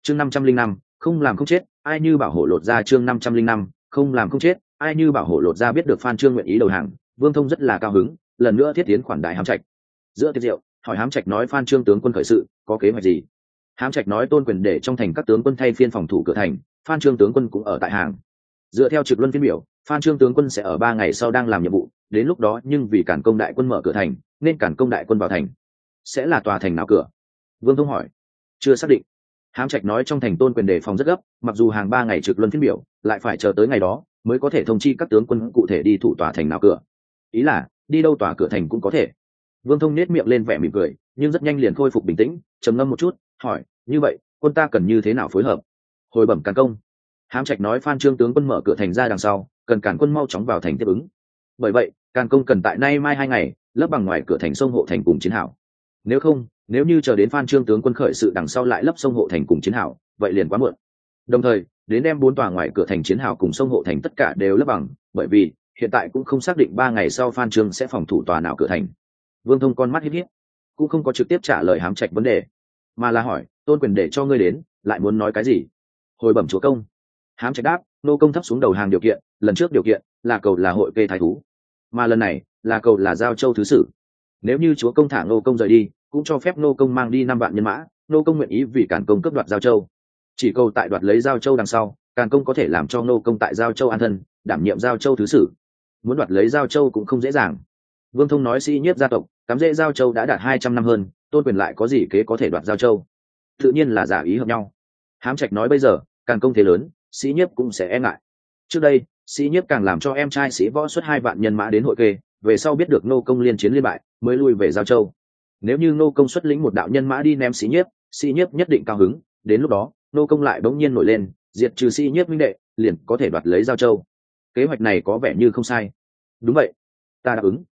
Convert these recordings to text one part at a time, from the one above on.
chương 505, không làm không chết, ai như bảo hộ lột ra. chương 505, không làm không chết, ai như bảo hộ lột ra. Biết được Phan Chương nguyện ý đầu hàng, Vương Thông rất là cao hứng, lần nữa thiết tiến khoản đại Hám Trạch. Giữa tiệc rượu, hỏi Hám Trạch nói Phan Chương tướng quân khởi sự có kế hoạch gì. Hám Trạch nói Tôn Quyền để trong thành các tướng quân thay phiên phòng thủ cửa thành, Phan Chương tướng quân cũng ở tại hàng. Dựa theo trực luân phiên biểu, Phan Chương tướng quân sẽ ở 3 ngày sau đang làm nhiệm vụ, đến lúc đó nhưng vì cản công đại quân mở cửa thành, nên cản công đại quân vào thành. Sẽ là tòa thành nào cửa? Vương Thông hỏi. Chưa xác định. Hám Trạch nói trong thành Tôn Quyền đề phòng rất gấp, mặc dù hàng 3 ngày trực luân phiên biểu, lại phải chờ tới ngày đó mới có thể thông chi các tướng quân cụ thể đi thủ tòa thành nào cửa. Ý là đi đâu tòa cửa thành cũng có thể. Vương Thông nét miệng lên vẻ mỉm cười, nhưng rất nhanh liền khôi phục bình tĩnh, trầm ngâm một chút, hỏi: như vậy quân ta cần như thế nào phối hợp? Hồi bẩm càn công. Hám Trạch nói Phan Chương tướng quân mở cửa thành ra đằng sau, cần càn quân mau chóng vào thành tiếp ứng. Bởi vậy càn công cần tại nay mai 2 ngày lấp bằng ngoài cửa thành sông hộ thành cùng chiến hào. Nếu như chờ đến Phan Chương tướng quân khởi sự đằng sau lại lấp sông hộ thành cùng chiến hào, vậy liền quá muộn. Đồng thời đến đem 4 tòa ngoài cửa thành chiến hào cùng sông hộ thành tất cả đều lấp bằng, bởi vì hiện tại cũng không xác định 3 ngày sau Phan Chương sẽ phòng thủ tòa nào cửa thành. Vương Thông con mắt híp híp, cũng không có trực tiếp trả lời Hám Trạch vấn đề, mà là hỏi: Tôn Quyền để cho ngươi đến, lại muốn nói cái gì? Hồi bẩm chúa công. Hám Trạch đáp: nô công thấp xuống đầu hàng điều kiện, lần trước điều kiện là cầu là hội kê thái thú, mà lần này là cầu là giao châu thứ sử. Nếu như chúa công thả nô công rời đi, cũng cho phép nô công mang đi 5 vạn nhân mã, nô công nguyện ý vì cản công cướp đoạt giao châu. Chỉ cầu tại đoạt lấy giao châu đằng sau, càn công có thể làm cho nô công tại giao châu an thân, đảm nhiệm giao châu thứ sử. Muốn đoạt lấy giao châu cũng không dễ dàng. Vương Thông nói sĩ nhiếp gia tộc cắm rễ giao châu đã đạt 200 năm hơn, Tôn Quyền lại có gì kế có thể đoạt giao châu? Tự nhiên là giả ý hợp nhau. Hám Trạch nói bây giờ càn công thế lớn, sĩ nhiếp cũng sẽ e ngại. Trước đây sĩ nhiếp càng làm cho em trai sĩ võ xuất 2 vạn nhân mã đến hội kê, về sau biết được nô công liên chiến liên bại mới lui về giao châu. Nếu như nô công xuất lĩnh 1 đạo nhân mã đi ném sĩ nhiếp nhất định cao hứng, đến lúc đó nô công lại bỗng nhiên nổi lên, diệt trừ sĩ nhiếp minh đệ, liền có thể đoạt lấy giao châu. Kế hoạch này có vẻ như không sai. Đúng vậy, ta đáp ứng.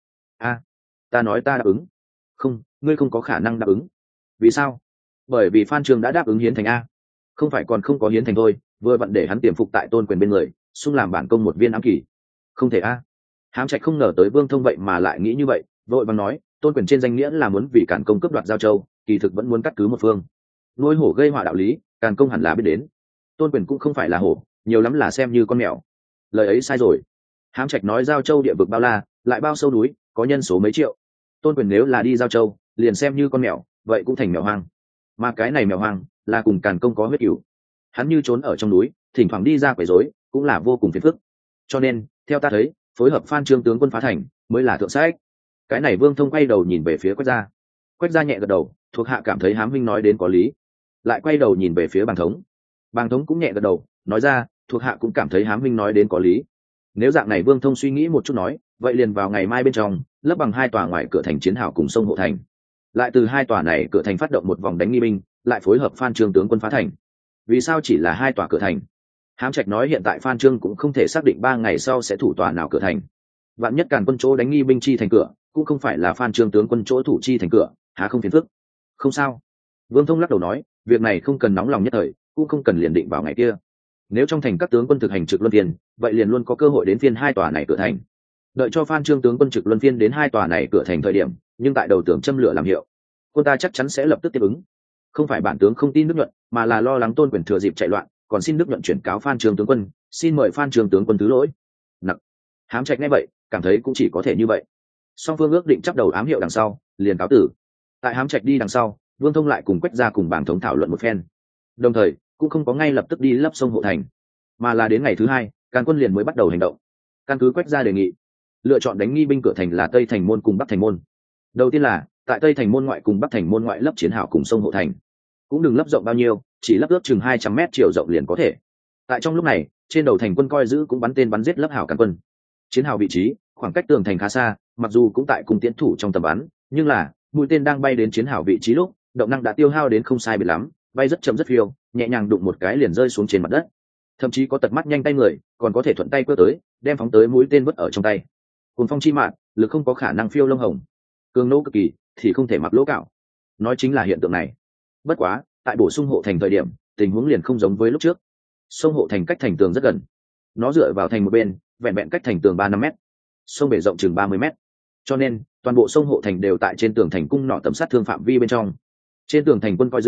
Ta nói ta đáp ứng. Không, ngươi không có khả năng đáp ứng. Vì sao? Bởi vì Phan Chương đã đáp ứng hiến thành a. Không phải còn không có hiến thành thôi, vừa vặn để hắn tiềm phục tại Tôn Quyền bên người, xung làm bản công một viên ám kỷ. Không thể a. Hám Trạch không ngờ tới Vương Thông vậy mà lại nghĩ như vậy, vội vàng nói Tôn Quyền trên danh nghĩa là muốn vì cản công cướp đoạt giao châu, kỳ thực vẫn muốn cắt cứ một phương. Nuôi hổ gây họa đạo lý, càn công hẳn là biết đến. Tôn Quyền cũng không phải là hổ, nhiều lắm là xem như con mèo. Lời ấy sai rồi. Hám Trạch nói giao châu địa vực bao la, lại bao sâu núi, có nhân số mấy triệu. Tôn Quyền nếu là đi giao châu, liền xem như con mèo, vậy cũng thành mèo hoang. Mà cái này mèo hoang là cùng càn công có huyết cửu. Hắn như trốn ở trong núi, thỉnh thoảng đi ra quấy rối, cũng là vô cùng phiền phức. Cho nên theo ta thấy, phối hợp Phan Chương tướng quân phá thành mới là thượng sách. Cái này Vương Thông quay đầu nhìn về phía Quách Gia. Quách Gia nhẹ gật đầu, thuộc hạ cảm thấy Hám huynh nói đến có lý. Lại quay đầu nhìn về phía Bàng Thống. Bàng Thống cũng nhẹ gật đầu, nói ra thuộc hạ cũng cảm thấy Hám huynh nói đến có lý. Nếu dạng này Vương Thông suy nghĩ một chút nói, vậy liền vào ngày mai bên trong lấp bằng 2 tòa ngoài cửa thành chiến hào cùng sông hộ thành, lại từ 2 tòa này cửa thành phát động một vòng đánh nghi binh, lại phối hợp Phan Chương tướng quân phá thành. Vì sao chỉ là 2 tòa cửa thành? Hám Trạch nói hiện tại Phan Chương cũng không thể xác định 3 ngày sau sẽ thủ tòa nào cửa thành. Vạn nhất càn quân chỗ đánh nghi binh chi thành cửa, cũng không phải là Phan Chương tướng quân chỗ thủ chi thành cửa, há không phiền phức? Không sao. Vương Thông lắc đầu nói, việc này không cần nóng lòng nhất thời, cũng không cần liền định vào ngày kia. Nếu trong thành các tướng quân thực hành trực luân phiên, vậy liền luôn có cơ hội đến phiên 2 tòa này cửa thành. Đợi cho Phan Chương tướng quân trực luân phiên đến 2 tòa này cửa thành thời điểm, nhưng tại đầu tường châm lửa làm hiệu, quân ta chắc chắn sẽ lập tức tiếp ứng. Không phải bản tướng không tin Đức Nhuận, mà là lo lắng Tôn Quyền thừa dịp chạy loạn, còn xin Đức Nhuận chuyển cáo Phan Chương tướng quân, xin mời Phan Chương tướng quân thứ lỗi. Nặc. Hám Trạch nghe vậy, cảm thấy cũng chỉ có thể như vậy. Song phương ước định chắp đầu ám hiệu đằng sau, liền cáo tử. Tại Hám Trạch đi đằng sau, Vương Thông lại cùng Quách Gia cùng Bàng Thống thảo luận một phen. Đồng thời, cũng không có ngay lập tức đi lấp sông hộ thành, mà là đến ngày thứ 2, càn quân liền mới bắt đầu hành động. Căn cứ Quách Gia đề nghị, lựa chọn đánh nghi binh cửa thành là Tây Thành môn cùng Bắc Thành môn. Đầu tiên là tại Tây Thành môn ngoại cùng Bắc Thành môn ngoại lấp chiến hào cùng sông hộ thành, cũng đừng lấp rộng bao nhiêu, chỉ lấp ước chừng 200 mét chiều rộng liền có thể. Tại trong lúc này, trên đầu thành quân coi giữ cũng bắn tên bắn giết lấp hào càn quân. Chiến hào vị trí khoảng cách tường thành khá xa, mặc dù cũng tại cung tiến thủ trong tầm bắn, nhưng là mũi tên đang bay đến chiến hào vị trí lúc, động năng đã tiêu hao đến không sai biệt lắm, bay rất chậm rất phiêu, nhẹ nhàng đụng một cái liền rơi xuống trên mặt đất. Thậm chí có tật mắt nhanh tay người, còn có thể thuận tay quơ tới, đem phóng tới mũi tên vứt ở trong tay. Cuồng phong chi mạn, lực không có khả năng phiêu lông hồng. Cường nỗ cực kỳ thì không thể mặc lỗ cạo. Nói chính là hiện tượng này. Bất quá, tại bổ sung hộ thành thời điểm, tình huống liền không giống với lúc trước. Sông hộ thành cách thành tường rất gần. Nó dựa vào thành một bên, vẹn vẹn cách thành tường 3-5 mét. Sông bể rộng chừng 30 mét. Cho nên, toàn bộ sông hộ thành đều tại trên tường thành cung nỏ tầm sát thương phạm vi bên trong. Trên tường thành quân coi giữ,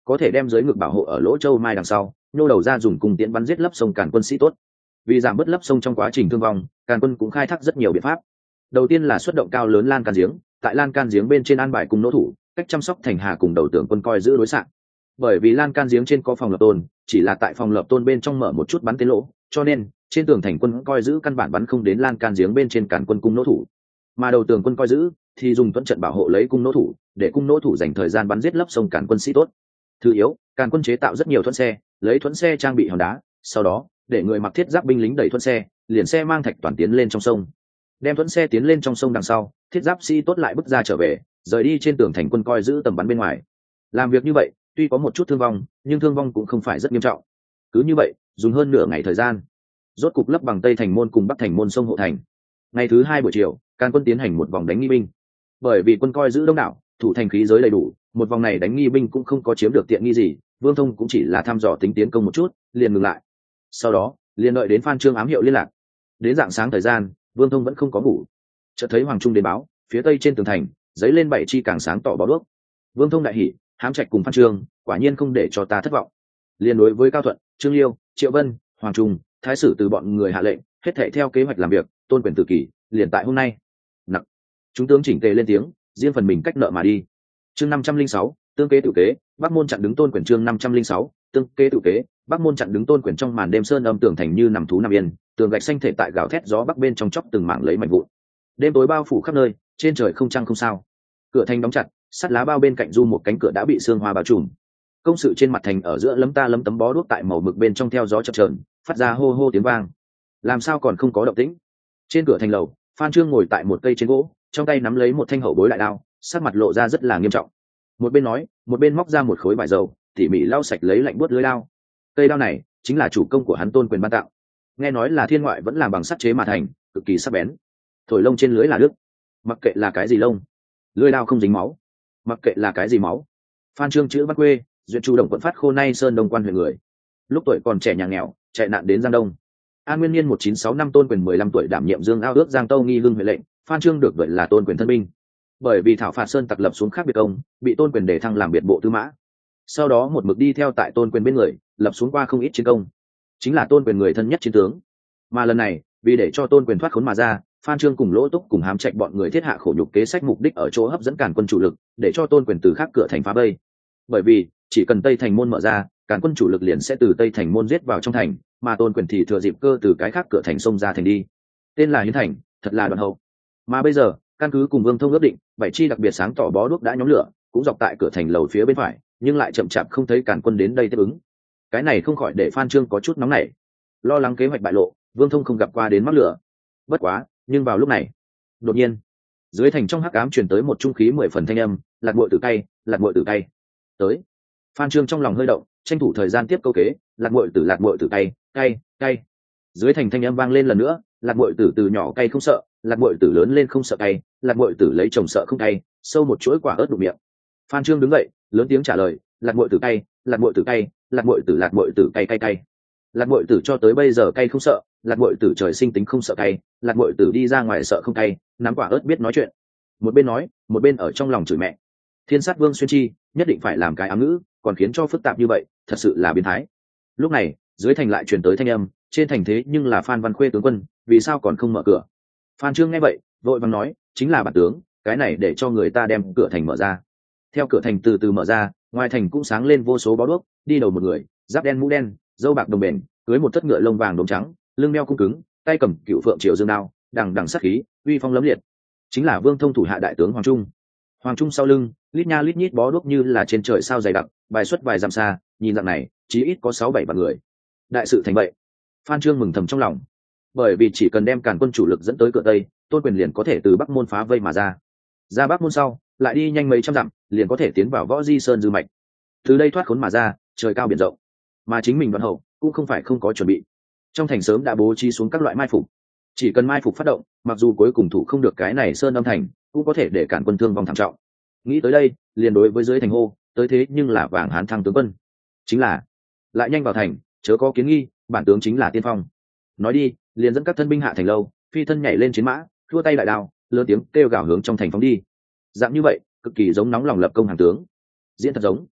có thể đem dưới ngực bảo hộ ở lỗ châu mai đằng sau, nhô đầu ra dùng cung tiễn bắn giết lấp sông Càn quân sĩ tốt. Vì giảm bớt lấp sông trong quá trình thương vong, Càn quân cũng khai thác rất nhiều biện pháp. Đầu tiên là xuất động cao lớn lan can giếng, tại lan can giếng bên trên an bài cung nỗ thủ, cách chăm sóc thành hà cùng đầu tưởng quân coi giữ đối xạ. Bởi vì lan can giếng trên có phòng lập tôn, chỉ là tại phòng lập tôn bên trong mở một chút bắn tên lỗ, cho nên trên tường thành quân coi giữ căn bản bắn không đến lan can giếng bên trên Càn quân cung nỗ thủ. Mà đầu tường quân coi giữ thì dùng thuẫn trận bảo hộ lấy cung nỗ thủ, để cung nỗ thủ dành thời gian bắn giết lấp sông Càn quân sĩ tốt. Thứ yếu, Càn quân chế tạo rất nhiều thuẫn xe, lấy thuẫn xe trang bị hòn đá, sau đó để người mặc thiết giáp binh lính đẩy thuẫn xe, liền xe mang thạch toàn tiến lên trong sông. Đem thuẫn xe tiến lên trong sông đằng sau, thiết giáp sĩ tốt lại bước ra trở về, rời đi trên tường thành quân coi giữ tầm bắn bên ngoài. Làm việc như vậy, tuy có một chút thương vong, nhưng thương vong cũng không phải rất nghiêm trọng. Cứ như vậy, dùng hơn nửa ngày thời gian, rốt cục lấp bằng Tây thành môn cùng Bắc thành môn sông hộ thành. Ngày thứ 2 buổi chiều, Càn quân tiến hành một vòng đánh nghi binh. Bởi vì quân coi giữ đông đảo, thủ thành khí giới đầy đủ, một vòng này đánh nghi binh cũng không có chiếm được tiện nghi gì, Vương Thông cũng chỉ là thăm dò tính tiến công một chút, liền ngừng lại. Sau đó, liền đợi đến Phan Trương ám hiệu liên lạc. Đến rạng sáng thời gian, Vương Thông vẫn không có ngủ. Chợt thấy Hoàng Trung đến báo, phía tây trên tường thành, giấy lên 7 chi càng sáng tỏ báo đuốc. Vương Thông đại hỉ, Hám Trạch cùng Phan Trương, quả nhiên không để cho ta thất vọng. Liên đối với Cao Thuận, Trương Liêu, Triệu Vân, Hoàng Trung, Thái sử từ bọn người hạ lệnh, hết thảy theo kế hoạch làm việc, tôn quyền tự kỷ, liền tại hôm nay. Nặng. Chúng tướng chỉnh tề lên tiếng, riêng phần mình cách nợ mà đi. Chương 506, tương kế tự kế, Bắc môn chặn đứng tôn quyền. Chương 506, tương kế tự kế, Bắc môn chặn đứng tôn quyền. Trong màn đêm sơn âm tường thành như nằm thú nằm yên, tường gạch xanh thể tại gào thét gió bắc bên trong chốc từng mảng lấy mảnh vụn. Đêm tối bao phủ khắp nơi, trên trời không trăng không sao. Cửa thành đóng chặt, sắt lá bao bên cạnh du một cánh cửa đã bị sương hoa bao trùm. Công sự trên mặt thành ở giữa lấm ta lấm tấm bó đuốc tại màu mực bên trong theo gió chập chờn, phát ra hô hô tiếng vang. Làm sao còn không có động tĩnh? Trên cửa thành lầu, Phan Trương ngồi tại một cây trên gỗ, trong tay nắm lấy một thanh hậu bối đại đao, sắc mặt lộ ra rất là nghiêm trọng. Một bên nói, một bên móc ra một khối vải dầu, tỉ mỉ lau sạch lấy lạnh buốt lưỡi đao. Cây đao này chính là chủ công của hắn Tôn Quyền ban tặng. Nghe nói là thiên ngoại vẫn làm bằng sắt chế mà thành, cực kỳ sắc bén. Thổi lông trên lưới là nước, mặc kệ là cái gì lông, lưỡi đao không dính máu, mặc kệ là cái gì máu. Phan Trương chữ Văn quê, duyệt Chu Đồng quận Phát Khô Nay Sơn Đông quan huyện người. Lúc tuổi còn trẻ nhà nghèo, chạy nạn đến Giang Đông. An Nguyên Niên 196 năm Tôn Quyền 15 tuổi đảm nhiệm Dương Ao ước Giang Tâu nghi hưng huệ lệnh, Phan Trương được gọi là Tôn Quyền thân binh. Bởi vì thảo phạt Sơn tặc lập xuống khác biệt công, bị Tôn Quyền đề thăng làm biệt bộ tư mã. Sau đó một mực đi theo tại Tôn Quyền bên người, lập xuống qua không ít chiến công. Chính là Tôn Quyền người thân nhất chiến tướng. Mà lần này, vì để cho Tôn Quyền thoát khốn mà ra, Phan Trương cùng Lỗ Túc cùng Hám Trạch bọn người thiết hạ khổ nhục kế sách, mục đích ở chỗ hấp dẫn Càn quân chủ lực, để cho Tôn Quyền từ khác cửa thành phá vây. Bởi vì chỉ cần Tây thành môn mở ra, Càn quân chủ lực liền sẽ từ Tây thành môn giết vào trong thành, mà Tôn Quyền thì thừa dịp cơ từ cái khác cửa thành xông ra thành đi. Tên là Hiến Thành, thật là đoạn hậu. Mà bây giờ, căn cứ cùng Vương Thông ước định, 7 chi đặc biệt sáng tỏ bó đuốc đã nhóm lửa, cũng dọc tại cửa thành lầu phía bên phải, nhưng lại chậm chạp không thấy Càn quân đến đây tiếp ứng. Cái này không khỏi để Phan Trương có chút nóng nảy, lo lắng kế hoạch bại lộ, Vương Thông không gặp qua đến mắc lửa. Bất quá, nhưng vào lúc này, đột nhiên, dưới thành trong hắc ám truyền tới một trung khí 10 phần thanh âm, Lạc Muội Tử cay, Lạc Muội Tử cay. Tới. Phan Trương trong lòng hơi động, tranh thủ thời gian tiếp câu kế, Lạc Muội Tử cay, cay, cay. Dưới thành thanh âm vang lên lần nữa, Lạc Muội Tử từ nhỏ cay không sợ, Lạc Muội Tử lớn lên không sợ cay, Lạc Muội Tử lấy chồng sợ không cay, sâu một chuỗi quả ớt đục miệng. Phan Trương đứng dậy, lớn tiếng trả lời, Lạc Muội Tử cay, Lạc Muội Tử cay, Lạc Muội Tử cay cay cay. Lạc Muội Tử cho tới bây giờ cay không sợ, Lạc Muội Tử trời sinh tính không sợ cay, Lạc Muội Tử đi ra ngoài sợ không cay, nắm quả ớt biết nói chuyện. Một bên nói, một bên ở trong lòng chửi mẹ. Thiên sát Vương Xuyên Chi, nhất định phải làm cái ám ngữ, còn khiến cho phức tạp như vậy, thật sự là biến thái. Lúc này, dưới thành lại truyền tới thanh âm, trên thành thế nhưng là Phan Văn Khuê tướng quân, vì sao còn không mở cửa? Phan Trương nghe vậy, vội vàng nói, chính là bản tướng, cái này để cho người ta đem cửa thành mở ra. Theo cửa thành từ từ mở ra, ngoài thành cũng sáng lên vô số bó đuốc, đi đầu một người, giáp đen mũ đen, râu bạc đồng bền, cưới một thất ngựa lông vàng đốm trắng, lưng đeo cung cứng, tay cầm cựu phượng triều dương đao, đằng đằng sát khí, uy phong lẫm liệt. Chính là Vương Thông thủ hạ đại tướng Hoàng Trung. Hoàng Trung sau lưng, lít nha lít nhít bó đuốc như là trên trời sao dày đặc, bài xuất vài dặm xa, nhìn dạng này, chí ít có 6-7 vạn người. Đại sự thành vậy. Phan Trương mừng thầm trong lòng, bởi vì chỉ cần đem Càn quân chủ lực dẫn tới cửa Tây, Tôn Quyền liền có thể từ Bắc môn phá vây mà ra. Ra Bắc môn sau, lại đi nhanh mấy trăm dặm, liền có thể tiến vào Võ Di Sơn dư mạch. Từ đây thoát khốn mà ra, trời cao biển rộng. Mà chính mình Đoạn Hậu cũng không phải không có chuẩn bị. Trong thành sớm đã bố trí xuống các loại mai phục. Chỉ cần mai phục phát động, mặc dù cuối cùng thủ không được cái này Sơn Âm thành, cũng có thể để Càn quân thương vong thảm trọng. Nghĩ tới đây, liền đối với dưới thành hô, tới thế nhưng là Vàng Hán thăng tướng quân. Chính là, lại nhanh vào thành, chớ có kiến nghi, bản tướng chính là tiên phong. Nói đi, liền dẫn các thân binh hạ thành lâu, phi thân nhảy lên chiến mã, thua tay đại đao, lớn tiếng kêu gào hướng trong thành phóng đi. Dạng như vậy, cực kỳ giống nóng lòng lập công hàng tướng. Diễn thật giống.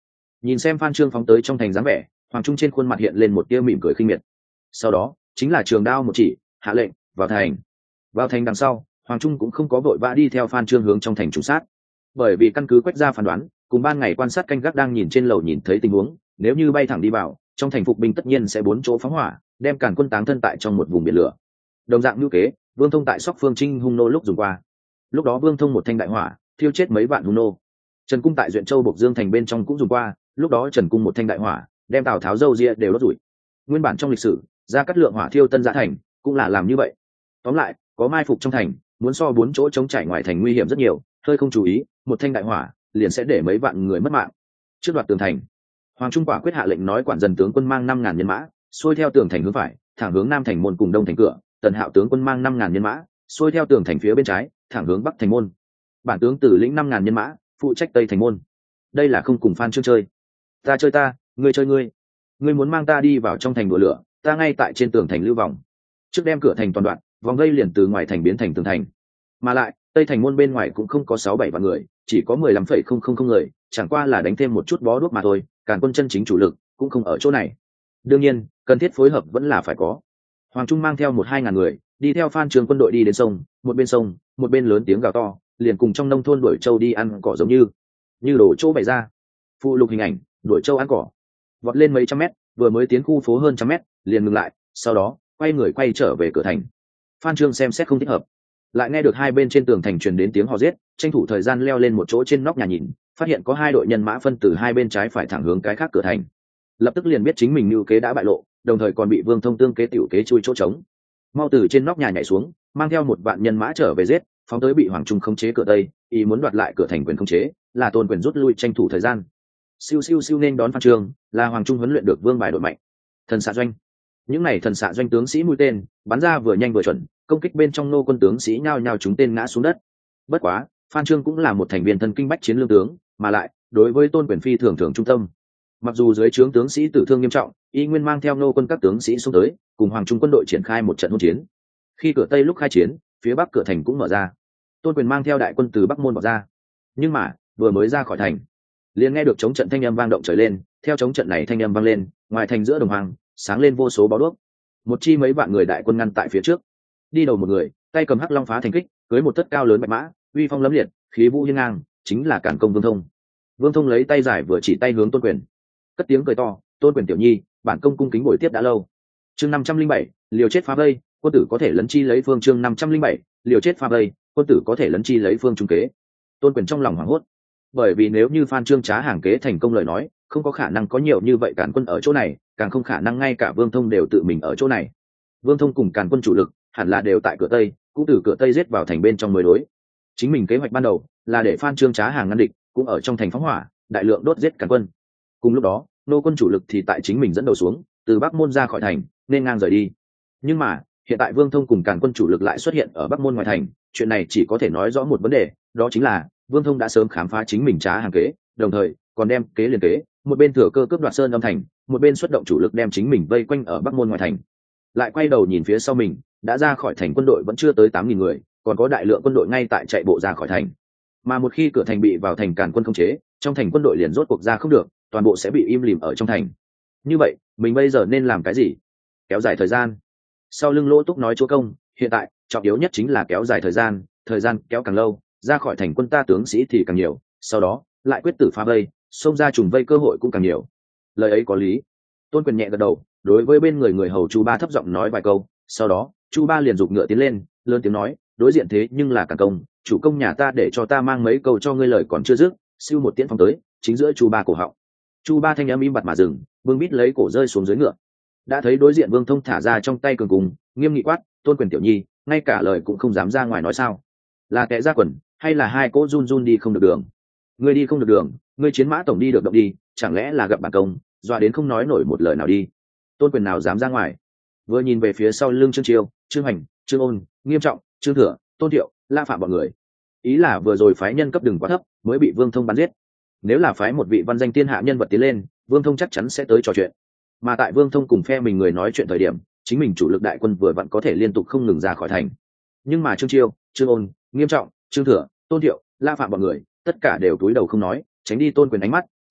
Nhìn xem Phan Trương phóng tới trong thành dáng vẻ, Hoàng Trung trên khuôn mặt hiện lên một tia mỉm cười khinh miệt. Sau đó chính là trường đao một chỉ, hạ lệnh vào thành. Vào thành đằng sau, Hoàng Trung cũng không có vội vã đi theo Phan Trương hướng trong thành trùng sát, bởi vì căn cứ Quách gia phán đoán, cùng ban ngày quan sát canh gác đang nhìn trên lầu nhìn thấy tình huống, nếu như bay thẳng đi vào, trong thành phục binh tất nhiên sẽ bốn chỗ phóng hỏa, đem càn quân táng thân tại trong một vùng biển lửa. Đồng dạng như kế, Vương Thông tại Sóc Phương Trinh hung nô lúc dùng qua. Lúc đó Vương Thông một thanh đại hỏa, thiêu chết mấy vạn hung nô. Trần Cung tại Duyện Châu Bộc Dương thành bên trong cũng dùng qua, lúc đó Trần Cung một thanh đại hỏa, đem Tào Tháo dâu ria đều đốt rủi. Nguyên bản trong lịch sử, Gia Cát Lượng hỏa thiêu Tân Giã thành, cũng là làm như vậy. Tóm lại, có mai phục trong thành, muốn so bốn chỗ chống trải ngoài thành nguy hiểm rất nhiều, hơi không chú ý, một thanh đại hỏa liền sẽ để mấy vạn người mất mạng. Trước đoạt tường thành, Hoàng Trung quả quyết hạ lệnh nói quản dần tướng quân mang 5.000 nhân mã, xuôi theo tường thành hướng phải, thẳng hướng Nam thành môn cùng Đông thành cửa, Tần Hạo tướng quân mang 5.000 nhân mã, xuôi theo tường thành phía bên trái, thẳng hướng Bắc thành môn. Bản tướng Tử lĩnh 5.000 nhân mã, phụ trách Tây thành môn. Đây là không cùng Phan Trương chơi. Ta chơi ta, ngươi chơi ngươi. Ngươi muốn mang ta đi vào trong thành đùa lửa, ta ngay tại trên tường thành lưu vòng. Trước đem cửa thành toàn đoạn, vòng vây liền từ ngoài thành biến thành tường thành. Mà lại, Tây thành môn bên ngoài cũng không có 6-7 vạn người, chỉ có 15,000 người, chẳng qua là đánh thêm một chút bó đuốc mà thôi, càn quân chân chính chủ lực cũng không ở chỗ này. Đương nhiên, cần thiết phối hợp vẫn là phải có. Hoàng Trung mang theo 1-2 ngàn người, đi theo Phan Trương quân đội đi đến sông, một bên lớn tiếng gào to, liền cùng trong nông thôn đuổi trâu đi ăn cỏ giống như đổ chỗ bày ra. Phụ lục hình ảnh, đuổi trâu ăn cỏ. Vọt lên mấy trăm mét, vừa mới tiến khu phố hơn trăm mét, liền ngừng lại, sau đó quay người quay trở về cửa thành. Phan Trương xem xét không thích hợp, lại nghe được hai bên trên tường thành truyền đến tiếng hò giết, tranh thủ thời gian leo lên một chỗ trên nóc nhà nhìn, phát hiện có 2 đội nhân mã phân từ hai bên trái phải thẳng hướng cái khác cửa thành. Lập tức liền biết chính mình mưu kế đã bại lộ, đồng thời còn bị Vương Thông tương kế tiểu kế chui chỗ trống. Mau từ trên nóc nhà nhảy xuống, mang theo 1 vạn nhân mã trở về giết, phóng tới bị Hoàng Trung khống chế cửa tây, ý muốn đoạt lại cửa thành quyền khống chế, là Tôn Quyền rút lui tranh thủ thời gian. Siêu siêu siêu nên đón Phan Trương, là Hoàng Trung huấn luyện được vương bài đội mạnh. Thần xạ doanh. Những này thần xạ doanh tướng sĩ mũi tên, bắn ra vừa nhanh vừa chuẩn, công kích bên trong nô quân tướng sĩ nhao nhao trúng tên ngã xuống đất. Bất quá, Phan Trương cũng là một thành viên thân kinh bách chiến lương tướng, mà lại, đối với Tôn Quyền phi thường thường trung tâm. Mặc dù dưới trướng tướng sĩ tử thương nghiêm trọng, y nguyên mang theo nô quân các tướng sĩ xuống tới, cùng Hoàng Trung quân đội triển khai một trận hỗn chiến. Khi cửa tây lúc khai chiến, phía bắc cửa thành cũng mở ra. Tôn Quyền mang theo đại quân từ bắc môn bỏ ra. Nhưng mà, vừa mới ra khỏi thành, liền nghe được chống trận thanh âm vang động trời lên, theo chống trận này thanh âm vang lên, ngoài thành giữa đồng hoàng, sáng lên vô số báo đuốc. Một chi mấy vạn người đại quân ngăn tại phía trước. Đi đầu một người, tay cầm hắc long phá thành kích, cưới một tất cao lớn bạch mã, uy phong lẫm liệt, khí vũ hiên ngang, chính là cản công Vương Thông. Vương Thông lấy tay giải vừa chỉ tay hướng Tôn Quyền, cất tiếng cười to, Tôn Quyền tiểu nhi, bản công cung kính bồi tiếp đã lâu. Chương 507, liều chết phá vây, quân tử có thể lấn chi lấy phương. Chương 507, liều chết phá vây, quân tử có thể lấn chi lấy phương trung kế. Tôn Quyền trong lòng hoảng hốt, bởi vì nếu như Phan Trương trá hàng kế thành công lời nói, không có khả năng có nhiều như vậy càn quân ở chỗ này, càng không khả năng ngay cả Vương Thông đều tự mình ở chỗ này. Vương Thông cùng càn quân chủ lực hẳn là đều tại cửa tây, cũng từ cửa tây giết vào thành bên trong mới đối. Chính mình kế hoạch ban đầu là để Phan Trương trá hàng ngăn địch, cũng ở trong thành phóng hỏa, đại lượng đốt giết càn quân. Cùng lúc đó, nô quân chủ lực thì tại chính mình dẫn đầu xuống, từ bắc môn ra khỏi thành, nên ngang rời đi. Nhưng mà, hiện tại Vương Thông cùng càn quân chủ lực lại xuất hiện ở bắc môn ngoài thành, chuyện này chỉ có thể nói rõ một vấn đề, đó chính là Vương Thông đã sớm khám phá chính mình trá hàng kế, đồng thời còn đem kế liền kế, một bên thừa cơ cướp đoạt sơn âm thành, một bên xuất động chủ lực đem chính mình vây quanh ở bắc môn ngoài thành. Lại quay đầu nhìn phía sau mình, đã ra khỏi thành quân đội vẫn chưa tới 8.000 người, còn có đại lượng quân đội ngay tại chạy bộ ra khỏi thành. Mà một khi cửa thành bị vào thành càn quân khống chế, trong thành quân đội liền rốt cuộc ra không được, toàn bộ sẽ bị im lìm ở trong thành. Như vậy, mình bây giờ nên làm cái gì? Kéo dài thời gian. Sau lưng Lỗ Túc nói chúa công, hiện tại trọng yếu nhất chính là kéo dài thời gian kéo càng lâu, ra khỏi thành quân ta tướng sĩ thì càng nhiều, sau đó lại quyết tử phá vây, xông ra trùng vây cơ hội cũng càng nhiều. Lời ấy có lý. Tôn Quyền nhẹ gật đầu, đối với bên người hầu Chu Ba thấp giọng nói vài câu, sau đó Chu Ba liền giục ngựa tiến lên, lớn tiếng nói, đối diện thế nhưng là Càn công, chủ công nhà ta để cho ta mang mấy câu cho ngươi lời còn chưa dứt, siêu một tiễn phóng tới, chính giữa Chu Ba cổ họng. Chu Ba thanh âm im bặt mà dừng, vương bít lấy cổ rơi xuống dưới ngựa. Đã thấy đối diện Vương Thông thả ra trong tay cường cùng, nghiêm nghị quát, Tôn Quyền tiểu nhi, ngay cả lời cũng không dám ra ngoài nói sao? Là kẻ ra quần, hay là hai cỗ run run đi không được đường? Ngươi đi không được đường, ngươi chiến mã tổng đi được động đi, chẳng lẽ là gặp bản công, dọa đến không nói nổi một lời nào đi? Tôn Quyền nào dám ra ngoài? Vừa nhìn về phía sau lưng Trương Chiêu, Trương Hành, Trương Ôn, Nghiêm Trọng, Trương Thừa, Tôn Thiệu, La Phạm bọn người. Ý là vừa rồi phái nhân cấp đừng quá thấp, mới bị Vương Thông bắn giết. Nếu là phái một vị văn danh thiên hạ nhân vật tiến lên, Vương Thông chắc chắn sẽ tới trò chuyện. Mà tại Vương Thông cùng phe mình người nói chuyện thời điểm, chính mình chủ lực đại quân vừa vặn có thể liên tục không ngừng ra khỏi thành. Nhưng mà Trương Chiêu, Trương Ôn, Nghiêm Trọng, Trương Thừa, Tôn Thiệu, La Phạm bọn người, tất cả đều cúi đầu không nói, tránh đi Tôn Quyền ánh mắt,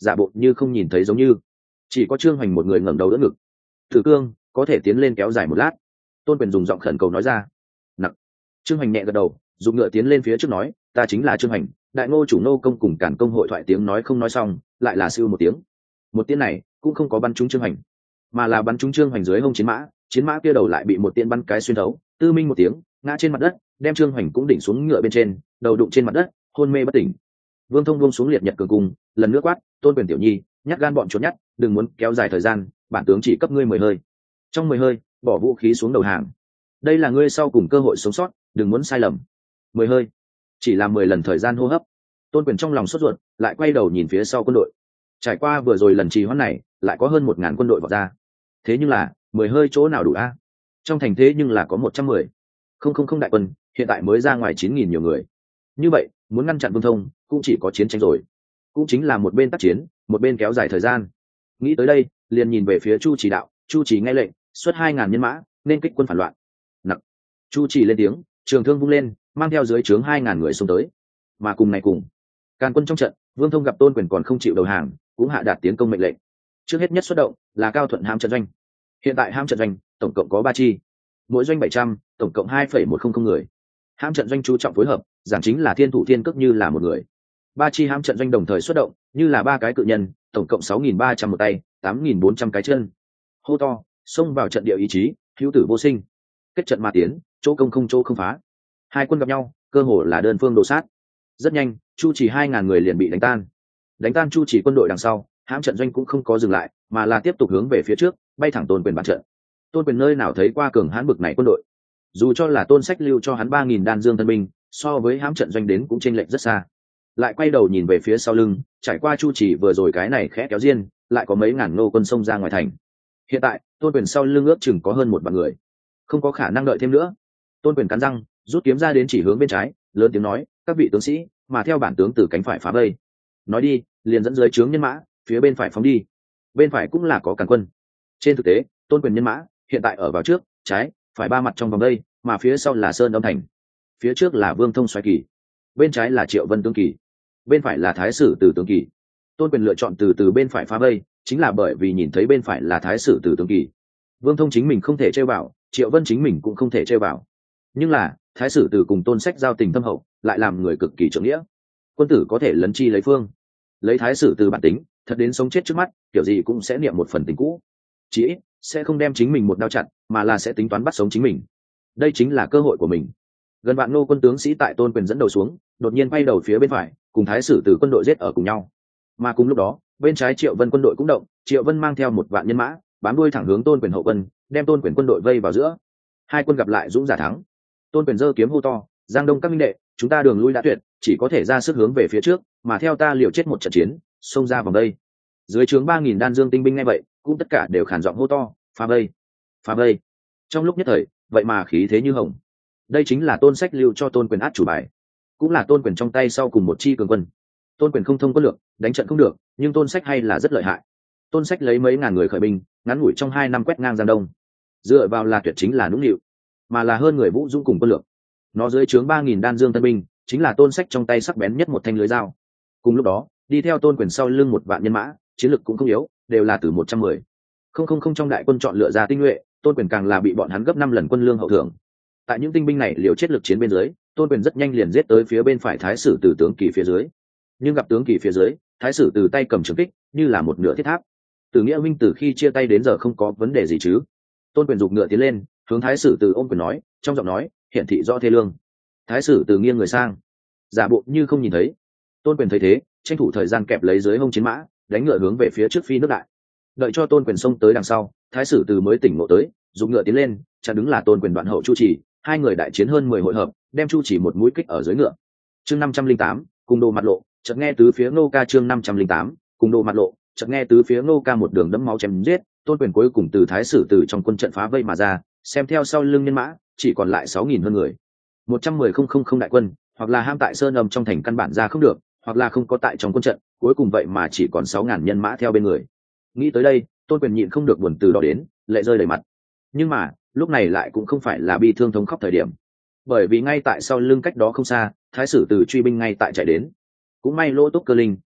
giả bộ như không nhìn thấy giống như. Chỉ có Trương Hoành một người ngẩng đầu đỡ ngực. Tử Cương, có thể tiến lên kéo dài một lát. Tôn Quyền dùng giọng khẩn cầu nói ra. Nặng. Trương Hoành nhẹ gật đầu, dùng ngựa tiến lên phía trước nói, ta chính là Trương Hoành, đại ngô chủ nô công cùng Càn công hội thoại tiếng nói không nói xong, lại là siêu một tiếng. Một tiếng này cũng không có bắn trúng Trương Hoành, mà là bắn trúng Trương Hoành dưới hông chiến mã kia đầu lại bị một tiên bắn cái xuyên thấu, tư minh một tiếng, ngã trên mặt đất, đem Trương Hoành cũng đỉnh xuống ngựa bên trên, đầu đụng trên mặt đất, hôn mê bất tỉnh. Vương Thông buông xuống liệt nhật cường cung, lần nữa quát, Tôn Quyền tiểu nhi, nhát gan bọn trốn nhát, đừng muốn kéo dài thời gian, bản tướng chỉ cấp ngươi 10 hơi. Trong 10 hơi, bỏ vũ khí xuống đầu hàng. Đây là ngươi sau cùng cơ hội sống sót, đừng muốn sai lầm. 10 hơi, chỉ là 10 lần thời gian hô hấp. Tôn Quyền trong lòng sốt ruột, lại quay đầu nhìn phía sau quân đội. Trải qua vừa rồi lần trì hoãn này, lại có hơn 1000 quân đội vọt ra. Thế nhưng là, 10 hơi chỗ nào đủ a? Trong thành thế nhưng là có 110. Không đại quân, hiện tại mới ra ngoài 9000 nhiều người. Như vậy, muốn ngăn chặn Vương Thông, cũng chỉ có chiến tranh rồi. Cũng chính là một bên tác chiến, một bên kéo dài thời gian. Nghĩ tới đây, liền nhìn về phía Chu Chỉ đạo, Chu Chỉ nghe lệnh, xuất 2000 nhân mã, nên kích quân phản loạn. Nặc. Chu Chỉ lên tiếng, trường thương vung lên, mang theo dưới trướng 2000 người xông tới. Mà cùng này cùng, Càn quân trong trận, Vương Thông gặp Tôn Quyền còn không chịu đầu hàng, cũng hạ đạt tiến công mệnh lệnh. Trước hết nhất xuất động là Cao Thuận hãm trận doanh. Hiện tại hãm trận doanh tổng cộng có 3 chi, mỗi doanh 700, tổng cộng 2,100 người. Hãm trận doanh chú trọng phối hợp, giảng chính là thiên thủ thiên cước như là một người. 3 chi hãm trận doanh đồng thời xuất động, như là 3 cái cự nhân, tổng cộng 6300 một tay, 8400 cái chân. Hô to, xông vào trận địa ý chí, hữu tử vô sinh. Kết trận mà tiến, chỗ công không chỗ không phá. Hai quân gặp nhau, cơ hồ là đơn phương đổ sát. Rất nhanh, Chu Chỉ 2000 người liền bị đánh tan. Đánh tan Chu Chỉ quân đội đằng sau, hãm trận doanh cũng không có dừng lại, mà là tiếp tục hướng về phía trước, bay thẳng Tôn Quyền bàn trận. Tôn Quyền nơi nào thấy qua cường hãn bực này quân đội, dù cho là Tôn Sách lưu cho hắn 3000 đan dương thân binh, so với hãm trận doanh đến cũng chênh lệch rất xa. Lại quay đầu nhìn về phía sau lưng, trải qua Chu Chỉ vừa rồi cái này khẽ kéo diên, lại có mấy ngàn nô quân xông ra ngoài thành. Hiện tại, Tôn Quyền sau lưng ước chừng có hơn 1 vạn người, không có khả năng đợi thêm nữa. Tôn Quyền cắn răng, rút kiếm ra đến chỉ hướng bên trái, lớn tiếng nói, các vị tướng sĩ, mà theo bản tướng từ cánh phải phá vây. Nói đi, liền dẫn dưới trướng nhân mã, phía bên phải phóng đi. Bên phải cũng là có Càn quân. Trên thực tế, Tôn Quyền nhân mã hiện tại ở vào trước, trái, phải 3 mặt trong vòng đây, mà phía sau là Sơn Âm thành. Phía trước là Vương Thông xoáy kỳ, bên trái là Triệu Vân tướng kỳ, bên phải là Thái Sử Từ tướng kỳ. Tôn Quyền lựa chọn từ bên phải phá vây, chính là bởi vì nhìn thấy bên phải là Thái Sử Từ tướng kỳ. Vương Thông chính mình không thể chơi vào, Triệu Vân chính mình cũng không thể chơi vào. Nhưng là, Thái Sử Từ cùng Tôn Sách giao tình thâm hậu, lại làm người cực kỳ trượng nghĩa. Quân tử có thể lấn chi lấy phương. Lấy Thái Sử Từ bản tính, thật đến sống chết trước mắt, kiểu gì cũng sẽ niệm một phần tình cũ. Chỉ ít, sẽ không đem chính mình một đao chặt, mà là sẽ tính toán bắt sống chính mình. Đây chính là cơ hội của mình. Gần vạn nô quân tướng sĩ tại Tôn Quyền dẫn đầu xuống, đột nhiên bay đầu phía bên phải, cùng Thái Sử Từ quân đội giết ở cùng nhau. Mà cùng lúc đó, bên trái Triệu Vân quân đội cũng động, Triệu Vân mang theo 1 vạn nhân mã, bám đuôi thẳng hướng Tôn Quyền hậu quân, đem Tôn Quyền quân đội vây vào giữa. Hai quân gặp lại dũng giả thắng. Tôn Quyền giơ kiếm hô to, Giang Đông các minh đệ, chúng ta đường lui đã tuyệt, chỉ có thể ra sức hướng về phía trước, mà theo ta liều chết một trận chiến, xông ra vòng đây. Dưới trướng 3000 đan dương tinh binh nghe vậy, cũng tất cả đều khản giọng hô to, phá vây, phá vây. Trong lúc nhất thời, vậy mà khí thế như hồng. Đây chính là Tôn Sách lưu cho Tôn Quyền át chủ bài, cũng là Tôn Quyền trong tay sau cùng một chi cường quân. Tôn Quyền không thông quân lược, đánh trận không được, nhưng Tôn Sách hay là rất lợi hại. Tôn Sách lấy mấy ngàn người khởi binh, ngắn ngủi trong 2 năm quét ngang Giang Đông. Dựa vào là tuyệt chính là nũng nịu, mà là hơn người vũ dũng cùng quân lược. Nó dưới trướng 3000 đan dương tân binh, chính là Tôn Sách trong tay sắc bén nhất một thanh lưới dao. Cùng lúc đó, đi theo Tôn Quyền sau lưng 1 vạn nhân mã, chiến lực cũng không yếu, đều là từ 110. Không trong đại quân chọn lựa ra tinh nhuệ, Tôn Quyền càng là bị bọn hắn gấp 5 lần quân lương hậu thưởng. Tại những tinh binh này liều chết lực chiến bên dưới, Tôn Quyền rất nhanh liền giết tới phía bên phải Thái Sử Từ tướng kỳ phía dưới. Nhưng gặp tướng kỳ phía dưới, Thái Sử Từ tay cầm trường kích, như là một nửa thiết tháp. Từ Nghĩa huynh từ khi chia tay đến giờ không có vấn đề gì chứ? Tôn Quyền giục ngựa tiến lên, hướng Thái Sử Từ ôm quyền nói, trong giọng nói hiển thị rõ thê lương. Thái Sử Từ nghiêng người sang, giả bộ như không nhìn thấy. Tôn Quyền thấy thế, tranh thủ thời gian kẹp lấy dưới hông chiến mã, đánh ngựa hướng về phía trước phi nước đại. Đợi cho Tôn Quyền xông tới đằng sau, Thái Sử Từ mới tỉnh ngộ tới, dùng ngựa tiến lên, chặn đứng là Tôn Quyền đoạn hậu Chu Chỉ. Hai người đại chiến hơn 10 hội hợp, đem Chu Chỉ một mũi kích ở dưới ngựa. Chương 508, cùng đồ mặt lộ, chợt nghe tứ phía Ngô Ca. Chương 508, cùng đồ mặt lộ, chợt nghe tứ phía Ngô Ca một đường đẫm máu chém giết. Tôn Quyền cuối cùng từ Thái Sử Từ trong quân trận phá vây mà ra, xem theo sau lưng nhân mã, chỉ còn lại 6000 hơn người. 110,000 đại quân, hoặc là ham tại Sơn Âm trong thành căn bản ra không được, hoặc là không có tại trong quân trận, cuối cùng vậy mà chỉ còn 6000 nhân mã theo bên người. Nghĩ tới đây, Tôn Quyền nhịn không được buồn từ đó đến, lệ rơi đầy mặt. Nhưng mà, lúc này lại cũng không phải là bi thương thống khóc thời điểm, bởi vì ngay tại sau lưng cách đó không xa, Thái Sử Từ truy binh ngay tại chạy đến. Cũng may Lỗ Túc Cơ Linh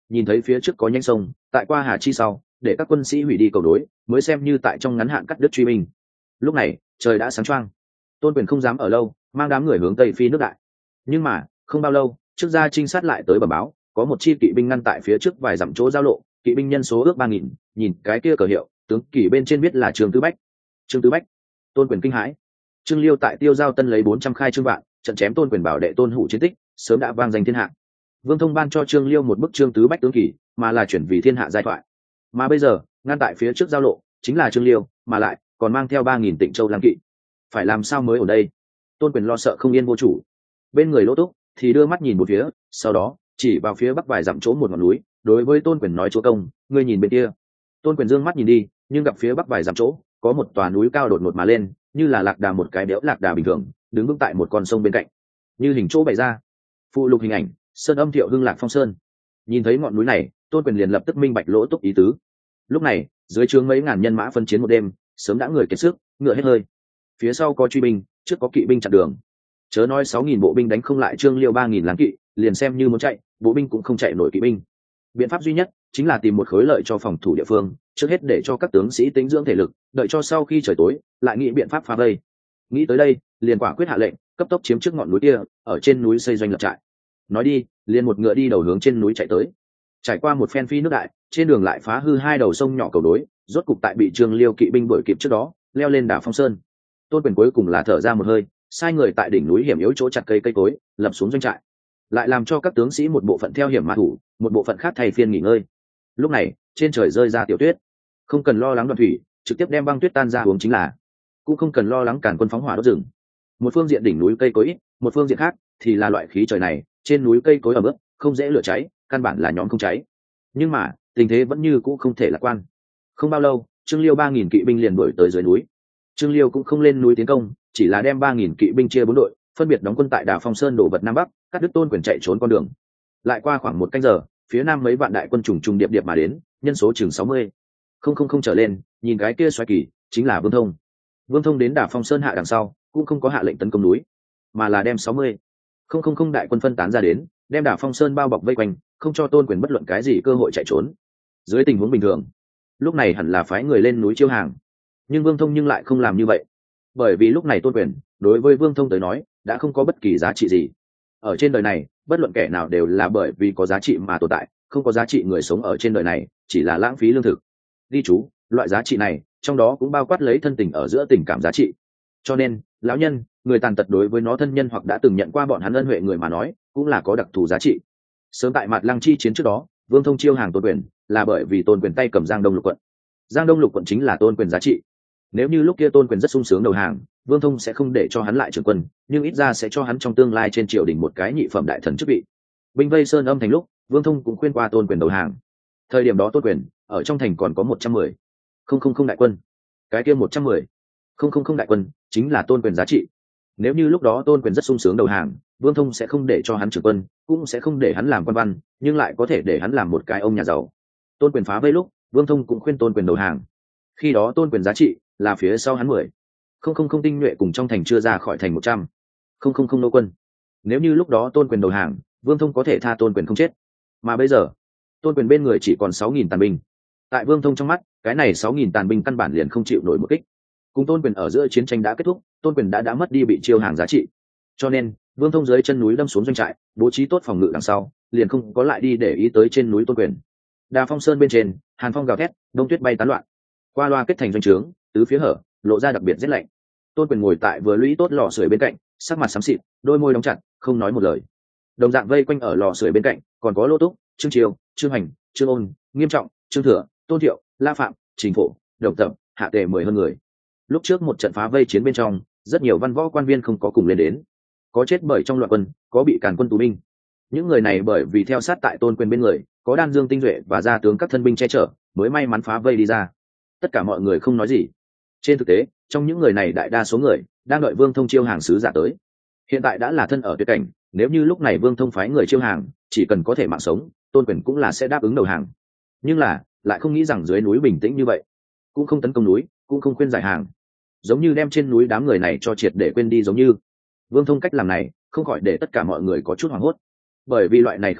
nhìn thấy phía trước có nhánh sông tại qua hà chi sau để các quân sĩ hủy đi cầu đối mới xem như tại trong ngắn hạn cắt đứt truy binh. Lúc này trời đã sáng choang, tôn quyền không dám ở lâu, mang đám người hướng tây phi nước đại. Nhưng mà không bao lâu trước ra trinh sát lại tới bẩm báo có một chi kỵ binh ngăn tại phía trước vài dặm chỗ giao lộ, kỵ binh nhân số ước 3.000, nhìn cái kia cờ hiệu tướng kỷ bên trên biết là Trương Tứ Bách. Trương Tứ Bách. Tôn quyền kinh hãi. Trương Liêu tại Tiêu Giao Tân lấy 400 khai trương vạn, trận chém tôn quyền bảo đệ tôn hủ chiến tích sớm đã vang danh thiên hạ. Vương Thông ban cho Trương Liêu một bức Trương Tứ Bách tướng kỷ, mà là chuyển vì thiên hạ giai thoại. Mà bây giờ ngăn tại phía trước giao lộ chính là Trương Liêu, mà lại còn mang theo 3.000 Tịnh Châu lang kỵ, phải làm sao mới ở đây? Tôn quyền lo sợ không yên vô chủ. Bên người Lỗ Túc thì đưa mắt nhìn một phía, sau đó chỉ vào phía bắc vài dặm chỗ một ngọn núi, đối với Tôn quyền nói: chúa công, ngươi nhìn bên kia. Tôn quyền dương mắt nhìn đi, nhưng gặp phía bắc vài dặm chỗ có một tòa núi cao đột ngột mà lên, như là lạc đà, một cái đẽo lạc đà bình thường đứng vững tại một con sông bên cạnh, như hình chỗ bày ra. Phụ lục hình ảnh: Sơn Âm Thiệu Hưng Lạc Phong Sơn. Nhìn thấy ngọn núi này, Tôn quyền liền lập tức minh bạch Lỗ Túc ý tứ. Lúc này dưới trướng mấy ngàn nhân mã phân chiến một đêm, sớm đã người kiệt sức, ngựa hết hơi. Phía sau có truy binh, trước có kỵ binh chặn đường. Chớ nói 6.000 bộ binh đánh không lại Trương Liêu 3.000 lang kỵ, liền xem như muốn chạy, bộ binh cũng không chạy nổi kỵ binh. Biện pháp duy nhất chính là tìm một khối lợi cho phòng thủ địa phương, trước hết để cho các tướng sĩ tĩnh dưỡng thể lực, đợi cho sau khi trời tối lại nghĩ biện pháp phá vây. Nghĩ tới đây, liền quả quyết hạ lệnh cấp tốc chiếm trước ngọn núi kia, ở trên núi xây doanh lập trại. Nói đi, liền một ngựa đi đầu hướng trên núi chạy tới. Trải qua một phen phi nước đại, trên đường lại phá hư 2 đầu sông nhỏ cầu đối, rốt cục tại bị Trương Liêu kỵ binh đuổi kịp trước đó, leo lên đảo Phong Sơn. Tôn quyền cuối cùng là thở ra một hơi, sai người tại đỉnh núi hiểm yếu chỗ chặt cây cối, lập xuống doanh trại, lại làm cho các tướng sĩ một bộ phận theo hiểm mà thủ, một bộ phận khác thay phiên nghỉ ngơi. Lúc này trên trời rơi ra tiểu tuyết, không cần lo lắng đoạn thủy, trực tiếp đem băng tuyết tan ra uống chính là, cũng không cần lo lắng càn quân phóng hỏa đốt rừng. Một phương diện đỉnh núi cây cối ít, một phương diện khác thì là loại khí trời này, trên núi cây cối ẩm ướt, không dễ lửa cháy, căn bản là nhóm không cháy. Nhưng mà tình thế vẫn như cũ không thể lạc quan. Không bao lâu Trương Liêu 3.000 kỵ binh liền đuổi tới dưới núi. Trương Liêu cũng không lên núi tiến công, chỉ là đem 3.000 kỵ binh chia 4 đội, phân biệt đóng quân tại đảo Phong Sơn đổ vật nam bắc, cắt đứt Tôn quyền chạy trốn con đường. Lại qua khoảng 1 canh giờ, phía nam mấy vạn đại quân trùng trùng điệp điệp mà đến, nhân số chừng 60. Không trở lên, nhìn cái kia xoáy kỳ, chính là Vương Thông. Vương Thông đến đảo Phong Sơn hạ đằng sau, cũng không có hạ lệnh tấn công núi, mà là đem 60. Không đại quân phân tán ra đến, đem đảo Phong Sơn bao bọc vây quanh, không cho Tôn quyền bất luận cái gì cơ hội chạy trốn. Dưới tình huống bình thường, lúc này hẳn là phái người lên núi chiêu hàng, nhưng Vương Thông lại không làm như vậy, bởi vì lúc này Tôn quyền đối với Vương Thông tới nói đã không có bất kỳ giá trị gì. Ở trên đời này, bất luận kẻ nào đều là bởi vì có giá trị mà tồn tại, không có giá trị người sống ở trên đời này chỉ là lãng phí lương thực. Ghi chú, loại giá trị này trong đó cũng bao quát lấy thân tình ở giữa tình cảm giá trị. Cho nên lão nhân, người tàn tật đối với nó thân nhân hoặc đã từng nhận qua bọn hắn ân huệ người mà nói cũng là có đặc thù giá trị. Sớm tại Mạt Lăng chi chiến trước đó, Vương Thông chiêu hàng Tôn quyền là bởi vì Tôn quyền tay cầm Giang Đông Lục quận. Giang Đông Lục quận chính là Tôn quyền giá trị. Nếu như lúc kia Tôn quyền rất sung sướng đầu hàng, Vương Thông sẽ không để cho hắn lại trưởng quân, nhưng ít ra sẽ cho hắn trong tương lai trên triều đình một cái nhị phẩm đại thần chức vị. Binh vây Sơn Âm thành lúc, Vương Thông cũng khuyên qua Tôn quyền đầu hàng. Thời điểm đó Tôn quyền ở trong thành còn có 110 không đại quân, cái kia 110 không đại quân chính là Tôn quyền giá trị. Nếu như lúc đó Tôn quyền rất sung sướng đầu hàng, Vương Thông sẽ không để cho hắn trưởng quân, cũng sẽ không để hắn làm quan văn, nhưng lại có thể để hắn làm một cái ông nhà giàu. Tôn quyền phá vây lúc, Vương Thông cũng khuyên Tôn quyền đầu hàng. Khi đó Tôn quyền giá trị là phía sau hắn 10 không tinh nhuệ cùng trong thành chưa ra khỏi thành 100 không nô quân. Nếu như lúc đó Tôn quyền đầu hàng, Vương Thông có thể tha Tôn quyền không chết. Mà bây giờ Tôn quyền bên người chỉ còn 6.000 tàn binh. Tại Vương Thông trong mắt, cái này 6.000 tàn binh căn bản liền không chịu nổi một kích. Cùng Tôn quyền ở giữa chiến tranh đã kết thúc, Tôn quyền đã mất đi bị chiêu hàng giá trị. Cho nên Vương Thông dưới chân núi đâm xuống doanh trại, bố trí tốt phòng ngự đằng sau, liền không có lại đi để ý tới trên núi Tôn quyền. Đà Phong Sơn bên trên, hàn phong gào thét, đông tuyết bay tán loạn. Qua loa kết thành doanh trướng, tứ phía hở, lộ ra đặc biệt rét lạnh. Tôn quyền ngồi tại vừa lũy tốt lò sưởi bên cạnh, sắc mặt xám xịt, đôi môi đóng chặt, không nói một lời. Đồng dạng vây quanh ở lò sưởi bên cạnh còn có Lỗ Túc, Trương Chiêu, Trương Hành, Trương Ôn, Nghiêm Trọng, Trương Thừa, Tôn Thiệu, La Phạm, Trình Phổ, Độc Tập, Hạ Tề 10 hơn người. Lúc trước một trận phá vây chiến bên trong, rất nhiều văn võ quan viên không có cùng lên đến, có chết bởi trong loạn quân, có bị càn quân tù binh. Những người này bởi vì theo sát tại Tôn quyền bên người, có đan dương tinh duệ và gia tướng các thân binh che chở, mới may mắn phá vây đi ra. Tất cả mọi người không nói gì. Trên thực tế, trong những người này đại đa số người đang đợi Vương Thông chiêu hàng sứ giả tới. Hiện tại đã là thân ở tuyệt cảnh, nếu như lúc này Vương Thông phái người chiêu hàng, chỉ cần có thể mạng sống, Tôn quyền cũng là sẽ đáp ứng đầu hàng. Nhưng là lại không nghĩ rằng dưới núi bình tĩnh như vậy, cũng không tấn công núi, cũng không khuyên giải hàng, giống như đem trên núi đám người này cho triệt để quên đi giống như. Vương Thông cách làm này không khỏi để tất cả mọi người có chút hoảng hốt, bởi vì loại này không nhìn,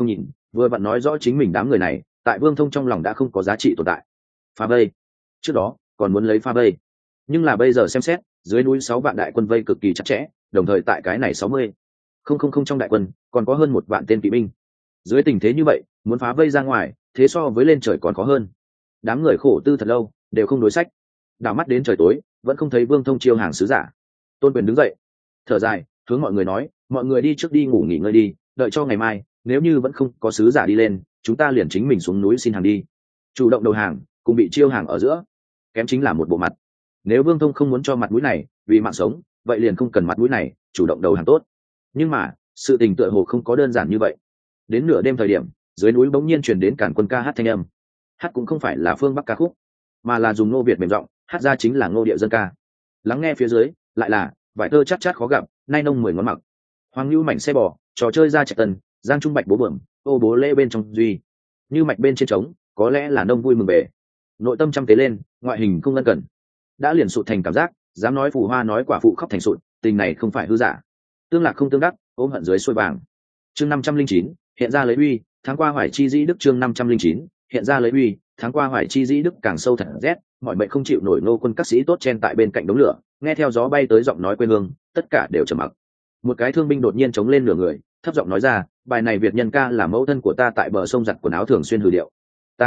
vừa vặn nói rõ chính mình đám người này tại Vương Thông trong lòng đã không có giá trị tồn tại. Phá vây, trước đó còn muốn lấy phá vây, nhưng là bây giờ xem xét dưới núi 6 vạn đại quân vây cực kỳ chặt chẽ, đồng thời tại cái này 60 không trong đại quân còn có hơn 1 vạn tên kỵ binh. Dưới tình thế như vậy muốn phá vây ra ngoài, thế so với lên trời còn khó hơn. Đám người khổ tư thật lâu đều không đối sách, đảo mắt đến trời tối vẫn không thấy Vương Thông chiêu hàng sứ giả. Tôn Quyền đứng dậy thở dài, hướng mọi người nói, mọi người đi trước đi ngủ nghỉ ngơi đi, đợi cho ngày mai nếu như vẫn không có sứ giả đi lên, chúng ta liền chính mình xuống núi xin hàng đi. Chủ động đầu hàng cùng bị chiêu hàng ở giữa kém chính là một bộ mặt. Nếu Vương Thông không muốn cho mặt mũi này vì mạng sống, vậy liền không cần mặt mũi này, chủ động đầu hàng tốt. Nhưng mà sự tình tựa hồ không có đơn giản như vậy. Đến nửa đêm thời điểm, dưới núi bỗng nhiên truyền đến càn quân ca hát thanh âm. Hát cũng không phải là phương Bắc ca khúc, mà là dùng Ngô Việt mềm giọng hát ra, chính là Ngô Điệu dân ca. Lắng nghe phía dưới lại là vải tơ chát chát khó gặp, nay nông 10 ngón mặc. Hoàng lưu mảnh xe bò, trò chơi ra trạch tần, giang trung bạch bố bẩm, ô bố lễ bên trong duy. Như mạch bên trên trống, có lẽ là nông vui mừng bể. Nội tâm trăm tế lên, ngoại hình không ân cần. Đã liền sụt thành cảm giác, dám nói phù hoa nói quả phụ khóc thành sụt, tình này không phải hư giả. Tương lạc không tương đắc, ôm hận dưới xuôi vàng. Chương 509, hiện ra lấy uy, tháng qua hoài chi dĩ đức. Chương 509, hiện ra lấy uy, tháng qua hoài chi dĩ đức. Càng sâu thật rét, mọi mệnh không chịu nổi, nô quân các sĩ tốt chen tại bên cạnh đống lửa, nghe theo gió bay tới giọng nói quê hương, tất cả đều trầm mặc. Một cái thương binh đột nhiên chống lên nửa người, thấp giọng nói ra, bài này Việt nhân ca là mẫu thân của ta tại bờ sông giặt quần áo thường xuyên hừ điệu.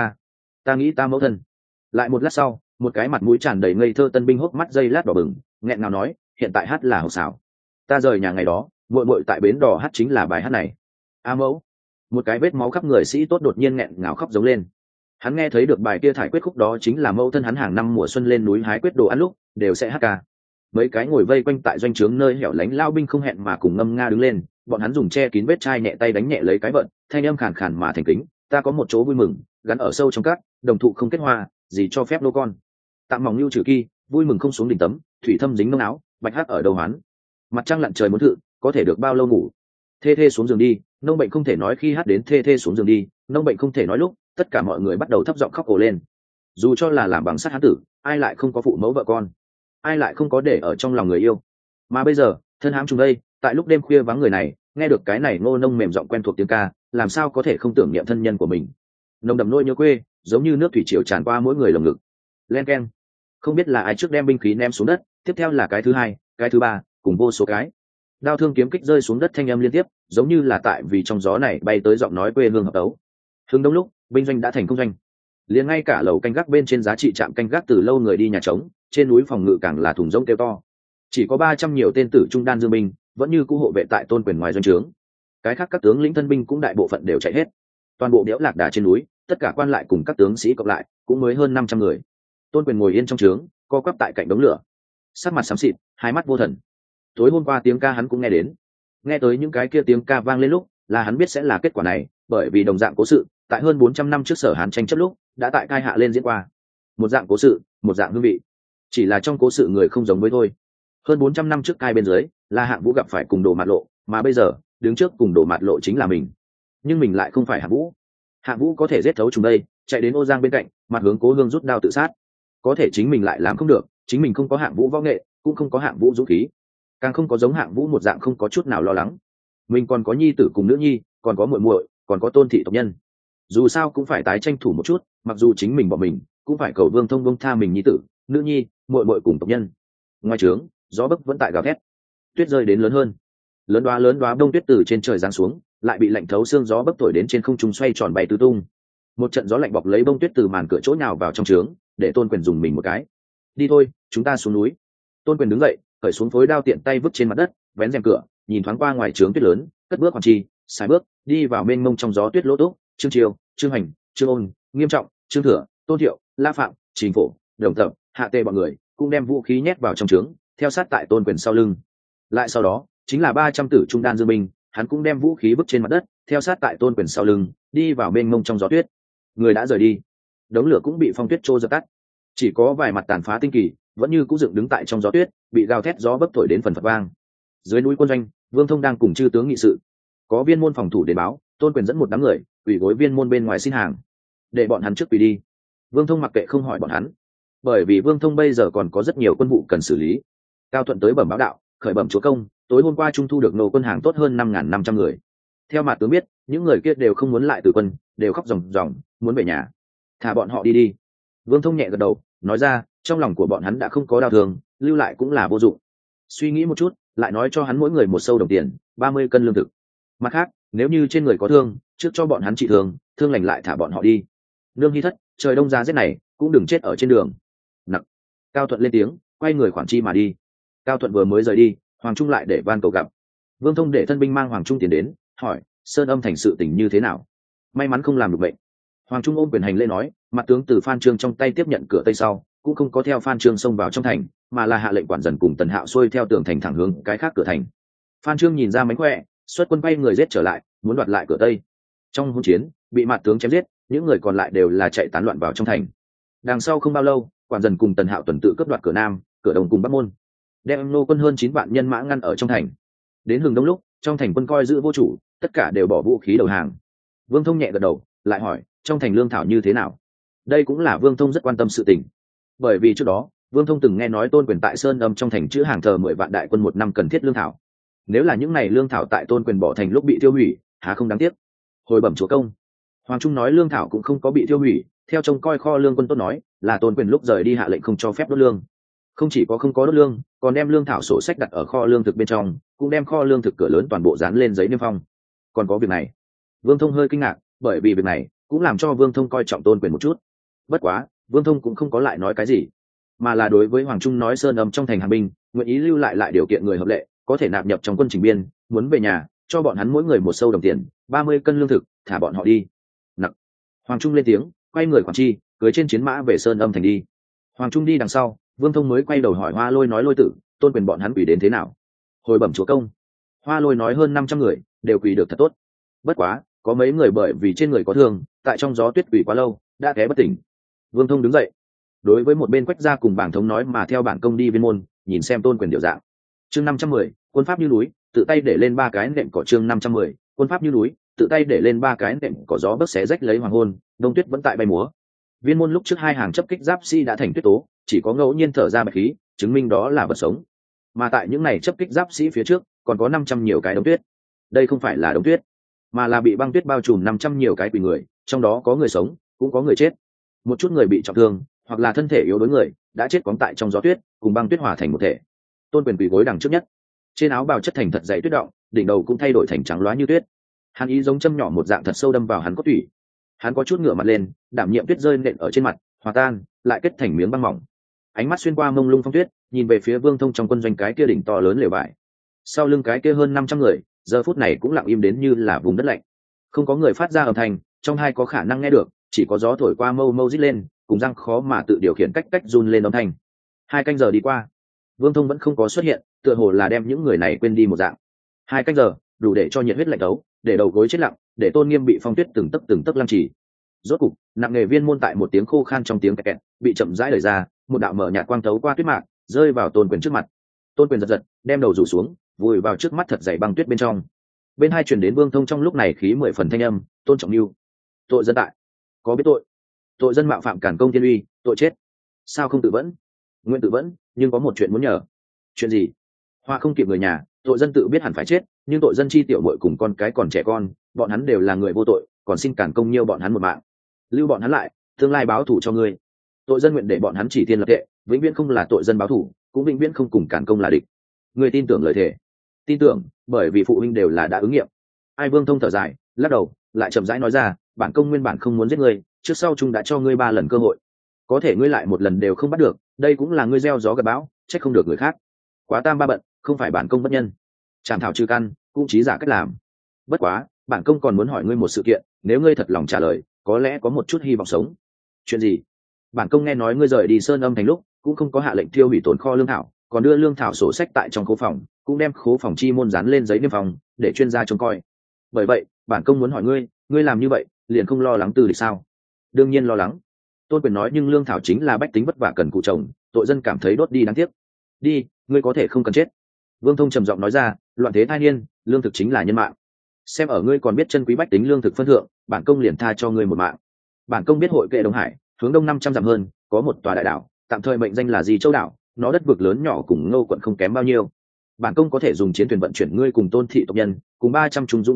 Ta nghĩ ta mẫu thân. Lại một lát sau, một cái mặt mũi tràn đầy ngây thơ tân binh hốc mắt dây lát đỏ bừng, nghẹn ngào nói, hiện tại hát là hậu xảo. Ta rời nhà ngày đó, muội muội tại bến đò hát chính là bài hát này. A mẫu. Một cái vết máu khắp người sĩ tốt đột nhiên nghẹn ngào khóc giống lên. Hắn nghe thấy được bài kia thải quyết khúc đó chính là mẫu thân hắn hàng năm mùa xuân lên núi hái quyết đồ ăn lúc đều sẽ hát ca. Mấy cái ngồi vây quanh tại doanh trướng nơi hẻo lánh lao binh không hẹn mà cùng ngâm nga đứng lên, bọn hắn dùng che kín vết chai nhẹ tay đánh nhẹ lấy cái vận, thanh âm khàn khàn mà thành kính, ta có một chỗ vui mừng gắn ở sâu trong cát, đồng thụ không kết hoa, gì cho phép nô con. Tạm mỏng lưu trừ kỳ, vui mừng không xuống đỉnh tấm, thủy thâm dính nông áo, bạch hát ở đầu hoán. Mặt trăng lặn trời muốn thự, có thể được bao lâu ngủ. Thê thê xuống giường đi, nông bệnh không thể nói, khi hát đến thê thê xuống giường đi, nông bệnh không thể nói lúc, tất cả mọi người bắt đầu thấp giọng khóc ồ lên. Dù cho là làm bằng sắt hán tử, ai lại không có phụ mẫu vợ con, ai lại không có để ở trong lòng người yêu. Mà bây giờ thân hãm chung đây, tại lúc đêm khuya vắng người này nghe được cái này ngô nông mềm giọng quen thuộc tiếng ca, làm sao có thể không tưởng niệm thân nhân của mình. Nồng đậm nỗi nhớ quê giống như nước thủy triều tràn qua mỗi người lồng ngực. Len keng, không biết là ai trước đem binh khí ném xuống đất, tiếp theo là cái thứ hai, cái thứ ba, cùng vô số cái đao thương kiếm kích rơi xuống đất, thanh âm liên tiếp, giống như là tại vì trong gió này bay tới giọng nói quê hương hợp tấu. Hướng đông lúc binh doanh đã thành công doanh, liền ngay cả lầu canh gác bên trên giá trị trạm canh gác từ lâu người đi nhà trống, trên núi phòng ngự càng là thùng rỗng kêu to. Chỉ có 300 nhiều tên tử trung đan dương binh vẫn như cũ hộ vệ tại Tôn Quyền ngoài doanh trướng. Cái khác các tướng lĩnh thân binh cũng đại bộ phận đều chạy hết. Toàn bộ đẽo lạc đà trên núi, tất cả quan lại cùng các tướng sĩ cộng lại cũng mới hơn 500 người. Tôn Quyền ngồi yên trong trướng, co quắp tại cạnh đống lửa, sắc mặt xám xịt, hai mắt vô thần. Tối hôm qua tiếng ca hắn cũng nghe đến, nghe tới những cái kia tiếng ca vang lên lúc, là hắn biết sẽ là kết quả này, bởi vì đồng dạng cố sự tại hơn 400 năm trước Sở Hán tranh chấp lúc đã tại Cai Hạ lên diễn qua. Một dạng cố sự, một dạng hương vị, chỉ là trong cố sự người không giống với thôi. Hơn 400 năm trước Cai bên dưới là Hạng Vũ gặp phải cùng Đồ Mạt Lộ, mà bây giờ đứng trước cùng Đồ Mạt Lộ chính là mình, nhưng mình lại không phải Hạng Vũ. Hạng Vũ có thể giết thấu chúng đây, chạy đến Ô Giang bên cạnh, mặt hướng Cố Hương rút đao tự sát, có thể chính mình lại làm không được. Chính mình không có Hạng Vũ võ nghệ, cũng không có Hạng Vũ dũng khí, càng không có giống Hạng Vũ một dạng không có chút nào lo lắng. Mình còn có nhi tử cùng nữ nhi, còn có muội muội, còn có Tôn thị tộc nhân, dù sao cũng phải tái tranh thủ một chút. Mặc dù chính mình bỏ mình, cũng phải cầu Vương Thông bông tha mình nhi tử, nữ nhi, muội muội cùng tộc nhân. Ngoài trướng gió bấc vẫn tại gào thét, tuyết rơi đến lớn hơn, lớn đoá đông tuyết từ trên trời giáng xuống, lại bị lạnh thấu xương gió bấc thổi đến trên không trung xoay tròn bay tứ tung. Một trận gió lạnh bọc lấy bông tuyết từ màn cửa chỗ nhào vào trong trướng, để Tôn Quyền dùng mình một cái. Đi thôi, chúng ta xuống núi. Tôn Quyền đứng dậy, cởi xuống phối đao tiện tay vứt trên mặt đất, vén rèm cửa, nhìn thoáng qua ngoài trướng tuyết lớn, cất bước hoàn chi, xài bước đi vào mênh mông trong gió tuyết lỗ túc. Trương Triều, Trương Hành, Trương Ôn, Nghiêm Trọng, Trương Thừa, Tôn Thiệu, La Phạm, Trình Phổ, Đồng Tập, Hạ Tề bọn người cũng đem vũ khí nhét vào trong trướng, theo sát tại Tôn Quyền sau lưng. Lại sau đó chính là 300 tử trung đan dương binh, hắn cũng đem vũ khí vứt trên mặt đất, theo sát tại Tôn Quyền sau lưng, đi vào mênh mông trong gió tuyết. Người đã rời đi, đống lửa cũng bị phong tuyết trô dập tắt, chỉ có vài mặt tàn phá tinh kỳ vẫn như cũ dựng đứng tại trong gió tuyết, bị gào thét gió bấc thổi đến phần phật vang. Dưới núi quân doanh, Vương Thông đang cùng chư tướng nghị sự. Có viên môn phòng thủ đến báo, Tôn Quyền dẫn một đám người quỳ gối viên môn bên ngoài xin hàng, để bọn hắn trước quỳ đi. Vương Thông mặc kệ không hỏi bọn hắn, bởi vì Vương Thông bây giờ còn có rất nhiều quân vụ cần xử lý. Cao Thuận tới bẩm báo đạo, khởi bẩm chúa công, tối hôm qua trung thu được nô quân hàng tốt hơn 5.500 người. Theo mặt tướng biết, những người kia đều không muốn lại từ quân, đều khóc ròng ròng muốn về nhà. Thả bọn họ đi đi. Vương Thông nhẹ gật đầu nói ra, trong lòng của bọn hắn đã không có đau thương, lưu lại cũng là vô dụng. Suy nghĩ một chút, lại nói cho hắn mỗi người một sâu đồng tiền, 30 cân lương thực. Mặt khác, nếu như trên người có thương, trước cho bọn hắn trị thương, thương lành lại thả bọn họ đi. Nương Hy thất, trời đông giá rét này cũng đừng chết ở trên đường. Nặc. Cao Thuận lên tiếng, quay người khoản chi mà đi. Cao Thuận vừa mới rời đi, Hoàng Trung lại để van cầu gặp. Vương Thông để thân binh mang Hoàng Trung tiến đến, hỏi Sơn Âm thành sự tình như thế nào. May mắn không làm được bệnh. Hoàng Trung ôm quyền hành lễ nói, mặt tướng từ Phan Trương trong tay tiếp nhận cửa tây sau, cũng không có theo Phan Trương xông vào trong thành, mà là hạ lệnh quản dần cùng Tần Hạo xuôi theo tường thành thẳng hướng cái khác cửa thành. Phan Trương nhìn ra mánh khỏe, xuất quân bay người giết trở lại, muốn đoạt lại cửa tây. Trong hỗn chiến, bị mặt tướng chém giết, những người còn lại đều là chạy tán loạn vào trong thành. Đằng sau không bao lâu, quản dần cùng Tần Hạo tuần tự cướp đoạt cửa nam, cửa đông cùng bắc môn, đem nô quân hơn 9 vạn nhân mã ngăn ở trong thành. Đến hừng đông lúc, trong thành quân coi giữ vô chủ, tất cả đều bỏ vũ khí đầu hàng. Vương Thông nhẹ gật đầu, lại hỏi trong thành lương thảo như thế nào. Đây cũng là Vương Thông rất quan tâm sự tình, bởi vì trước đó Vương Thông từng nghe nói Tôn Quyền tại Sơn Âm trong thành chữ hàng thờ 10 vạn đại quân một năm cần thiết lương thảo. Nếu là những này lương thảo tại Tôn Quyền bỏ thành lúc bị tiêu hủy, há không đáng tiếc. Hồi bẩm chúa công, Hoàng Trung nói lương thảo cũng không có bị tiêu hủy, theo trông coi kho lương quân tốt nói là Tôn Quyền lúc rời đi hạ lệnh không cho phép đốt lương. Không chỉ có không có đốt lương, còn đem lương thảo sổ sách đặt ở kho lương thực bên trong, cũng đem kho lương thực cửa lớn toàn bộ dán lên giấy niêm phong. Còn có việc này. Vương Thông hơi kinh ngạc, bởi vì việc này cũng làm cho Vương Thông coi trọng Tôn Quyền một chút. Bất quá Vương Thông cũng không có lại nói cái gì, mà là đối với Hoàng Trung nói Sơn Âm trong thành hàng binh nguyện ý lưu lại điều kiện người hợp lệ, có thể nạp nhập trong quân chỉnh biên, muốn về nhà cho bọn hắn mỗi người một sâu đồng tiền, 30 cân lương thực, thả bọn họ đi. Nặc. Hoàng Trung lên tiếng, quay người quản chi, cưỡi trên chiến mã về Sơn Âm thành đi. Hoàng Trung đi đằng sau, Vương Thông mới quay đầu hỏi Hoa Lôi nói Lôi tử, Tôn Quyền bọn hắn quỳ đến thế nào. Hồi bẩm chúa công, Hoa Lôi nói hơn 500 người đều quỳ được thật tốt, bất quá có mấy người bởi vì trên người có thương, tại trong gió tuyết quỳ quá lâu đã té bất tỉnh. Vương Thông đứng dậy, đối với một bên Quách gia cùng bảng thống nói mà theo bản công đi viên môn nhìn xem Tôn Quyền điều dạng. Chương 510, quân pháp như núi, tự tay để lên 3 cái nệm cỏ. Chương 510, quân pháp như núi, tự tay để lên 3 cái nệm cỏ. Gió bấc xé rách lấy hoàng hôn, đông tuyết vẫn tại bay múa. Viên môn lúc trước 2 hàng chấp kích giáp sĩ đã thành tuyết tố, chỉ có ngẫu nhiên thở ra bạch khí, chứng minh đó là vật sống. Mà tại những này chấp kích giáp sĩ phía trước, còn có 500 nhiều cái đống tuyết. Đây không phải là đống tuyết, mà là bị băng tuyết bao trùm 500 nhiều cái quỷ người, trong đó có người sống, cũng có người chết. Một chút người bị trọng thương, hoặc là thân thể yếu đuối người, đã chết quóng tại trong gió tuyết, cùng băng tuyết hòa thành một thể. Tôn Quyền quỳ gối đằng trước nhất, trên áo bào chất thành thật dày tuyết động, đỉnh đầu cũng thay đổi thành trắng loá như tuyết. Hàn ý giống châm nhỏ một dạng thật sâu đâm vào hắn cốt tủy. Hắn có chút ngửa mặt lên, đảm nhiệm tuyết rơi nện ở trên mặt, hòa tan, lại kết thành miếng băng mỏng. Ánh mắt xuyên qua mông lung phong tuyết, nhìn về phía Vương Thông trong quân doanh cái kia đỉnh to lớn lều vải. Sau lưng cái kia hơn 500 người, giờ phút này cũng lặng im đến như là vùng đất lạnh. Không có người phát ra âm thanh, trong hai có khả năng nghe được, chỉ có gió thổi qua mâu mâu rít lên, cùng răng khó mà tự điều khiển cách run lên âm thanh. 2 canh giờ đi qua, Vương Thông vẫn không có xuất hiện, tựa hồ là đem những người này quên đi một dạng. 2 canh giờ, đủ để cho nhiệt huyết lạnh đấu, để đầu gối chết lặng, để Tôn Nghiêm bị phong tuyết từng tấc lăng trì. Rốt cục, nặng nghề viên môn tại một tiếng khô khan trong tiếng kẹt kẹt, bị chậm rãi đẩy ra, một đạo mở nhạt quang thấu qua tuyết mạc, rơi vào Tôn Quyền trước mặt. Tôn Quyền giật giật, đem đầu rủ xuống, vùi vào trước mắt thật dày băng tuyết bên trong. Bên hai truyền đến Vương Thông trong lúc này khí 10 phần thanh âm, Tôn Trọng Nưu, tội dân tại, có biết tội, tội dân mạo phạm cản công thiên uy, tội chết. Sao không tự vẫn? Nguyện tự vẫn, nhưng có một chuyện muốn nhờ. Chuyện gì? Hoa không kịp người nhà, tội dân tự biết hẳn phải chết, nhưng tội dân chi tiểu muội cùng con cái còn trẻ con, bọn hắn đều là người vô tội, còn xin cản công nhiêu bọn hắn một mạng, lưu bọn hắn lại, tương lai báo thù cho ngươi. Tội dân nguyện để bọn hắn chỉ thiên lập tệ, vĩnh viễn không là tội dân báo thù, cũng vĩnh viễn không cùng cản công là địch. Ngươi tin tưởng lời thề? Tin tưởng, bởi vì phụ huynh đều là đã ứng nghiệm. Ai? Vương Thông thở dài, lắc đầu, lại chậm rãi nói ra, bản công nguyên bản không muốn giết ngươi, trước sau chung đã cho ngươi 3 lần cơ hội, có thể ngươi lại một lần đều không bắt được, đây cũng là ngươi gieo gió gặt bão, trách không được người khác. Quá tam ba bận, không phải bản công bất nhân, chảm thảo trừ căn, cũng chí giả cách làm. Bất quá, bản công còn muốn hỏi ngươi một sự kiện, nếu ngươi thật lòng trả lời, có lẽ có một chút hy vọng sống. Chuyện gì? Bản công nghe nói ngươi rời đi Sơn Âm thành lúc, cũng không có hạ lệnh tiêu hủy tồn kho lương thảo, còn đưa lương thảo sổ sách tại trong khố phòng, cũng đem khố phòng chi môn dán lên giấy niêm phòng, để chuyên gia trông coi. Bởi vậy, bản công muốn hỏi ngươi, ngươi làm như vậy, liền không lo lắng từ địch sao? Đương nhiên lo lắng. Tôn Quyền nói, nhưng lương thảo chính là bách tính vất vả cần cù trồng, tội dân cảm thấy đốt đi đáng tiếc. Đi, ngươi có thể không cần chết. Vương Thông trầm giọng nói ra, loạn thế thai niên, lương thực chính là nhân mạng. Xem ở ngươi còn biết chân quý bách tính lương thực phân thượng, bản công liền tha cho ngươi một mạng. Bản công biết hội kệ Đông Hải, hướng đông 500 dặm hơn, có một tòa đại đảo, tạm thời mệnh danh là Di Châu đảo, nó đất vực lớn nhỏ cùng Ngô quận không kém bao nhiêu. Bản công có thể dùng chiến thuyền vận chuyển ngươi cùng Tôn thị tộc nhân, cùng 300 trung dũng thân vệ,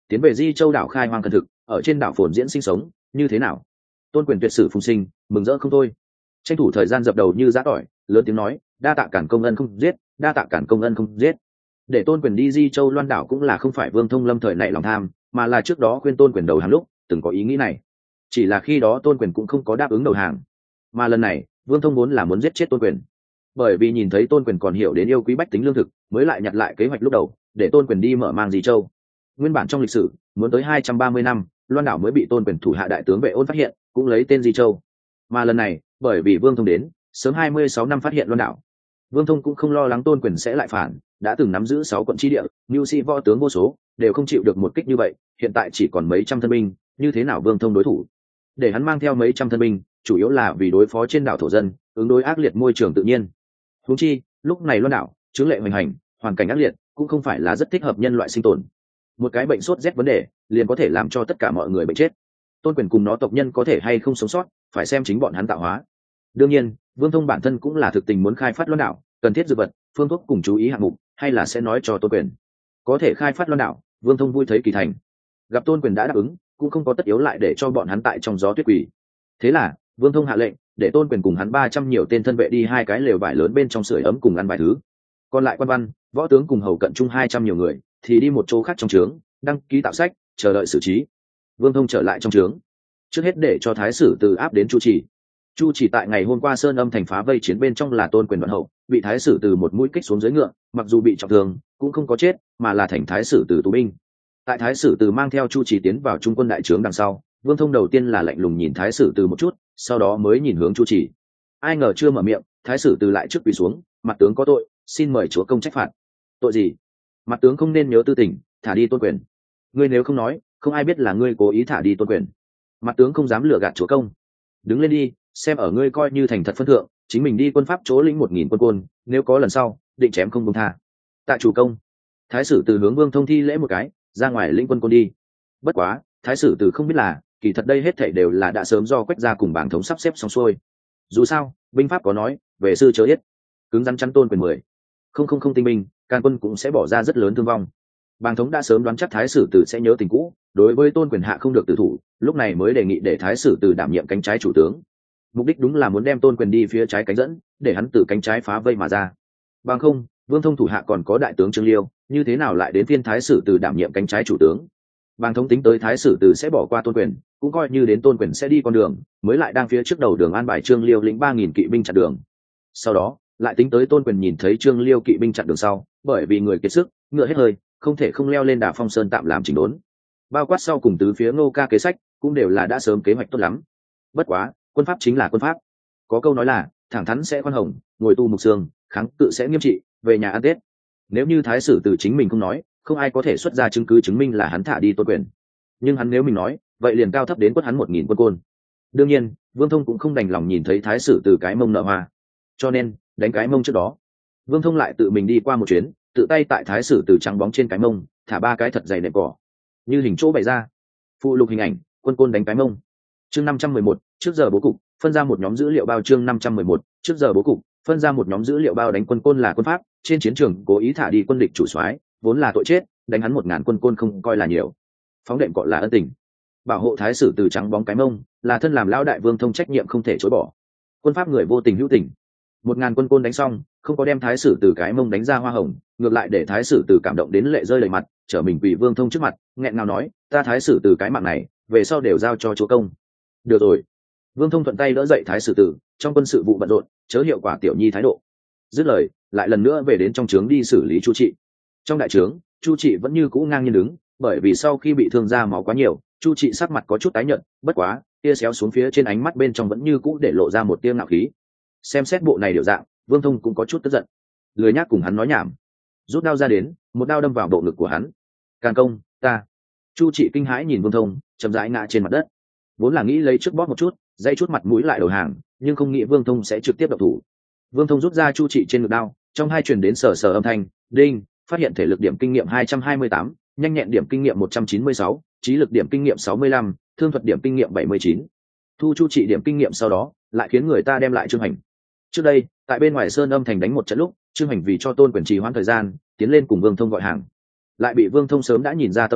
tiến về Di Châu đảo khai hoang cần thực, ở trên đảo phồn diễn sinh sống, như thế nào? Tôn Quyền tuyệt sử phùng sinh, mừng rỡ không thôi. Tranh thủ thời gian dập đầu như giã tỏi, lớn tiếng nói, đa tạ Cản công ân không giết, đa tạ Cản công ân không giết. Để Tôn Quyền đi Di Châu Loan đảo cũng là không phải Vương Thông lâm thời nảy lòng tham, mà là trước đó khuyên Tôn Quyền đầu hàng lúc từng có ý nghĩ này. Chỉ là khi đó Tôn Quyền cũng không có đáp ứng đầu hàng, mà lần này Vương Thông muốn là muốn giết chết Tôn Quyền, bởi vì nhìn thấy Tôn Quyền còn hiểu đến yêu quý bách tính lương thực, mới lại nhặt lại kế hoạch lúc đầu để Tôn Quyền đi mở mang Di Châu. Nguyên bản trong lịch sử muốn tới 230 năm, Loan đảo mới bị Tôn Quyền thủ hạ đại tướng Vệ Ôn phát hiện, cũng lấy tên Di Châu. Mà lần này bởi vì Vương Thông đến sớm 26 năm phát hiện Loan đảo, Vương Thông cũng không lo lắng Tôn Quyền sẽ lại phản, đã từng nắm giữ 6 quận chi địa, nhu sĩ võ tướng vô số, đều không chịu được một kích như vậy, hiện tại chỉ còn mấy trăm thân binh, như thế nào Vương Thông đối thủ? Để hắn mang theo mấy trăm thân binh, chủ yếu là vì đối phó trên đảo thổ dân, ứng đối ác liệt môi trường tự nhiên. Huống chi, lúc này Loan đảo chứng lệ hoành hành, hoàn cảnh ác liệt, cũng không phải là rất thích hợp nhân loại sinh tồn. Một cái bệnh sốt rét vấn đề, liền có thể làm cho tất cả mọi người bệnh chết. Tôn Quyền cùng nó tộc nhân có thể hay không sống sót, phải xem chính bọn hắn tạo hóa. Đương nhiên, Vương Thông bản thân cũng là thực tình muốn khai phát Loan đảo, cần thiết dược vật, phương thuốc cùng chú ý hạng mục, hay là sẽ nói cho Tôn Quyền. Có thể khai phát Loan đảo, Vương Thông vui thấy kỳ thành. Gặp Tôn Quyền đã đáp ứng, cũng không có tất yếu lại để cho bọn hắn tại trong gió tuyết quỷ. Thế là, Vương Thông hạ lệnh, để Tôn Quyền cùng hắn 300 nhiều tên thân vệ đi 2 cái lều vải lớn bên trong sưởi ấm cùng ăn vài thứ. Còn lại quan văn, võ tướng cùng hầu cận chung 200 nhiều người, thì đi một chỗ khác trong trướng, đăng ký tạo sách, chờ đợi xử trí. Vương Thông trở lại trong trướng, trước hết để cho thái sử từ áp đến Chu Chỉ. Chu Chỉ tại ngày hôm qua Sơn Âm thành phá vây chiến bên trong là Tôn Quyền đoạn hậu, bị thái sử từ một mũi kích xuống dưới ngựa, mặc dù bị trọng thương, cũng không có chết, mà là thành thái sử từ tù binh. Tại thái sử từ mang theo Chu Chỉ tiến vào trung quân đại trướng đằng sau, Vương Thông đầu tiên là lạnh lùng nhìn thái sử từ một chút, sau đó mới nhìn hướng Chu Chỉ. Ai ngờ chưa mở miệng, thái sử từ lại trước quỳ xuống, mặt tướng có tội, xin mời chúa công trách phạt. Tội gì? Mặt tướng không nên nhớ tư tình, thả đi Tôn Quyền. Ngươi nếu không nói, không ai biết là ngươi cố ý thả đi Tôn Quyền. Mặt tướng không dám lừa gạt chúa công. Đứng lên đi, xem ở ngươi coi như thành thật phân thượng, chính mình đi quân pháp chỗ lĩnh 1000 quân côn, nếu có lần sau, định chém không buông tha. Tạ chủ công. Thái sử từ hướng Vương Thông thi lễ một cái, ra ngoài lĩnh quân côn đi. Bất quá, thái sử từ không biết là, kỳ thật đây hết thảy đều là đã sớm do Quách gia cùng Bàng Thống sắp xếp xong xuôi. Dù sao, binh pháp có nói, về sư chớ yết, cứng rắn chắn Tôn Quyền 10. Không tinh binh, can quân cũng sẽ bỏ ra rất lớn thương vong. Bàng Thống đã sớm đoán chắc thái sử từ sẽ nhớ tình cũ, đối với Tôn Quyền hạ không được tử thủ, lúc này mới đề nghị để thái sử từ đảm nhiệm cánh trái chủ tướng. Mục đích đúng là muốn đem Tôn Quyền đi phía trái cánh dẫn, để hắn từ cánh trái phá vây mà ra. Bằng không, Vương Thông thủ hạ còn có đại tướng Trương Liêu, như thế nào lại đến phiên thái sử từ đảm nhiệm cánh trái chủ tướng? Bàng Thống tính tới thái sử từ sẽ bỏ qua Tôn Quyền, cũng coi như đến Tôn Quyền sẽ đi con đường, mới lại đang phía trước đầu đường an bài Trương Liêu lĩnh 3000 kỵ binh chặn đường. Sau đó, lại tính tới Tôn Quyền nhìn thấy Trương Liêu kỵ binh chặn đường sau, bởi vì người kiệt sức, ngựa hết hơi, không thể không leo lên Đà Phong Sơn tạm làm chỉnh đốn. Bao quát sau cùng tứ phía Ngô Ca kế sách, cũng đều là đã sớm kế hoạch tốt lắm. Bất quá, quân pháp chính là quân pháp. Có câu nói là, thẳng thắn sẽ khoan hồng, ngồi tu mục xương, kháng cự sẽ nghiêm trị, về nhà ăn Tết. Nếu như thái sử từ chính mình không nói, không ai có thể xuất ra chứng cứ chứng minh là hắn thả đi Tôn Quyền. Nhưng hắn nếu mình nói, vậy liền cao thấp đến quất hắn 1000 quân côn. Đương nhiên, Vương Thông cũng không đành lòng nhìn thấy thái sử từ cái mông nợ hoa, cho nên đánh cái mông trước đó, Vương Thông lại tự mình đi qua một chuyến, tự tay tại thái sử từ trắng bóng trên cái mông thả 3 cái thật dày nệm cỏ, như hình chỗ bày ra. Phụ lục hình ảnh, quân côn đánh cái mông. Chương 511, trước giờ bố cục, phân ra một nhóm dữ liệu bao. Chương 511, trước giờ bố cục, phân ra một nhóm dữ liệu bao. Đánh quân côn là quân pháp, trên chiến trường cố ý thả đi quân địch chủ soái, vốn là tội chết, đánh hắn 1000 quân côn không coi là nhiều. Phóng đệm cọ là ân tình. Bảo hộ thái sử từ trắng bóng cái mông, là thân làm lão đại Vương Thông trách nhiệm không thể chối bỏ. Quân pháp người vô tình hữu tình. 1000 quân côn đánh xong, không có đem thái sử từ cái mông đánh ra hoa hồng, ngược lại để thái sử từ cảm động đến lệ rơi đầy mặt, trở mình quỳ Vương Thông trước mặt, nghẹn ngào nói, ta thái sử từ cái mạng này, về sau đều giao cho chúa công. Được rồi. Vương Thông thuận tay đỡ dậy thái sử từ, trong quân sự vụ bận rộn, chớ hiệu quả tiểu nhi thái độ. Dứt lời, lại lần nữa về đến trong trướng đi xử lý Chu Trị. Trong đại trướng, Chu Trị vẫn như cũ ngang nhiên đứng, bởi vì sau khi bị thương ra máu quá nhiều, Chu Trị sắc mặt có chút tái nhợt, bất quá, tia xéo xuống phía trên ánh mắt bên trong vẫn như cũ để lộ ra một tia ngạo khí. Xem xét bộ này điều dạng, Vương Thông cũng có chút tức giận, lười nhác cùng hắn nói nhảm, rút đao ra đến, một đao đâm vào bộ ngực của hắn. Càn công, ta. Chu Trị kinh hãi nhìn Vương Thông, chậm rãi ngã trên mặt đất. Vốn là nghĩ lấy trước bóp một chút, dây chút mặt mũi lại đầu hàng, nhưng không nghĩ Vương Thông sẽ trực tiếp động thủ. Vương Thông rút ra Chu Trị trên ngực đao, trong hai truyền đến sờ sờ âm thanh, đinh, phát hiện thể lực điểm kinh nghiệm 228, nhanh nhẹn điểm kinh nghiệm 196, trí lực điểm kinh nghiệm 65, thương thuật điểm kinh nghiệm 79. Thu Chu Trị điểm kinh nghiệm sau đó, lại khiến người ta đem lại Trương Hành. Trước đây, tại bên ngoài Sơn Âm thành đánh một trận lúc, Trương Hành vì cho Tôn Quyền trì hoãn thời gian, tiến lên cùng Vương Thông gọi hàng, lại bị Vương Thông sớm đã nhìn ra tâm tư,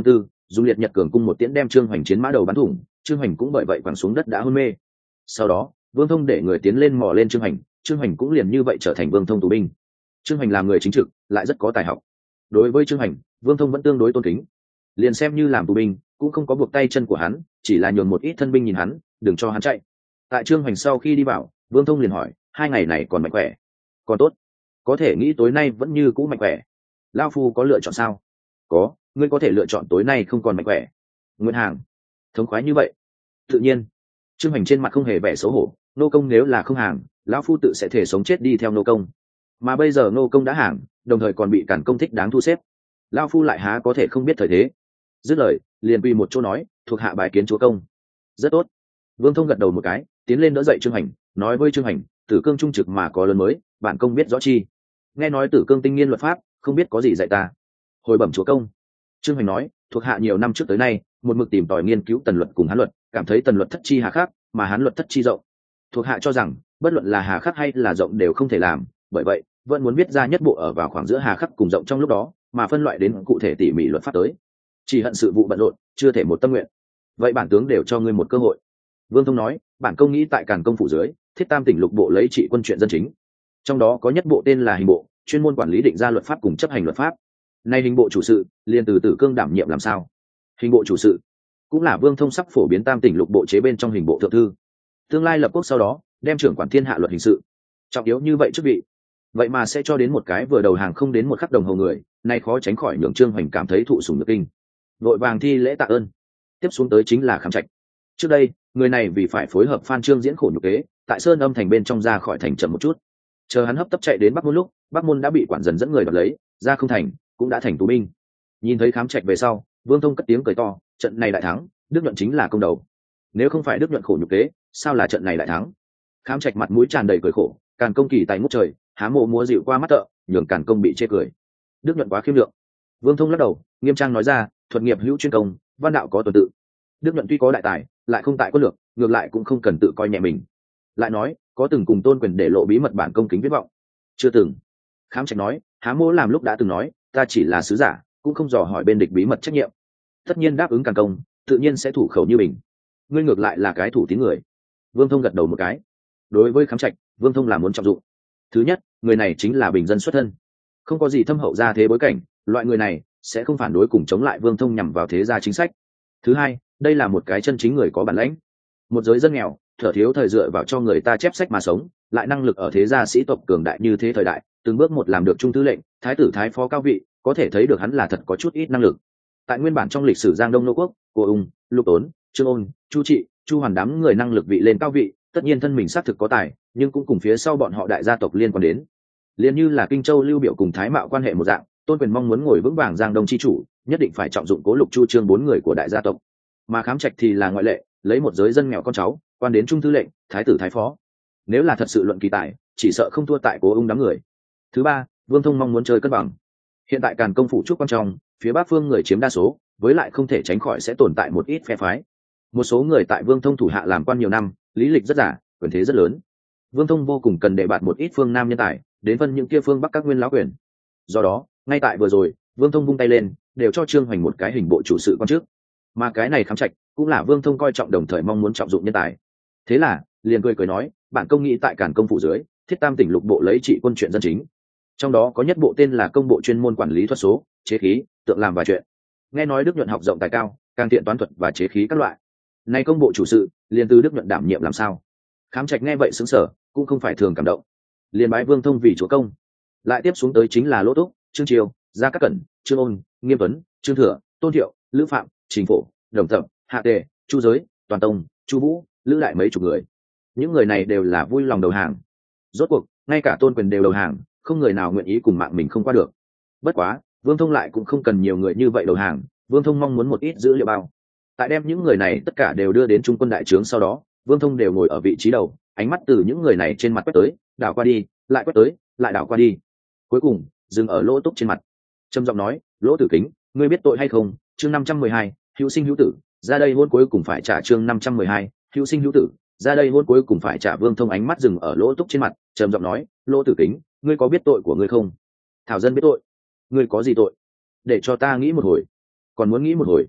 dùng liệt nhật cường cung một tiễn đem trương hoành chiến mã đầu bắn thủng, trương hoành cũng bởi vậy quẳng xuống đất đã hôn mê. Sau đó vương thông để người tiến lên mò lên trương hoành, trương hoành cũng liền như vậy trở thành vương thông tù binh. Trương hoành làm người chính trực, lại rất có tài học. Đối với trương hoành, vương thông vẫn tương đối tôn kính, liền xem như làm tù binh cũng không có buộc tay chân của hắn, chỉ là nhường một ít thân binh nhìn hắn, đừng cho hắn chạy. Tại trương hoành sau khi đi vào, vương thông liền hỏi, 2 ngày này còn mạnh khỏe? Còn tốt, có thể nghĩ tối nay vẫn như cũ mạnh khỏe. Lao phu có lựa chọn sao? Có, ngươi có thể lựa chọn tối nay không còn mạnh khỏe. Nguyện hàng thống khoái như vậy? Tự nhiên. Trương hoành trên mặt không hề vẻ xấu hổ, nô công nếu là không hàng, lão phu tự sẽ thể sống chết đi theo nô công, mà bây giờ nô công đã hàng, đồng thời còn bị cản công thích đáng thu xếp, lão phu lại há có thể không biết thời thế. Dứt lời liền quỳ một chỗ nói, thuộc hạ bài kiến chúa công. Rất tốt. Vương thông gật đầu một cái, tiến lên đỡ dậy trương hoành, nói với trương hoành, tử cương trung trực mà có lớn mới, bản công biết rõ chi. Nghe nói tử cương tinh nghiên luật pháp, không biết có gì dạy ta. Hồi bẩm chúa công. Trương hoành nói, thuộc hạ nhiều năm trước tới nay một mực tìm tòi nghiên cứu tần luật cùng hán luật, cảm thấy tần luật thất chi hà khắc, mà hán luật thất chi rộng. Thuộc hạ cho rằng bất luận là hà khắc hay là rộng đều không thể làm, bởi vậy vẫn muốn biết ra nhất bộ ở vào khoảng giữa hà khắc cùng rộng trong lúc đó, mà phân loại đến cụ thể tỉ mỉ luật pháp tới. Chỉ hận sự vụ bận rộn, chưa thể một tâm nguyện. Vậy bản tướng đều cho ngươi một cơ hội. Vương thông nói, bản công nghĩ tại Càn công phủ dưới thiết tam tỉnh lục bộ lấy trị quân chuyện dân chính, trong đó có nhất bộ tên là hình bộ, chuyên môn quản lý định ra luật pháp cùng chấp hành luật pháp. Nay hình bộ chủ sự liền từ Tử Cương đảm nhiệm làm sao? Hình bộ chủ sự cũng là Vương thông sắp phổ biến tam tỉnh lục bộ chế bên trong hình bộ thượng thư, tương lai lập quốc sau đó đem trưởng quản thiên hạ luật hình sự. Trọng yếu như vậy chức vị, vậy mà sẽ cho đến một cái vừa đầu hàng không đến một khắc đồng hồ người, nay khó tránh khỏi nhường Trương Hoành cảm thấy thụ sủng nhược kinh, vội vàng thi lễ tạ ơn. Tiếp xuống tới chính là Khám Trạch. Trước đây người này vì phải phối hợp Phan Trương diễn khổ nhục kế, tại Sơn Âm thành bên trong ra khỏi thành chậm một chút, chờ hắn hấp tấp chạy đến Bắc Môn lúc, Bắc Môn đã bị quản dần dẫn người đoạt lấy, ra không thành cũng đã thành tù binh. Nhìn thấy Khám Trạch về sau, Vương Thông cất tiếng cười to, trận này đại thắng, Đức Nhuận chính là công đầu. Nếu không phải Đức Nhuận khổ nhục kế, sao là trận này đại thắng? Khám Trạch mặt mũi tràn đầy cười khổ, Càn công kỳ tài ngút trời, há mộ múa dịu qua mắt tợ, nhường Càn công bị chê cười. Đức Nhuận quá khiêm lượng. Vương Thông lắc đầu, nghiêm trang nói ra, thuật nghiệp hữu chuyên công, văn đạo có tuần tự. Đức Nhuận tuy có đại tài, lại không tại quân lược, ngược lại cũng không cần tự coi nhẹ mình. Lại nói, có từng cùng Tôn Quyền để lộ bí mật bản công kính viết vọng? Chưa từng. Khám Trạch nói, há mỗ làm lúc đã từng nói, ta chỉ là sứ giả, cũng không dò hỏi bên địch bí mật trách nhiệm. Tất nhiên đáp ứng Càn công, tự nhiên sẽ thủ khẩu như bình. Ngươi ngược lại là cái thủ tín người. Vương Thông gật đầu một cái. Đối với Khám Trạch, Vương Thông là muốn trọng dụng. Thứ nhất, người này chính là bình dân xuất thân, không có gì thâm hậu gia thế bối cảnh, loại người này sẽ không phản đối cùng chống lại Vương Thông nhằm vào thế gia chính sách. Thứ hai, đây là một cái chân chính người có bản lãnh. Một giới dân nghèo, thở thiếu thời dựa vào cho người ta chép sách mà sống, lại năng lực ở thế gia sĩ tộc cường đại như thế thời đại, từng bước một làm được trung thư lệnh, thái tử thái phó cao vị, có thể thấy được hắn là thật có chút ít năng lực. Tại nguyên bản trong lịch sử Giang Đông Nô quốc, Cô Ung, Lục Tốn, Trương Ôn, Chu Trị, Chu Hoàn đám người năng lực vị lên cao vị, tất nhiên thân mình xác thực có tài, nhưng cũng cùng phía sau bọn họ đại gia tộc liên quan đến. Liên như là Kinh Châu Lưu Biểu cùng Thái Mạo quan hệ một dạng, Tôn Quyền mong muốn ngồi vững vàng Giang Đông chi chủ, nhất định phải trọng dụng Cố Lục Chu Trương 4 người của đại gia tộc. Mà Khám Trạch thì là ngoại lệ, lấy một giới dân nghèo con cháu, quan đến trung thư lệnh, thái tử thái phó. Nếu là thật sự luận kỳ tài, chỉ sợ không thua tại Cố Ung đám người. Thứ ba, Vương Thông mong muốn chơi cân bằng. Hiện tại Càn công phủ trúc quan trọng, phía Bắc phương người chiếm đa số, với lại không thể tránh khỏi sẽ tồn tại một ít phe phái. Một số người tại Vương Thông thủ hạ làm quan nhiều năm, lý lịch rất giả, quyền thế rất lớn. Vương Thông vô cùng cần để bạt một ít phương nam nhân tài, đến phân những kia phương Bắc các nguyên lão quyền. Do đó, ngay tại vừa rồi, Vương Thông vung tay lên, đều cho Trương Hoành một cái hình bộ chủ sự quan chức. Mà cái này Khám Trạch cũng là Vương Thông coi trọng, đồng thời mong muốn trọng dụng nhân tài. Thế là, liền cười nói, bản công nghĩ tại Càn công phủ dưới thiết tam tỉnh lục bộ lấy trị quân chuyện dân chính, trong đó có nhất bộ tên là công bộ chuyên môn quản lý thuật số, chế khí, tượng làm và chuyện. Nghe nói Đức Nhuận học rộng tài cao, càng tiện toán thuật và chế khí các loại. Nay công bộ chủ sự liền từ Đức Nhuận đảm nhiệm làm sao? Khám Trạch nghe vậy sững sờ, cũng không phải thường cảm động, liền bái Vương Thông vì chúa công. Lại tiếp xuống tới chính là Lỗ Túc, Trương Triều, Gia Cát Cẩn, Trương Ôn, Nghiêm Tuấn, Trương Thừa, Tôn Thiệu, Lữ Phạm, Trình Phổ, Đồng Thập, Hạ Tề, Chu Giới, Toàn Tông, Chu Vũ, Lữ Đại mấy chục người. Những người này đều là vui lòng đầu hàng. Rốt cuộc, ngay cả Tôn Quyền đều đầu hàng, không người nào nguyện ý cùng mạng mình không qua được. Bất quá, Vương Thông lại cũng không cần nhiều người như vậy đầu hàng, Vương Thông mong muốn một ít dữ liệu bao. Tại đem những người này tất cả đều đưa đến trung quân đại trướng sau đó, Vương Thông đều ngồi ở vị trí đầu, ánh mắt từ những người này trên mặt quét tới, đảo qua đi, lại quét tới, lại đảo qua đi. Cuối cùng, dừng ở Lỗ Túc trên mặt. Trầm giọng nói, Lỗ Tử Kính, ngươi biết tội hay không? Chương 512, hữu sinh hữu tử, ra đây hôn cuối cùng phải trả. Chương 512, hữu sinh hữu tử, ra đây hôn cuối cùng phải trả. Vương Thông ánh mắt dừng ở Lỗ Túc trên mặt, trầm giọng nói, Lỗ Tử Kính, ngươi có biết tội của ngươi không? Thảo dân biết tội. Ngươi có gì tội? Để cho ta nghĩ một hồi. Còn muốn nghĩ một hồi?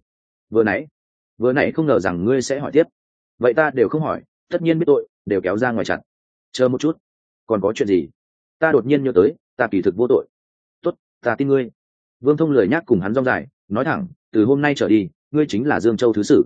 Vừa nãy không ngờ rằng ngươi sẽ hỏi tiếp. Vậy ta đều không hỏi, tất nhiên biết tội, đều kéo ra ngoài chặt. Chờ một chút, còn có chuyện gì? Ta đột nhiên nhớ tới, ta kỳ thực vô tội. Tốt, ta tin ngươi. Vương Thông lười nhác cùng hắn rong dài, nói thẳng, từ hôm nay trở đi, ngươi chính là Dương Châu thứ sử.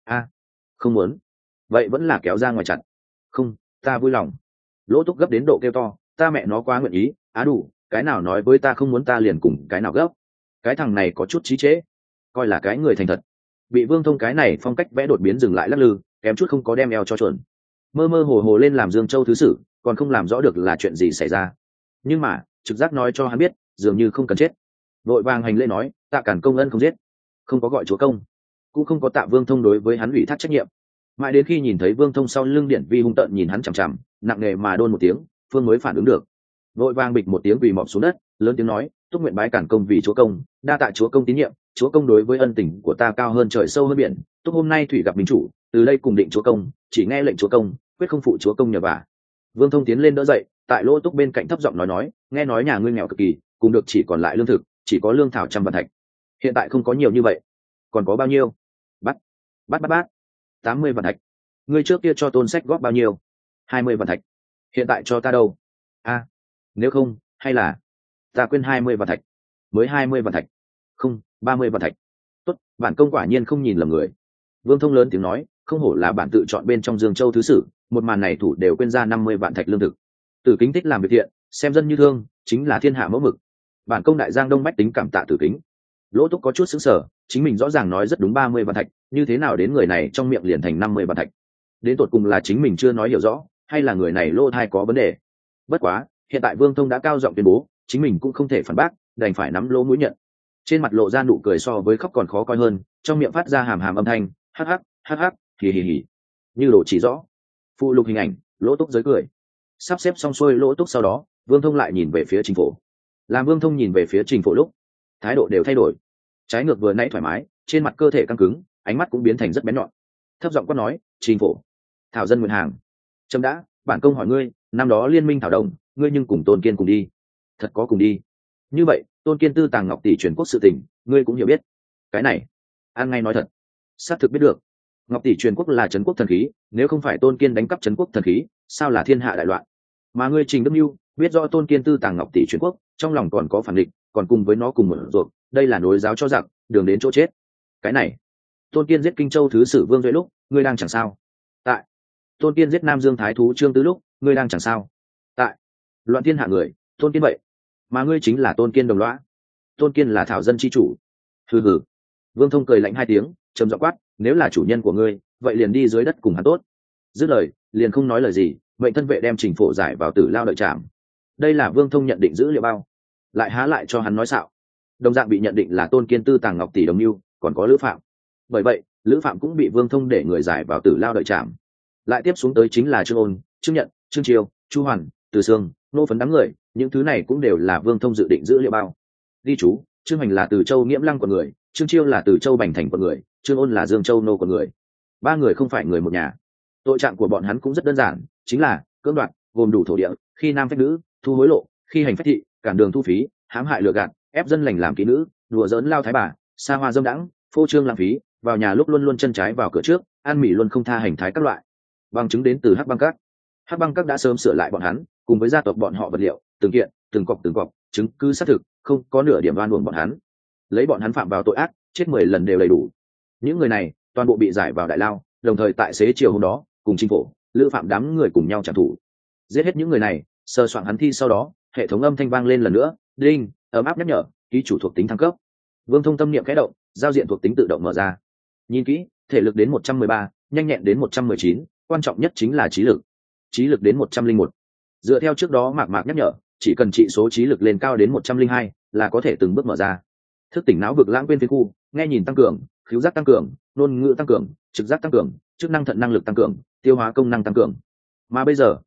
Không muốn. Vậy vẫn là kéo ra ngoài chặt. Không, ta vui lòng. Lỗ Túc gấp đến độ kêu to, ta mẹ nó quá nguyện ý, đủ, cái nào nói với ta không muốn ta liền cùng cái nào gấp. Cái thằng này có chút trí chế, coi là cái người thành thật. Bị Vương Thông cái này phong cách vẽ đột biến dừng lại lắc lư, kém chút không có đem eo cho chuẩn. Mơ mơ hồ hồ lên làm Dương Châu thứ sử, còn không làm rõ được là chuyện gì xảy ra. Nhưng mà trực giác nói cho hắn biết, dường như không cần chết. Vội vàng hành lễ nói, tạ Cản công ân không giết, không có gọi chúa công, cũng không có tạ Vương Thông đối với hắn ủy thác trách nhiệm. Mãi đến khi nhìn thấy Vương Thông sau lưng Điển Vi hung tợn nhìn hắn chằm chằm, nặng nề mà đôn một tiếng, Phương mới phản ứng được. Vội vàng bịch một tiếng quỳ mọp xuống đất, lớn tiếng nói, túc nguyện bái Cản công vì chúa công, đa tạ chúa công tín nhiệm, chúa công đối với ân tình của ta cao hơn trời sâu hơn biển, túc hôm nay thủy gặp minh chủ, từ đây cùng định chúa công, chỉ nghe lệnh chúa công, quyết không phụ chúa công nhờ vả. Vương Thông tiến lên đỡ dậy, tại Lỗ Túc bên cạnh thấp giọng nói, nghe nói nhà ngươi nghèo cực kỳ, cùng được chỉ còn lại lương thực, chỉ có lương thảo 100 vạn thạch. Hiện tại không có nhiều như vậy, còn có bao nhiêu? Bát 80 vạn thạch. Ngươi trước kia cho Tôn Sách góp bao nhiêu? 20 vạn thạch. Hiện tại cho ta đâu? Nếu không, hay là ta quên 20 vạn thạch, mới 20 vạn thạch. Không, 30 vạn thạch. Tốt, bản công quả nhiên không nhìn lầm người. Vương Thông lớn tiếng nói, không hổ là bản tự chọn bên trong Dương Châu thứ sử, một màn này thủ đều quên ra 50 vạn thạch lương thực. Tử Kính thích làm việc thiện, xem dân như thương, chính là thiên hạ mẫu mực. Bản công đại giang đông bách tính cảm tạ Tử Kính. Lỗ Túc có chút sững sờ, chính mình rõ ràng nói rất đúng 30 vạn thạch, như thế nào đến người này trong miệng liền thành 50 vạn thạch? Đến tột cùng là chính mình chưa nói hiểu rõ, hay là người này lỗ thai có vấn đề? Bất quá, hiện tại Vương Thông đã cao giọng tuyên bố, chính mình cũng không thể phản bác, đành phải nắm lỗ mũi nhận. Trên mặt lộ ra nụ cười so với khóc còn khó coi hơn, trong miệng phát ra hàm hàm âm thanh, hắc hắc, hì, như đồ chỉ rõ. Phụ lục hình ảnh, Lỗ Túc giới cười. Sắp xếp xong xuôi Lỗ Túc sau đó, Vương Thông lại nhìn về phía Trình Phổ. Làm Vương Thông nhìn về phía Trình Phổ lúc, thái độ đều thay đổi. Trái ngược vừa nãy thoải mái, trên mặt cơ thể căng cứng, ánh mắt cũng biến thành rất bén nhọn. Thấp giọng quát nói, Trình Phổ, thảo dân nguyện hàng. Trâm đã, bản công hỏi ngươi, năm đó liên minh thảo đồng, ngươi nhưng cùng Tôn Kiên cùng đi? Thật có cùng đi? Như vậy, Tôn Kiên tư tàng ngọc tỷ truyền quốc sự tình, ngươi cũng hiểu biết. Cái này, an ngay nói thật, xác thực biết được. Ngọc tỷ truyền quốc là trấn quốc thần khí, nếu không phải Tôn Kiên đánh cắp trấn quốc thần khí, sao là thiên hạ đại loạn? Mà ngươi Trình Đức Nhu biết rõ Tôn Kiên tư tàng ngọc tỷ truyền quốc, trong lòng còn có phản địch, còn cùng với nó cùng một ruột, đây là nối giáo cho giặc, đường đến chỗ chết. Cái này, Tôn Kiên giết Kinh Châu thứ sử Vương Duệ lúc, ngươi đang chẳng sao? Tại. Tôn Kiên giết Nam Dương thái thú Trương Tứ lúc, ngươi đang chẳng sao? Tại. Loạn thiên hạ người, Tôn Kiên vậy, mà ngươi chính là Tôn Kiên đồng lõa. Tôn Kiên là thảo dân chi chủ. Hừ. Vương Thông cười lạnh 2 tiếng, trầm giọng quát, nếu là chủ nhân của ngươi, vậy liền đi dưới đất cùng hắn tốt. Dứt lời, liền không nói lời gì, mệnh thân vệ đem Trình Phổ giải vào tử lao đợi trảm. Đây là Vương Thông nhận định dữ liệu bao, lại há lại cho hắn nói xạo. Đồng dạng bị nhận định là Tôn Kiên tư tàng ngọc tỷ đồng lưu, còn có Lữ Phạm. Bởi vậy, Lữ Phạm cũng bị Vương Thông để người giải vào tử lao đợi trảm. Lại tiếp xuống tới chính là Trương Ôn, Trương Nhận, Trương Triều, Chu Hoàn, Từ Sương, Nô Phấn đám người, những thứ này cũng đều là Vương Thông dự định dữ liệu bao. Ghi chú, Trương Hành là từ Châu Nghiễm Lăng quận người, Trương Chiêu là từ Châu Bành Thành quận người, Trương Ôn là Dương Châu Nô quận người. 3 người không phải người một nhà. Tội trạng của bọn hắn cũng rất đơn giản, chính là cưỡng đoạt, gồm đủ thổ địa, khi nam phách nữ, thu hối lộ, khi hành phách thị, cản đường thu phí, hãm hại lừa gạt, ép dân lành làm kỹ nữ, đùa giỡn lao thái bà, xa hoa dâm đãng, phô trương lãng phí, vào nhà lúc luôn luôn chân trái vào cửa trước, ăn mỉ luôn không tha hành thái các loại. Bằng chứng đến từ Hắc Băng Các. Hắc Băng Các đã sớm sửa lại bọn hắn, cùng với gia tộc bọn họ vật liệu, từng kiện, từng cọc, chứng cứ xác thực, không có nửa điểm oan uổng bọn hắn. Lấy bọn hắn phạm vào tội ác, chết 10 lần đều đầy đủ. Những người này, toàn bộ bị giải vào đại lao, đồng thời tại xế chiều hôm đó, cùng Trình Phổ, Lữ Phạm đám người cùng nhau trả thù. Giết hết những người này, sơ soạn hắn thi sau đó, hệ thống âm thanh vang lên lần nữa, đinh, ấm áp nhắc nhở, ký chủ thuộc tính thăng cấp. Vương Thông tâm niệm khẽ động, giao diện thuộc tính tự động mở ra. Nhìn kỹ, thể lực đến 113, nhanh nhẹn đến 119, quan trọng nhất chính là trí lực. Trí lực đến 101. Dựa theo trước đó mạc nhắc nhở, chỉ cần trị số trí lực lên cao đến 102 là có thể từng bước mở ra. Thức tỉnh não vực lãng quên phiên khu, nghe nhìn tăng cường, khứu giác tăng cường, ngôn ngữ tăng cường, trực giác tăng cường, chức năng thận năng lực tăng cường, tiêu hóa công năng tăng cường. Mà bây giờ,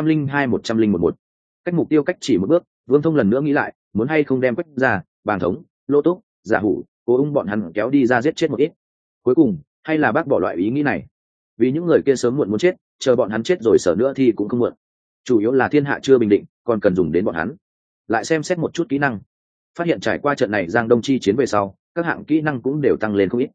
102-101. Cách mục tiêu cách chỉ một bước, Vương Thông lần nữa nghĩ lại, muốn hay không đem Quách ra, Bàn Thống, Lô Túc, Giả Hủ, Cố Ung bọn hắn kéo đi ra giết chết một ít. Cuối cùng, hay là bác bỏ loại ý nghĩ này. Vì những người kia sớm muộn muốn chết, chờ bọn hắn chết rồi sợ nữa thì cũng không muộn. Chủ yếu là thiên hạ chưa bình định, còn cần dùng đến bọn hắn. Lại xem xét một chút kỹ năng, phát hiện trải qua trận này Giang Đông chi chiến về sau, các hạng kỹ năng cũng đều tăng lên không ít.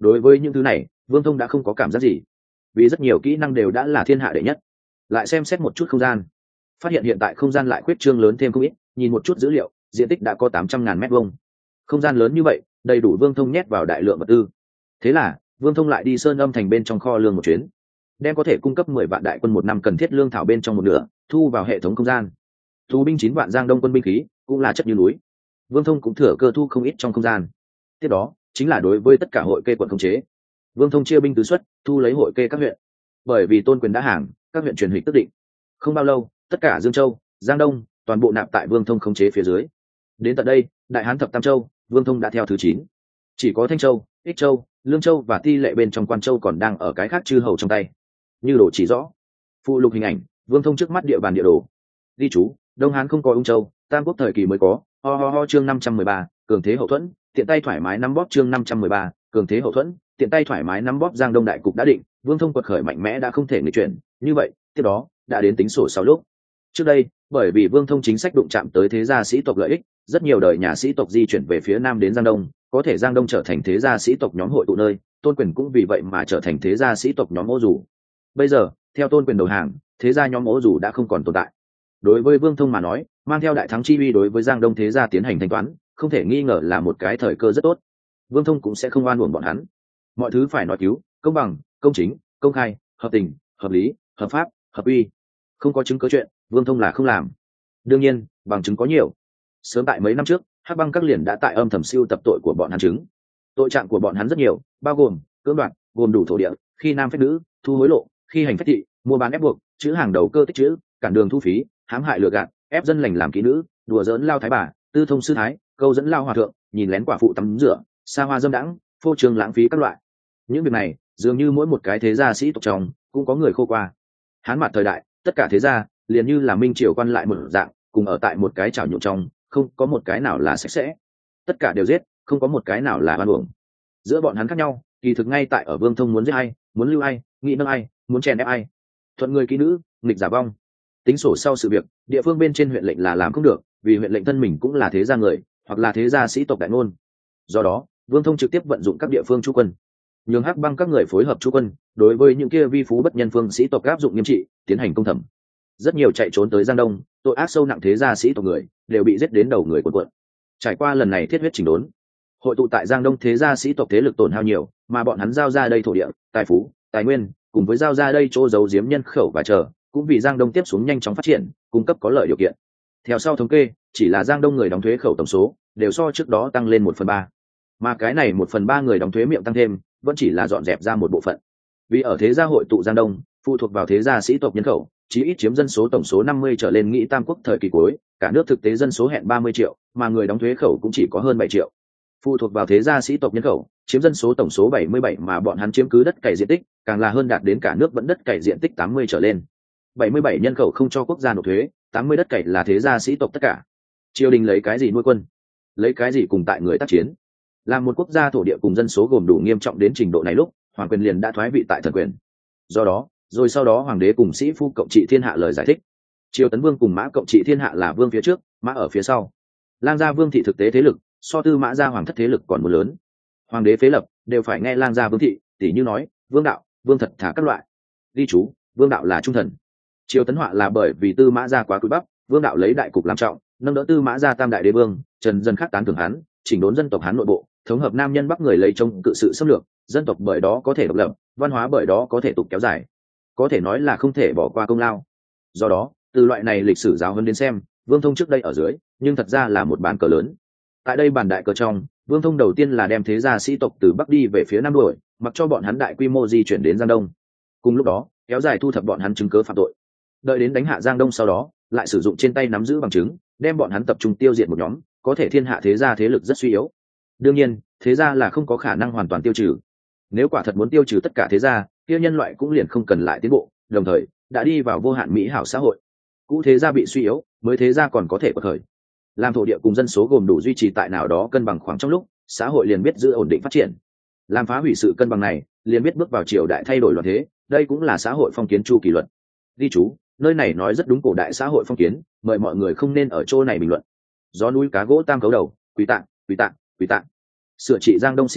Đối với những thứ này Vương Thông đã không có cảm giác gì, vì rất nhiều kỹ năng đều đã là thiên hạ đệ nhất. Lại xem xét một chút không gian, phát hiện hiện tại không gian lại khuyết trương lớn thêm không ít, nhìn một chút dữ liệu diện tích đã có 800.000 mét vuông. Không gian lớn như vậy đầy đủ Vương Thông nhét vào đại lượng vật tư. Thế là Vương Thông lại đi Sơn Âm thành bên trong kho lương một chuyến, đem có thể cung cấp 10 vạn đại quân một năm cần thiết lương thảo bên trong một nửa thu vào hệ thống không gian. Tù binh 9 vạn Giang Đông quân binh khí cũng là chất như núi, Vương Thông cũng thừa cơ thu không ít trong không gian. Tiếp đó chính là đối với tất cả hội kê quận khống chế. Vương Thông chia binh tứ xuất thu lấy hội kê các huyện, bởi vì tôn quyền đã hàng, các huyện truyền hịch tức định. Không bao lâu tất cả Dương Châu, Giang Đông toàn bộ nạp tại Vương Thông khống chế phía dưới. Đến tận đây đại hán thập tam châu Vương Thông đã theo thứ 9. Chỉ có Thanh Châu, Ích Châu, Lương Châu và Ti Lệ bên trong Quan Châu còn đang ở cái khác chư hầu trong tay. Như đồ chỉ rõ phụ lục hình ảnh Vương Thông trước mắt địa bàn địa đồ. Ghi chú: Đông Hán không có Ung Châu, Tam Quốc thời kỳ mới có. Chương 513, cường thế hậu thuẫn, tiện tay thoải mái nắm bóp. Chương 513, cường thế hậu thuẫn, tiện tay thoải mái nắm bóp. Giang Đông đại cục đã định, Vương Thông quật khởi mạnh mẽ đã không thể nghịch chuyển. Như vậy tiếp đó đã đến tính sổ sau lúc. Trước đây bởi vì Vương Thông chính sách đụng chạm tới thế gia sĩ tộc lợi ích, rất nhiều đời nhà sĩ tộc di chuyển về phía nam đến Giang Đông, có thể Giang Đông trở thành thế gia sĩ tộc nhóm hội tụ nơi, tôn quyền cũng vì vậy mà trở thành thế gia sĩ tộc nhóm ô dù. Bây giờ theo tôn quyền đầu hàng, thế gia nhóm ô dù đã không còn tồn tại. Đối với Vương Thông mà nói, mang theo đại thắng chi uy đối với Giang Đông thế gia tiến hành thanh toán, không thể nghi ngờ là một cái thời cơ rất tốt. Vương Thông cũng sẽ không oan uổng bọn hắn, mọi thứ phải nói cứu, công bằng, công chính, công khai, hợp tình, hợp lý, hợp pháp, hợp uy. Không có chứng cứ chuyện Vương Thông là không làm. Đương nhiên bằng chứng có nhiều. Sớm tại mấy năm trước, Hắc Băng các liền đã tại âm thầm siêu tập tội của bọn hắn chứng. Tội trạng của bọn hắn rất nhiều, bao gồm cưỡng đoạt, gồm đủ thổ địa, khi nam phép nữ, thu hối lộ, khi hành phép thị, mua bán ép buộc, chữ hàng đầu cơ tích chữ, cản đường thu phí, hãm hại lừa gạt, ép dân lành làm kỹ nữ, đùa giỡn lao thái bà, tư thông sư thái, câu dẫn lao hòa thượng, nhìn lén quả phụ tắm rửa, xa hoa dâm đãng, phô trương lãng phí các loại. Những việc này dường như mỗi một cái thế gia sĩ tộc trong cũng có người khô qua. Hán mặt thời đại, tất cả thế gia liền như là minh triều quan lại một dạng, cùng ở tại một cái chảo nhộn trong, không có một cái nào là sạch sẽ. Tất cả đều giết, không có một cái nào là oan uổng. Giữa bọn hắn khác nhau kỳ thực ngay tại ở Vương Thông muốn giết ai, muốn lưu ai, nghĩ nâng ai, muốn chèn ép ai, thuận người kỹ nữ, nghịch giả vong. Tính sổ sau sự việc, địa phương bên trên huyện lệnh là làm không được, vì huyện lệnh thân mình cũng là thế gia người, hoặc là thế gia sĩ tộc đại ngôn. Do đó Vương Thông trực tiếp vận dụng các địa phương trú quân, nhường Hắc Băng các người phối hợp trú quân, đối với những kia vi phú bất nhân phương sĩ tộc áp dụng nghiêm trị, tiến hành công thẩm. Rất nhiều chạy trốn tới Giang Đông, tội ác sâu nặng thế gia sĩ tộc người đều bị giết đến đầu người cuộn cuộn. Trải qua lần này thiết huyết chỉnh đốn, hội tụ tại Giang Đông thế gia sĩ tộc thế lực tổn hao nhiều, mà bọn hắn giao ra đây thổ địa, tài phú, tài nguyên, cùng với giao ra đây chỗ giấu giếm nhân khẩu và chờ, cũng vì Giang Đông tiếp xuống nhanh chóng phát triển, cung cấp có lợi điều kiện. Theo sau thống kê, chỉ là Giang Đông người đóng thuế khẩu tổng số đều so trước đó tăng lên 1/3, mà cái này 1/3 người đóng thuế miệng tăng thêm, vẫn chỉ là dọn dẹp ra một bộ phận. Vì ở thế gia hội tụ Giang Đông, phụ thuộc vào thế gia sĩ tộc nhân khẩu, chí ít chiếm dân số tổng số 50 trở lên, nghĩ Tam Quốc thời kỳ cuối, cả nước thực tế dân số hẹn 30 triệu, mà người đóng thuế khẩu cũng chỉ có hơn 7 triệu. Phụ thuộc vào thế gia sĩ tộc nhân khẩu, chiếm dân số tổng số 77, mà bọn hắn chiếm cứ đất cày diện tích, càng là hơn đạt đến cả nước vẫn đất cày diện tích 80 trở lên. 77 nhân khẩu không cho quốc gia nộp thuế, 80 đất cày là thế gia sĩ tộc tất cả. Triều đình lấy cái gì nuôi quân? Lấy cái gì cùng tại người tác chiến? Làm một quốc gia thổ địa cùng dân số gồm đủ nghiêm trọng đến trình độ này lúc, hoàng quyền liền đã thoái vị tại thần quyền. Do đó, rồi sau đó hoàng đế cùng sĩ phu cộng trị thiên hạ lời giải thích. Triều Tấn Vương cùng Mã cộng trị thiên hạ là vương phía trước, Mã ở phía sau. Lang gia vương thị thực tế thế lực so Tư Mã gia hoàng thất thế lực còn muốn lớn. Hoàng đế phế lập đều phải nghe Lang gia vương thị, tỷ như nói vương đạo, vương thật thả các loại. Ghi chú: vương đạo là trung thần. Triều Tấn họa là bởi vì Tư Mã gia quá cúi bắp, vương đạo lấy đại cục làm trọng, nâng đỡ Tư Mã gia tam đại đế vương, trần dân khác tán thưởng hắn, chỉnh đốn dân tộc Hán nội bộ, thống hợp nam nhân bắc người lấy chống cự sự xâm lược, dân tộc bởi đó có thể độc lập, văn hóa bởi đó có thể tục kéo dài, có thể nói là không thể bỏ qua công lao. Do đó từ loại này lịch sử giáo huấn đến xem, Vương Thông trước đây ở dưới nhưng thật ra là một bàn cờ lớn. Tại đây bàn đại cờ trong, Vương Thông đầu tiên là đem thế gia sĩ tộc từ bắc đi về phía nam đuổi, mặc cho bọn hắn đại quy mô di chuyển đến Giang Đông. Cùng lúc đó kéo dài thu thập bọn hắn chứng cứ phạm tội, đợi đến đánh hạ Giang Đông sau đó lại sử dụng trên tay nắm giữ bằng chứng, đem bọn hắn tập trung tiêu diệt một nhóm có thể thiên hạ thế gia thế lực rất suy yếu. Đương nhiên thế gia là không có khả năng hoàn toàn tiêu trừ, nếu quả thật muốn tiêu trừ tất cả thế gia, kia nhân loại cũng liền không cần lại tiến bộ, đồng thời đã đi vào vô hạn mỹ hảo xã hội. Cũ thế gia bị suy yếu, mới thế gia còn có thể bật khởi. Làm thổ địa cùng dân số gồm đủ duy trì tại nào đó cân bằng khoảng trong lúc, xã hội liền biết giữ ổn định phát triển. Làm phá hủy sự cân bằng này, liền biết bước vào triều đại thay đổi loạn thế, đây cũng là xã hội phong kiến chu kỳ luật. Ghi chú: nơi này nói rất đúng cổ đại xã hội phong kiến, mời mọi người không nên ở chỗ này bình luận. Gió núi cá gỗ tam cấu đầu, quỳ tạng, quỳ tạng, quỳ tạng. Sửa trị Giang Đông sĩ tộc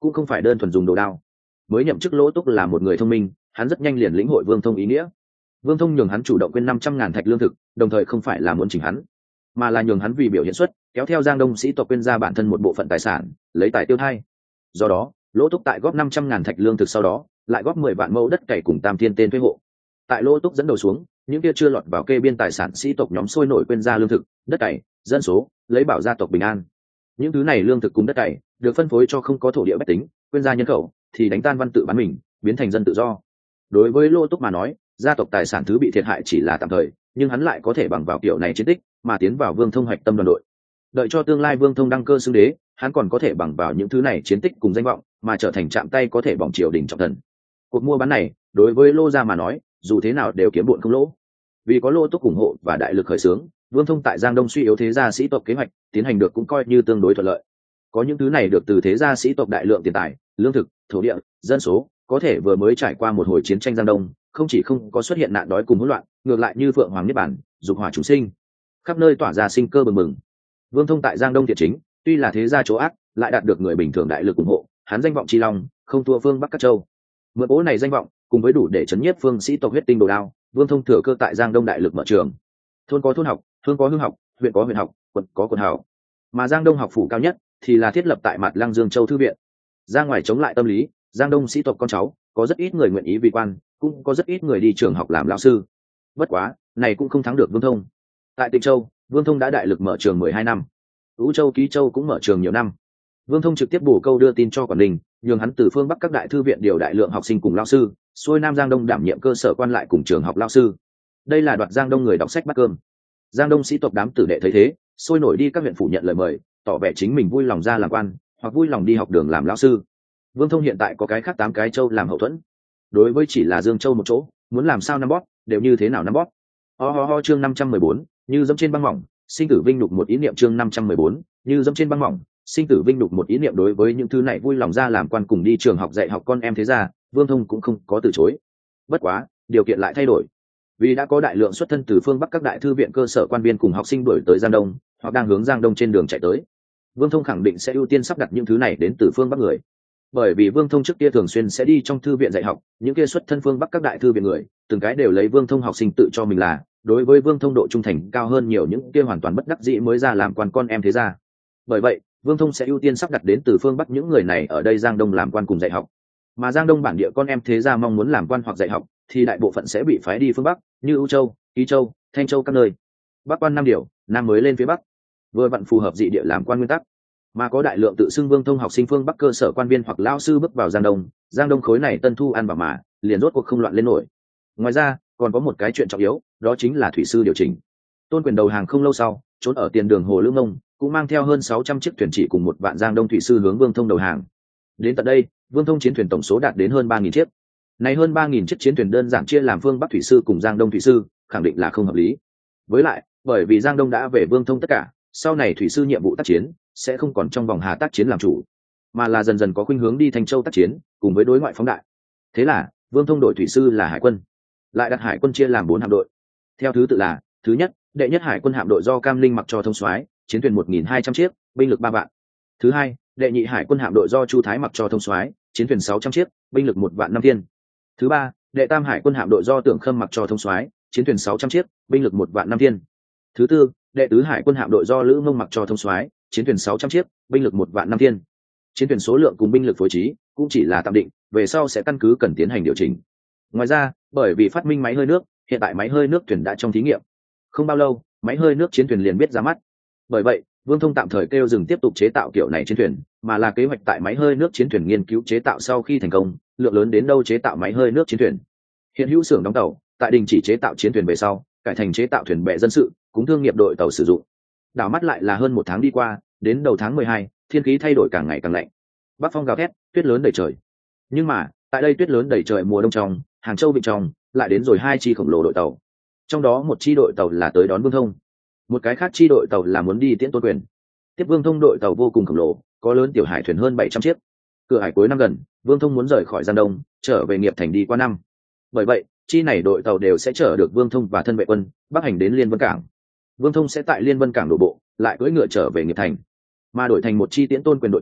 cũng không phải đơn thuần dùng đồ đao. Mới nhậm chức Lỗ Túc là một người thông minh, hắn rất nhanh liền lĩnh hội Vương Thông ý nghĩa. Vương Thông nhường hắn chủ động quyên 500.000 thạch lương thực, đồng thời không phải là muốn chỉnh hắn, mà là nhường hắn vì biểu hiện xuất, kéo theo Giang Đông sĩ tộc quyên ra bản thân một bộ phận tài sản, lấy tài tiêu thai. Do đó, Lỗ Túc tại góp 500.000 thạch lương thực sau đó, lại góp 10 vạn mẫu đất cày cùng Tam Thiên tên thuê hộ. Tại Lỗ Túc dẫn đầu xuống, những kia chưa lọt vào kê biên tài sản sĩ tộc nhóm sôi nổi quyên ra lương thực, đất cày, dân số, lấy bảo gia tộc bình an. Những thứ này lương thực cùng đất cày được phân phối cho không có thổ địa bách tính, quyên ra nhân khẩu thì đánh tan văn tự bán mình, biến thành dân tự do. Đối với Lỗ Túc mà nói, gia tộc tài sản thứ bị thiệt hại chỉ là tạm thời, nhưng hắn lại có thể bằng vào kiểu này chiến tích mà tiến vào Vương Thông hoạch tâm đoàn đội. Đợi cho tương lai Vương Thông đăng cơ xưng đế, hắn còn có thể bằng vào những thứ này chiến tích cùng danh vọng mà trở thành chạm tay có thể bỏng triều đình trọng thần. Cuộc mua bán này đối với Lô gia mà nói, dù thế nào đều kiếm bộn không lỗ. Vì có Lô Túc ủng hộ và đại lực khởi xướng, Vương Thông tại Giang Đông suy yếu thế gia sĩ tộc kế hoạch tiến hành được cũng coi như tương đối thuận lợi. Có những thứ này được từ thế gia sĩ tộc đại lượng tiền tài, lương thực, thổ địa, dân số, có thể vừa mới trải qua một hồi chiến tranh Giang Đông, không chỉ không có xuất hiện nạn đói cùng hỗn loạn, ngược lại như phượng hoàng niết bản, dục hỏa chúng sinh, khắp nơi tỏa ra sinh cơ bừng bừng. Vương Thông tại Giang Đông thiện chính, tuy là thế gia chỗ ác, lại đạt được người bình thường đại lực ủng hộ, hắn danh vọng chi long, không thua phương Bắc các châu. Mượn cỗ này danh vọng, cùng với đủ để chấn nhiếp phương sĩ tộc huyết tinh đồ đao, Vương Thông thừa cơ tại Giang Đông đại lực mở trường. Thôn có thôn học, hương có hương học, huyện có huyện học, quận có quận học. Mà Giang Đông học phủ cao nhất thì là thiết lập tại Mạt Lăng Dương Châu thư viện. Ra ngoài chống lại tâm lý, Giang Đông sĩ tộc con cháu, có rất ít người nguyện ý vì quan, cũng có rất ít người đi trường học làm lão sư. Bất quá, này cũng không thắng được Vương Thông. Tại Tịnh Châu, Vương Thông đã đại lực mở trường 12 năm. Ú Châu, Ký Châu cũng mở trường nhiều năm. Vương Thông trực tiếp bổ câu đưa tin cho Quảng Ninh, nhường hắn từ phương Bắc các đại thư viện điều đại lượng học sinh cùng lão sư, xuôi Nam Giang Đông đảm nhiệm cơ sở quan lại cùng trường học lão sư. Đây là đoạt Giang Đông người đọc sách bắt cơm. Giang Đông sĩ tộc đám tử đệ thấy thế, sôi nổi đi các huyện phủ nhận lời mời, tỏ vẻ chính mình vui lòng ra làm quan, hoặc vui lòng đi học đường làm lão sư. Vương Thông hiện tại có cái khác 8 cái châu làm hậu thuẫn. Đối với chỉ là Dương Châu một chỗ, muốn làm sao nắm bóp, đều như thế nào nắm bóp. Chương 514, như dẫm trên băng mỏng, sinh tử vinh nhục một ý niệm. Chương 514, như dẫm trên băng mỏng, sinh tử vinh nhục một ý niệm. Đối với những thứ này vui lòng ra làm quan cùng đi trường học dạy học con em thế ra, Vương Thông cũng không có từ chối. Bất quá, điều kiện lại thay đổi. Vì đã có đại lượng xuất thân từ phương Bắc các đại thư viện cơ sở quan viên cùng học sinh đuổi tới Giang Đông, hoặc đang hướng Giang Đông trên đường chạy tới. Vương Thông khẳng định sẽ ưu tiên sắp đặt những thứ này đến từ phương Bắc người. Bởi vì Vương Thông trước kia thường xuyên sẽ đi trong thư viện dạy học, những kia xuất thân phương Bắc các đại thư viện người, từng cái đều lấy Vương Thông học sinh tự cho mình là, đối với Vương Thông độ trung thành cao hơn nhiều những kia hoàn toàn bất đắc dĩ mới ra làm quan con em thế gia. Bởi vậy, Vương Thông sẽ ưu tiên sắp đặt đến từ phương Bắc những người này ở đây Giang Đông làm quan cùng dạy học. Mà Giang Đông bản địa con em thế gia mong muốn làm quan hoặc dạy học, thì đại bộ phận sẽ bị phái đi phương Bắc, như Ú Châu, Ký Châu, Thanh Châu các nơi. Bắc quan Nam điều, Nam mới lên phía Bắc, vừa vặn phù hợp dị địa làm quan nguyên tắc. Mà có đại lượng tự xưng Vương Thông học sinh phương Bắc cơ sở quan viên hoặc lao sư bước vào Giang Đông khối này tân thu ăn vào mà, liền rốt cuộc không loạn lên nổi. Ngoài ra, còn có một cái chuyện trọng yếu, đó chính là thủy sư điều chỉnh. Tôn Quyền đầu hàng không lâu sau, trốn ở tiền đường hồ Lương Ngông, cũng mang theo hơn 600 chiếc thuyền chỉ cùng một vạn Giang Đông thủy sư hướng Vương Thông đầu hàng. Đến tận đây, Vương Thông chiến thuyền tổng số đạt đến hơn 3.000 chiếc. Này hơn 3.000 chiếc chiến thuyền đơn giản chia làm phương Bắc thủy sư cùng Giang Đông thủy sư, khẳng định là không hợp lý. Với lại, bởi vì Giang Đông đã về Vương Thông tất cả, sau này thủy sư nhiệm vụ tác chiến sẽ không còn trong vòng Hà tác chiến làm chủ, mà là dần dần có khuynh hướng đi Thanh Châu tác chiến, cùng với đối ngoại phóng đại. Thế là, Vương Thông đội thủy sư là hải quân, lại đặt hải quân chia làm 4 hạm đội. Theo thứ tự là: thứ nhất, đệ nhất hải quân hạm đội do Cam Linh mặc cho thông soái, chiến thuyền 1.200 chiếc, binh lực 3 vạn. Thứ hai, đệ nhị hải quân hạm đội do Chu Thái mặc cho thông soái, chiến thuyền 600 chiếc, binh lực 1 vạn 5 thiên. Thứ ba, đệ tam hải quân hạm đội do Tưởng Khâm mặc cho thông soái, chiến thuyền 600 chiếc, binh lực 1 vạn 5 thiên. Thứ tư, đệ tứ hải quân hạm đội do Lữ Mông mặc cho thông soái, chiến thuyền 600 chiếc, binh lực 1 vạn 5 thiên. Chiến thuyền số lượng cùng binh lực phối trí cũng chỉ là tạm định, về sau sẽ căn cứ cần tiến hành điều chỉnh. Ngoài ra, bởi vì phát minh máy hơi nước, hiện tại máy hơi nước thuyền đã trong thí nghiệm. Không bao lâu, máy hơi nước chiến thuyền liền biết ra mắt. Bởi vậy, Vương Thông tạm thời kêu dừng tiếp tục chế tạo kiểu này chiến thuyền, mà là kế hoạch tại máy hơi nước chiến thuyền nghiên cứu chế tạo sau khi thành công, lượng lớn đến đâu chế tạo máy hơi nước chiến thuyền. Hiện hữu xưởng đóng tàu, tại đình chỉ chế tạo chiến thuyền về sau, cải thành chế tạo thuyền bè dân sự, cũng thương nghiệp đội tàu sử dụng. Đảo mắt lại là hơn 1 tháng đi qua, đến đầu tháng 12, thiên khí thay đổi càng ngày càng lạnh. Bắc phong gào thét, tuyết lớn đầy trời. Nhưng mà, tại đây tuyết lớn đầy trời mùa đông trong, Hàng Châu Vịnh trong, lại đến rồi 2 chi khổng lồ đội tàu. Trong đó một chi đội tàu là tới đón Vương Thông, một cái khác chi đội tàu là muốn đi tiễn Tôn Quyền. Tiếp Vương Thông đội tàu vô cùng khổng lồ, có lớn tiểu hải thuyền hơn 700 chiếc. Cửa hải cuối năm gần, Vương Thông muốn rời khỏi Giang Đông, trở về Nghiệp Thành đi qua năm. Bởi vậy, chi này đội tàu đều sẽ chở được Vương Thông và thân vệ quân bắc hành đến Liên Vân Cảng. Vương Thông sẽ tại Liên Vân Cảng đổ bộ, lại cưỡi ngựa trở về Nghiệp Thành. Mà đổi thành một chi tiễn Tôn Quyền đội tàu,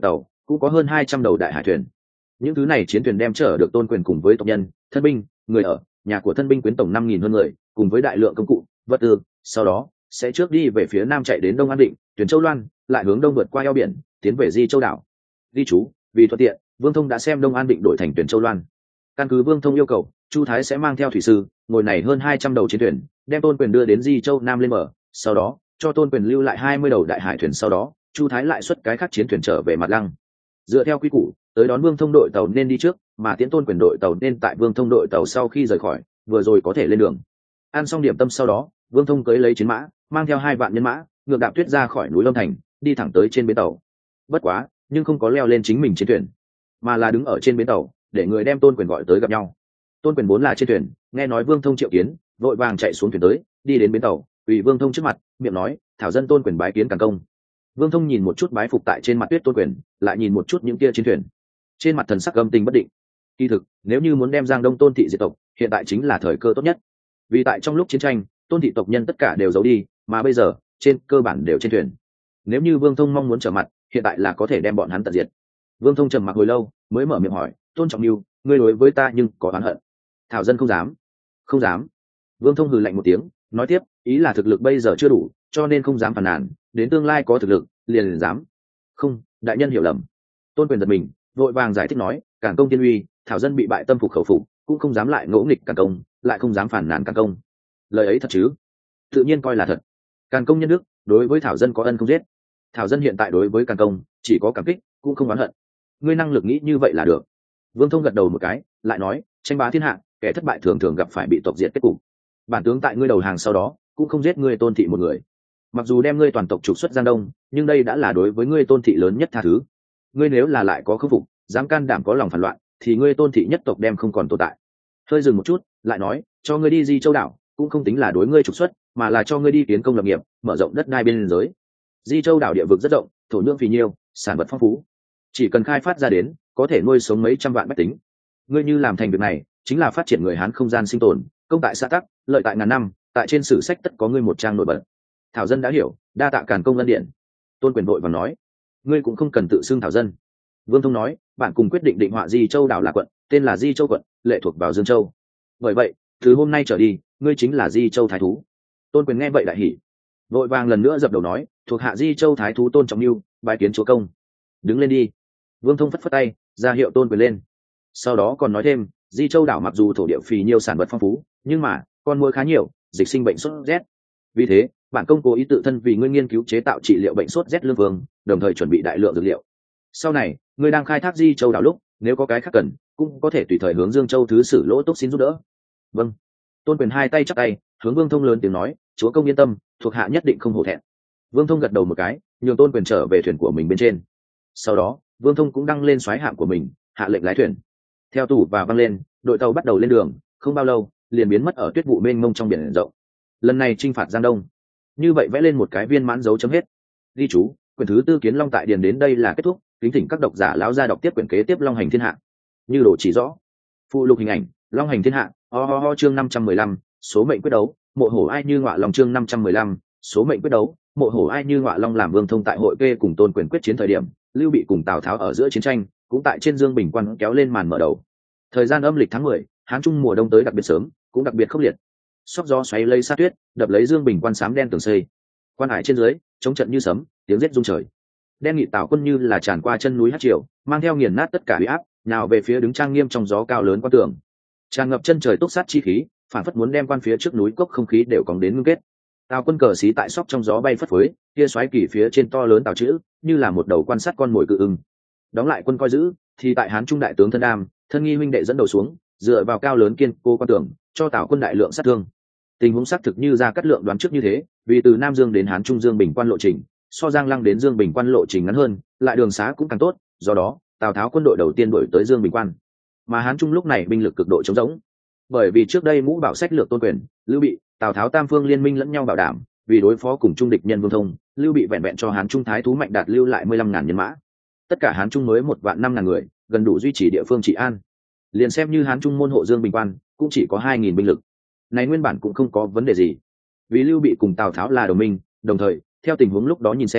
cũng có hơn 200 đầu đại hải thuyền. Những thứ này chiến thuyền đem chở được Tôn Quyền cùng với tộc nhân, thân binh, người ở, nhà của thân binh quyến tổng 5.000 hơn người, cùng với đại lượng công cụ, vật tư, sau đó sẽ trước đi về phía nam chạy đến Đông An Định, Tuyển Châu Loan, lại hướng đông vượt qua eo biển, tiến về Di Châu đảo. Ghi chú, vì thuận tiện, Vương Thông đã xem Đông An Định đổi thành Tuyển Châu Loan. Căn cứ Vương Thông yêu cầu, Chu Thái sẽ mang theo thủy sư, ngồi này hơn 200 đầu chiến thuyền, đem Tôn Quyền đưa đến Di Châu Nam lên mở, sau đó cho Tôn Quyền lưu lại 20 đầu đại hải thuyền, sau đó Chu Thái lại xuất cái khác chiến thuyền trở về Mặt Lăng. Dựa theo quy củ, tới đón Vương Thông đội tàu nên đi trước, mà tiễn Tôn Quyền đội tàu nên tại Vương Thông đội tàu sau khi rời khỏi, vừa rồi có thể lên đường. Ăn xong điểm tâm sau đó, Vương Thông cưỡi lấy chiến mã, mang theo 2 vạn nhân mã, ngược đạp tuyết ra khỏi núi Lâm Thành, đi thẳng tới trên bến tàu. Bất quá, nhưng không có leo lên chính mình chiến thuyền, mà là đứng ở trên bến tàu, để người đem Tôn Quyền gọi tới gặp nhau. Tôn Quyền vốn là trên thuyền, nghe nói Vương Thông triệu kiến, vội vàng chạy xuống thuyền tới, đi đến bến tàu, ủy Vương Thông trước mặt, miệng nói: "Thảo dân Tôn Quyền bái kiến Càn Công." Vương Thông nhìn một chút bái phục tại trên mặt tuyết Tôn Quyền, lại nhìn một chút những kia chiến thuyền, trên mặt thần sắc âm tình bất định. Kỳ thực, nếu như muốn đem Giang Đông Tôn thị diệt tộc, hiện tại chính là thời cơ tốt nhất. Vì tại trong lúc chiến tranh, Tôn thị tộc nhân tất cả đều giấu đi, mà bây giờ, trên cơ bản đều trên thuyền. Nếu như Vương Thông mong muốn trở mặt, hiện tại là có thể đem bọn hắn tận diệt. Vương Thông trầm mặc hồi lâu, mới mở miệng hỏi: "Tôn Trọng Nưu, ngươi đối với ta nhưng có oán hận?" Thảo dân không dám. Không dám. Vương Thông hừ lạnh một tiếng, nói tiếp: "Ý là thực lực bây giờ chưa đủ, cho nên không dám phàn nàn, đến tương lai có thực lực, liền dám." "Không, đại nhân hiểu lầm." Tôn Quyền giật mình, vội vàng giải thích nói: "Càn Công tiên uy, Thảo dân bị bại tâm phục khẩu phục, cũng không dám lại ngỗ nghịch Càn Công, lại không dám phản nàn Càn Công." "Lời ấy thật chứ?" "Tự nhiên coi là thật. Càn Công nhân đức, đối với Thảo dân có ân không giết. Thảo dân hiện tại đối với Càn Công chỉ có cảm kích, cũng không oán hận. Ngươi năng lực nghĩ như vậy là được." Vương Thông gật đầu một cái, lại nói: "Tranh bá thiên hạ, kẻ thất bại thường thường gặp phải bị tộc diệt kết cục. Bản tướng tại ngươi đầu hàng sau đó, cũng không giết ngươi Tôn thị một người. Mặc dù đem ngươi toàn tộc trục xuất Giang Đông, nhưng đây đã là đối với ngươi Tôn thị lớn nhất tha thứ. Ngươi nếu là lại có khâm phục, dám can đảm có lòng phản loạn, thì ngươi Tôn thị nhất tộc đem không còn tồn tại." Hơi dừng một chút, lại nói: "Cho ngươi đi Di Châu đảo, cũng không tính là đối ngươi trục xuất, mà là cho ngươi đi tiến công lập nghiệp, mở rộng đất đai biên giới. Di Châu đảo địa vực rất rộng, thổ nhưỡng phì nhiêu, sản vật phong phú, chỉ cần khai phát ra đến, có thể nuôi sống mấy trăm vạn bách tính. Ngươi như làm thành việc này, chính là phát triển người Hán không gian sinh tồn, công tại xã tắc, lợi tại ngàn năm, tại trên sử sách tất có ngươi một trang nổi bật. Thảo dân đã hiểu, đa tạ Càn Công ân điện." Tôn Quyền vội vàng nói: "Ngươi cũng không cần tự xưng Thảo dân." Vương Thông nói: "Bạn cùng quyết định định họa Di Châu đảo là quận, tên là Di Châu quận, lệ thuộc vào Dương Châu. Bởi vậy, từ hôm nay trở đi, ngươi chính là Di Châu thái thú." Tôn Quyền nghe vậy đại hỉ, vội vàng lần nữa dập đầu nói: "Thuộc hạ Di Châu thái thú Tôn Trọng Nưu, bái kiến chúa công." "Đứng lên đi." Vương Thông phất phất tay, ra hiệu Tôn Quyền lên. Sau đó còn nói thêm: "Di Châu đảo mặc dù thổ địa phì nhiêu, sản vật phong phú, nhưng mà con muỗi khá nhiều, dịch sinh bệnh sốt rét. Vì thế, bản công cố ý tự thân vì ngươi nghiên cứu chế tạo trị liệu bệnh sốt rét lương vương, đồng thời chuẩn bị đại lượng dược liệu. Sau này, ngươi đang khai thác Di Châu đảo lúc, nếu có cái khác cần, cũng có thể tùy thời hướng Dương Châu thứ sử Lỗ Túc xin giúp đỡ." "Vâng." Tôn Quyền hai tay chắp tay, hướng Vương Thông lớn tiếng nói: "Chúa công yên tâm, thuộc hạ nhất định không hổ thẹn." Vương Thông gật đầu một cái, nhường Tôn Quyền trở về thuyền của mình bên trên. Sau đó, Vương Thông cũng đăng lên soái hạm của mình, hạ lệnh lái thuyền. Theo tủ và văng lên, đội tàu bắt đầu lên đường, không bao lâu liền biến mất ở tuyết vụ mênh mông trong biển rộng. Lần này chinh phạt Giang Đông, như vậy vẽ lên một cái viên mãn dấu chấm hết. Ghi chú: quyển thứ tư Kiến Long tại điền đến đây là kết thúc, kính thỉnh các độc giả lão gia đọc tiếp quyển kế tiếp Long hành thiên hạ. Như đồ chỉ rõ. Phụ lục hình ảnh: Long hành thiên hạ. Chương 515, số mệnh quyết đấu, mộ hổ ai như ngọa long. Chương 515, số mệnh quyết đấu, mộ hổ ai như ngọa long. Làm Vương Thông tại hội kê cùng Tôn Quyền quyết chiến thời điểm, Lưu Bị cùng Tào Tháo ở giữa chiến tranh, cũng tại trên Dương Bình Quan kéo lên màn mở đầu. Thời gian âm lịch tháng 10, Hán Trung mùa đông tới đặc biệt sớm, cũng đặc biệt khốc liệt. Sóc gió xoáy lấy sát tuyết, đập lấy Dương Bình Quan xám đen tường xây. Quan hải trên dưới, chống trận như sấm, tiếng rết rung trời. Đen nghị Tào quân như là tràn qua chân núi hát triều, mang theo nghiền nát tất cả uy áp, nào về phía đứng trang nghiêm trong gió cao lớn quan tường. Tràn ngập chân trời túc sát chi khí, phản phất muốn đem quan phía trước núi cốc không khí đều cóng đến ngưng kết. Tào quân cờ xí tại sóc trong gió bay phất phới, kia xoáy kỳ phía trên to lớn Tào chữ, như là một đầu quan sát con mồi cự ưng. Đóng lại quân coi giữ, thì tại Hán Trung đại tướng Thân Đam, Thân Nghi huynh đệ dẫn đầu xuống, dựa vào cao lớn kiên cố quan tường, cho Tào quân đại lượng sát thương. Tình huống xác thực như Gia Cát Lượng đoán trước như thế, vì từ Nam Dương đến Hán Trung Dương Bình Quan lộ trình, so Giang Lăng đến Dương Bình Quan lộ trình ngắn hơn, lại đường xá cũng càng tốt, do đó Tào Tháo quân đội đầu tiên đuổi tới Dương Bình Quan. Mà Hán Trung lúc này binh lực cực độ trống rỗng, bởi vì trước đây Ngũ Bảo sách lược Tôn Quyền, Lưu Bị, Tào Tháo tam phương liên minh lẫn nhau bảo đảm, vì đối phó cùng trung địch nhân Vương Thông, Lưu Bị vẹn vẹn cho Hán Trung thái thú Mạnh Đạt lưu lại 15.000 nhân mã. Tất cả Hán Trung mới 1.500.000 người, gần đủ duy trì địa phương trị an. Liền xem như Hán Trung môn hộ Dương Bình Quan, cũng chỉ có 2.000 binh lực. Này nguyên bản cũng không có vấn đề gì, vì Lưu Bị cùng Tào Tháo là đồng minh, đồng thời theo tình huống lúc đó nhìn xem,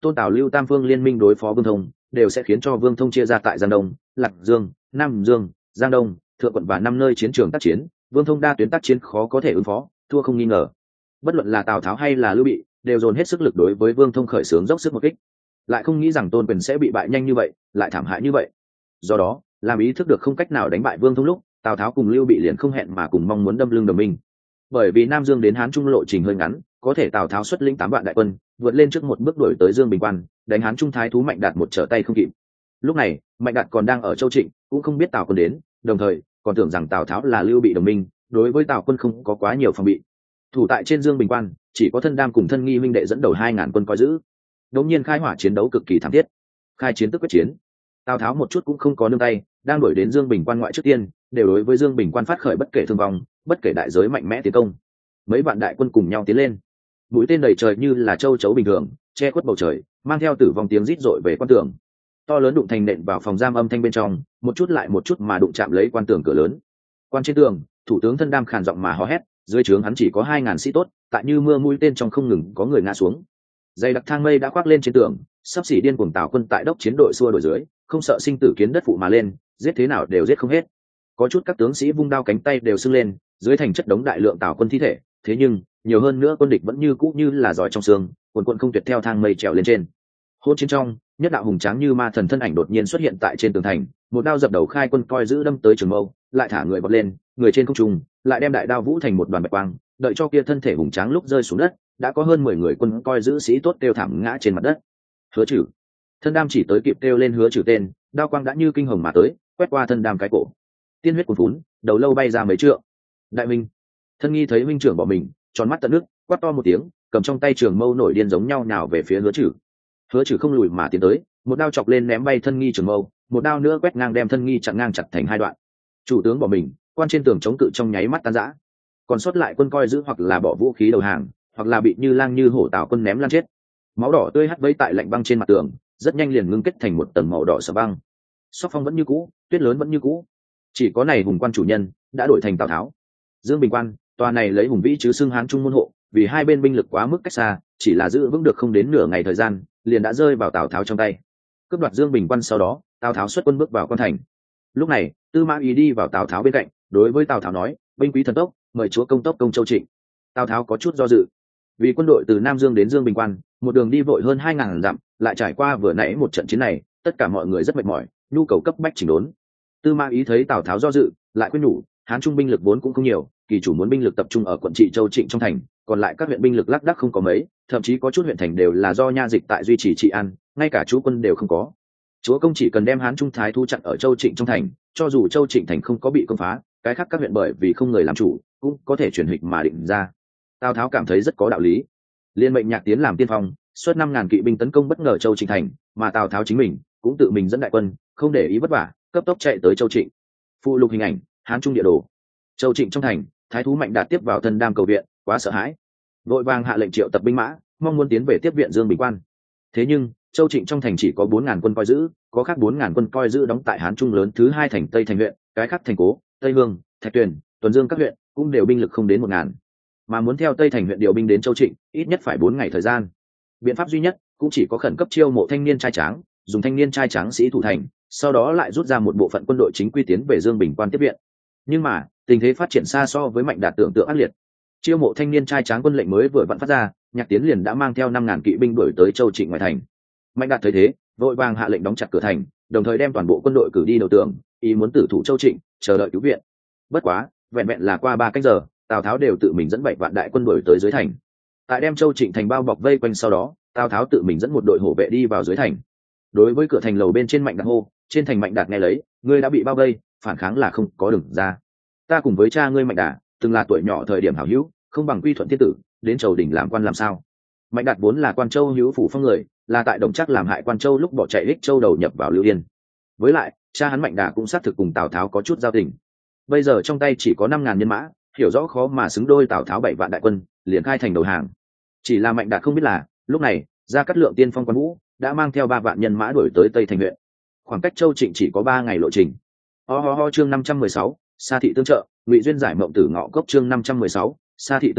Tôn Tào Lưu tam phương liên minh đối phó Vương Thông, đều sẽ khiến cho Vương Thông chia ra tại Giang Đông, Lạc Dương, Nam Dương, Giang Đông, Thượng quận và 5 nơi chiến trường tác chiến. Vương Thông đa tuyến tác chiến khó có thể ứng phó, thua không nghi ngờ. Bất luận là Tào Tháo hay là Lưu Bị, đều dồn hết sức lực đối với Vương Thông khởi xướng dốc sức một kích. Lại không nghĩ rằng Tôn Quyền sẽ bị bại nhanh như vậy, lại thảm hại như vậy. Do đó, làm ý thức được không cách nào đánh bại Vương Thông lúc, Tào Tháo cùng Lưu Bị liền không hẹn mà cùng mong muốn đâm lưng đồng minh. Bởi vì Nam Dương đến Hán Trung lộ trình hơi ngắn, có thể Tào Tháo xuất lĩnh 8 vạn đại quân, vượt lên trước một bước đuổi tới Dương Bình Quan, đánh Hán Trung thái thú Mạnh Đạt một trở tay không kịp. Lúc này, Mạnh Đạt còn đang ở Châu Trịnh, cũng không biết Tào quân đến, đồng thời còn tưởng rằng Tào Tháo là Lưu Bị đồng minh, đối với Tào quân không có quá nhiều phòng bị. Thủ tại trên Dương Bình Quan, chỉ có Thân Đam cùng Thân Nghi huynh đệ dẫn đầu 2000 quân coi giữ. Đột nhiên khai hỏa chiến đấu cực kỳ thảm thiết. Khai chiến tức quyết chiến. Tào Tháo một chút cũng không có nương tay, đang đuổi đến Dương Bình Quan ngoại trước tiên, đều đối với Dương Bình Quan phát khởi bất kể thương vong, bất kể đại giới mạnh mẽ tiến công. Mấy vạn đại quân cùng nhau tiến lên, mũi tên đầy trời như là châu chấu bình thường, che khuất bầu trời, mang theo tử vong tiếng rít rội về quan tường. To lớn đụng thành nện vào phòng giam âm thanh bên trong, một chút lại một chút mà đụng chạm lấy quan tường cửa lớn. Quan trên tường, thủ tướng Thân Đam khàn giọng mà hò hét, dưới trướng hắn chỉ có 2000 sĩ tốt, tại như mưa mũi tên trong không ngừng có người ngã xuống. Dày đặc thang mây đã khoác lên trên tường, sắp xỉ điên cuồng Tào quân tại đốc chiến đội xua đuổi dưới, không sợ sinh tử kiến đất phụ mà lên, giết thế nào đều giết không hết. Có chút các tướng sĩ vung đao cánh tay đều sưng lên, dưới thành chất đống đại lượng Tào quân thi thể, thế nhưng nhiều hơn nữa quân địch vẫn như cũ như là giỏi trong xương, quần quần không tuyệt theo thang mây trèo lên trên. Hôn chiến trong, nhất đạo hùng tráng như ma thần thân ảnh đột nhiên xuất hiện tại trên tường thành, một đao dập đầu khai quân coi giữ đâm tới trường mâu, lại thả người bật lên, người trên không trung, lại đem đại đao vũ thành một đoàn bạch quang, đợi cho kia thân thể hùng tráng lúc rơi xuống đất, đã có hơn 10 người quân coi giữ sĩ tốt kêu thảm ngã trên mặt đất. Hứa Trừ. Thân Đam chỉ tới kịp kêu lên Hứa Trừ tên, đao quang đã như kinh hồng mà tới, quét qua Thân Đam cái cổ. Tiên huyết cuồn phún, đầu lâu bay ra mấy trượng. Đại minh. Thân Nghi thấy huynh trưởng bỏ mình, tròn mắt tận nước, quát to một tiếng, cầm trong tay trường mâu nổi điên giống nhau nào về phía Hứa Trừ. Hứa Trừ không lùi mà tiến tới, một đao chọc lên ném bay Thân Nghi trường mâu, một đao nữa quét ngang đem Thân Nghi chặn ngang chặt thành 2 đoạn. Chủ tướng bỏ mình, quan trên tường chống cự trong nháy mắt tan rã. Còn sót lại quân coi giữ hoặc là bỏ vũ khí đầu hàng, hoặc là bị như lang như hổ Tào quân ném lan chết. Máu đỏ tươi hắt vây tại lạnh băng trên mặt tường, rất nhanh liền ngưng kết thành một tầng màu đỏ sờ băng. Sóc phong vẫn như cũ, tuyết lớn vẫn như cũ, chỉ có này hùng quan chủ nhân đã đổi thành Tào Tháo. Dương Bình Quan, tòa này lấy hùng vĩ chứ xưng Hán Trung môn hộ, vì hai bên binh lực quá mức cách xa, chỉ là giữ vững được không đến nửa ngày thời gian, liền đã rơi vào Tào Tháo trong tay. Cướp đoạt Dương Bình Quan sau đó, Tào Tháo xuất quân bước vào quan thành. Lúc này, Tư Mã Ý đi vào Tào Tháo bên cạnh, đối với Tào Tháo nói: "Binh quý thần tốc, mời chúa công tốc công Châu Trịnh." Tào Tháo có chút do dự, vì quân đội từ Nam Dương đến Dương Bình Quan, một đường đi vội hơn 2000 dặm, lại trải qua vừa nãy một trận chiến này, tất cả mọi người rất mệt mỏi, nhu cầu cấp bách chỉnh đốn. Tư Mã Ý thấy Tào Tháo do dự, lại khuyên nhủ: Hán Trung binh lực vốn cũng không nhiều, kỳ chủ muốn binh lực tập trung ở quận trị Châu Trịnh trong thành, còn lại các huyện binh lực lác đác không có mấy, thậm chí có chút huyện thành đều là do nha dịch tại duy trì trị an, ngay cả chú quân đều không có. Chúa công chỉ cần đem Hán Trung thái thú chặn ở Châu Trịnh trong thành, cho dù Châu Trịnh thành không có bị công phá, cái khác các huyện bởi vì không người làm chủ, cũng có thể chuyển hịch mà định ra. Tào Tháo cảm thấy rất có đạo lý, liên mệnh Nhạc Tiến làm tiên phong, xuất 5000 kỵ binh tấn công bất ngờ Châu Trịnh thành, mà Tào Tháo chính mình cũng tự mình dẫn đại quân, không để ý vất vả, cấp tốc chạy tới Châu Trịnh. Phụ lục hình ảnh, Hán Trung địa đồ. Châu Trịnh trong thành, thái thú Mạnh Đạt tiếp vào Thân Đam cầu viện, quá sợ hãi, vội vàng hạ lệnh triệu tập binh mã, mong muốn tiến về tiếp viện Dương Bình Quan. Thế nhưng Châu Trịnh trong thành chỉ có 4000 quân coi giữ, có khác 4000 quân coi giữ đóng tại Hán Trung lớn thứ 2 thành Tây thành huyện, cái khác thành Cố, Tây Hương, Thạch Tuyền, Tuần Dương các huyện cũng đều binh lực không đến 1000, mà muốn theo Tây thành huyện điều binh đến Châu Trịnh, ít nhất phải 4 ngày thời gian. Biện pháp duy nhất cũng chỉ có khẩn cấp chiêu mộ thanh niên trai tráng, dùng thanh niên trai tráng sĩ thủ thành, sau đó lại rút ra một bộ phận quân đội chính quy tiến về Dương Bình Quan tiếp viện. Nhưng mà tình thế phát triển xa so với Mạnh Đạt tưởng tượng ác liệt. Chiêu mộ thanh niên trai tráng quân lệnh mới vừa vặn phát ra, Nhạc Tiến liền đã mang theo 5000 kỵ binh đuổi tới Châu Trịnh ngoài thành. Mạnh Đạt thấy thế, vội vàng hạ lệnh đóng chặt cửa thành, đồng thời đem toàn bộ quân đội cử đi đầu tường, ý muốn tử thủ Châu Trịnh, chờ đợi cứu viện. Bất quá, vẹn vẹn là qua 3 canh giờ, Tào Tháo đều tự mình dẫn 7 vạn đại quân đuổi tới dưới thành. Tại đem Châu Trịnh thành bao bọc vây quanh sau đó, Tào Tháo tự mình dẫn một đội hổ vệ đi vào dưới thành. Đối với cửa thành lầu bên trên Mạnh Đạt hô: "Trên thành Mạnh Đạt nghe lấy, ngươi đã bị bao vây, phản kháng là không có đường ra. Ta cùng với cha ngươi Mạnh Đạt, từng là tuổi nhỏ thời điểm hảo hữu, không bằng quy thuận thiên tử, đến Châu đỉnh làm quan làm sao?" Mạnh Đạt vốn là Quan Châu hữu phủ phong người, là tại Đồng Trác làm hại Quan Châu lúc bỏ chạy Ích Châu đầu nhập vào Lưu Yên. Với lại, cha hắn Mạnh Đạt cũng xác thực cùng Tào Tháo có chút giao tình. Bây giờ trong tay chỉ có 5000 nhân mã, hiểu rõ khó mà xứng đôi Tào Tháo 7 vạn đại quân, liền khai thành đầu hàng. Chỉ là Mạnh Đạt không biết là, lúc này, Gia Cát Lượng tiên phong Quan Vũ đã mang theo 3 vạn nhân mã đuổi tới Tây thành huyện. Khoảng cách Châu Trịnh chỉ có 3 ngày lộ trình. Chương 516, Sa thị tương trợ, Ngụy Duyên giải mộng tử ngọ cốc chương 516, Sa thị tương trợ,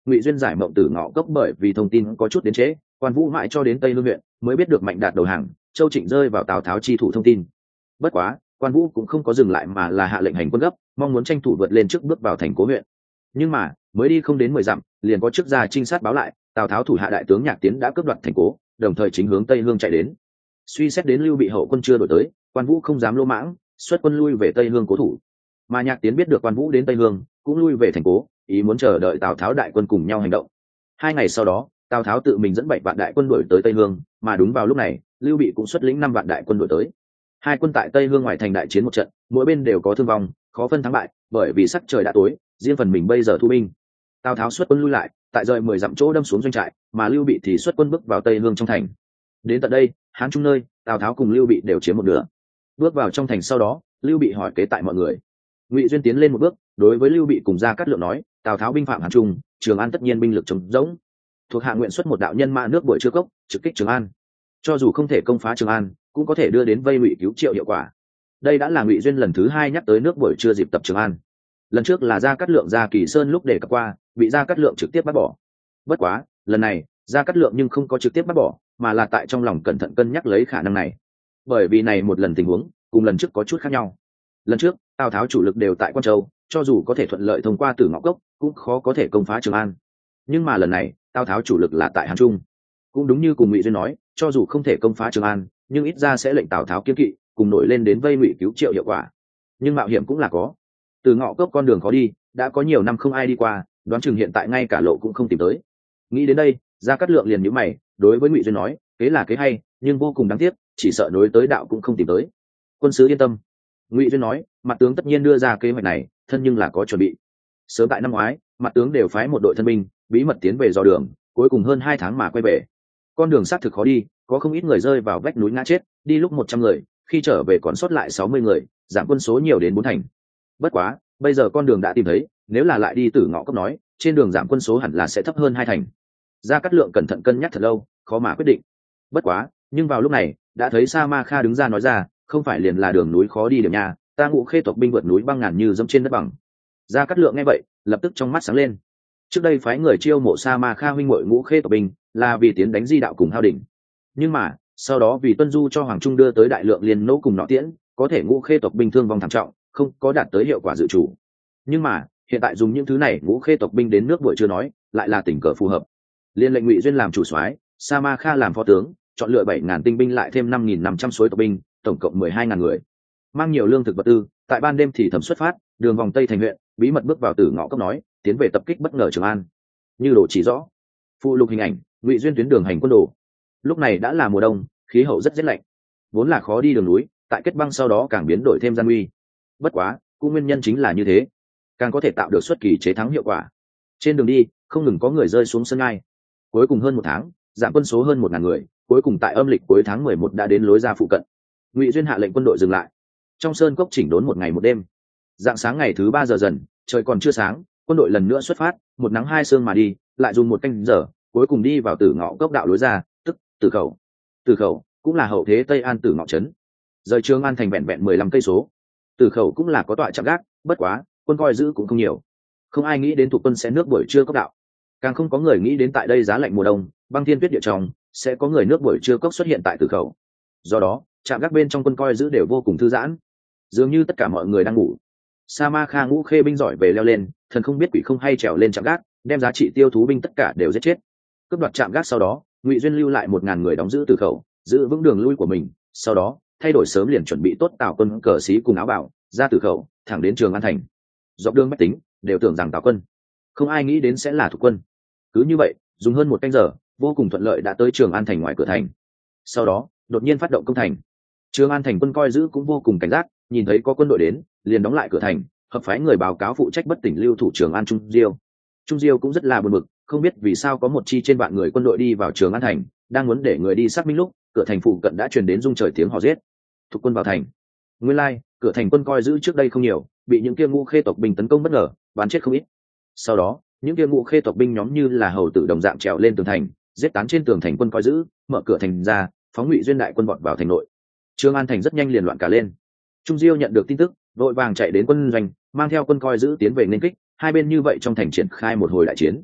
Ngụy Duyên giải mộng Tử Ngọ Cốc bởi vì thông tin có chút đến trễ, Quan Vũ mãi cho đến Tây Lương huyện mới biết được Mạnh Đạt đầu hàng, Châu Trịnh rơi vào Tào Tháo chi thủ thông tin. Bất quá, Quan Vũ cũng không có dừng lại mà là hạ lệnh hành quân gấp, mong muốn tranh thủ vượt lên trước bước vào thành Cố huyện. Nhưng mà, mới đi không đến 10 dặm, liền có chức gia trinh sát báo lại, Tào Tháo thủ hạ đại tướng Nhạc Tiến đã cướp đoạt thành Cố, đồng thời chính hướng Tây Hương chạy đến. Suy xét đến Lưu Bị hậu quân chưa đổi tới, Quan Vũ không dám lỗ mãng, xuất quân lui về Tây Hương cố thủ. Mà Nhạc Tiến biết được Quan Vũ đến Tây Hương, cũng lui về thành Cố, ý muốn chờ đợi Tào Tháo đại quân cùng nhau hành động. 2 ngày sau đó, Tào Tháo tự mình dẫn 7 vạn đại quân đuổi tới Tây Hương, mà đúng vào lúc này, Lưu Bị cũng xuất lĩnh 5 vạn đại quân đuổi tới. Hai quân tại Tây Hương ngoài thành đại chiến một trận, mỗi bên đều có thương vong, khó phân thắng bại, bởi vì sắc trời đã tối, riêng phần mình bây giờ thu binh. Tào Tháo xuất quân lui lại, tại rời 10 dặm chỗ đâm xuống doanh trại, mà Lưu Bị thì xuất quân bước vào Tây Hương trong thành. Đến tận đây, Hán Trung nơi, Tào Tháo cùng Lưu Bị đều chiếm một nửa. Bước vào trong thành sau đó, Lưu Bị hỏi kế tại mọi người. Ngụy Duyên tiến lên một bước, đối với Lưu Bị cùng Gia Cát Lượng nói, Tào Tháo binh phạm Hán Trung, Trường An tất nhiên binh lực trống rỗng. Thuộc hạ nguyện xuất một đạo nhân mã nước Bội Chưa Cốc, trực kích Trường An. Cho dù không thể công phá Trường An, cũng có thể đưa đến vây Ngụy cứu Triệu hiệu quả. Đây đã là Ngụy Duyên lần thứ 2 nhắc tới nước Bội Chưa dịp tập Trường An. Lần trước là Gia Cát Lượng ra Kỳ Sơn lúc để cập qua, bị Gia Cát Lượng trực tiếp bắt bỏ. Bất quá, lần này, Gia Cát Lượng nhưng không có trực tiếp bắt bỏ, mà là tại trong lòng cẩn thận cân nhắc lấy khả năng này. Bởi vì này một lần tình huống, cùng lần trước có chút khác nhau. Lần trước, Tào Tháo chủ lực đều tại Quan Châu, cho dù có thể thuận lợi thông qua Tử Ngọ Cốc, cũng khó có thể công phá Trường An. Nhưng mà lần này, Tào Tháo chủ lực là tại Hán Trung. Cũng đúng như cùng Ngụy Duyên nói, cho dù không thể công phá Trường An, nhưng ít ra sẽ lệnh Tào Tháo kiên kỵ, cùng nổi lên đến vây Ngụy cứu Triệu hiệu quả. Nhưng mạo hiểm cũng là có. Từ Ngọ Cốc con đường khó đi, đã có nhiều năm không ai đi qua, đoán chừng hiện tại ngay cả lộ cũng không tìm tới. Nghĩ đến đây, Gia Cát Lượng liền nhíu mày, đối với Ngụy Duyên nói, kế là kế hay, nhưng vô cùng đáng tiếc, chỉ sợ nối tới đạo cũng không tìm tới. Quân sứ yên tâm. Ngụy Duyên nói, mặt tướng tất nhiên đưa ra kế hoạch này, thân nhưng là có chuẩn bị. Sớm tại năm ngoái, mặt tướng đều phái một đội thân binh, bí mật tiến về dò đường, cuối cùng hơn 2 tháng mà quay về. Con đường xác thực khó đi, có không ít người rơi vào vách núi ngã chết, đi lúc 100 người, khi trở về còn sót lại 60 người, giảm quân số nhiều đến 4 thành. Bất quá, bây giờ con đường đã tìm thấy, nếu là lại đi Tử Ngọ Cốc nói, trên đường giảm quân số hẳn là sẽ thấp hơn 2 thành. Gia Cát Lượng cẩn thận cân nhắc thật lâu, khó mà quyết định. Bất quá, nhưng vào lúc này, đã thấy Sa Ma Kha đứng ra nói ra, không phải liền là đường núi khó đi điểm nhà, ta Ngũ Khê tộc binh vượt núi băng ngàn như dẫm trên đất bằng. Gia Cát Lượng nghe vậy, lập tức trong mắt sáng lên. Trước đây phái người chiêu mộ Sa Ma Kha huynh muội Ngũ Khê tộc binh, là vì tiến đánh Di Đạo cùng Hao Đỉnh. Nhưng mà, sau đó vì tuân du cho Hoàng Trung đưa tới đại lượng liền nỗ cùng nọ tiễn, có thể Ngũ Khê tộc binh thương vong thảm trọng, không có đạt tới hiệu quả dự chủ. Nhưng mà, hiện tại dùng những thứ này Ngũ Khê tộc binh đến nước Bội Chưa nói, lại là tình cờ phù hợp. Liên lệnh Ngụy Duyên làm chủ soái, Sa Ma Kha làm phó tướng, chọn lựa 7.000 tinh binh lại thêm 5.500 suối tộc binh, tổng cộng 12.000 người. Mang nhiều lương thực vật tư, tại ban đêm thì thẩm xuất phát, đường vòng Tây thành huyện, bí mật bước vào Tử Ngọ Cốc nói, tiến về tập kích bất ngờ Trường An. Như đồ chỉ rõ. Phụ lục hình ảnh, Ngụy Duyên tuyến đường hành quân đồ. Lúc này đã là mùa đông, khí hậu rất rét lạnh. Vốn là khó đi đường núi, tại kết băng sau đó càng biến đổi thêm gian nguy. Bất quá, cũng nguyên nhân chính là như thế, càng có thể tạo được xuất kỳ chế thắng hiệu quả. Trên đường đi, không ngừng có người rơi xuống sân ngai. Cuối cùng hơn 1 tháng, giảm quân số hơn 1.000 người, cuối cùng tại âm lịch cuối tháng 11 đã đến lối ra phụ cận. Ngụy Duyên hạ lệnh quân đội dừng lại. Trong sơn cốc chỉnh đốn 1 ngày 1 đêm. Dạng sáng ngày thứ 3 giờ dần, trời còn chưa sáng, quân đội lần nữa xuất phát, 1 nắng 2 sương mà đi, lại dùng 1 canh giờ, cuối cùng đi vào Tử Ngọ Cốc đạo lối ra, tức Tử Khẩu. Tử Khẩu cũng là hậu thế Tây An Tử Ngọ trấn. Rời Trường An thành vẹn vẹn 15 cây số. Tử Khẩu cũng là có tọa trạm gác, bất quá, quân coi giữ cũng không nhiều. Không ai nghĩ đến thuộc quân sẽ nước Buổi Trưa cốc đạo, càng không có người nghĩ đến tại đây giá lạnh mùa đông, băng thiên tuyết địa trong, sẽ có người nước Buổi Trưa cốc xuất hiện tại Tử Khẩu. Do đó, trạm gác bên trong quân coi giữ đều vô cùng thư giãn, dường như tất cả mọi người đang ngủ. Sa Ma Kha Ngũ Khê binh giỏi về leo lên, thần không biết quỷ không hay trèo lên trạm gác, đem giá trị tiêu thú binh tất cả đều giết chết. Cướp đoạt trạm gác sau đó, Ngụy Duyên lưu lại 1.000 người đóng giữ Tử Khẩu, giữ vững đường lui của mình. Sau đó, thay đổi sớm liền chuẩn bị tốt Tào quân cờ xí cùng áo bào, ra Tử Khẩu, thẳng đến Trường An thành. Dọc đường bách tính đều tưởng rằng Tào quân, không ai nghĩ đến sẽ là thuộc quân. Cứ như vậy, dùng hơn 1 canh giờ, vô cùng thuận lợi đã tới Trường An thành ngoài cửa thành. Sau đó, đột nhiên phát động công thành. Trường An thành quân coi giữ cũng vô cùng cảnh giác, nhìn thấy có quân đội đến, liền đóng lại cửa thành, hợp phái người báo cáo phụ trách bất tỉnh lưu thủ Trường An Trung Diêu. Trung Diêu cũng rất là buồn bực, không biết vì sao có một chi trên vạn người quân đội đi vào Trường An thành, đang muốn để người đi xác minh lúc, cửa thành phụ cận đã truyền đến rung trời tiếng hò giết. Thuộc quân vào thành. Nguyên lai, cửa thành quân coi giữ trước đây không nhiều, bị những kia Ngũ Khê tộc binh tấn công bất ngờ, bắn chết không ít. Sau đó, những kia Ngũ Khê tộc binh nhóm như là hầu tử đồng dạng trèo lên tường thành, giết tán trên tường thành quân coi giữ, mở cửa thành ra, phóng Ngụy Duyên đại quân vọt vào thành nội. Trường An thành rất nhanh liền loạn cả lên. Trung Diêu nhận được tin tức, vội vàng chạy đến quân doanh, mang theo quân coi giữ tiến về nên kích, hai bên như vậy trong thành triển khai một hồi đại chiến.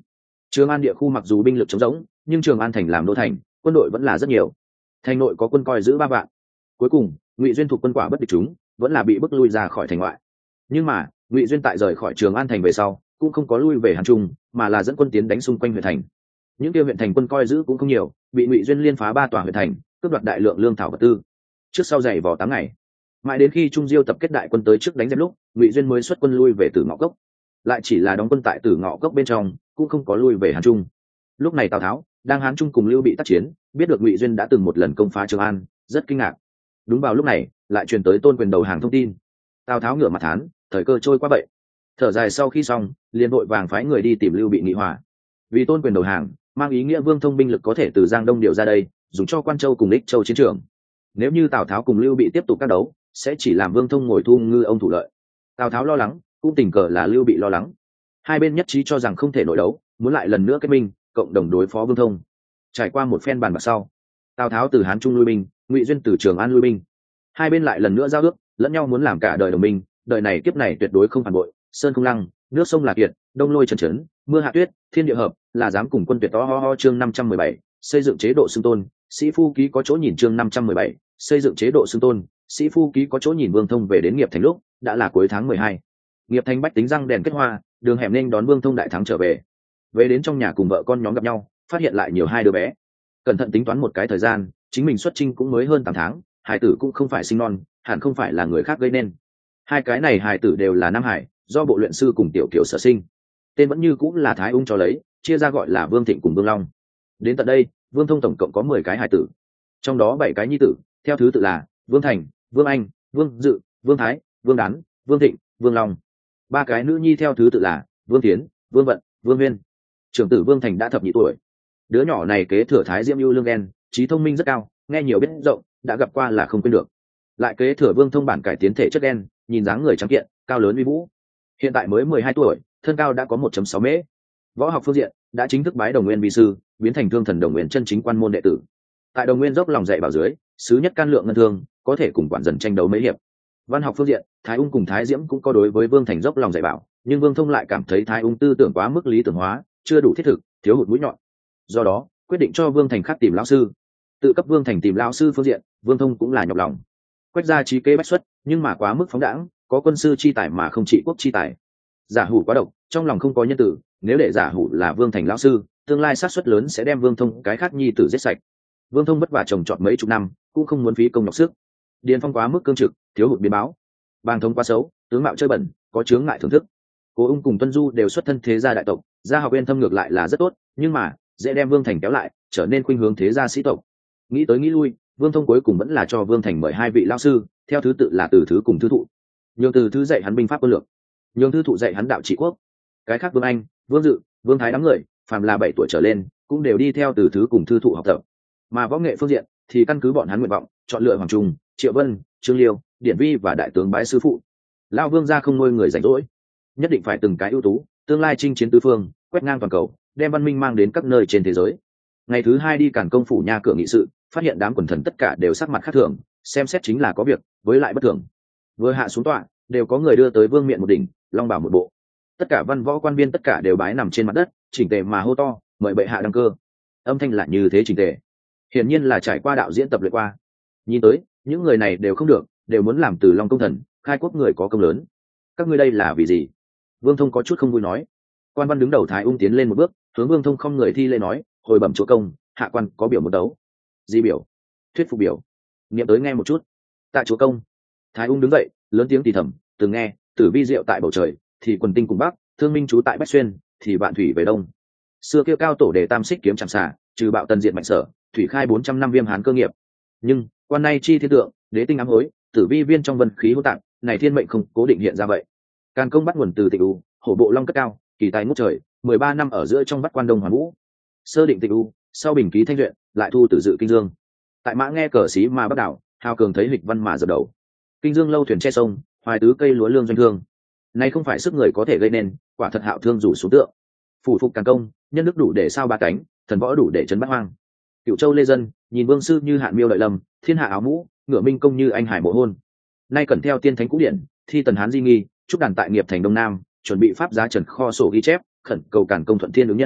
Trường An địa khu mặc dù binh lực trống rỗng, nhưng Trường An thành làm đô thành, quân đội vẫn là rất nhiều. Thành nội có quân coi giữ 3 vạn. Cuối cùng, Ngụy Duyên thuộc quân quả bất địch chúng, vẫn là bị bức lui ra khỏi thành ngoại. Nhưng mà, Ngụy Duyên tại rời khỏi Trường An thành về sau, cũng không có lui về Hàn Trung, mà là dẫn quân tiến đánh xung quanh huyện thành. Những kia huyện thành quân coi giữ cũng không nhiều, bị Ngụy Duyên liên phá 3 tòa huyện thành, cướp đoạt đại lượng lương thảo vật tư. Trước sau dày vò 8 ngày, mãi đến khi Trung Diêu tập kết đại quân tới trước đánh dẹp lúc, Ngụy Duyên mới xuất quân lui về Tử Ngọ Cốc. Lại chỉ là đóng quân tại Tử Ngọ Cốc bên trong, cũng không có lui về Hàn Trung. Lúc này Tào Tháo đang Hán Trung cùng Lưu Bị tác chiến, biết được Ngụy Duyên đã từng một lần công phá Trường An, rất kinh ngạc. Đúng vào lúc này, lại truyền tới Tôn Quyền đầu hàng thông tin. Tào Tháo ngửa mặt thán, thời cơ trôi qua vậy. Thở dài sau khi xong, liền vội vàng phái người đi tìm Lưu Bị nghị hòa. Vì Tôn Quyền đầu hàng, mang ý nghĩa Vương Thông binh lực có thể từ Giang Đông điều ra đây, dùng cho Quan Châu cùng Ích Châu chiến trường. Nếu như Tào Tháo cùng Lưu Bị tiếp tục các đấu, sẽ chỉ làm Vương Thông ngồi thu ngư ông thủ lợi. Tào Tháo lo lắng, cũng tình cờ là Lưu Bị lo lắng. Hai bên nhất trí cho rằng không thể nội đấu, muốn lại lần nữa kết minh, cộng đồng đối phó Vương Thông. Trải qua một phen bàn bạc sau, Tào Tháo từ Hán Trung lui binh, Ngụy Duyên từ Trường An lui binh. Hai bên lại lần nữa giao ước, lẫn nhau muốn làm cả đời đồng minh, đời này kiếp này tuyệt đối không phản bội, sơn không lăng, nước sông là kiệt, đông lôi trần trấn, mưa hạ tuyết, thiên địa hợp, là dám cùng quân tuyệt to ho ho. Chương 517, xây dựng chế độ xưng tôn, sĩ phu ký có chỗ nhìn. Chương 517, xây dựng chế độ xưng tôn, sĩ phu ký có chỗ nhìn. Vương Thông về đến Nghiệp Thành lúc đã là cuối tháng 12. Nghiệp Thành bách tính răng đèn kết hoa, đường hẻm nên đón Vương Thông đại thắng trở về. Về đến trong nhà cùng vợ con nhóm gặp nhau, phát hiện lại nhiều 2 đứa bé. Cẩn thận tính toán một cái thời gian, chính mình xuất chinh cũng mới hơn 8 tháng, hài tử cũng không phải sinh non, hẳn không phải là người khác gây nên. 2 cái này hài tử đều là nam hải, do bộ luyện sư cùng tiểu kiểu sở sinh. Tên vẫn như cũng là Thái Ung cho lấy, chia ra gọi là Vương Thịnh cùng Vương Long. Đến tận đây, Vương Thông tổng cộng có 10 cái hài tử, trong đó 7 cái nhi tử, theo thứ tự là Vương Thành, Vương Anh, Vương Dự, Vương Thái, Vương Đán, Vương Thịnh, Vương Long. 3 cái nữ nhi theo thứ tự là Vương Tiến, Vương Vận, Vương Huyên. Trưởng tử Vương Thành đã thập nhị tuổi. Đứa nhỏ này kế thừa Thái Diễm ưu lương đen, trí thông minh rất cao, nghe nhiều biết rộng, đã gặp qua là không quên được. Lại kế thừa Vương Thông bản cải tiến thể chất đen, nhìn dáng người trắng kiện, cao lớn uy vũ. Hiện tại mới 12 tuổi, thân cao đã có 1.6 mễ. Võ học phương diện đã chính thức bái Đồng Nguyên vi sư, biến thành Thương Thần Đồng Nguyên chân chính quan môn đệ tử. Tại Đồng Nguyên dốc lòng dạy bảo dưới, sứ nhất can lượng ngân thương, có thể cùng quản dần tranh đấu mấy hiệp. Văn học phương diện, Thái Ung cùng Thái Diễm cũng có đối với Vương Thành dốc lòng dạy bảo, nhưng Vương Thông lại cảm thấy Thái Ung tư tưởng quá mức lý tưởng hóa, chưa đủ thiết thực, thiếu hụt mũi nhọn. Do đó, quyết định cho Vương Thành khác tìm lão sư. Tự cấp Vương Thành tìm lão sư phương diện, Vương Thông cũng là nhọc lòng. Quách gia trí kế bách xuất, nhưng mà quá mức phóng đãng, có quân sư chi tài mà không trị quốc chi tài. Giả Hủ quá độc, trong lòng không có nhân tử, nếu để Giả Hủ là Vương Thành lão sư, tương lai xác suất lớn sẽ đem Vương Thông cái khác nhi tử giết sạch. Vương Thông vất vả trồng trọt mấy chục năm, cũng không muốn phí công nhọc sức. Điền Phong quá mức cương trực, thiếu hụt biến báo. Bàng Thống quá xấu, tướng mạo chơi bẩn, có chướng ngại thưởng thức. Cố Ung cùng Tuân Du đều xuất thân thế gia đại tộc, gia học uyên thâm ngược lại là rất tốt, nhưng mà dễ đem Vương Thành kéo lại, trở nên khuynh hướng thế gia sĩ tộc. Nghĩ tới nghĩ lui, Vương Thông cuối cùng vẫn là cho Vương Thành mời 2 vị lão sư, theo thứ tự là Từ Thứ cùng Thư Thụ. Nhường Từ Thứ dạy hắn binh pháp quân lược, nhường Thư Thụ dạy hắn đạo trị quốc. Cái khác Vương Anh, Vương Dự, Vương Thái đám người, phàm là 7 tuổi trở lên, cũng đều đi theo Từ Thứ cùng Thư Thụ học tập. Mà võ nghệ phương diện thì căn cứ bọn hắn nguyện vọng, chọn lựa Hoàng Trung, Triệu Vân, Trương Liêu, Điển Vi và đại tướng bái sư phụ. Lão Vương gia không nuôi người rảnh rỗi, nhất định phải từng cái ưu tú, tương lai chinh chiến tứ phương, quét ngang toàn cầu, đem văn minh mang đến các nơi trên thế giới. Ngày thứ 2 đi Càn Công phủ nha cửa nghị sự, phát hiện đám quần thần tất cả đều sắc mặt khác thường, xem xét chính là có việc, với lại bất thường. Vừa hạ xuống tọa, đều có người đưa tới vương miện một đỉnh, long bảo một bộ. Tất cả văn võ quan viên tất cả đều bái nằm trên mặt đất, chỉnh tề mà hô to, mời bệ hạ đăng cơ. Âm thanh lại như thế chỉnh tề, hiển nhiên là trải qua đạo diễn tập luyện qua. Nhìn tới, những người này đều không được, đều muốn làm từ Long công thần, khai quốc người có công lớn. Các ngươi đây là vì gì? Vương Thông có chút không vui nói. Quan văn đứng đầu Thái Ung tiến lên một bước, hướng Vương Thông không người thi lễ nói, hồi bẩm chúa công, hạ quan có biểu một đấu. Gì biểu? Thuyết phục biểu. Niệm tới nghe một chút. Tại chúa công. Thái Ung đứng dậy, lớn tiếng thì thầm, từng nghe, Tử Vi diệu tại bầu trời, thì quần tinh cùng bắc, Thương Minh trú tại Bách Xuyên, thì vạn thủy về đông. Xưa kia cao tổ đề tam xích kiếm chẳng xả, trừ bạo tần diệt mạnh sở, thủy khai 400 năm viêm hán cơ nghiệp. Nhưng quan nay chi thiên tượng, đế tinh ám hối, Tử Vi viên trong vân khí hỗn tạp, này thiên mệnh không cố định hiện ra vậy. Càn công bắt nguồn từ Tịch U, hổ bộ long cất cao, kỳ tài ngút trời, 13 năm ở giữa trong bắt quan đông hoàn vũ. Sơ định Tịch U, sau bình ký thanh duyện, lại thu từ dự kinh dương. Tại mã nghe cờ xí mà bắt đảo, hào cường thấy hịch văn mà dập đầu. Kinh dương lâu thuyền che sông, hoài tứ cây lúa lương doanh thương. Này không phải sức người có thể gây nên, quả thật hạo thương rủ xuống tượng. Phủ phục Càn công, nhân đức đủ để sao ba cánh, thần võ đủ để chấn bát hoang. Cựu châu lê dân, nhìn vương sư như hạn miêu đợi lâm, thiên hạ áo mũ, ngựa minh công như anh hải mộ hôn. Nay cần theo tiên thánh cũ điển, thi tần hán di nghi, chúc đàn tại nghiệp thành đông nam, chuẩn bị pháp giá trần kho sổ ghi chép, khẩn cầu Càn công thuận thiên ứng nhân,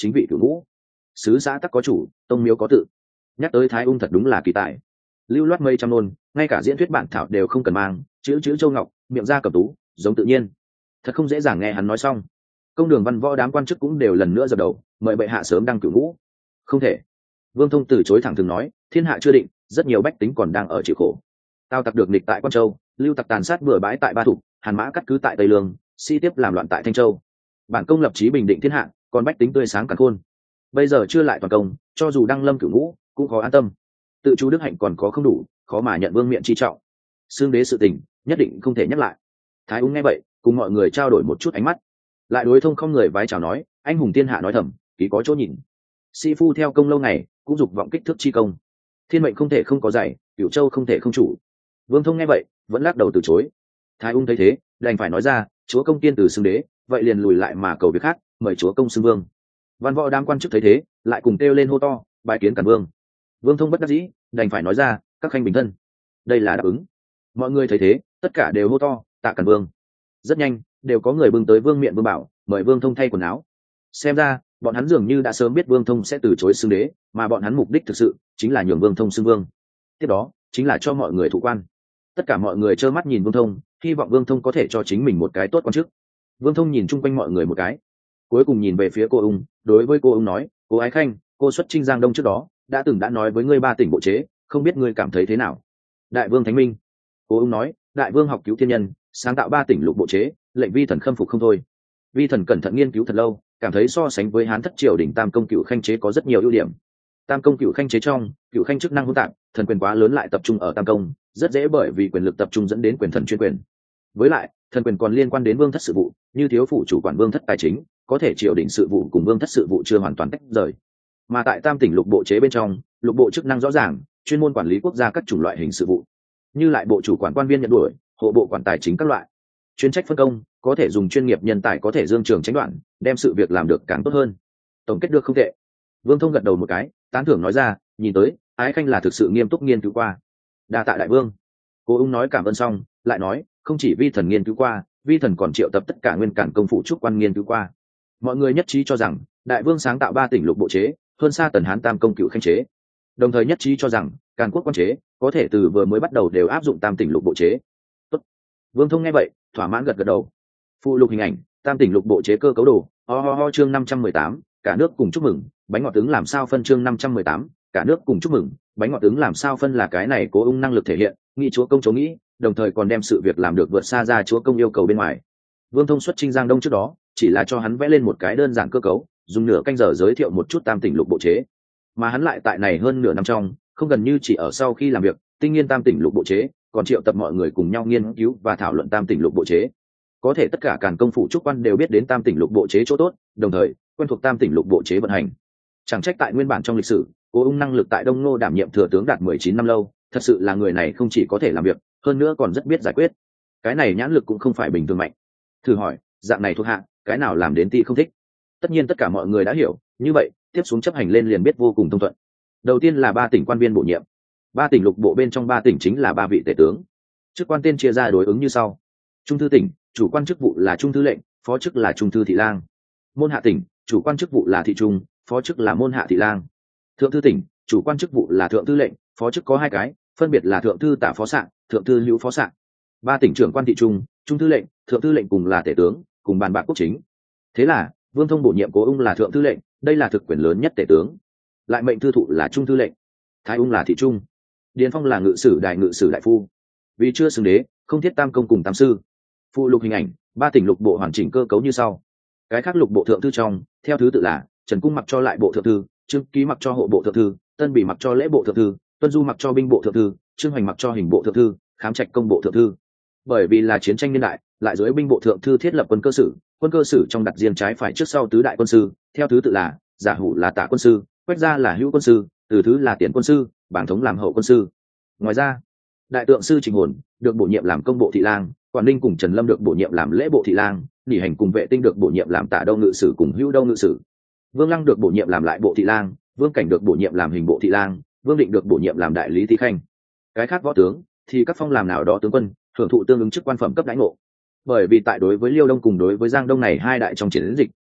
chính vị cửu ngũ. Sứ xã tắc có chủ, tông miếu có tự. Nhắc tới Thái Ung thật đúng là kỳ tài, lưu loát mây trăm nôn, ngay cả diễn thuyết bản thảo đều không cần mang, chữ chữ châu ngọc, miệng ra cầm tú, giống tự nhiên. Thật không dễ dàng nghe hắn nói xong. Công đường văn võ đám quan chức cũng đều lần nữa dập đầu, mời bệ hạ sớm đăng cửu ngũ. Không thể. Vương Thông từ chối thẳng thừng nói, thiên hạ chưa định, rất nhiều bách tính còn đang ở chịu khổ. Tào tặc được nghịch tại Quan Châu, lưu tặc tàn sát bừa bãi tại Ba Thục, Hàn Mã cắt cứ tại Tây Lương, si tiếp làm loạn tại Thanh Châu. Bản công lập chí bình định thiên hạ, còn bách tính tươi sáng càn khôn. Bây giờ chưa lại toàn công, cho dù đăng lâm cửu ngũ, cũng khó an tâm. Tự chú đức hạnh còn có không đủ, khó mà nhận vương miện chi trọng. Xương đế sự tình, nhất định không thể nhắc lại. Thái Ung nghe vậy, cùng mọi người trao đổi một chút ánh mắt, lại đối Thông không người vái chào nói, anh hùng thiên hạ nói thầm, ký có chỗ nhìn. Sĩ phu theo công lâu ngày, cũng dục vọng kích thước chi công. Thiên mệnh không thể không có dạy, Cửu Châu không thể không chủ. Vương Thông nghe vậy, vẫn lắc đầu từ chối. Thái Ung thấy thế, đành phải nói ra, chúa công tiên từ xưng đế, vậy liền lùi lại mà cầu việc khác, mời chúa công xưng vương. Văn võ đám quan chức thấy thế, lại cùng kêu lên hô to, bài kiến Càn Vương. Vương Thông bất đắc dĩ, đành phải nói ra, các khanh bình thân. Đây là đáp ứng. Mọi người thấy thế, tất cả đều hô to, tạ Càn Vương. Rất nhanh, đều có người bưng tới vương miện vương bảo, mời Vương Thông thay quần áo. Xem ra, bọn hắn dường như đã sớm biết Vương Thông sẽ từ chối xưng đế, mà bọn hắn mục đích thực sự chính là nhường Vương Thông xưng vương. Tiếp đó, chính là cho mọi người thụ quan. Tất cả mọi người trơ mắt nhìn Vương Thông, hy vọng Vương Thông có thể cho chính mình một cái tốt quan chức. Vương Thông nhìn chung quanh mọi người một cái, cuối cùng nhìn về phía cô ung, đối với cô ung nói, cô Ái Khanh, cô xuất chinh Giang Đông trước đó đã từng đã nói với ngươi 3 tỉnh bộ chế, không biết ngươi cảm thấy thế nào? Đại vương thánh minh. Cô ung nói, đại vương học cứu thiên nhân, sáng tạo 3 tỉnh lục bộ chế, lệnh vi thần khâm phục không thôi. Vi thần cẩn thận nghiên cứu thật lâu, cảm thấy so sánh với Hán thất triều đỉnh tam công cựu khanh chế có rất nhiều ưu điểm. Tam công cựu khanh chế trong, cựu khanh chức năng hỗn tạp, thần quyền quá lớn lại tập trung ở tam công, rất dễ bởi vì quyền lực tập trung dẫn đến quyền thần chuyên quyền. Với lại, thần quyền còn liên quan đến vương thất sự vụ, như thiếu phụ chủ quản vương thất tài chính, có thể triều đình sự vụ cùng vương thất sự vụ chưa hoàn toàn tách rời. Mà tại tam tỉnh lục bộ chế bên trong, lục bộ chức năng rõ ràng, chuyên môn quản lý quốc gia các chủng loại hình sự vụ, như lại bộ chủ quản quan viên nhận đuổi, hộ bộ quản tài chính các loại, chuyên trách phân công, có thể dùng chuyên nghiệp nhân tài có thể dương trường tránh đoạn, đem sự việc làm được càng tốt hơn. Tổng kết được không tệ. Vương Thông gật đầu một cái, tán thưởng nói ra, nhìn tới Ái Khanh là thực sự nghiêm túc nghiên cứu qua. Đa tạ đại vương. Cô ung nói cảm ơn xong, lại nói, không chỉ vi thần nghiên cứu qua, vi thần còn triệu tập tất cả nguyên cản công phụ trúc quan nghiên cứu qua. Mọi người nhất trí cho rằng đại vương sáng tạo 3 tỉnh lục bộ chế, hơn xa tần Hán tam công cựu khanh chế. Đồng thời nhất trí cho rằng Càn Quốc quan chế có thể từ vừa mới bắt đầu đều áp dụng tam tỉnh lục bộ chế. Tốt. Vương Thông nghe vậy, thỏa mãn gật đầu. Phụ lục hình ảnh, tam tỉnh lục bộ chế cơ cấu đồ, chương 518, cả nước cùng chúc mừng, bánh ngọt ứng làm sao phân chương 518, cả nước cùng chúc mừng, bánh ngọt ứng làm sao phân là cái này Cố ung năng lực thể hiện, nghĩ chúa công chống nghĩ, đồng thời còn đem sự việc làm được vượt xa ra chúa công yêu cầu bên ngoài. Vương Thông xuất chinh Giang Đông trước đó, chỉ là cho hắn vẽ lên một cái đơn giản cơ cấu, dùng nửa canh giờ giới thiệu một chút tam tỉnh lục bộ chế, mà hắn lại tại này hơn nửa năm trong, không gần như chỉ ở sau khi làm việc, tinh nghiên tam tỉnh lục bộ chế, còn triệu tập mọi người cùng nhau nghiên cứu và thảo luận tam tỉnh lục bộ chế. Có thể tất cả càn công phủ trúc quan đều biết đến tam tỉnh lục bộ chế chỗ tốt, đồng thời quen thuộc tam tỉnh lục bộ chế vận hành. Chẳng trách tại nguyên bản trong lịch sử, Cố ung năng lực tại Đông Ngô đảm nhiệm thừa tướng đạt 19 năm lâu, thật sự là người này không chỉ có thể làm việc, hơn nữa còn rất biết giải quyết. Cái này nhãn lực cũng không phải bình thường mạnh. Thử hỏi, dạng này thuộc hạ, cái nào làm đến ti không thích? Tất nhiên tất cả mọi người đã hiểu, như vậy, tiếp xuống chấp hành lên liền biết vô cùng thông thuận. Đầu tiên là 3 tỉnh quan viên bổ nhiệm. 3 tỉnh lục bộ bên trong 3 tỉnh chính là 3 vị tể tướng. Chức quan tên chia ra đối ứng như sau: Trung thư tỉnh, chủ quan chức vụ là trung thư lệnh, phó chức là trung thư thị lang. Môn hạ tỉnh, chủ quan chức vụ là thị trung, phó chức là môn hạ thị lang. Thượng thư tỉnh, chủ quan chức vụ là thượng thư lệnh, phó chức có 2 cái, phân biệt là thượng thư tả phó sạng, thượng thư hữu phó sạng. 3 tỉnh trưởng quan thị trung, trung thư lệnh, thượng thư lệnh cùng là tể tướng, cùng bàn bạc quốc chính. Thế là Vương Thông bổ nhiệm Cố ung là thượng thư lệnh, đây là thực quyền lớn nhất tể tướng. Lại mệnh thư thụ là trung thư lệnh. Thái ung là thị trung. Điền Phong là ngự sử đại phu. Vì chưa xưng đế, không thiết tam công cùng tam sư. Phụ lục hình ảnh, 3 tỉnh lục bộ hoàn chỉnh cơ cấu như sau. Cái khác lục bộ thượng thư trong, theo thứ tự là Trần Cung mặc cho lại bộ thượng thư, Trương Ký mặc cho hộ bộ thượng thư, Tân Bỉ mặc cho lễ bộ thượng thư, Tuân Du mặc cho binh bộ thượng thư, Trương Hoành mặc cho hình bộ thượng thư, Khám Trạch công bộ thượng thư. Bởi vì là chiến tranh niên đại, lại dưới binh bộ thượng thư thiết lập quân cơ sử trong đặt riêng trái phải trước sau tứ đại quân sư, theo thứ tự là Giả Hủ là Tạ quân sư, Quách Gia là Hữu quân sư, Từ Thứ là Tiền quân sư, Bảng Thống làm hậu quân sư. Ngoài ra, đại tượng sư Trình Hồn được bổ nhiệm làm công bộ thị lang, Quản Ninh cùng Trần Lâm được bổ nhiệm làm lễ bộ thị lang, Nỉ Hành cùng Vệ Tinh được bổ nhiệm làm Tả Đâu ngự sử cùng Hữu Đâu ngự sử. Vương Lăng được bổ nhiệm làm lại bộ thị lang, Vương Cảnh được bổ nhiệm làm hình bộ thị lang, Vương Định được bổ nhiệm làm đại lý thị khanh. Cái khác võ tướng thì các phong làm nào đó tướng quân, hưởng thụ tương ứng chức quan phẩm cấp đãi ngộ. Bởi vì tại đối với Liêu Đông cùng đối với Giang Đông này 2 đại trong chiến dịch,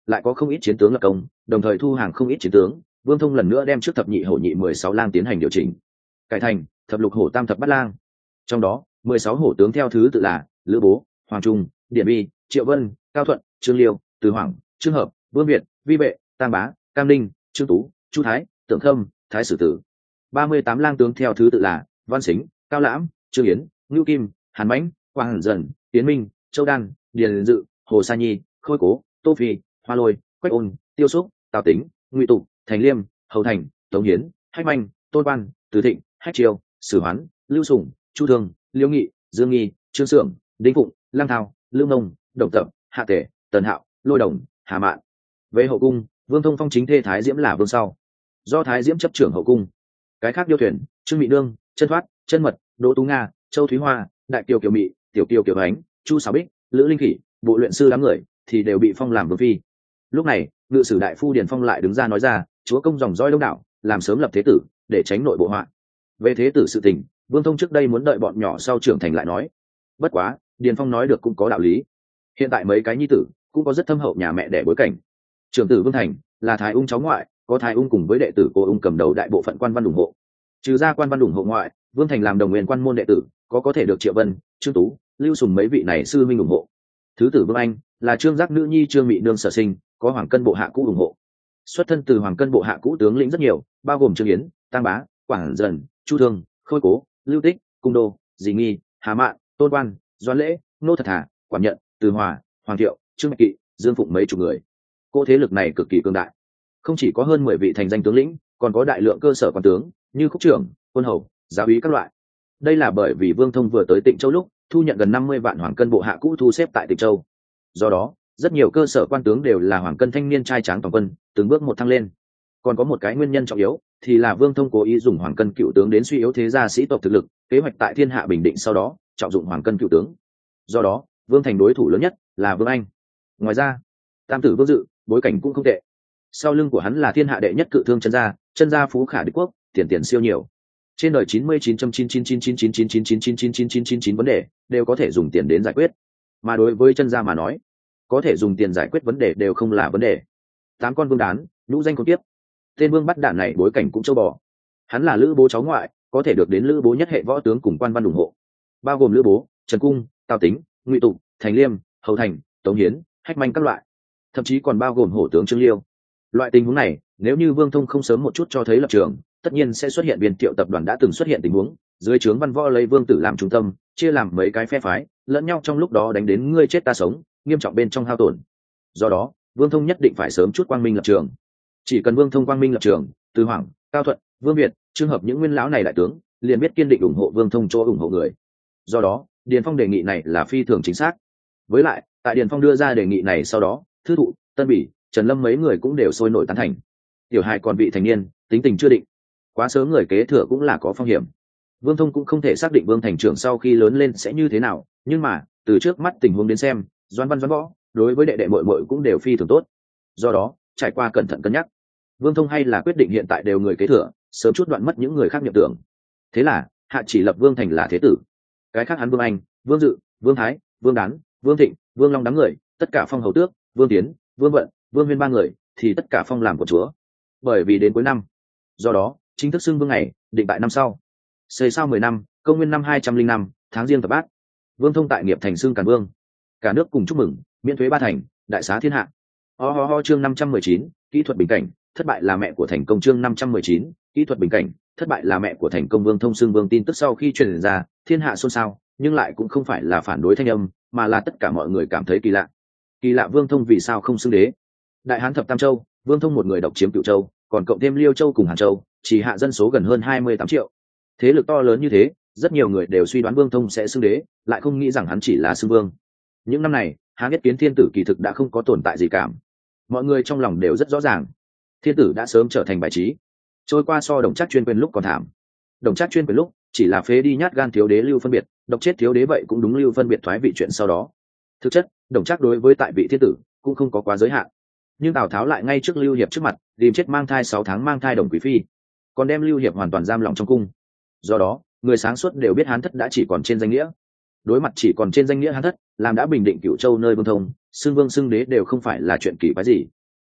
lại có không ít chiến tướng lập công, đồng thời thu hàng không ít chiến tướng. Vương Thông lần nữa đem trước thập nhị hổ nhị 16 lang tiến hành điều chỉnh, cải thành thập lục hổ tam thập bát lang. Trong đó 16 hổ tướng theo thứ tự là Lữ Bố, Hoàng Trung, Điện Bi, Triệu Vân, Cao Thuận, Trương Liêu, Từ Hoàng, Trương Hợp, Vương Việt, Vi Vệ, Tam Bá, Cam Ninh, Trương Tú, Chu Thái, Tưởng Khâm, Thái Sử Tử. 38 lang tướng theo thứ tự là Văn Sính, Cao Lãm, Trương Yến, Ngưu Kim, Hàn Mãnh, Quang Dần, Tiến Minh, Châu Đan, Điền Dự, Hồ Sa Nhi, Khôi Cố, Tô Phi, Hoa Lôi, Quách Ôn, Tiêu Xúc, Tào Tính, Ngụy Tục, Thành Liêm, Hầu Thành, Tống Hiến, Hách Manh, Tôn Quan, Từ Thịnh, Hách Triều, Sử Hoán, Lưu Sủng, Chu Thương, Liêu Nghị, Dương Nghi, Trương Sưởng, Đinh Phụng, Lăng Thao, Lương Mông, Đổng Tập, Hạ Tể, Tần Hạo, Lôi Đồng, Hà Mạn. Về hậu cung, Vương Thông phong chính thê Thái Diễm là vương sau, do Thái Diễm chấp trưởng hậu cung. Cái khác điêu thuyền, Trương Mị Nương, Chân Thoát, Chân Mật, Đỗ Tú Nga, Châu Thúy Hoa, Đại Kiều Kiều Mị, Tiểu Kiều Kiều Ánh, Chu Sáo Bích, Lữ Linh Khỉ, bộ luyện sư đám người thì đều bị phong làm vương phi. Lúc này, ngự sử đại phu Điền Phong lại đứng ra nói ra, chúa công dòng dõi đông đảo, làm sớm lập thế tử để tránh nội bộ họa. Về thế tử sự tình, Vương Thông trước đây muốn đợi bọn nhỏ sau trưởng thành lại nói. Bất quá, Điền Phong nói được cũng có đạo lý. Hiện tại mấy cái nhi tử cũng có rất thâm hậu nhà mẹ đẻ bối cảnh. Trưởng tử Vương Thành là Thái Ung cháu ngoại, có Thái Ung cùng với đệ tử Cô Ung cầm đầu đại bộ phận quan văn ủng hộ. Trừ ra quan văn ủng hộ ngoại, Vương Thành làm đồng nguyên quan môn đệ tử, có thể được Triệu Vân, Trương Tú, Lưu Sùng mấy vị này sư minh ủng hộ. Thứ tử Vương Anh là Trương Giác nữ nhi Trương Mị Nương sở sinh, có Hoàng Cân bộ hạ cũ ủng hộ. Xuất thân từ Hoàng Cân bộ hạ cũ tướng lĩnh rất nhiều, bao gồm Trương Yến, Tăng Bá, Quảng Dần, Chu Thương, Khôi Cố, Lưu Tích, Cung Đô, Dì Nghi, Hà Mạn, Tôn Quan, Doãn Lễ, Nô Thật Thà, Quản Nhận, Từ Hòa, Hoàng Thiệu, Trương Bạch Kỵ, Dương Phụng mấy chục người. Cỗ thế lực này cực kỳ cường đại, không chỉ có hơn 10 vị thành danh tướng lĩnh, còn có đại lượng cơ sở quan tướng như khúc trưởng, quân hầu, giáo úy các loại. Đây là bởi vì Vương Thông vừa tới Tịnh Châu lúc thu nhận gần 50 vạn Hoàng Cân bộ hạ cũ thu xếp tại Tịnh Châu. Do đó, rất nhiều cơ sở quan tướng đều là Hoàng Cân thanh niên trai tráng toàn quân, từng bước một thăng lên. Còn có một cái nguyên nhân trọng yếu thì là Vương Thông cố ý dùng Hoàng Cân cựu tướng đến suy yếu thế gia sĩ tộc thực lực, kế hoạch tại thiên hạ bình định sau đó trọng dụng Hoàng Cân cựu tướng. Do đó, Vương Thành đối thủ lớn nhất là Vương Anh. Ngoài ra, tam tử Vương Dự bối cảnh cũng không tệ. Sau lưng của hắn là thiên hạ đệ nhất cự thương chân gia phú khả địch quốc, tiền siêu nhiều. Trên đời 99.9999999999999 vấn đề đều có thể dùng tiền đến giải quyết, mà đối với chân gia mà nói, có thể dùng tiền giải quyết vấn đề đều không là vấn đề. 8 con vương đán, nhũ danh con tiếp. Tên Vương Bắt Đản này bối cảnh cũng châu bò. Hắn là Lữ Bố cháu ngoại, có thể được đến Lữ Bố nhất hệ võ tướng cùng quan văn ủng hộ, bao gồm Lữ Bố, Trần Cung, Tào Tính, Ngụy Tục, Thành Liêm, Hầu Thành, Tống Hiến, Hách Manh các loại, thậm chí còn bao gồm hổ tướng Trương Liêu. Loại tình huống này, nếu như Vương Thông không sớm một chút cho thấy lập trường, tất nhiên sẽ xuất hiện Viên Thiệu tập đoàn đã từng xuất hiện tình huống, dưới trướng văn võ lấy Vương Tử làm trung tâm, chia làm mấy cái phe phái, lẫn nhau trong lúc đó đánh đến ngươi chết ta sống, nghiêm trọng bên trong hao tổn. Do đó, Vương Thông nhất định phải sớm chút quang minh lập trường. Chỉ cần Vương Thông quang minh lập trường, Từ Hoàng, Cao Thuận, Vương Việt, trường hợp những nguyên lão này đại tướng, liền biết kiên định ủng hộ Vương Thông cho ủng hộ người. Do đó, Điền Phong đề nghị này là phi thường chính xác. Với lại, tại Điền Phong đưa ra đề nghị này sau đó, Thư Thụ, Tân Bỉ, Trần Lâm mấy người cũng đều sôi nổi tán thành. Tiểu hài còn vị thành niên, tính tình chưa định, quá sớm người kế thừa cũng là có phong hiểm. Vương Thông cũng không thể xác định Vương Thành trưởng sau khi lớn lên sẽ như thế nào, nhưng mà từ trước mắt tình huống đến xem, Doãn Văn Doãn Võ đối với đệ đệ muội muội cũng đều phi thường tốt. Do đó, trải qua cẩn thận cân nhắc, Vương Thông hay là quyết định hiện tại đều người kế thừa, sớm chút đoạn mất những người khác niệm tưởng. Thế là hạ chỉ lập Vương Thành là thế tử. Cái khác hắn Vương Anh, Vương Dự, Vương Thái, Vương Đán, Vương Thịnh, Vương Long đám người, tất cả phong hầu tước, Vương Tiến, Vương Vận, Vương Huyên ba người thì tất cả phong làm của chúa. Bởi vì đến cuối năm, do đó chính thức xưng vương ngày định tại năm sau. Xây sau 10 năm, công nguyên năm 205, tháng Giêng Thập Bát, Vương Thông tại nghiệp thành xưng Càn Vương. Cả nước cùng chúc mừng, miễn thuế 3 thành, đại xá thiên hạ. Chương 519, kỹ thuật bình cảnh, thất bại là mẹ của thành công. Chương 519, kỹ thuật bình cảnh, thất bại là mẹ của thành công. Vương Thông xưng vương tin tức sau khi truyền ra, thiên hạ xôn xao, nhưng lại cũng không phải là phản đối thanh âm, mà là tất cả mọi người cảm thấy kỳ lạ. Kỳ lạ Vương Thông vì sao không xưng đế? Đại Hán thập tam châu, Vương Thông một người độc chiếm Cửu Châu, còn cộng thêm Liêu Châu cùng Hàn Châu, chỉ hạ dân số gần hơn 28 triệu. Thế lực to lớn như thế, rất nhiều người đều suy đoán Vương Thông sẽ xưng đế, lại không nghĩ rằng hắn chỉ là xưng vương. Những năm này, Hán Nhất Kiến thiên tử kỳ thực đã không có tồn tại gì cảm. Mọi người trong lòng đều rất rõ ràng, thiên tử đã sớm trở thành bài trí. Trôi qua so Đồng Trác chuyên quyền lúc còn thảm. Đồng Trác chuyên quyền lúc chỉ là phế đi nhát gan thiếu đế Lưu Phân Biệt, độc chết thiếu đế vậy cũng đúng Lưu Phân Biệt thoái vị chuyện sau đó. Thực chất, Đồng Trác đối với tại vị thiên tử cũng không có quá giới hạn. Nhưng Tào Tháo lại ngay trước Lưu Hiệp trước mặt tìm chết mang thai 6 tháng mang thai Đồng Quý phi, còn đem Lưu Hiệp hoàn toàn giam lỏng trong cung. Do đó, người sáng suốt đều biết Hán thất đã chỉ còn trên danh nghĩa. Đối mặt chỉ còn trên danh nghĩa Hán thất, làm đã bình định Cửu Châu nơi Vương Thông, xưng vương xưng đế đều không phải là chuyện kỳ quái gì.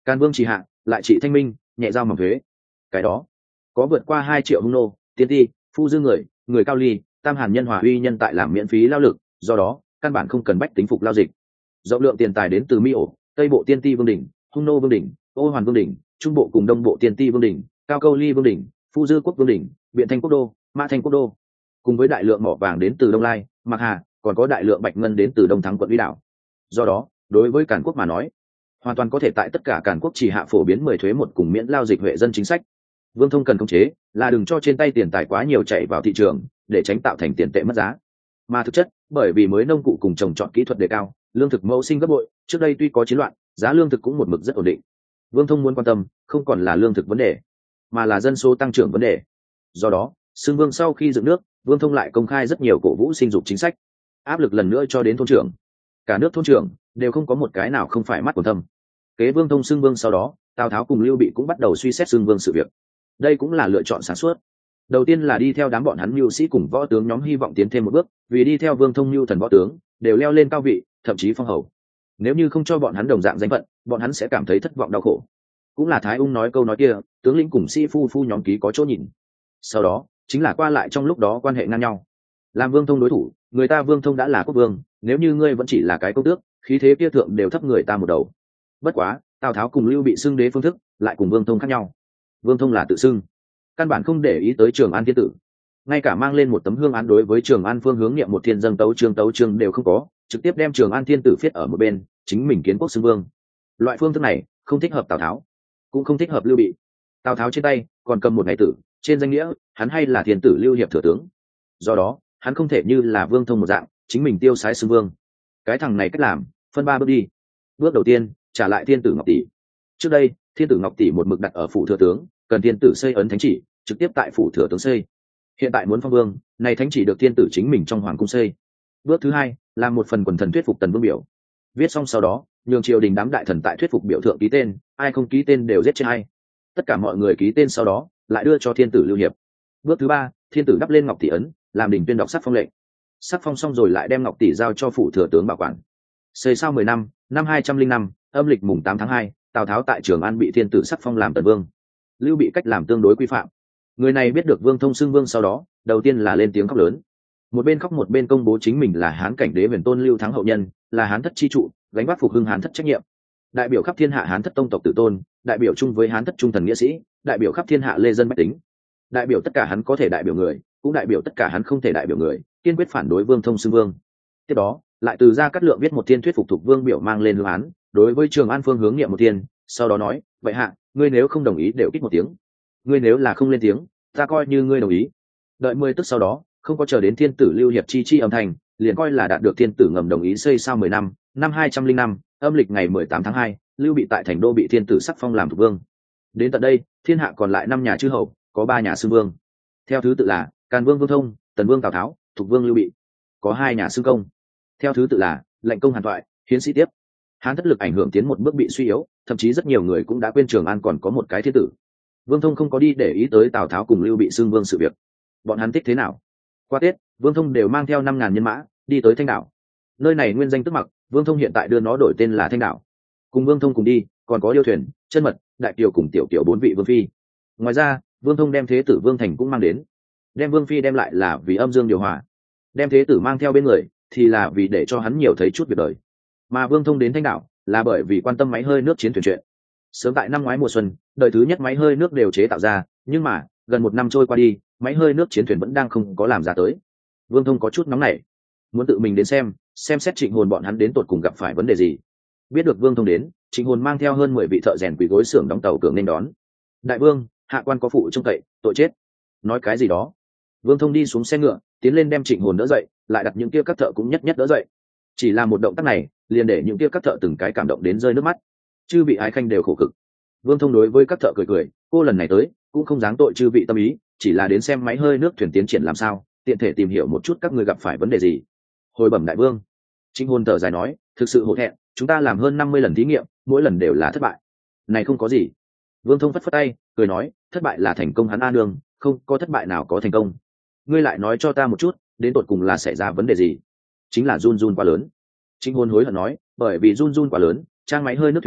Càn Vương chỉ hạ lại trị thanh minh, nhẹ giao mỏng thuế. Cái đó có vượt qua 2 triệu hung nô, tiên ti, phu dư người cao ly, tam hàn nhân hòa uy nhân tại làm miễn phí lao lực, do đó căn bản không cần bách tính phục lao dịch. Rộng lượng tiền tài đến từ Mi ổ, Tây bộ tiên ti vương đỉnh, hung nô vương đỉnh, ô hoàn vương đỉnh, trung bộ cùng đông bộ tiên ti vương đỉnh, cao câu ly vương đỉnh, phu dư quốc vương đỉnh, biện thanh quốc đô, mã thanh quốc đô, cùng với đại lượng mỏ vàng đến từ đông lai, mạc hà, còn có đại lượng bạch ngân đến từ đông thắng quận uy đảo. Do đó đối với Càn Quốc mà nói, hoàn toàn có thể tại tất cả Càn Quốc chỉ hạ phổ biến 10 thuế một cùng miễn lao dịch huệ dân chính sách. Vương Thông cần khống chế là đừng cho trên tay tiền tài quá nhiều chạy vào thị trường, để tránh tạo thành tiền tệ mất giá. Mà thực chất, bởi vì mới nông cụ cùng trồng trọt kỹ thuật đề cao, lương thực mẫu sinh gấp bội, trước đây tuy có chiến loạn, giá lương thực cũng một mực rất ổn định. Vương Thông muốn quan tâm không còn là lương thực vấn đề, mà là dân số tăng trưởng vấn đề. Do đó, Xưng Vương sau khi dựng nước, Vương Thông lại công khai rất nhiều cổ vũ sinh dục chính sách, áp lực lần nữa cho đến thôn trưởng. Cả nước thôn trưởng đều không có một cái nào không phải mắt quần thâm. Kế Vương Thông Xưng Vương sau đó, Tào Tháo cùng Lưu Bị cũng bắt đầu suy xét Xưng Vương sự việc. Đây cũng là lựa chọn sáng suốt. Đầu tiên là đi theo đám bọn hắn mưu sĩ cùng võ tướng nhóm hy vọng tiến thêm một bước, vì đi theo Vương Thông mưu thần võ tướng đều leo lên cao vị, thậm chí phong hầu. Nếu như không cho bọn hắn đồng dạng danh phận, bọn hắn sẽ cảm thấy thất vọng đau khổ. Cũng là Thái Ung nói câu nói kia, tướng lĩnh cùng sĩ phu nhóm ký có chỗ nhìn. Sau đó chính là qua lại trong lúc đó quan hệ ngang nhau. Làm Vương Thông đối thủ, người ta Vương Thông đã là quốc vương, nếu như ngươi vẫn chỉ là cái công tước, khí thế kia thượng đều thấp người ta một đầu. Bất quá Tào Tháo cùng Lưu Bị xưng đế phương thức lại cùng Vương Thông khác nhau. Vương Thông là tự xưng, căn bản không để ý tới Trường An thiên tử, ngay cả mang lên một tấm hương án đối với Trường An phương hướng niệm một thiên dâng tấu chương đều không có, trực tiếp đem Trường An thiên tử viết ở một bên, chính mình kiến quốc xưng vương. Loại phương thức này không thích hợp Tào Tháo, cũng không thích hợp Lưu Bị. Tào Tháo trên tay còn cầm một ngày tử, trên danh nghĩa hắn hay là thiên tử Lưu Hiệp thừa tướng, do đó hắn không thể như là Vương Thông một dạng chính mình tiêu sái xưng vương. Cái thằng này cách làm phân 3 bước đi. Bước đầu tiên, trả lại thiên tử Ngọc Tỷ. Trước đây thiên tử Ngọc Tỷ một mực đặt ở phủ thừa tướng, cần thiên tử xây ấn thánh chỉ trực tiếp tại phủ thừa tướng xây. Hiện tại muốn phong vương, này thánh chỉ được thiên tử chính mình trong hoàng cung xây. Bước thứ hai, làm một phần quần thần thuyết phục Tần Vương biểu. Viết xong sau đó, nhường triều đình đám đại thần tại thuyết phục biểu thượng ký tên, ai không ký tên đều giết chết hay. Tất cả mọi người ký tên sau đó, lại đưa cho thiên tử Lưu Hiệp. Bước thứ ba, thiên tử đắp lên Ngọc Tỷ ấn, làm đình tuyên đọc sắc phong lệnh. Sắc phong xong rồi lại đem Ngọc Tỷ giao cho phủ thừa tướng bảo quản. Xây sau 10 năm, năm 205, âm lịch mùng 8 tháng 2, Tào Tháo tại Trường An bị thiên tử sắc phong làm Tần Vương. Lưu Bị cách làm tương đối quy phạm. Người này biết được Vương Thông xưng vương sau đó, đầu tiên là lên tiếng khóc lớn. Một bên khóc một bên công bố chính mình là Hán cảnh đế Huyền Tôn Lưu Thắng hậu nhân, là Hán thất chi trụ, gánh vác phục hưng Hán thất trách nhiệm. Đại biểu khắp thiên hạ Hán thất tông tộc tử tôn, đại biểu chung với Hán thất trung thần nghĩa sĩ, đại biểu khắp thiên hạ lê dân bách tính. Đại biểu tất cả hắn có thể đại biểu người, cũng đại biểu tất cả hắn không thể đại biểu người, kiên quyết phản đối Vương Thông xưng vương. Tiếp đó, lại từ ra cát lượng viết một thiên thuyết phục thuộc vương biểu mang lên hương án, đối với Trường An phương hướng niệm một thiên, sau đó nói, vậy hạ, ngươi nếu không đồng ý đều kích một tiếng, ngươi nếu là không lên tiếng, ta coi như ngươi đồng ý. Đợi 10 tức sau đó, không có chờ đến thiên tử Lưu Hiệp chi âm thanh, liền coi là đạt được thiên tử ngầm đồng ý xây sau 10 năm, năm 205, âm lịch ngày 18 tháng 2, Lưu Bị tại thành đô bị thiên tử sắc phong làm thuộc vương. Đến tận đây, thiên hạ còn lại 5 nhà chư hầu, có 3 nhà xưng vương. Theo thứ tự là Càn Vương Vương Thông, Tần Vương Tào Tháo, Thục Vương Lưu Bị. Có 2 nhà xưng công. Theo thứ tự là Lệnh Công Hàn Toại, Hiến Sĩ Tiếp. Hán thất lực ảnh hưởng tiến một bước bị suy yếu, thậm chí rất nhiều người cũng đã quên Trường An còn có một cái thiên tử. Vương Thông không có đi để ý tới Tào Tháo cùng Lưu Bị xưng vương sự việc. Bọn hắn thích thế nào? Qua Tết, Vương Thông đều mang theo 5.000 nhân mã đi tới Thanh Đảo. Nơi này nguyên danh tức Mặc, Vương Thông hiện tại đưa nó đổi tên là Thanh Đảo. Cùng Vương Thông cùng đi, còn có Điêu Thuyền, Chân Mật, Đại Kiều cùng Tiểu Kiều 4 vị vương phi. Ngoài ra, Vương Thông đem thế tử Vương Thành cũng mang đến. Đem vương phi đem lại là vì âm dương điều hòa, đem thế tử mang theo bên người thì là vì để cho hắn nhiều thấy chút việc đời. Mà Vương Thông đến Thanh Đảo là bởi vì quan tâm máy hơi nước chiến thuyền chuyện. Sớm tại năm ngoái mùa xuân, đời thứ nhất máy hơi nước đều chế tạo ra, nhưng mà gần 1 năm trôi qua đi, máy hơi nước chiến thuyền vẫn đang không có làm ra tới. Vương Thông có chút nóng nảy, muốn tự mình đến xem xét Trịnh Hồn bọn hắn đến tột cùng gặp phải vấn đề gì. Biết được Vương Thông đến, Trịnh Hồn mang theo hơn 10 vị thợ rèn quỳ gối xưởng đóng tàu cường nên đón. Đại vương, hạ quan có phụ trông cậy, tội chết. Nói cái gì đó. Vương Thông đi xuống xe ngựa, tiến lên đem Trịnh Hồn đỡ dậy, lại đặt những kia các thợ cũng nhất nhất đỡ dậy. Chỉ là một động tác này, liền để những kia các thợ từng cái cảm động đến rơi nước mắt. Chư vị ái khanh đều khổ cực. Vương Thông đối với các thợ cười cười, cô lần này tới cũng không dáng tội chư vị tâm ý, chỉ là đến xem máy hơi nước thuyền tiến triển làm sao, tiện thể tìm hiểu một chút các người gặp phải vấn đề gì. Hồi bẩm đại vương. Trịnh Hồn thở dài nói, thực sự hổ thẹn, chúng ta làm hơn 50 lần thí nghiệm, mỗi lần đều là thất bại. Này không có gì. Vương Thông phất phất tay, cười nói, thất bại là thành công hắn a nương, không có thất bại nào có thành công. Ngươi lại nói cho ta một chút, đến tột cùng là xảy ra vấn đề gì? Chính là run quá lớn. Trịnh Hồn hối hận nói, bởi vì run quá lớn, trang máy hơi nước thuyền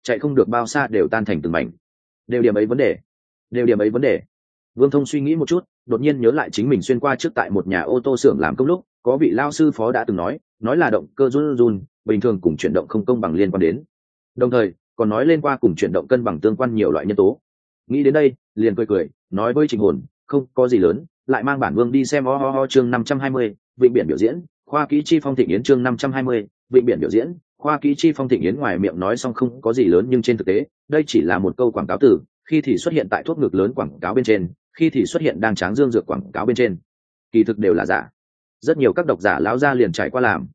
chạy không được bao xa đều tan thành từng mảnh. Đều điểm ấy vấn đề, đều điểm ấy vấn đề. Vương Thông suy nghĩ một chút, đột nhiên nhớ lại chính mình xuyên qua trước tại một nhà ô tô xưởng làm công lúc, có vị lao sư phó đã từng nói là động cơ run run, bình thường cùng chuyển động không công bằng liên quan đến. Đồng thời, còn nói lên qua cùng chuyển động cân bằng tương quan nhiều loại nhân tố. Nghĩ đến đây, liền cười, nói với Trịnh Hồn, không có gì lớn, lại mang bản Vương đi xem chương 520, vịnh biển biểu diễn, khoa kỹ chi phong thịnh yến chương 520, vịnh biển biểu diễn, khoa kỹ chi phong thịnh yến. Ngoài miệng nói xong không có gì lớn nhưng trên thực tế, đây chỉ là một câu quảng cáo từ, khi thì xuất hiện tại thuốc ngực lớn quảng cáo bên trên, khi thì xuất hiện đang tráng dương dược quảng cáo bên trên, kỳ thực đều là giả. Rất nhiều các độc giả lão ra liền trải qua làm,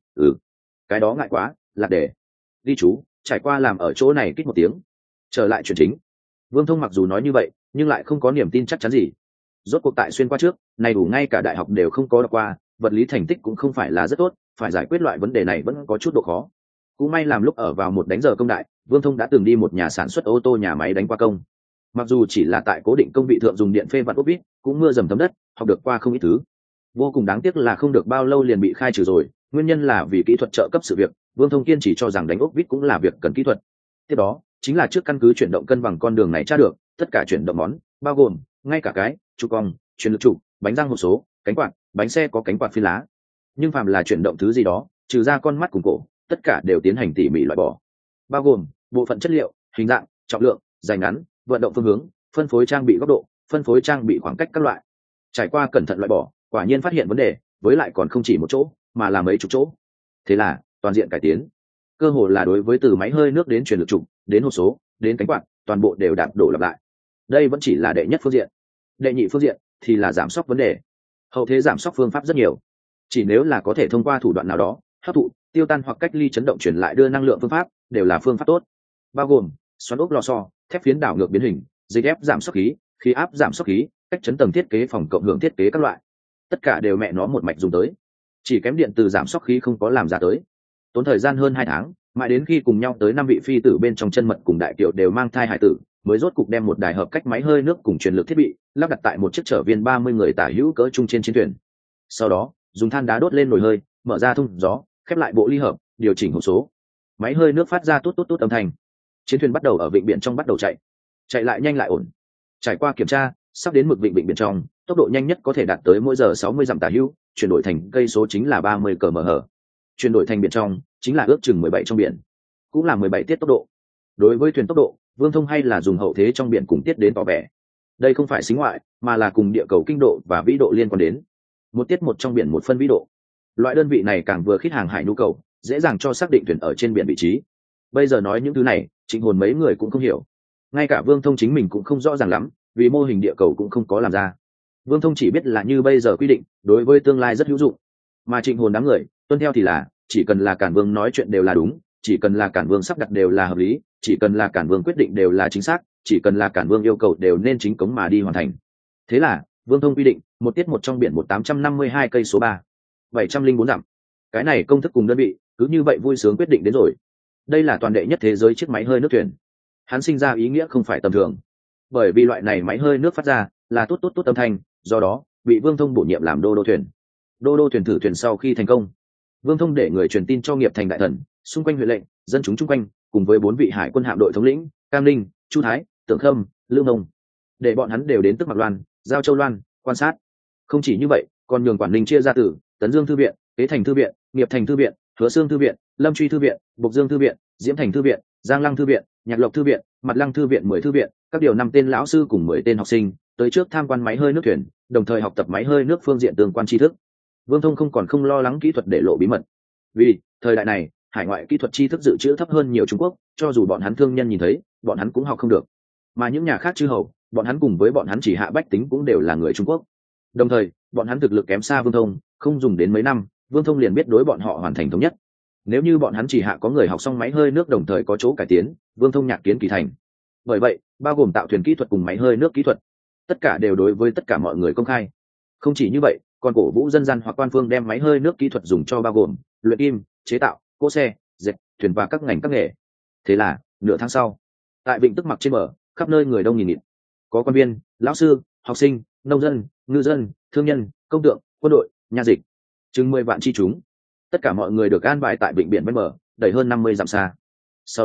cái đó ngại quá, lạc để đi chú, trải qua làm ở chỗ này kích một tiếng. Trở lại chuyện chính, Vương Thông mặc dù nói như vậy nhưng lại không có niềm tin chắc chắn gì. Rốt cuộc tại xuyên qua trước này đủ ngay cả đại học đều không có đọc qua, vật lý thành tích cũng không phải là rất tốt, phải giải quyết loại vấn đề này vẫn có chút độ khó. Cũng may làm lúc ở vào một đánh giờ công đại, Vương Thông đã từng đi một nhà sản xuất ô tô nhà máy đánh qua công. Mặc dù chỉ là tại cố định công vị thượng dùng điện phê vặn ốp vít, cũng mưa dầm thấm đất, học được qua không ít thứ. Vô cùng đáng tiếc là không được bao lâu liền bị khai trừ rồi, nguyên nhân là vì kỹ thuật trợ cấp sự việc. Vương Thông kiên chỉ cho rằng đánh ốp vít cũng là việc cần kỹ thuật. Tiếp đó chính là trước căn cứ chuyển động cân bằng con đường này tra được tất cả chuyển động món, bao gồm ngay cả cái trục cong, chuyển lực trụ, bánh răng hộp số, cánh quạt, bánh xe có cánh quạt phi lá. Nhưng phàm là chuyển động thứ gì đó, trừ ra con mắt cùng cổ, tất cả đều tiến hành tỉ mỉ loại bỏ, bao gồm bộ phận chất liệu, hình dạng, trọng lượng, dài ngắn, vận động phương hướng, phân phối trang bị góc độ, phân phối trang bị khoảng cách các loại. Trải qua cẩn thận loại bỏ, quả nhiên phát hiện vấn đề, với lại còn không chỉ một chỗ mà là mấy chục chỗ. Thế là toàn diện cải tiến, cơ hồ là đối với từ máy hơi nước đến truyền lực trục đến hộp số đến cánh quạt, toàn bộ đều đạp đổ lặp lại. Đây vẫn chỉ là đệ nhất phương diện. Đệ nhị phương diện thì là giảm sóc vấn đề. Hậu thế giảm sóc phương pháp rất nhiều, chỉ nếu là có thể thông qua thủ đoạn nào đó hấp thụ, tiêu tan hoặc cách ly chấn động truyền lại đưa năng lượng phương pháp đều là phương pháp tốt, bao gồm xoắn ốc lò xo, thép phiến đảo ngược biến hình, dịch ép giảm sóc khí, khí áp giảm sóc khí, cách chấn tầng thiết kế phòng cộng hưởng thiết kế các loại, tất cả đều mẹ nó một mạch dùng tới. Chỉ kém điện từ giảm sóc khí không có làm ra tới. Tốn thời gian hơn 2 tháng, mãi đến khi cùng nhau tới 5 vị phi tử bên trong chân mật cùng đại kiều đều mang thai hải tử, mới rốt cục đem một đài hợp cách máy hơi nước cùng truyền lực thiết bị lắp đặt tại một chiếc chở viên 30 người tả hữu cỡ trung trên chiến thuyền. Sau đó dùng than đá đốt lên nồi hơi, mở ra thông gió, khép lại bộ ly hợp, điều chỉnh hộp số, máy hơi nước phát ra tút tút tút âm thanh. Chiến thuyền bắt đầu ở vịnh biển trong bắt đầu chạy lại nhanh lại ổn. Trải qua kiểm tra, sắp đến mực vịnh biển trong, tốc độ nhanh nhất có thể đạt tới mỗi giờ 60 dặm tả hữu, chuyển đổi thành cây số chính là 30 km/h. Chuyển đổi thành biển trong chính là ước chừng 17 trong biển, cũng là 17 tiết tốc độ. Đối với thuyền tốc độ, Vương Thông hay là dùng hậu thế trong biển cùng tiết đến tỏ vẻ. Đây không phải xính ngoại, mà là cùng địa cầu kinh độ và vĩ độ liên quan đến. Một tiết một trong biển một phân vĩ độ. Loại đơn vị này càng vừa khít hàng hải nhu cầu, dễ dàng cho xác định thuyền ở trên biển vị trí. Bây giờ nói những thứ này, Trịnh Hồn mấy người cũng không hiểu. Ngay cả Vương Thông chính mình cũng không rõ ràng lắm, vì mô hình địa cầu cũng không có làm ra. Vương Thông chỉ biết là như bây giờ quy định, đối với tương lai rất hữu dụng. Mà Trịnh Hồn đám người tuân theo thì là, chỉ cần là Cản Vương nói chuyện đều là đúng, chỉ cần là Cản Vương sắp đặt đều là hợp lý, chỉ cần là Cản Vương quyết định đều là chính xác, chỉ cần là Cản Vương yêu cầu đều nên chính cống mà đi hoàn thành. Thế là Vương Thông quy định một tiết một trong biển 1852 cây số 3, 704 dặm. Cái này công thức cùng đơn vị cứ như vậy vui sướng quyết định đến rồi. Đây là toàn đệ nhất thế giới chiếc máy hơi nước thuyền. Hắn sinh ra ý nghĩa không phải tầm thường, bởi vì loại này máy hơi nước phát ra là tốt tốt tốt âm thanh, do đó bị Vương Thông bổ nhiệm làm đô đô thuyền. Đô đô thuyền thử thuyền sau khi thành công, Vương Thông để người truyền tin cho Nghiệp Thành đại thần, xung quanh huyện lệnh, dân chúng chung quanh, cùng với 4 vị hải quân hạm đội thống lĩnh, Cam Ninh, Chu Thái, Tưởng Khâm, Lương Hồng, để bọn hắn đều đến Tức Mặc Loan, Giao Châu Loan quan sát. Không chỉ như vậy, còn nhường Quản Ninh chia ra từ Tấn Dương thư viện, Kế Thành thư viện, Nghiệp Thành thư viện, Hứa Xương thư viện, Lâm Truy thư viện, Bộc Dương thư viện, Diễm Thành thư viện, Giang Lăng thư viện, Nhạc Lộc thư viện, Mặt Lăng thư viện 10 thư viện, các điều 5 tên lão sư cùng 10 tên học sinh tới trước tham quan máy hơi nước thuyền, đồng thời học tập máy hơi nước phương diện tương quan tri thức. Vương Thông không lo lắng kỹ thuật để lộ bí mật, vì thời đại này hải ngoại kỹ thuật tri thức dự trữ thấp hơn nhiều Trung Quốc, cho dù bọn hắn thương nhân nhìn thấy, bọn hắn cũng học không được. Mà những nhà khác chư hầu, bọn hắn cùng với bọn hắn chỉ hạ bách tính cũng đều là người Trung Quốc. Đồng thời, bọn hắn thực lực kém xa Vương Thông, không dùng đến mấy năm, Vương Thông liền biết đối bọn họ hoàn thành thống nhất. Nếu như bọn hắn chỉ hạ có người học xong máy hơi nước đồng thời có chỗ cải tiến, Vương Thông nhạc kiến kỳ thành. Bởi vậy, bao gồm tạo thuyền kỹ thuật cùng máy hơi nước kỹ thuật, tất cả đều đối với tất cả mọi người công khai. Không chỉ như vậy, còn cổ vũ dân gian hoặc quan phương đem máy hơi nước kỹ thuật dùng cho bao gồm luyện kim, chế tạo, cỗ xe, dệt, thuyền và các ngành các nghề. Thế là nửa tháng sau, tại vịnh Tức Mặc trên bờ, khắp nơi người đông nghìn nghịt, có quan viên, lão sư, học sinh, nông dân, ngư dân, thương nhân, công tượng, quân đội, nha dịch, chừng 10 vạn chi chúng. Tất cả mọi người được an bài tại vịnh biển bên bờ, đầy hơn 50 dặm xa. Sau đó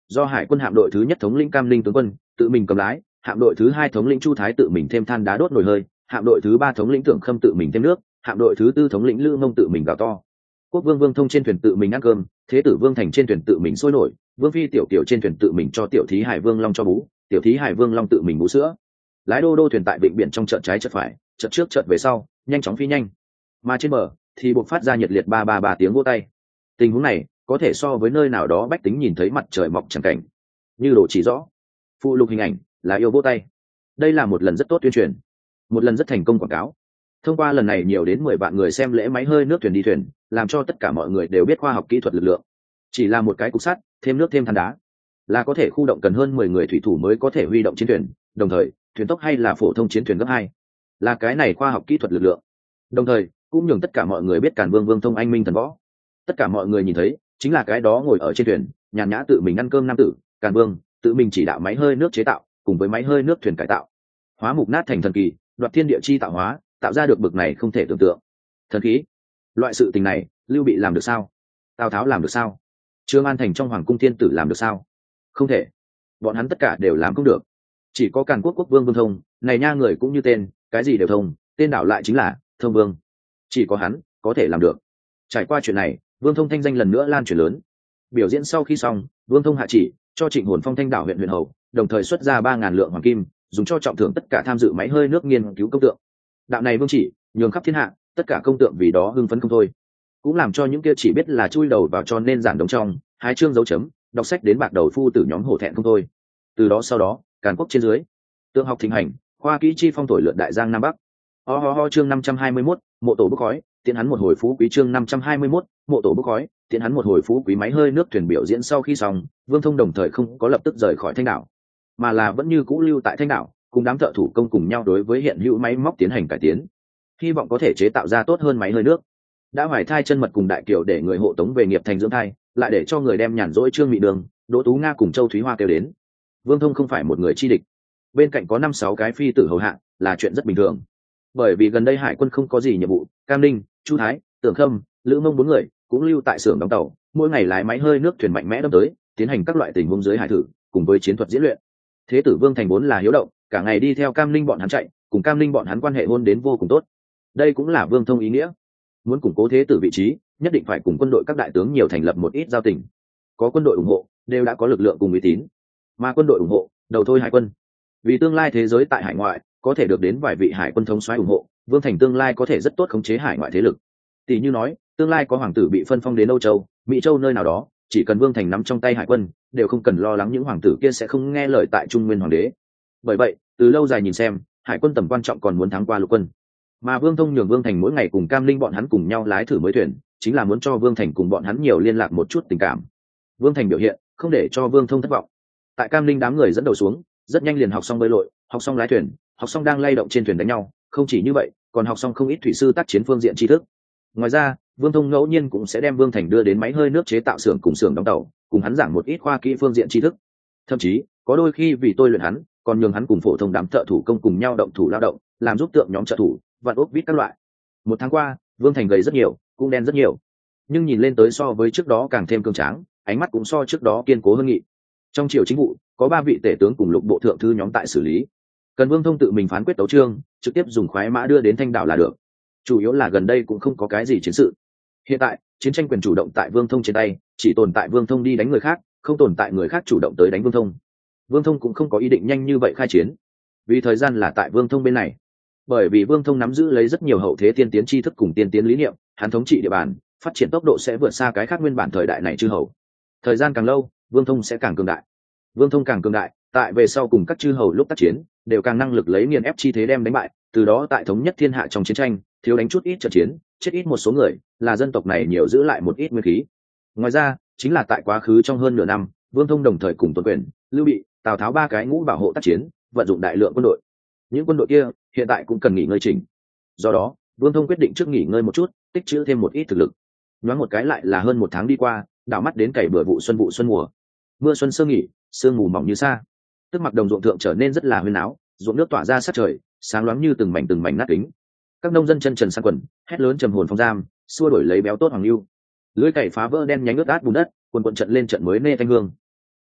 do hải quân hạm đội thứ nhất thống lĩnh Cam Linh tướng quân tự mình cầm lái, hạm đội thứ hai thống lĩnh Chu Thái tự mình thêm than đá đốt nồi hơi, hạm đội thứ ba thống lĩnh Tưởng Khâm tự mình thêm nước, hạm đội thứ tư thống lĩnh Lữ Mông tự mình gào to. Quốc vương Vương Thông trên thuyền tự mình ăn cơm, thế tử Vương Thành trên thuyền tự mình sôi nổi, vương phi Tiểu Kiều trên thuyền tự mình cho tiểu thí Hải Vương Long cho bú, tiểu thí Hải Vương Long tự mình bú sữa. Lái đô đô thuyền tại vịnh biển trong chợt trái chợt phải, chợt trước chợt về sau, nhanh chóng phi nhanh. Mà trên bờ thì buộc phát ra nhiệt liệt ba ba ba tiếng vỗ tay. Tình huống này có thể so với nơi nào đó bách tính nhìn thấy mặt trời mọc chẳng cảnh. Như đồ chỉ rõ, phụ lục hình ảnh là yêu vỗ tay. Đây là một lần rất tốt tuyên truyền, một lần rất thành công quảng cáo. Thông qua lần này nhiều đến 10 vạn người xem lễ máy hơi nước thuyền đi thuyền, làm cho tất cả mọi người đều biết khoa học kỹ thuật lực lượng. Chỉ là một cái cục sắt, thêm nước thêm than đá, là có thể khu động cần hơn 10 người thủy thủ mới có thể huy động chiến thuyền, đồng thời, thuyền tốc hay là phổ thông chiến thuyền gấp 2. Là cái này khoa học kỹ thuật lực lượng. Đồng thời, cũng nhường tất cả mọi người biết Càn Vương Vương Thông anh minh thần võ. Tất cả mọi người nhìn thấy, chính là cái đó ngồi ở trên thuyền, nhàn nhã tự mình ăn cơm nam tử, Càn Vương, tự mình chỉ đạo máy hơi nước chế tạo, cùng với máy hơi nước thuyền cải tạo. Hóa mục nát thành thần kỳ, đoạt thiên địa chi tạo hóa, tạo ra được bực này không thể tưởng tượng. Thần khí. Loại sự tình này, Lưu Bị làm được sao? Tào Tháo làm được sao? Trương An Thành trong hoàng cung thiên tử làm được sao? Không thể. Bọn hắn tất cả đều làm không được. Chỉ có Càn Quốc quốc vương Vương Thông, này nha người cũng như tên, cái gì đều thông, tên đảo lại chính là Thông Vương. Chỉ có hắn có thể làm được. Trải qua chuyện này, Vương Thông thanh danh lần nữa lan truyền lớn. Biểu diễn sau khi xong, Vương Thông hạ chỉ cho Trịnh Hồn Phong Thanh đảo huyện hầu, đồng thời xuất ra 3.000 lượng hoàng kim, dùng cho trọng thưởng tất cả tham dự máy hơi nước nghiên cứu công tượng. Đạo này vương chỉ nhường khắp thiên hạ, tất cả công tượng vì đó hưng phấn không thôi. Cũng làm cho những kia chỉ biết là chui đầu vào cho nên giản đống trong, hái chương dấu chấm, đọc sách đến bạc đầu phu tử nhóm hổ thẹn không thôi. Từ đó sau đó, Càn Quốc trên dưới, tượng học thịnh hành, khoa kỹ chi phong thổi lượn đại giang nam bắc. Chương 521, mộ tổ bốc khói, tiến hắn một hồi phú quý. Chương 521, mộ tổ bốc khói, tiến hắn một hồi phú quý. Máy hơi nước thuyền biểu diễn sau khi xong, Vương Thông đồng thời không có lập tức rời khỏi Thanh đảo, mà là vẫn như cũ lưu tại Thanh đảo, cùng đám thợ thủ công cùng nhau đối với hiện hữu máy móc tiến hành cải tiến, hy vọng có thể chế tạo ra tốt hơn máy hơi nước. Đã hoài thai chân mật cùng Đại Kiều để người hộ tống về nghiệp thành dưỡng thai, lại để cho người đem nhàn rỗi Trương Mị Đường, Đỗ Tú Nga cùng Châu Thúy Hoa kêu đến. Vương Thông không phải một người chi địch, bên cạnh có 5-6 cái phi tử hầu hạ là chuyện rất bình thường. Bởi vì gần đây hải quân không có gì nhiệm vụ, Cam Ninh, Chu Thái, Tưởng Khâm, Lữ Mông 4 người cũng lưu tại xưởng đóng tàu, mỗi ngày lái máy hơi nước thuyền mạnh mẽ đâm tới, tiến hành các loại tình huống dưới hải thử, cùng với chiến thuật diễn luyện. Thế tử Vương Thành vốn là hiếu động, cả ngày đi theo Cam Ninh bọn hắn chạy, cùng Cam Ninh bọn hắn quan hệ hôn đến vô cùng tốt. Đây cũng là Vương Thông ý nghĩa. Muốn củng cố thế tử vị trí, nhất định phải cùng quân đội các đại tướng nhiều thành lập một ít giao tình. Có quân đội ủng hộ, đều đã có lực lượng cùng uy tín. Mà quân đội ủng hộ, đầu thôi hải quân. Vì tương lai thế giới tại hải ngoại có thể được đến vài vị hải quân thống soái ủng hộ, Vương Thành tương lai có thể rất tốt khống chế hải ngoại thế lực. Tỷ như nói, tương lai có hoàng tử bị phân phong đến Âu Châu, Mỹ Châu nơi nào đó, chỉ cần Vương Thành nắm trong tay hải quân, đều không cần lo lắng những hoàng tử kia sẽ không nghe lời tại Trung Nguyên hoàng đế. Bởi vậy, từ lâu dài nhìn xem, hải quân tầm quan trọng còn muốn thắng qua lục quân. Mà Vương Thông nhường Vương Thành mỗi ngày cùng Cam Linh bọn hắn cùng nhau lái thử mới thuyền, chính là muốn cho Vương Thành cùng bọn hắn nhiều liên lạc một chút tình cảm. Vương Thành biểu hiện không để cho Vương Thông thất vọng. Tại Cam Linh đám người dẫn đầu xuống, rất nhanh liền học xong bơi lội, học xong lái thuyền, học xong đang lay động trên thuyền đánh nhau, không chỉ như vậy, còn học xong không ít thủy sư tác chiến phương diện tri thức. Ngoài ra, Vương Thông ngẫu nhiên cũng sẽ đem Vương Thành đưa đến máy hơi nước chế tạo xưởng cùng xưởng đóng tàu, cùng hắn giảng một ít khoa kỹ phương diện tri thức. Thậm chí, có đôi khi vì tôi luyện hắn, còn nhường hắn cùng phổ thông đám thợ thủ công cùng nhau động thủ lao động, làm giúp tượng nhóm trợ thủ, vặn ốc vít các loại. Một tháng qua, Vương Thành gầy rất nhiều, cũng đen rất nhiều, nhưng nhìn lên tới so với trước đó càng thêm cường tráng, ánh mắt cũng so trước đó kiên cố hơn nghị. Trong triều chính vụ, có 3 vị tể tướng cùng lục bộ thượng thư nhóm tại xử lý, cần Vương Thông tự mình phán quyết tấu chương, trực tiếp dùng khoái mã đưa đến Thanh đảo là được. Chủ yếu là gần đây cũng không có cái gì chiến sự. Hiện tại, chiến tranh quyền chủ động tại Vương Thông trên tay, chỉ tồn tại Vương Thông đi đánh người khác, không tồn tại người khác chủ động tới đánh Vương Thông. Vương Thông cũng không có ý định nhanh như vậy khai chiến, vì thời gian là tại Vương Thông bên này. Bởi vì Vương Thông nắm giữ lấy rất nhiều hậu thế tiên tiến tri thức cùng tiên tiến lý niệm, hắn thống trị địa bàn, phát triển tốc độ sẽ vượt xa cái khác nguyên bản thời đại này chư hầu. Thời gian càng lâu, Vương Thông sẽ càng cường đại. Vương Thông càng cường đại, tại về sau cùng các chư hầu lúc tác chiến, đều càng năng lực lấy nghiền ép chi thế đem đánh bại, từ đó tại thống nhất thiên hạ trong chiến tranh, thiếu đánh chút ít trận chiến, chết ít một số người, là dân tộc này nhiều giữ lại một ít nguyên khí. Ngoài ra, chính là tại quá khứ trong hơn nửa năm, Vương Thông đồng thời cùng Tôn Quyền, Lưu Bị, Tào Tháo 3 cái ngũ bảo hộ tác chiến, vận dụng đại lượng quân đội. Những quân đội kia hiện tại cũng cần nghỉ ngơi chỉnh. Do đó, Vương Thông quyết định trước nghỉ ngơi một chút, tích trữ thêm một ít thực lực. Nhoáng một cái lại là hơn 1 tháng đi qua, đảo mắt đến cày bừa vụ xuân mùa. Mưa xuân sơ nghỉ, sương mù mỏng như sa. Tức mặc đồng ruộng thượng trở nên rất là huyên áo, ruộng nước tỏa ra sát trời, sáng loáng như từng mảnh nát kính. Các nông dân chân trần sang quần, hét lớn trầm hồn phong giam, xua đổi lấy béo tốt hoàng lưu. Lưỡi cày phá vỡ đen nhánh ướt át bùn đất, quần trận lên trận mới nê thanh hương.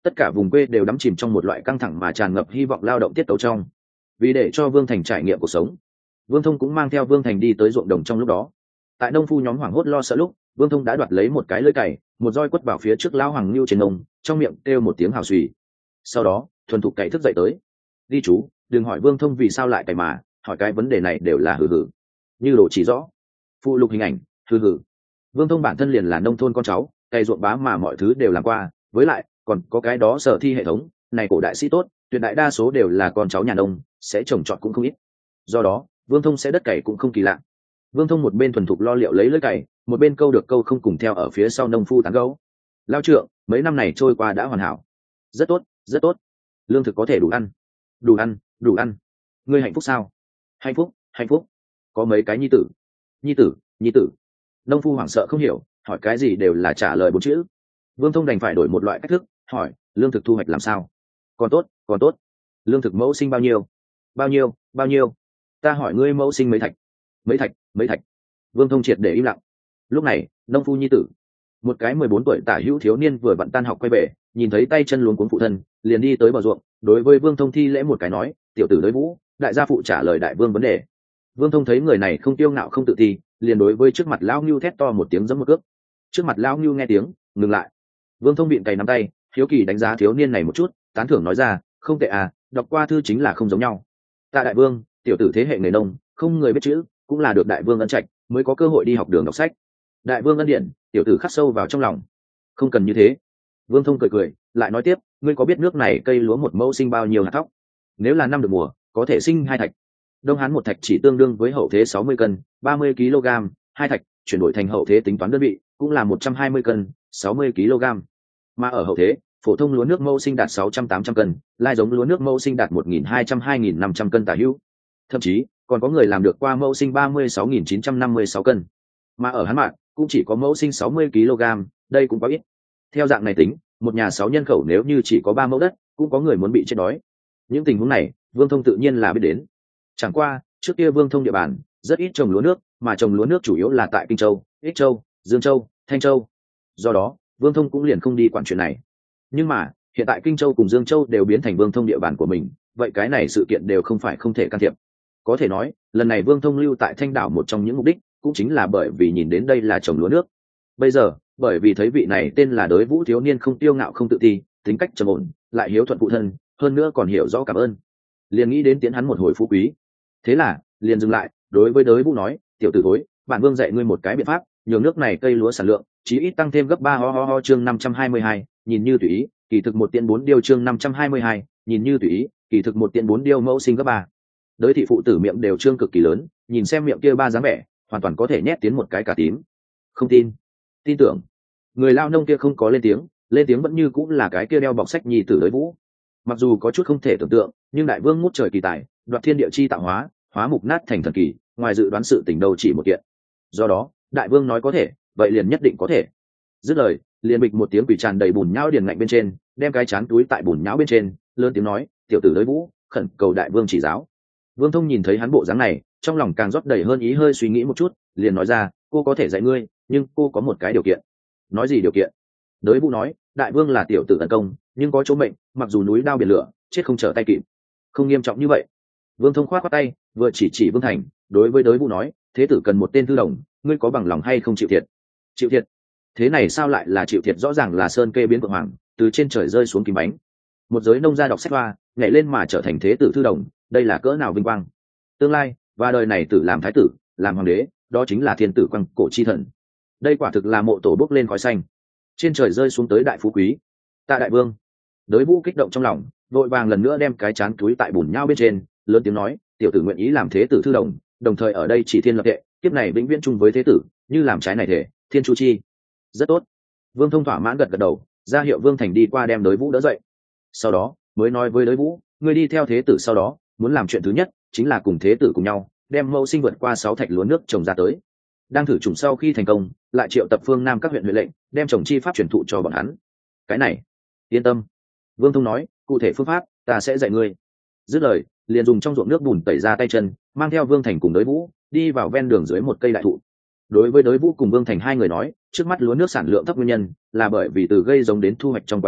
tất cả vùng quê đều đắm chìm trong một loại căng thẳng mà tràn ngập hy vọng lao động tiết tấu trong. Vì để cho Vương Thành trải nghiệm cuộc sống, Vương Thông cũng mang theo Vương Thành đi tới ruộng đồng. Trong lúc đó, tại nông phu nhóm hoảng hốt lo sợ lúc, Vương Thông đã đoạt lấy một cái lưỡi cày, một roi quất vào phía trước lão Hoàng Lưu trên nông, trong miệng kêu một tiếng hào xùy. Sau đó thuần thục cày thức dậy tới. Đi chú, đừng hỏi Vương Thông vì sao lại cày mà, hỏi cái vấn đề này đều là hừ hừ. Như đồ chỉ rõ, phụ lục hình ảnh, hừ hừ. Vương Thông bản thân liền là nông thôn con cháu, cày ruộng bá mà mọi thứ đều làm qua, với lại còn có cái đó sở thi hệ thống này, cổ đại sĩ tốt tuyệt đại đa số đều là con cháu nhà nông, sẽ trồng trọt cũng không ít. Do đó Vương Thông sẽ đất cày cũng không kỳ lạ. Vương Thông một bên thuần thục lo liệu lấy lưỡi cày, một bên câu được câu không cùng theo ở phía sau nông phu tán gấu. Lao trượng, mấy năm này trôi qua đã hoàn hảo. Rất tốt, rất tốt. Lương thực có thể đủ ăn. Đủ ăn, đủ ăn. Ngươi hạnh phúc sao? Hạnh phúc, hạnh phúc. Có mấy cái nhi tử? Nhi tử, nhi tử. Nông phu hoảng sợ không hiểu, hỏi cái gì đều là trả lời bốn chữ. Vương Thông đành phải đổi một loại cách thức, hỏi, lương thực thu hoạch làm sao? Còn tốt, còn tốt. Lương thực mẫu sinh bao nhiêu? Bao nhiêu, bao nhiêu? Ta hỏi ngươi mẫu sinh mấy thạch? Mấy thạch, mấy thạch. Vương Thông triệt để im lặng. Lúc này nông phu nhi tử, một cái 14 tuổi tả hữu thiếu niên vừa vặn tan học quay về, nhìn thấy tay chân luống cuống phụ thân, liền đi tới bờ ruộng, đối với Vương Thông thi lễ một cái nói, tiểu tử đối vũ, đại gia phụ trả lời đại vương vấn đề. Vương Thông thấy người này không tiêu ngạo không tự ti, liền đối với trước mặt lão ngưu thét to một tiếng giẫm một cước. Trước mặt lão ngưu nghe tiếng ngừng lại. Vương Thông vịn cày nắm tay, hiếu kỳ đánh giá thiếu niên này một chút, tán thưởng nói ra, không tệ à, đọc qua thư chính là không giống nhau. Tạ đại vương, tiểu tử thế hệ người nông, không người biết chữ, cũng là được đại vương ân trạch mới có cơ hội đi học đường đọc sách. Đại vương ân điển, tiểu tử khắc sâu vào trong lòng. Không cần như thế. Vương Thông cười cười, lại nói tiếp, ngươi có biết nước này cây lúa một mẫu sinh bao nhiêu hạt thóc? Nếu là năm được mùa, có thể sinh 2 thạch. Đông Hán một thạch chỉ tương đương với hậu thế 60 cân, 30 kg, 2 thạch chuyển đổi thành hậu thế tính toán đơn vị, cũng là 120 cân, 60 kg. Mà ở hậu thế, phổ thông lúa nước mẫu sinh đạt 600-800 cân, lai giống lúa nước mẫu sinh đạt 1.200-2.500 cân tả hữu. Thậm chí còn có người làm được qua mẫu sinh 36.956 cân. Mà ở Hán Mạc cũng chỉ có mẫu sinh 60 kg, đây cũng quá ít. Theo dạng này tính, một nhà 6 nhân khẩu nếu như chỉ có 3 mẫu đất, cũng có người muốn bị chết đói. Những tình huống này Vương Thông tự nhiên là biết đến. Chẳng qua trước kia Vương Thông địa bàn rất ít trồng lúa nước, mà trồng lúa nước chủ yếu là tại Kinh Châu, Ích Châu, Dương Châu, Thanh Châu. Do đó Vương Thông cũng liền không đi quản chuyện này. Nhưng mà hiện tại Kinh Châu cùng Dương Châu đều biến thành Vương Thông địa bàn của mình, vậy cái này sự kiện đều không phải không thể can thiệp. Có thể nói lần này Vương Thông lưu tại Thanh Đảo một trong những mục đích cũng chính là bởi vì nhìn đến đây là trồng lúa nước. Bây giờ bởi vì thấy vị này tên là Đới Vũ thiếu niên không tiêu ngạo không tự ti, tính cách trầm ổn, lại hiếu thuận phụ thân, hơn nữa còn hiểu rõ cảm ơn, liền nghĩ đến tiến hắn một hồi phú quý. Thế là liền dừng lại, đối với Đới Vũ nói, tiểu tử thối, bản vương dạy ngươi một cái biện pháp, nhường nước này cây lúa sản lượng chí ít tăng thêm gấp 3 chương 522, nhìn như tùy ý, kỳ thực 1 tiễn 4 điêu chương 522, nhìn như tùy ý, kỳ thực 1 tiễn 4 điêu mẫu sinh gấp 3. Đới thị phụ tử miệng đều trương cực kỳ lớn, nhìn xem miệng kia ba dáng vẻ, hoàn toàn có thể nhét tiến một cái cả tím. Không tin? Tin tưởng. Người lao nông kia không có lên tiếng vẫn như cũng là cái kia đeo bọc sách nhi tử Đới Vũ. Mặc dù có chút không thể tưởng tượng, nhưng đại vương ngút trời kỳ tài, đoạt thiên địa chi tạo hóa, hóa mục nát thành thần kỳ, ngoài dự đoán sự tình đâu chỉ một kiện. Do đó đại vương nói có thể, vậy liền nhất định có thể. Dứt lời liền bịch một tiếng quỷ tràn đầy bùn nhão điền ngạnh bên trên, đem cái chán túi tại bùn nhão bên trên, lớn tiếng nói, tiểu tử Đới Vũ, khẩn cầu đại vương chỉ giáo. Vương Thông nhìn thấy hắn bộ dáng này, trong lòng càng rót đầy hơn ý, hơi suy nghĩ một chút, liền nói ra, cô có thể dạy ngươi, nhưng cô có một cái điều kiện. Nói gì điều kiện? Đới Vũ nói, đại vương là tiểu tử tấn công, nhưng có chỗ mệnh, mặc dù núi đao biển lửa, chết không trở tay kịp. Không nghiêm trọng như vậy. Vương Thông khoát tay, vừa chỉ Vương Thành, đối với Đới Vũ nói, thế tử cần một tên thư đồng, ngươi có bằng lòng hay không chịu thiệt? Chịu thiệt? Thế này sao lại là chịu thiệt? Rõ ràng là sơn kê biến vượng hoàng, từ trên trời rơi xuống kim bánh. Một giới nông gia đọc sách hoa, nhảy lên mà trở thành thế tử thư đồng, đây là cỡ nào vinh quang. Tương lai và đời này tử làm thái tử, làm hoàng đế, đó chính là thiên tử quang cổ chi thần. Đây quả thực là mộ tổ bốc lên khói xanh, trên trời rơi xuống tới đại phú quý. Tạ đại vương. Đới Vũ kích động trong lòng, vội vàng lần nữa đem cái chán túi tại bùn nhão bên trên, lớn tiếng nói, tiểu tử nguyện ý làm thế tử thư đồng, đồng thời ở đây chỉ thiên lập tệ, kiếp này vĩnh viễn chung với thế tử, như làm trái này thể, thiên chu chi. Rất tốt. Vương Thông thỏa mãn gật gật đầu, ra hiệu Vương Thành đi qua đem Đới Vũ đỡ dậy. Sau đó mới nói với Đới Vũ, ngươi đi theo thế tử, sau đó muốn làm chuyện thứ nhất chính là cùng thế tử cùng nhau đem mẫu sinh vượt qua 6 thạch lúa nước trồng ra tới. Đang thử trùng sau khi thành công, lại triệu tập phương Nam các huyện huệ lệnh, đem trồng chi pháp truyền thụ cho bọn hắn. Cái này yên tâm. Vương Thông nói, cụ thể phương pháp ta sẽ dạy ngươi. Dứt lời liền dùng trong ruộng nước bùn tẩy ra tay chân, mang theo Vương Thành cùng Đới Vũ đi vào ven đường dưới một cây đại thụ. Đối với Đới Vũ cùng Vương Thành hai người nói, trước mắt lúa nước sản lượng thấp nguyên nhân là bởi vì từ gây giống đến thu hoạch trong quá trình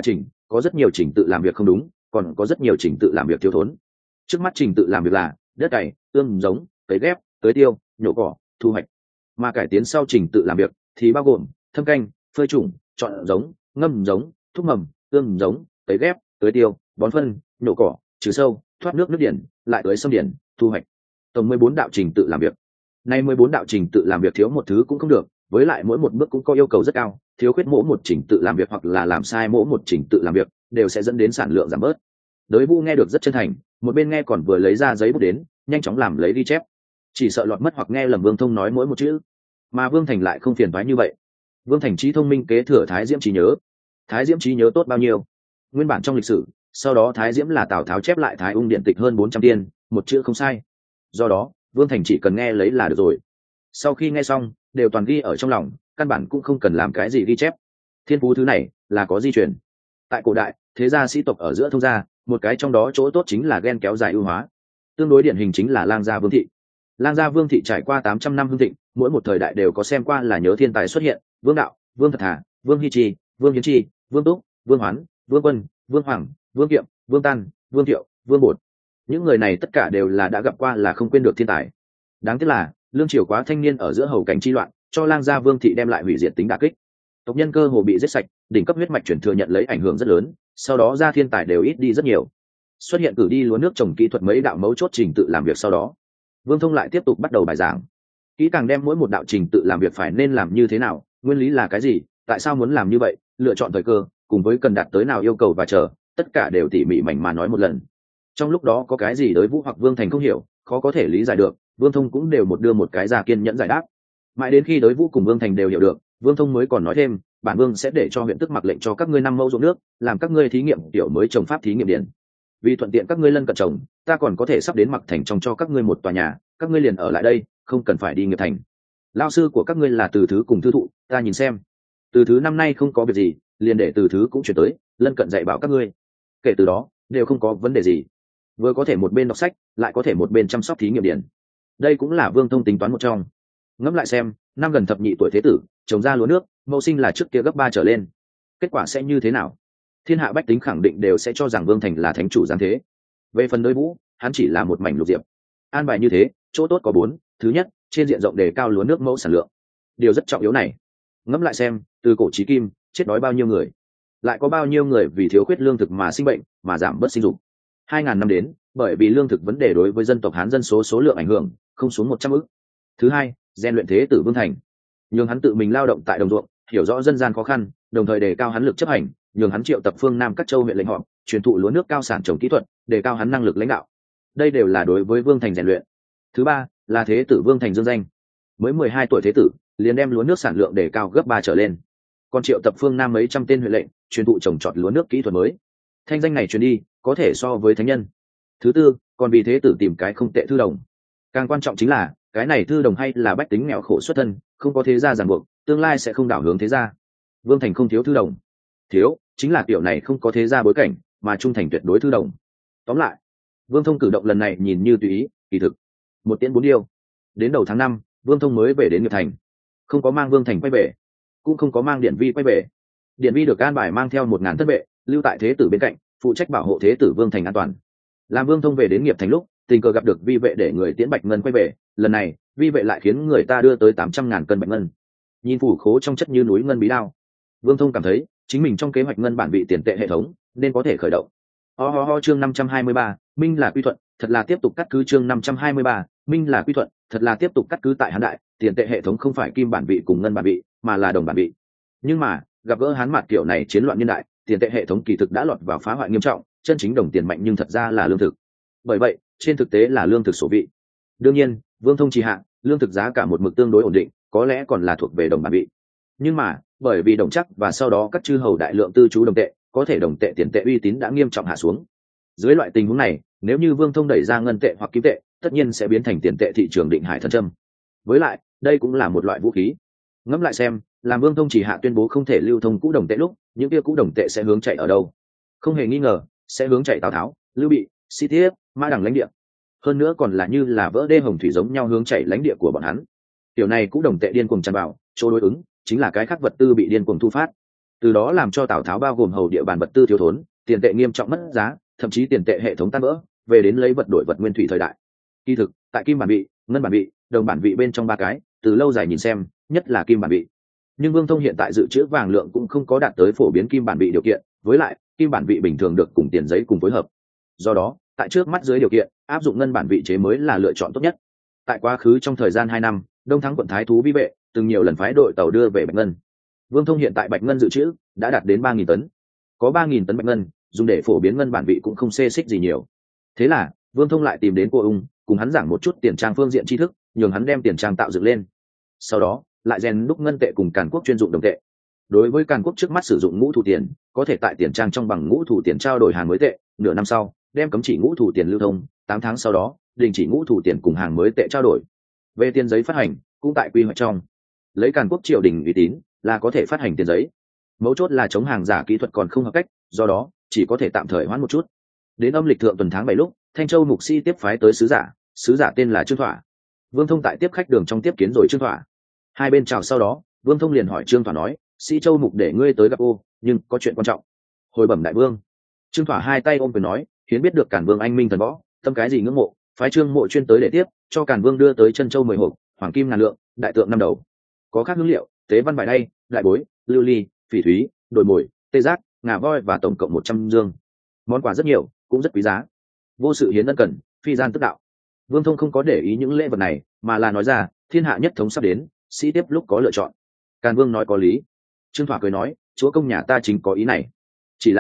có rất nhiều trình tự làm việc không đúng, còn có rất nhiều trình tự làm việc thiếu thốn. Trước mắt trình tự làm việc là đất cày, ươm giống, cấy ghép, tưới tiêu, nhổ cỏ, thu hoạch. Mà cải tiến sau trình tự làm việc thì bao gồm thâm canh, phơi trùng, chọn giống, ngâm giống, thúc mầm, ươm giống, cấy ghép, tưới tiêu, bón phân, nhổ cỏ, trừ sâu, thoát nước điển, lại tưới xâm điển, thu hoạch. Tổng 14 đạo trình tự làm việc. Nay 14 đạo trình tự làm việc thiếu một thứ cũng không được, với lại mỗi một bước cũng có yêu cầu rất cao, thiếu khuyết mỗi một trình tự làm việc hoặc là làm sai mỗi một trình tự làm việc đều sẽ dẫn đến sản lượng giảm bớt. Đới Vũ nghe được rất chân thành, một bên nghe còn vừa lấy ra giấy bút đến, nhanh chóng làm lấy ghi chép. Chỉ sợ lọt mất hoặc nghe lầm Vương Thông nói mỗi một chữ, mà Vương Thành lại không phiền toái như vậy. Vương Thành trí thông minh kế thừa Thái Diễm trí nhớ. Thái Diễm trí nhớ tốt bao nhiêu? Nguyên bản trong lịch sử, sau đó Thái Diễm là Tào Tháo chép lại Thái Ung điện tịch hơn 400 tiên, một chữ không sai. Do đó, Vương Thành chỉ cần nghe lấy là được rồi. Sau khi nghe xong, đều toàn ghi ở trong lòng, căn bản cũng không cần làm cái gì ghi chép. Thiên phú thứ này là có di truyền. Tại cổ đại, thế gia sĩ tộc ở giữa thông gia, một cái trong đó chỗ tốt chính là ghen kéo dài ưu hóa. Tương đối điển hình chính là Lang gia Vương thị. Lang gia Vương thị trải qua 800 năm hưng thịnh, mỗi một thời đại đều có xem qua là nhớ thiên tài xuất hiện, Vương Đạo, Vương Thật Thà, Vương Hi Chi, Vương Hiến Chi, Vương Túc, Vương Hoán, Vương Quân, Vương Hoàng, Vương Kiệm, Vương Tan, Vương Thiệu, Vương Bột. Những người này tất cả đều là đã gặp qua là không quên được thiên tài. Đáng tiếc là lương triều quá thanh niên ở giữa hầu cảnh chi loạn, cho Lang gia Vương thị đem lại hủy diệt tính đả kích. Tộc nhân cơ hồ bị giết sạch, đỉnh cấp huyết mạch chuyển thừa nhận lấy ảnh hưởng rất lớn, sau đó ra thiên tài đều ít đi rất nhiều. Xuất hiện cử đi lúa nước trồng kỹ thuật mấy đạo mấu chốt trình tự làm việc sau đó, Vương Thông lại tiếp tục bắt đầu bài giảng, kỹ càng đem mỗi một đạo trình tự làm việc phải nên làm như thế nào, nguyên lý là cái gì, tại sao muốn làm như vậy, lựa chọn thời cơ, cùng với cần đạt tới nào yêu cầu và chờ, tất cả đều tỉ mỉ mảnh mà nói một lần. Trong lúc đó có cái gì Đới Vũ hoặc Vương Thành không hiểu, khó có thể lý giải được, Vương Thông cũng đều một đưa một cái ra kiên nhẫn giải đáp. Mãi đến khi Đới Vũ cùng Vương Thành đều hiểu được, Vương Thông mới còn nói thêm, bản vương sẽ để cho huyện Tức mặc lệnh cho các ngươi 5 mẫu ruộng nước, làm các ngươi thí nghiệm tiểu mới trồng pháp thí nghiệm điển. Vì thuận tiện các ngươi lân cận trồng, ta còn có thể sắp đến Mặc Thành trong cho các ngươi một tòa nhà, các ngươi liền ở lại đây, không cần phải đi nghiệp thành. Lao sư của các ngươi là Từ Thứ cùng Thư Thụ, ta nhìn xem. Từ Thứ năm nay không có việc gì, liền để Từ Thứ cũng chuyển tới, lân cận dạy bảo các ngươi. Kể từ đó, đều không có vấn đề gì. Vừa có thể một bên đọc sách, lại có thể một bên chăm sóc thí nghiệm điển. Đây cũng là Vương Thông tính toán một trong. Ngẫm lại xem, năm gần thập nhị tuổi thế tử, trồng ra lúa nước, mẫu sinh là trước kia gấp 3 trở lên. Kết quả sẽ như thế nào? Thiên hạ bách tính khẳng định đều sẽ cho rằng Vương Thành là thánh chủ giáng thế. Về phần Đới Vũ, hắn chỉ là một mảnh lục diệp. An bài như thế, chỗ tốt có 4, thứ nhất, trên diện rộng đề cao lúa nước mẫu sản lượng. Điều rất trọng yếu này. Ngẫm lại xem, từ cổ chí kim, chết đói bao nhiêu người, lại có bao nhiêu người vì thiếu khuyết lương thực mà sinh bệnh, mà giảm bớt sinh dục. 2000 năm đến, bởi vì lương thực vấn đề đối với dân tộc Hán dân số lượng ảnh hưởng, không xuống 100 ức. Thứ hai, rèn luyện thế tử Vương Thành, nhường hắn tự mình lao động tại đồng ruộng, hiểu rõ dân gian khó khăn, đồng thời đề cao hắn lực chấp hành, nhường hắn triệu tập phương Nam các châu huyện lệnh họp, truyền thụ lúa nước cao sản trồng kỹ thuật, đề cao hắn năng lực lãnh đạo. Đây đều là đối với Vương Thành rèn luyện. Thứ ba, là thế tử Vương Thành dương danh. Mới 12 tuổi thế tử, liền đem lúa nước sản lượng đề cao gấp 3 trở lên. Còn triệu tập phương Nam mấy trăm tên huyện lệnh, truyền thụ trồng trọt lúa nước kỹ thuật mới. Thanh danh này truyền đi, có thể so với thánh nhân. Thứ tư, còn vì thế tử tìm cái không tệ thư đồng. Càng quan trọng chính là, cái này thư đồng hay là bách tính nghèo khổ xuất thân, không có thế gia ràng buộc, tương lai sẽ không đảo hướng thế gia. Vương Thành không thiếu thư đồng. Thiếu, chính là kiểu này không có thế gia bối cảnh, mà trung thành tuyệt đối thư đồng. Tóm lại, Vương Thông cử động lần này nhìn như tùy ý, kỳ thực một tiễn bốn điêu. Đến đầu tháng 5, Vương Thông mới về đến Nghiệp Thành. Không có mang Vương Thành quay về, cũng không có mang Điển Vi quay về. Điển Vi được an bài mang theo 1000 thân vệ, lưu tại thế tử bên cạnh, phụ trách bảo hộ thế tử Vương Thành an toàn. Làm Vương Thông về đến Nghiệp Thành lúc, tình cờ gặp được Vi vệ để người tiễn bạch ngân quay về, lần này, Vi vệ lại khiến người ta đưa tới 800.000 cân bạch ngân. Nhìn phủ khố trong chất như núi ngân bí đao, Vương Thông cảm thấy chính mình trong kế hoạch ngân bản bị tiền tệ hệ thống nên có thể khởi động. Chương 523, Minh là quy thuận, thật là tiếp tục cắt cứ chương 523, Minh là quy thuận, thật là tiếp tục cắt cứ tại Hán đại, tiền tệ hệ thống không phải kim bản vị cùng ngân bản vị, mà là đồng bản vị. Nhưng mà, gặp gỡ Hán mặt kiểu này chiến loạn niên đại, tiền tệ hệ thống kỳ thực đã lọt vào phá hoại nghiêm trọng, chân chính đồng tiền mạnh nhưng thật ra là lương thực. Bởi vậy, trên thực tế là lương thực sổ vị. Đương nhiên, Vương Thông trì hạ, lương thực giá cả một mực tương đối ổn định, có lẽ còn là thuộc về đồng bản vị. Nhưng mà, bởi vì đồng chắc và sau đó các chư hầu đại lượng tư trú đồng tệ, có thể đồng tệ tiền tệ uy tín đã nghiêm trọng hạ xuống. Dưới loại tình huống này, nếu như Vương Thông đẩy ra ngân tệ hoặc kim tệ, tất nhiên sẽ biến thành tiền tệ thị trường định hải thần châm. Với lại, đây cũng là một loại vũ khí. Ngẫm lại xem, làm Vương Thông chỉ hạ tuyên bố không thể lưu thông cũ đồng tệ lúc, những kia cũ đồng tệ sẽ hướng chạy ở đâu? Không hề nghi ngờ, sẽ hướng chạy Tào Tháo, Lưu Bị, Sĩ Tiết, Mã Đằng lãnh địa. Hơn nữa còn là như là vỡ đê hồng thủy giống nhau hướng chạy lãnh địa của bọn hắn. Điều này cũ đồng tệ điên cuồng tràn vào, chỗ đối ứng chính là cái khác vật tư bị điên cuồng thu phát. từ đó làm cho Tào Tháo bao gồm hầu địa bàn vật tư thiếu thốn, tiền tệ nghiêm trọng mất giá, thậm chí tiền tệ hệ thống tan vỡ, về đến lấy vật đổi vật nguyên thủy thời đại. Kỳ thực, tại kim bản vị, ngân bản vị, đồng bản vị bên trong ba cái, từ lâu dài nhìn xem, nhất là kim bản vị. Nhưng Vương Thông hiện tại dự trữ vàng lượng cũng không có đạt tới phổ biến kim bản vị điều kiện, với lại kim bản vị bình thường được cùng tiền giấy cùng phối hợp. Do đó, tại trước mắt dưới điều kiện, áp dụng ngân bản vị chế mới là lựa chọn tốt nhất. Tại quá khứ trong thời gian 2 năm, Đông Thắng quận thái thú vi vệ từng nhiều lần phái đội tàu đưa về bạch ngân. Vương Thông hiện tại bạch ngân dự trữ đã đạt đến 3.000 tấn. Có 3.000 tấn bạch ngân, dùng để phổ biến ngân bản vị cũng không xê xích gì nhiều. Thế là, Vương Thông lại tìm đến Cô Ung, cùng hắn giảng một chút tiền trang phương diện tri thức, nhường hắn đem tiền trang tạo dựng lên. Sau đó, lại rèn đúc ngân tệ cùng Càn Quốc chuyên dụng đồng tệ. Đối với Càn Quốc trước mắt sử dụng ngũ thủ tiền, có thể tại tiền trang trong bằng ngũ thủ tiền trao đổi hàng mới tệ, nửa năm sau, đem cấm chỉ ngũ thủ tiền lưu thông, 8 tháng sau đó, đình chỉ ngũ thủ tiền cùng hàng mới tệ trao đổi. Về tiền giấy phát hành, cũng tại quy hoạch trong. Lấy Càn Quốc triều đình uy tín, là có thể phát hành tiền giấy. Mấu chốt là chống hàng giả kỹ thuật còn không hợp cách, do đó chỉ có thể tạm thời hoãn một chút. Đến âm lịch thượng tuần tháng 7 lúc, Thanh Châu mục sĩ tiếp phái tới sứ giả tên là Trương Thỏa. Vương Thông tại tiếp khách đường trong tiếp kiến rồi Trương Thỏa. Hai bên chào sau đó, Vương Thông liền hỏi Trương Thỏa nói, sĩ Châu mục để ngươi tới gặp ô, nhưng có chuyện quan trọng. Hồi bẩm đại vương. Trương Thỏa hai tay ôm quyền nói, hiến biết được Càn Vương anh minh thần võ, tâm cái gì ngưỡng mộ, phái Trương Mộ chuyên tới để tiếp, cho Càn Vương đưa tới Chân Châu 10 hộp, hoàng kim ngàn lượng, đại tượng 5 đầu. Có các hương liệu, tế văn bài đay, đại bối, lưu ly, phỉ thúy, đồi mồi, tê giác, ngà voi và tổng cộng 100 dương. Món quà rất nhiều, cũng rất quý giá. Vô sự hiến ân cần, phi gian tức đạo. Vương Thông không có để ý những lễ vật này, mà là nói ra, thiên hạ nhất thống sắp đến, sĩ tiếp lúc có lựa chọn. Càn Vương nói có lý. Trương Thỏa cười nói, chúa công nhà ta chính có ý này. Chỉ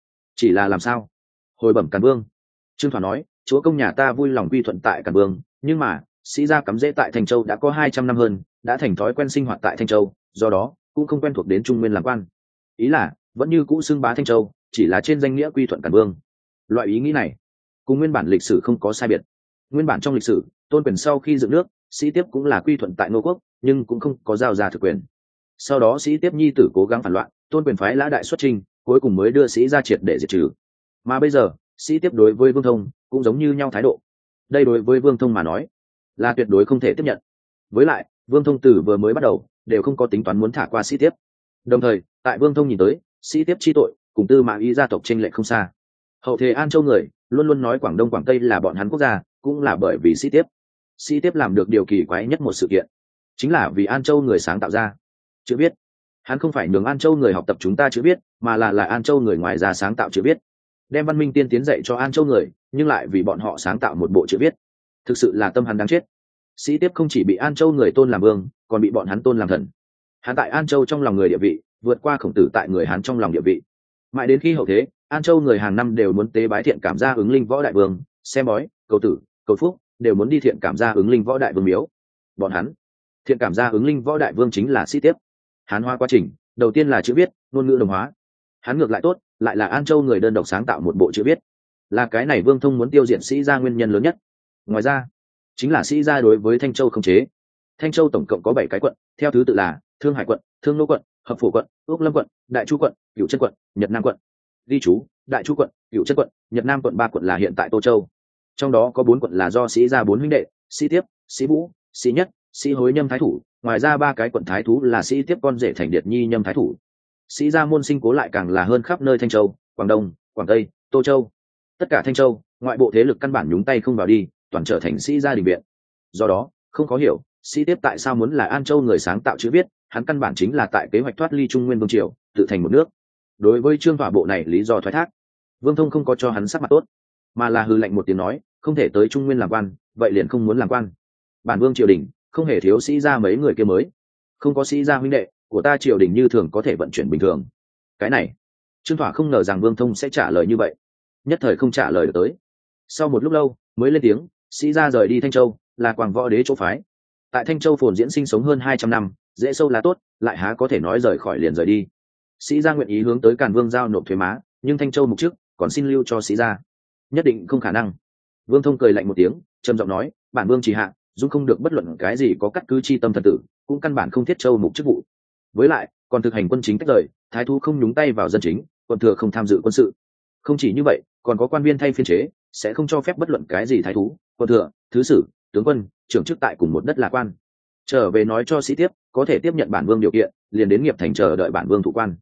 là làm sao? Hồi bẩm Càn Vương. Trương Thỏa nói, chúa công nhà ta vui lòng quy thuận tại Càn Vương, nhưng mà sĩ gia cắm rễ tại Thanh Châu đã có 200 năm hơn, đã thành thói quen sinh hoạt tại Thanh Châu, do đó cũng không quen thuộc đến Trung Nguyên làm quan. Ý là vẫn như cũ xưng bá Thanh Châu, chỉ là trên danh nghĩa quy thuận Càn Vương. Loại ý nghĩ này cùng nguyên bản lịch sử không có sai biệt. Nguyên bản trong lịch sử, tôn quyền sau khi dựng nước, sĩ tiếp cũng là quy thuận tại Ngô Quốc, nhưng cũng không có giao ra thực quyền. Sau đó sĩ tiếp nhi tử cố gắng phản loạn, tôn quyền phái Lã Đại xuất chinh, cuối cùng mới đưa sĩ ra triệt để diệt trừ. Mà bây giờ, sĩ tiếp đối với Vương Thông cũng giống như nhau thái độ. Đây đối với Vương Thông mà nói là tuyệt đối không thể tiếp nhận. Với lại, Vương Thông từ vừa mới bắt đầu đều không có tính toán muốn thả qua sĩ tiếp. Đồng thời, tại Vương Thông nhìn tới, sĩ tiếp chi tội cùng Tư Mã Ý gia tộc chênh lệch không xa. Hậu thế An Châu người luôn luôn nói Quảng Đông Quảng Tây là bọn hắn quốc gia, cũng là bởi vì sĩ tiếp. Sĩ tiếp làm được điều kỳ quái nhất một sự kiện, chính là vì An Châu người sáng tạo ra chữ viết. Hắn không phải nhường An Châu người học tập chúng ta chữ viết, mà là An Châu người ngoài ra sáng tạo chữ viết, đem văn minh tiên tiến dạy cho An Châu người, nhưng lại vì bọn họ sáng tạo một bộ chữ viết. Thực sự là tâm hắn đáng chết. Sĩ tiếp không chỉ bị An Châu người tôn làm vương, còn bị bọn hắn tôn làm thần. Hắn tại An Châu trong lòng người địa vị vượt qua Khổng Tử tại người Hán trong lòng địa vị. Mãi đến khi hậu thế, An Châu người hàng năm đều muốn tế bái Thiện Cảm Gia Ứng Linh Võ Đại Vương, xem bói, cầu tử, cầu phúc, đều muốn đi Thiện Cảm Gia Ứng Linh Võ Đại Vương miếu. Bọn hắn, Thiện Cảm Gia Ứng Linh Võ Đại Vương chính là sĩ tiếp. Hán hóa quá trình, đầu tiên là chữ viết, ngôn ngữ đồng hóa. Hắn ngược lại tốt, lại là An Châu người đơn độc sáng tạo một bộ chữ viết. Là cái này Vương Thông muốn tiêu diệt sĩ gia nguyên nhân lớn nhất. Ngoài ra, chính là sĩ gia đối với Thanh Châu không chế. Thanh Châu tổng cộng có 7 cái quận, theo thứ tự là Thương Hải quận, Thương Nô quận, Hợp Phủ quận, Úc Lâm quận, Đại Chu quận, Cửu Chân quận, Nhật Nam quận. Ghi chú, Đại Chu quận, Cửu Chân quận, Nhật Nam quận 3 quận là hiện tại Tô Châu. Trong đó có 4 quận là do sĩ gia 4 huynh đệ, Sĩ Tiếp, Sĩ Vũ, Sĩ Nhất, Sĩ Hối Nhâm thái thủ, ngoài ra 3 cái quận thái thú là Sĩ Tiếp con rể Thành Điệt Nhi Nhâm thái thủ. Sĩ gia môn sinh cố lại càng là hơn khắp nơi Thanh Châu, Quảng Đông, Quảng Tây, Tô Châu. Tất cả Thanh Châu, ngoại bộ thế lực căn bản nhúng tay không vào đi, toàn trở thành sĩ gia đình viện. Do đó, không có hiểu, Sĩ Tiếp tại sao muốn là An Châu người sáng tạo chữ viết, hắn căn bản chính là tại kế hoạch thoát ly Trung Nguyên vương triều, tự thành một nước. Đối với Trương Thỏa bộ này lý do thoái thác, Vương Thông không có cho hắn sắc mặt tốt, mà là hừ lạnh một tiếng nói, không thể tới Trung Nguyên làm quan, vậy liền không muốn làm quan. Bản vương triều đình không hề thiếu sĩ gia mấy người kia mới, không có sĩ gia huynh đệ của ta triều đình như thường có thể vận chuyển bình thường. Cái này, Trương Thỏa không ngờ rằng Vương Thông sẽ trả lời như vậy, nhất thời không trả lời được tới. Sau một lúc lâu mới lên tiếng, sĩ gia rời đi Thanh Châu là Quảng Võ đế chỗ phái, tại Thanh Châu phồn diễn sinh sống hơn 200 năm, dễ sâu lá tốt, lại há có thể nói rời khỏi liền rời đi. Sĩ gia nguyện ý hướng tới Càn Vương giao nộp thuế má, nhưng Thanh Châu mục chức còn xin lưu cho sĩ gia, nhất định không khả năng. Vương Thông cười lạnh một tiếng, trầm giọng nói, bản vương chỉ hạ dung không được bất luận cái gì có cắt cứ chi tâm thần tử, cũng căn bản không thiết châu mục chức vụ. Với lại còn thực hành quân chính tách rời, thái thú không nhúng tay vào dân chính, quân thừa không tham dự quân sự. Không chỉ như vậy, còn có quan viên thay phiên chế, sẽ không cho phép bất luận cái gì thái thú, quân thừa, thứ sử, tướng quân, trưởng chức tại cùng một đất là quan. Trở về nói cho Sĩ Tiếp có thể tiếp nhận bản vương điều kiện, liền đến Nghiệp Thành chờ đợi bản vương thủ quan.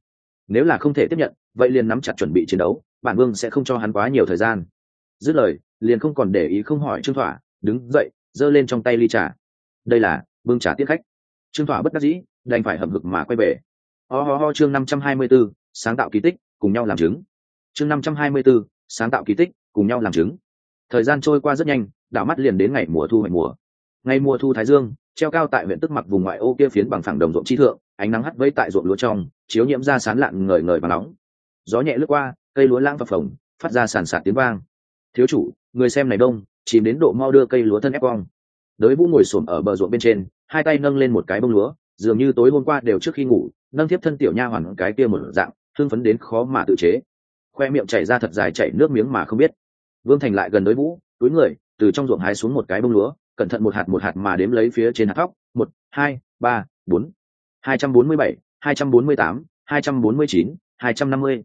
nếu là không thể tiếp nhận vậy liền nắm chặt chuẩn bị chiến đấu, bản vương sẽ không cho hắn quá nhiều thời gian. Dứt lời liền không còn để ý không hỏi Trương Thỏa, đứng dậy giơ lên trong tay ly trà. Đây là bưng trà tiết khách. Trương Thỏa bất đắc dĩ đành phải hậm hực mà quay về. Chương 524, sáng tạo kỳ tích cùng nhau làm chứng. Chương 524, sáng tạo kỳ tích cùng nhau làm chứng. Thời gian trôi qua rất nhanh, đảo mắt liền đến ngày mùa thu hoạch mùa. Ngày mùa thu thái dương treo cao tại huyện Tức Mặc vùng ngoại ô kia phiến bằng phẳng đồng ruộng chi thượng, ánh nắng hắt vây tại ruộng lúa trong, chiếu nhiễm ra sán lạn ngời ngời và nóng. Gió nhẹ lướt qua, cây lúa lãng phập phồng, phát ra sàn sạt tiếng vang. Thiếu chủ, người xem này đông, chìm đến độ mau đưa cây lúa thân ép cong. Đới Vũ ngồi xổm ở bờ ruộng bên trên, hai tay nâng lên một cái bông lúa, dường như tối hôm qua đều trước khi ngủ, nâng tiếp thân tiểu nha hoàn cái kia một dạng, hưng phấn đến khó mà tự chế. Khoe miệng chảy ra thật dài chảy nước miếng mà không biết. Vương Thành lại gần Đới Vũ, túi người từ trong ruộng hái xuống một cái bông lúa, cẩn thận một hạt mà đếm lấy phía trên hạt thóc, 1, 2, 3, 4, 247, 248, 249, 250,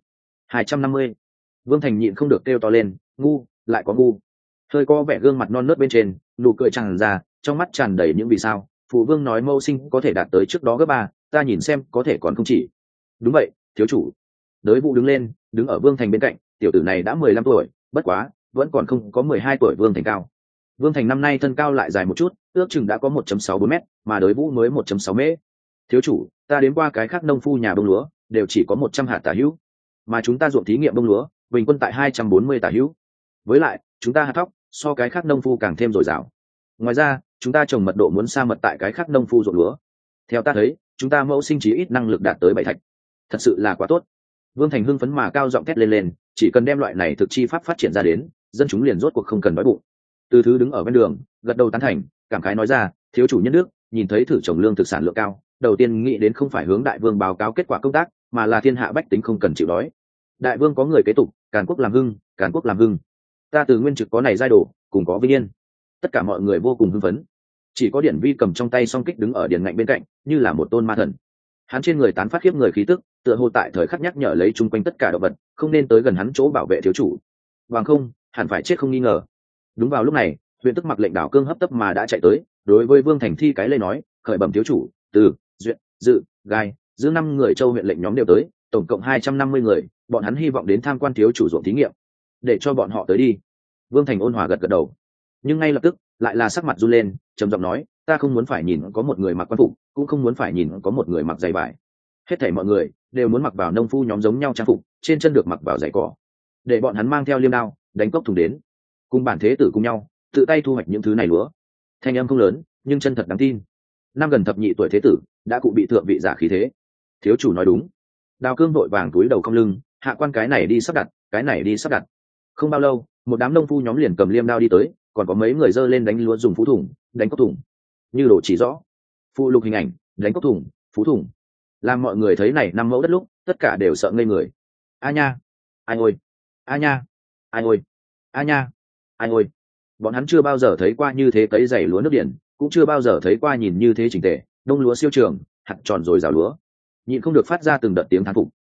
250. Vương Thành nhịn không được kêu to lên, ngu, lại có ngu. Hơi có vẻ gương mặt non nớt bên trên, nụ cười tràn ra, trong mắt tràn đầy những vì sao. Phụ vương nói mâu sinh có thể đạt tới trước đó gấp 3, ta nhìn xem có thể còn không chỉ. Đúng vậy, thiếu chủ. Đới Vũ đứng lên, đứng ở Vương Thành bên cạnh, tiểu tử này đã 15 tuổi, bất quá vẫn còn không có 12 tuổi Vương Thành cao. Vương Thành năm nay thân cao lại dài một chút, ước chừng đã có 1.64 m, mà Đới Vũ mới 1.6 m. Thiếu chủ, ta đến qua cái khác nông phu nhà bông lúa, đều chỉ có 100 hạt tả hữu, mà chúng ta ruộng thí nghiệm bông lúa, bình quân tại 240 tả hữu. Với lại, chúng ta hạt thóc so cái khác nông phu càng thêm dồi dào. Ngoài ra, chúng ta trồng mật độ muốn xa mật tại cái khác nông phu ruộng lúa. Theo ta thấy, chúng ta mẫu sinh trí ít năng lực đạt tới 7 thạch. Thật sự là quá tốt. Vương Thành hưng phấn mà cao giọng thét lên, chỉ cần đem loại này thực chi pháp phát triển ra đến, dân chúng liền rốt cuộc không cần đói bụng. Từ Thứ đứng ở bên đường, gật đầu tán thành, cảm khái nói ra, thiếu chủ nhân nước, nhìn thấy thử trồng lương thực sản lượng cao, đầu tiên nghĩ đến không phải hướng đại vương báo cáo kết quả công tác, mà là thiên hạ bách tính không cần chịu đói. Đại vương có người kế tục, càn quốc làm hưng, càn quốc làm hưng. Ta từ nguyên trực có này giai đồ, cùng có vinh yên. Tất cả mọi người vô cùng hưng phấn. Chỉ có Điển Vi cầm trong tay song kích đứng ở điển ngạnh bên cạnh, như là một tôn ma thần. Hắn trên người tán phát khiếp người khí tức, tựa hồ tại thời khắc nhắc nhở lấy chung quanh tất cả động vật, không nên tới gần hắn chỗ bảo vệ thiếu chủ. Bằng không, hẳn phải chết không nghi ngờ. Đúng vào lúc này, huyện Tức Mặc lệnh đảo cương hấp tấp mà đã chạy tới, đối với Vương Thành thi cái lê nói, khởi bẩm thiếu chủ, từ duyện dự gai giữ 5 người châu huyện lệnh nhóm đều tới, tổng cộng 250 người, bọn hắn hy vọng đến tham quan thiếu chủ ruộng thí nghiệm, để cho bọn họ tới đi. Vương Thành ôn hòa gật gật đầu, nhưng ngay lập tức lại là sắc mặt run lên, trầm giọng nói, ta không muốn phải nhìn có một người mặc quan phục, cũng không muốn phải nhìn có một người mặc giày vải. Hết thảy mọi người đều muốn mặc vào nông phu nhóm giống nhau trang phục, trên chân được mặc vào giày cỏ, để bọn hắn mang theo liêm đao đánh cốc thùng đến, cùng bản thế tử cùng nhau tự tay thu hoạch những thứ này lúa. Thanh âm không lớn nhưng chân thật đáng tin. Năm gần thập nhị tuổi thế tử đã cụ bị thượng vị giả khí thế. Thiếu chủ nói đúng. Đào Cương vội vàng túi đầu không lưng, hạ quan cái này đi sắp đặt, cái này đi sắp đặt. Không bao lâu, một đám nông phu nhóm liền cầm liêm đao đi tới, còn có mấy người giơ lên đánh lúa dùng phú thủng, đánh cốc thủng. Như đồ chỉ rõ. Phụ lục hình ảnh, đánh cốc thủng, phú thủng. Làm mọi người thấy này 5 mẫu đất lúc, tất cả đều sợ ngây người. A nha, ai ôi, a nha, ai ôi, a nha, ai ôi. Bọn hắn chưa bao giờ thấy qua như thế cấy dày lúa nước biển, cũng chưa bao giờ thấy qua nhìn như thế chỉnh tề, đông lúa siêu trường, hạt tròn rồi rào lúa. Nhịn không được phát ra từng đợt tiếng thán phục.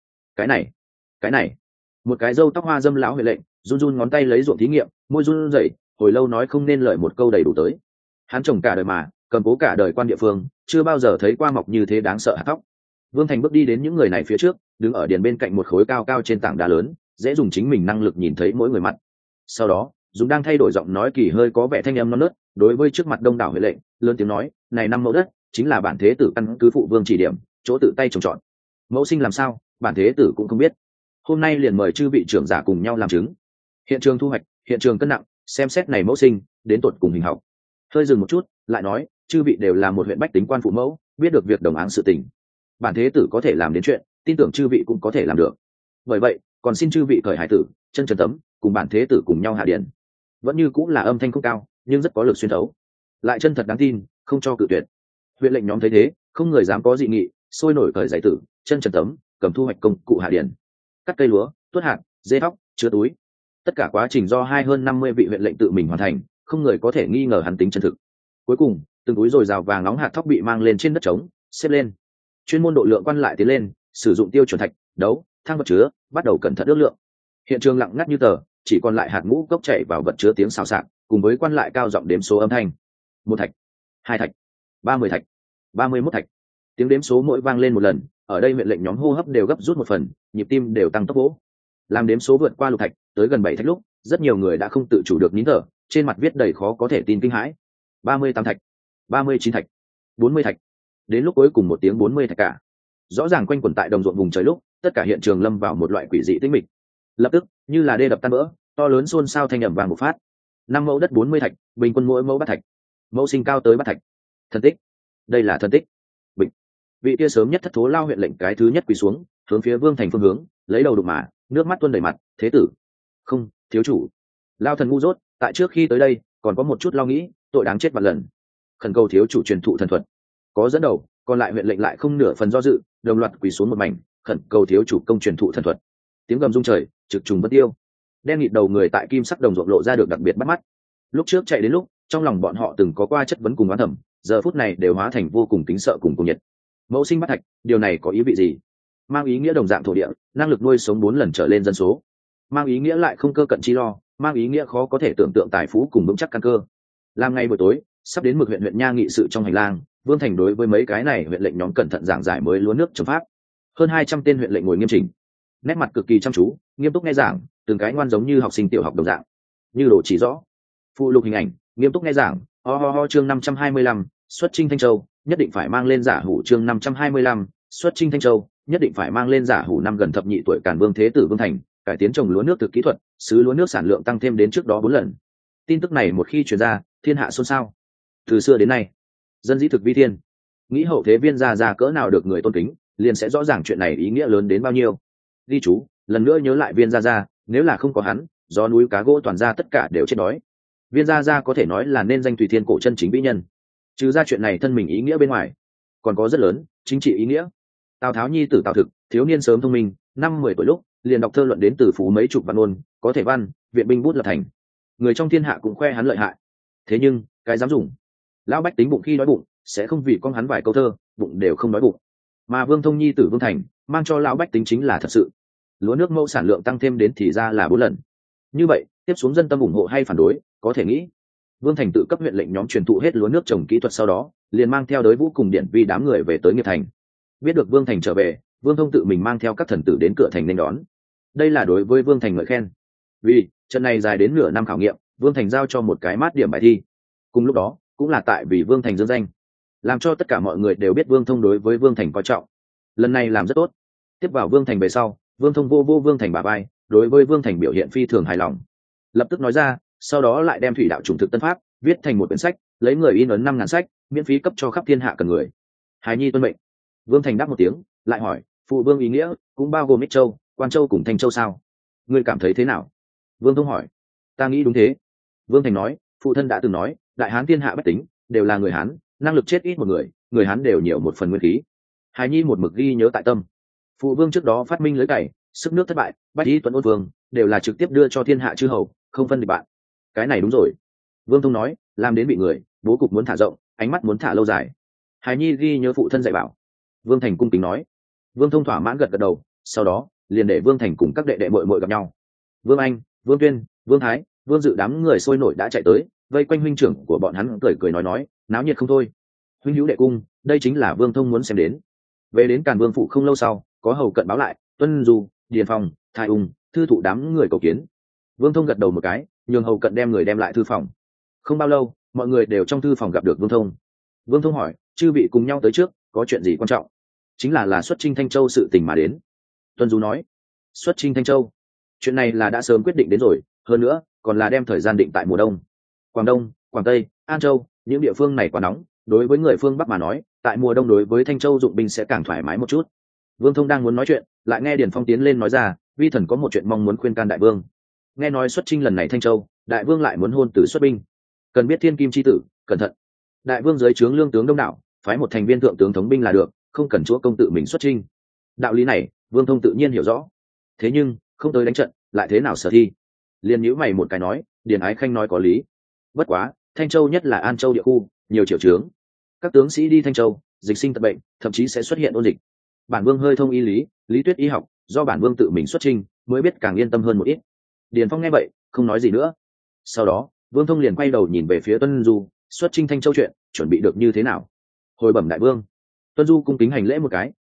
Cái này, một cái râu tóc hoa dâm lão huệ lệnh, run run ngón tay lấy ruộng thí nghiệm, môi run rẩy, hồi lâu nói không nên lời một câu đầy đủ tới. Hắn trồng cả đời mà, cầm cố cả đời quan địa phương, chưa bao giờ thấy qua mọc như thế đáng sợ hạt thóc. Vương Thành bước đi đến những người này phía trước, đứng ở điền bên cạnh một khối cao cao trên tảng đá lớn, dễ dùng chính mình năng lực nhìn thấy mỗi người mặt. Sau đó, dùng đang thay đổi giọng nói kỳ hơi có vẻ thanh âm non nớt, đối với trước mặt đông đảo huệ lệnh, lớn tiếng nói, này 5 mẫu đất, chính là bản thế tử căn cứ phụ vương chỉ điểm, chỗ tự tay trồng trọt. Mẫu sinh làm sao, bản thế tử cũng không biết. Hôm nay liền mời chư vị trưởng giả cùng nhau làm chứng. Hiện trường thu hoạch, hiện trường cân nặng, xem xét này mẫu sinh, đến tột cùng hình học. Hơi dừng một chút, lại nói, chư vị đều là một huyện bách tính quan phụ mẫu, biết được việc đồng áng sự tình. Bản thế tử có thể làm đến chuyện, tin tưởng chư vị cũng có thể làm được. Bởi vậy, còn xin chư vị cởi hải tử, chân trần tấm, cùng bản thế tử cùng nhau hạ điển. Vẫn như cũng là âm thanh không cao, nhưng rất có lực xuyên thấu, lại chân thật đáng tin, không cho cự tuyệt. Huyện lệnh nhóm thấy thế, không người dám có dị nghị, sôi nổi cởi giải tử, chân trần tấm, cầm thu hoạch công cụ hạ điển, cắt cây lúa, tuốt hạt, dê thóc, chứa túi. Tất cả quá trình do hơn 50 vị huyện lệnh tự mình hoàn thành, không người có thể nghi ngờ hắn tính chân thực. Cuối cùng, từng túi dồi dào vàng nóng hạt thóc bị mang lên trên đất trống, xếp lên. Chuyên môn độ lượng quan lại tiến lên, sử dụng tiêu chuẩn thạch, đấu, thang vật chứa, bắt đầu cẩn thận ước lượng. Hiện trường lặng ngắt như tờ, chỉ còn lại hạt ngũ cốc chảy vào vật chứa tiếng xào xạc, cùng với quan lại cao giọng đếm số âm thanh. 1 thạch, 2 thạch, 30 thạch, 31 thạch. Tiếng đếm số mỗi vang lên một lần, ở đây huyện lệnh nhóm hô hấp đều gấp rút một phần, nhịp tim đều tăng tốc vỗ. Làm đếm số vượt qua lục thạch tới gần 7 thạch lúc, rất nhiều người đã không tự chủ được nín thở, trên mặt viết đầy khó có thể tin kinh hãi. 38 thạch, 39 thạch, 40 thạch, đến lúc cuối cùng một tiếng 40 thạch cả. Rõ ràng quanh quẩn tại đồng ruộng vùng trời lúc, tất cả hiện trường lâm vào một loại quỷ dị tĩnh mịch. Lập tức, như là đê đập tan vỡ, to lớn xôn xao thanh ầm vang một phát. 5 mẫu đất 40 thạch, bình quân mỗi mẫu bát thạch. Mẫu sinh cao tới bát thạch. Thần tích. Đây là thần tích. Bình. Vị kia sớm nhất thất thố lao huyện lệnh cái thứ nhất quỳ xuống, hướng phía Vương Thành phương hướng, lấy đầu đụng mà, nước mắt tuôn đầy mặt, "Thế tử." "Không, thiếu chủ." Lao thần ngu dốt, tại trước khi tới đây, còn có một chút lo nghĩ, tội đáng chết vạn lần. Khẩn cầu thiếu chủ truyền thụ thần thuật. Có dẫn đầu, còn lại huyện lệnh lại không nửa phần do dự, đồng loạt quỳ xuống một mảnh, khẩn cầu thiếu chủ công truyền thụ thần thuật. Tiếng gầm rung trời, trực trùng bất tiêu. Đen nghịt đầu người tại kim sắc đồng ruộng lộ ra được đặc biệt bắt mắt. Lúc trước chạy đến lúc, trong lòng bọn họ từng có qua chất vấn cùng oán thẩm, giờ phút này đều hóa thành vô cùng kính sợ cùng cuồng nhiệt. Mẫu sinh bắt thạch, điều này có ý vị gì? Mang ý nghĩa đồng dạng thổ địa, năng lực nuôi sống 4 lần trở lên dân số. Mang ý nghĩa lại không cơ cận chi lo, mang ý nghĩa khó có thể tưởng tượng tài phú cùng vững chắc căn cơ. Làm ngay buổi tối, sắp đến mực huyện nha nghị sự trong hành lang, Vương Thành đối với mấy cái này huyện lệnh nhóm cẩn thận giảng giải mới lúa nước trồng pháp. Hơn 200 tên huyện lệnh ngồi nghiêm chỉnh, nét mặt cực kỳ chăm chú, nghiêm túc nghe giảng, từng cái ngoan giống như học sinh tiểu học đồng dạng. Như đồ chỉ rõ. Phụ lục hình ảnh, nghiêm túc nghe giảng, chương 525, xuất chinh Thanh Châu, nhất định phải mang lên giả hủ chương 525, xuất chinh Thanh Châu, nhất định phải mang lên giả hủ năm gần thập nhị tuổi Càn Vương Thế tử Vương Thành, cải tiến trồng lúa nước thực kỹ thuật, xứ lúa nước sản lượng tăng thêm đến trước đó 4 lần. Tin tức này một khi truyền ra, thiên hạ xôn xao. Từ xưa đến nay, dân dĩ thực vi thiên, nghĩ hậu thế Viên gia cỡ nào được người tôn kính, liền sẽ rõ ràng chuyện này ý nghĩa lớn đến bao nhiêu. Ghi chú, lần nữa nhớ lại Viên gia, nếu là không có hắn, gió núi cá gỗ toàn ra tất cả đều chết đói. Viên gia có thể nói là nên danh tùy thiên cổ chân chính vĩ nhân. Trừ ra chuyện này thân mình ý nghĩa bên ngoài, còn có rất lớn chính trị ý nghĩa. Tào Tháo nhi tử Tào Thực, thiếu niên sớm thông minh, 5-10 tuổi lúc liền đọc thơ luận đến từ phú mấy chục văn ngôn, có thể văn, viện binh bút lập thành. Người trong thiên hạ cũng khoe hắn lợi hại. Thế nhưng, cái dám dùng. Lão bách tính bụng khi đói bụng, sẽ không vì con hắn vài câu thơ, bụng đều không đói bụng. Mà Vương Thông nhi tử Vương Thành, mang cho lão bách tính chính là thật sự. Lúa nước mẫu sản lượng tăng thêm đến thì ra là 4 lần. Như vậy, tiếp xuống dân tâm ủng hộ hay phản đối, có thể nghĩ. Vương Thành tự cấp huyện lệnh nhóm truyền thụ hết lúa nước trồng kỹ thuật sau đó, liền mang theo đới vũ cùng điển vi đám người về tới nghiệp thành. Biết được Vương Thành trở về, Vương Thông tự mình mang theo các thần tử đến cửa thành nên đón. Đây là đối với Vương Thành ngợi khen. Vì trận này dài đến nửa năm khảo nghiệm, Vương Thành giao cho một cái mát điểm bài thi. Cùng lúc đó, cũng là tại vì Vương Thành dương danh, làm cho tất cả mọi người đều biết Vương Thông đối với Vương Thành coi trọng. Lần này làm rất tốt. Tiếp vào Vương Thành về sau, Vương Thông vô Vương Thành bả vai, đối với Vương Thành biểu hiện phi thường hài lòng. Lập tức nói ra, sau đó lại đem thủy đạo chủng thực tân pháp viết thành một quyển sách, lấy người in ấn 5.000 sách, miễn phí cấp cho khắp thiên hạ cần người. Hài nhi tuân mệnh. Vương Thành đáp một tiếng, lại hỏi, phụ vương ý nghĩa cũng bao gồm Ích Châu, Quan Châu cùng Thanh Châu sao? Ngươi cảm thấy thế nào? Vương Thông hỏi. Ta nghĩ đúng thế. Vương Thành nói, phụ thân đã từng nói, đại hán thiên hạ bách tính đều là người hán, năng lực chết ít một người hán đều nhiều một phần nguyên khí. Hài nhi một mực ghi nhớ tại tâm. Phụ vương trước đó phát minh lưới cày, sức nước thất bại, bách y tuấn ôn vương đều là trực tiếp đưa cho thiên hạ chư hầu, không phân địch bạn. Cái này đúng rồi. Vương Thông nói, làm đến bị người, bố cục muốn thả rộng, ánh mắt muốn thả lâu dài. Hài nhi ghi nhớ phụ thân dạy bảo. Vương Thành cung kính nói. Vương Thông thỏa mãn gật gật đầu, sau đó liền để Vương Thành cùng các đệ đệ muội muội gặp nhau. Vương Anh, Vương Tuyên, Vương Thái, Vương Dự đám người sôi nổi đã chạy tới, vây quanh huynh trưởng của bọn hắn cười nói, náo nhiệt không thôi. Huynh hữu đệ cung, đây chính là Vương Thông muốn xem đến. Về đến Càn Vương phủ không lâu sau, có hầu cận báo lại, Tuân Du, Điền Phong, Thái Ung, thư thụ đám người cầu kiến. Vương Thông gật đầu một cái, nhường hầu cận đem người đem lại thư phòng. Không bao lâu, mọi người đều trong thư phòng gặp được Vương Thông. Vương Thông hỏi, chư vị cùng nhau tới trước, có chuyện gì quan trọng? Chính là xuất chinh Thanh Châu sự tình mà đến. Tuân Du nói, xuất chinh Thanh Châu, chuyện này là đã sớm quyết định đến rồi, hơn nữa còn là đem thời gian định tại mùa đông. Quảng Đông, Quảng Tây, An Châu, những địa phương này quá nóng, đối với người phương Bắc mà nói, tại mùa đông đối với Thanh Châu dụng binh sẽ càng thoải mái một chút. Vương Thông đang muốn nói chuyện, lại nghe Điền Phong tiến lên nói ra, vi thần có một chuyện mong muốn khuyên can đại vương. Nghe nói xuất chinh lần này Thanh Châu, đại vương lại muốn hôn tử xuất binh, cần biết thiên kim chi tử, cẩn thận. Đại vương dưới trướng lương tướng đông đảo, phái một thành viên thượng tướng thống binh là được, không cần chúa công tự mình xuất chinh. Đạo lý này, Vương Thông tự nhiên hiểu rõ. Thế nhưng, không tới đánh trận, lại thế nào sở thi? Liền nhíu mày một cái nói, Điền Ái Khanh nói có lý. Bất quá, Thanh Châu nhất là An Châu địa khu, nhiều triệu trướng. Các tướng sĩ đi Thanh Châu, dịch sinh tật bệnh, thậm chí sẽ xuất hiện ôn dịch. Bản vương hơi thông y lý, lý thuyết y học, do bản vương tự mình xuất chinh, mới biết càng yên tâm hơn một ít. Điền Phong nghe vậy, không nói gì nữa. Sau đó, Vương Thông liền quay đầu nhìn về phía Tuân Du, xuất chinh Thanh Châu chuyện, chuẩn bị được như thế nào? Hồi bẩm đại vương. Tuân Du cung kính hành lễ một cái,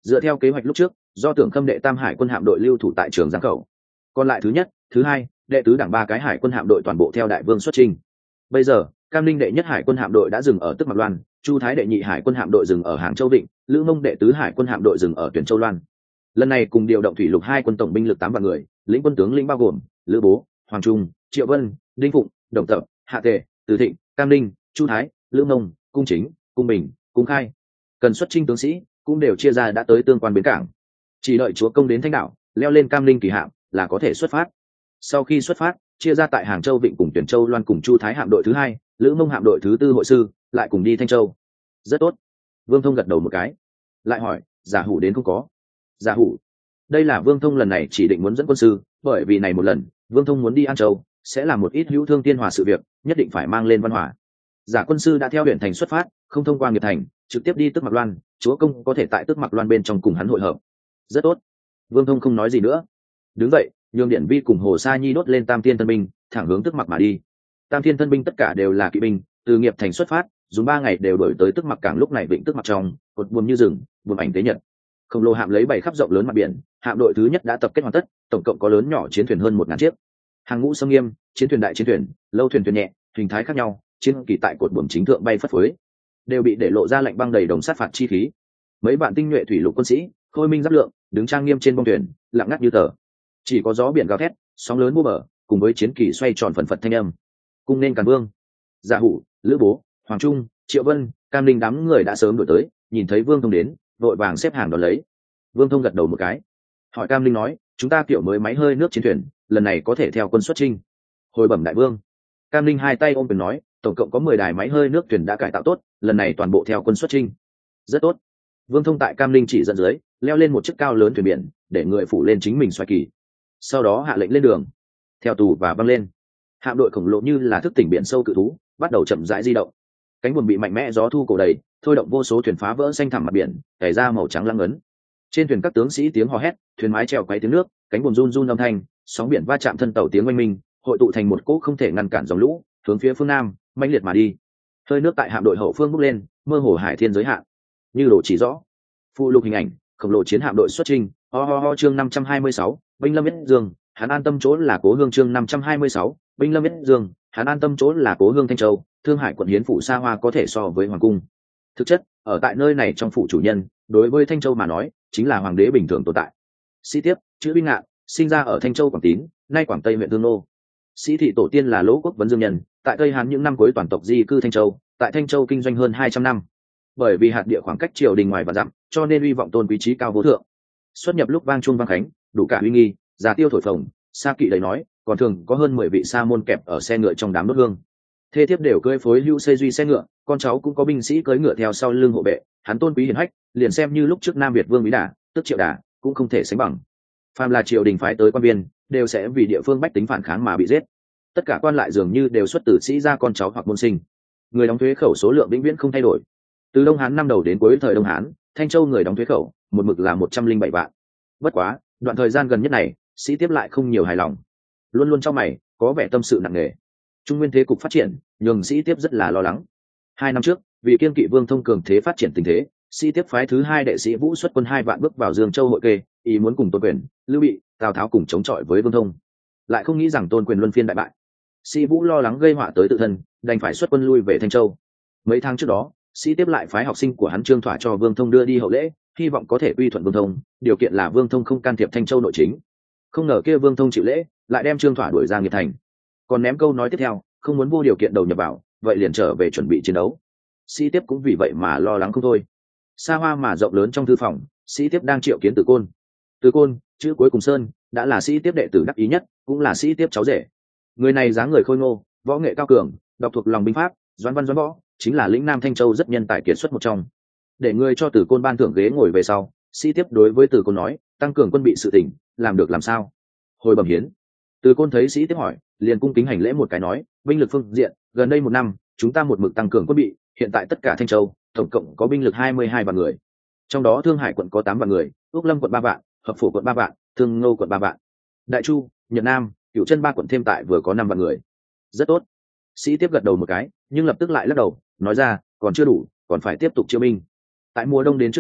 Dựa theo kế hoạch lúc trước, do Tưởng Khâm đệ tam hải quân hạm đội lưu thủ tại Trường Giang khẩu, còn lại thứ nhất, thứ hai, đệ tứ đảng ba cái hải quân hạm đội toàn bộ theo đại vương xuất trình. Bây giờ Cam Ninh đệ nhất hải quân hạm đội đã dừng ở Tức Mặc Loan, Chu Thái đệ nhị hải quân hạm đội dừng ở Hàng Châu Định, Lữ Mông đệ tứ hải quân hạm đội dừng ở Tuyển Châu Loan. Lần này cùng điều động thủy lục hai quân tổng binh lực 8 vạn người, lĩnh quân tướng lĩnh bao gồm Lữ Bố, Hoàng Trung, Triệu Vân, Đinh Phụng, Đồng Tập, Hạ Tề, Từ Thịnh, Cam Ninh, Chu Thái, Lữ Mông, Cung Chính, Cung Bình, Cung Khai. Cần xuất chinh tướng sĩ cũng đều chia ra đã tới tương quan bến cảng, chỉ đợi chúa công đến Thanh Đảo, leo lên Cam Ninh kỳ hạm là có thể xuất phát. Sau khi xuất phát, chia ra tại Hàng Châu Vịnh cùng Tuyển Châu Loan cùng Chu Thái hạm đội thứ hai, Lữ Mông hạm đội thứ tư hội sư lại cùng đi Thanh Châu. Rất tốt. Vương Thông gật đầu một cái, lại hỏi Giả Hủ đến không có? Giả Hủ, đây là Vương Thông lần này chỉ định muốn dẫn quân sư, bởi vì này một lần Vương Thông muốn đi An Châu, sẽ làm một ít hữu thương tiên hòa sự việc, nhất định phải mang lên văn hỏa. Giả quân sư đã theo huyện thành xuất phát, không thông qua nghiệp thành, trực tiếp đi Tức Mặc Loan, chúa công có thể tại Tức Mặc Loan bên trong cùng hắn hội hợp. Rất tốt. Vương Thông không nói gì nữa, đứng dậy nhường Điện Vi cùng Hồ Sa Nhi đốt lên Tam Thiên thân binh, thẳng hướng Tức Mặc mà đi. Tam Thiên thân binh tất cả đều là kỵ binh, từ nghiệp thành xuất phát, dùng 3 ngày đều đổi tới Tức Mặc cảng. Lúc này vịnh Tức Mặc trong cột buồm như rừng, buồm ảnh tế nhật, khổng lồ hạm lấy 7 khắp rộng lớn mặt biển. Hạm đội thứ nhất đã tập kết hoàn tất, tổng cộng có lớn nhỏ chiến thuyền hơn 1000 chiếc. Hàng ngũ sông nghiêm, chiến thuyền đại chiến thuyền, lâu thuyền thuyền nhẹ, hình thái khác nhau, chiến kỳ tại cột buồm chính thượng bay phất phới, đều bị để lộ ra lạnh băng đầy đồng sát phạt chi khí. Mấy bạn tinh nhuệ thủy lục quân sĩ, khôi minh giáp lượng, đứng trang nghiêm trên bông thuyền, lặng ngắt như tờ. Chỉ có gió biển gào thét, sóng lớn mua bờ, cùng với chiến kỳ xoay tròn phần phật thanh âm. Cung nên Càn Vương, Giả Hủ, Lữ Bố, Hoàng Trung, Triệu Vân, Cam Ninh đám người đã sớm đổi tới, nhìn thấy Vương Thông đến, vội vàng xếp hàng đón lấy. Vương Thông gật đầu một cái, hỏi Cam Ninh nói, chúng ta kiểu mới máy hơi nước chiến thuyền, lần này có thể theo quân xuất chinh. Hồi bẩm đại vương. Cam Ninh hai tay ôm quyền nói, tổng cộng có 10 đài máy hơi nước thuyền đã cải tạo tốt, lần này toàn bộ theo quân xuất chinh. Rất tốt. Vương Thông tại Cam Ninh chỉ dẫn dưới, leo lên một chiếc cao lớn thuyền biển, để người phủ lên chính mình xoay kỳ. Sau đó hạ lệnh lên đường, theo tù và băng lên. Hạm đội khổng lồ như là thức tỉnh biển sâu cự thú, bắt đầu chậm rãi di động. Cánh buồm bị mạnh mẽ gió thu cổ đầy, thôi động vô số thuyền phá vỡ xanh thẳm mặt biển, chảy ra màu trắng lăng ấn. Trên thuyền các tướng sĩ tiếng hò hét, thuyền mái chèo quấy tiếng nước, cánh buồm run run âm thanh, sóng biển va chạm thân tàu tiếng oanh minh, hội tụ thành một cỗ không thể ngăn cản dòng lũ, hướng phía phương nam mãnh liệt mà đi. Hơi nước tại hạm đội hậu phương bốc lên, mơ hồ hải thiên giới hạn, như đồ chỉ rõ. Phụ lục hình ảnh, khổng lồ chiến hạm đội xuất chinh. Chương 526, binh lâm biết dương, hắn an tâm chỗ là cố hương. Chương 526, binh lâm biết dương, hắn an tâm chỗ là cố hương Thanh Châu. Thương Hải quận hiến phủ xa hoa có thể so với hoàng cung. Thực chất ở tại nơi này trong phủ chủ nhân, đối với Thanh Châu mà nói chính là hoàng đế bình thường tồn tại. Sĩ tiếp chữ Binh Ngạn, sinh ra ở Thanh Châu Quảng Tín, nay Quảng Tây huyện Thương Nô. Sĩ thị tổ tiên là Lỗ Quốc Vấn Dương nhân, tại Tây Hán những năm cuối toàn tộc di cư Thanh Châu, tại Thanh Châu kinh doanh hơn 200 năm. Bởi vì hạt địa khoảng cách triều đình ngoài và dặm, cho nên uy vọng tôn quý trí cao vô thượng. Xuất nhập lúc vang chuông vang khánh, đủ cả uy nghi, già tiêu thổi phồng, xa kỵ đầy nói, còn thường có hơn 10 vị sa môn kẹp ở xe ngựa trong đám đốt hương. Thê thiếp đều cưỡi phối hữu xây duy xe ngựa, con cháu cũng có binh sĩ cưỡi ngựa theo sau lưng hộ vệ. Hắn tôn quý hiển hách, liền xem như lúc trước Nam Việt Vương Bí Đà, tức Triệu Đà, cũng không thể sánh bằng. Phàm là triều đình phái tới quan viên, đều sẽ vì địa phương bách tính phản kháng mà bị giết. Tất cả quan lại dường như đều xuất từ sĩ gia con cháu hoặc môn sinh. Người đóng thuế khẩu số lượng vĩnh viễn không thay đổi. Từ Đông Hán năm đầu đến cuối thời Đông Hán, Thanh Châu người đóng thuế khẩu một mực là 107 vạn. Bất quá, đoạn thời gian gần nhất này, sĩ tiếp lại không nhiều hài lòng, luôn luôn trong mày, có vẻ tâm sự nặng nề. Trung nguyên thế cục phát triển, nhường sĩ tiếp rất là lo lắng. 2 năm trước, vì kiên kỵ Vương Thông cường thế phát triển tình thế, sĩ tiếp phái thứ 2 đệ sĩ Vũ xuất quân 2 vạn bước vào Dương Châu hội kê, ý muốn cùng Tôn Quyền, Lưu Bị, Tào Tháo cùng chống chọi với Vương Thông. Lại không nghĩ rằng Tôn Quyền luân phiên đại bại. Sĩ Vũ lo lắng gây họa tới tự thân, đành phải xuất quân lui về Thanh Châu. Mấy tháng trước đó, sĩ tiếp lại phái học sinh của hắn Trương Thỏa cho Vương Thông đưa đi hậu lễ, hy vọng có thể uy thuận Vương Thông, điều kiện là Vương Thông không can thiệp Thanh Châu nội chính. Không ngờ kia Vương Thông chịu lễ, lại đem Trương Thỏa đuổi ra nghiệp thành. Còn ném câu nói tiếp theo, không muốn vô điều kiện đầu nhập vào, vậy liền trở về chuẩn bị chiến đấu. Sĩ tiếp cũng vì vậy mà lo lắng không thôi. Xa hoa mà rộng lớn trong thư phòng, sĩ tiếp đang triệu kiến Từ Côn. Từ Côn, chữ cuối cùng Sơn, đã là sĩ tiếp đệ tử đắc ý nhất, cũng là sĩ tiếp cháu rể. Người này dáng người khôi ngô, võ nghệ cao cường, đọc thuộc lòng binh pháp, doãn văn doãn võ, chính là lĩnh Nam Thanh Châu rất nhân tài kiệt xuất một trong. Để người cho Từ Côn ban thưởng ghế ngồi về sau, sĩ tiếp đối với Từ Côn nói, tăng cường quân bị sự tỉnh, làm được làm sao? Hồi bẩm hiến. Từ Côn thấy sĩ tiếp hỏi, liền cung kính hành lễ một cái nói, binh lực phương diện, gần đây 1 năm, chúng ta một mực tăng cường quân bị, hiện tại tất cả Thanh Châu tổng cộng có binh lực 22 vạn người, trong đó Thương Hải quận có 8 vạn người, Úc Lâm quận 3 vạn, Hợp Phổ quận 3 vạn, Thương Ngô quận 3 vạn, Đại Chu, Nhật Nam, Cửu Chân 3 quận thêm tại vừa có 5 vạn người. Rất tốt. Sĩ tiếp gật đầu một cái, nhưng lập tức lại lắc đầu, nói ra, còn chưa đủ, còn phải tiếp tục chiêu binh. Tại mùa đông đến trước đó,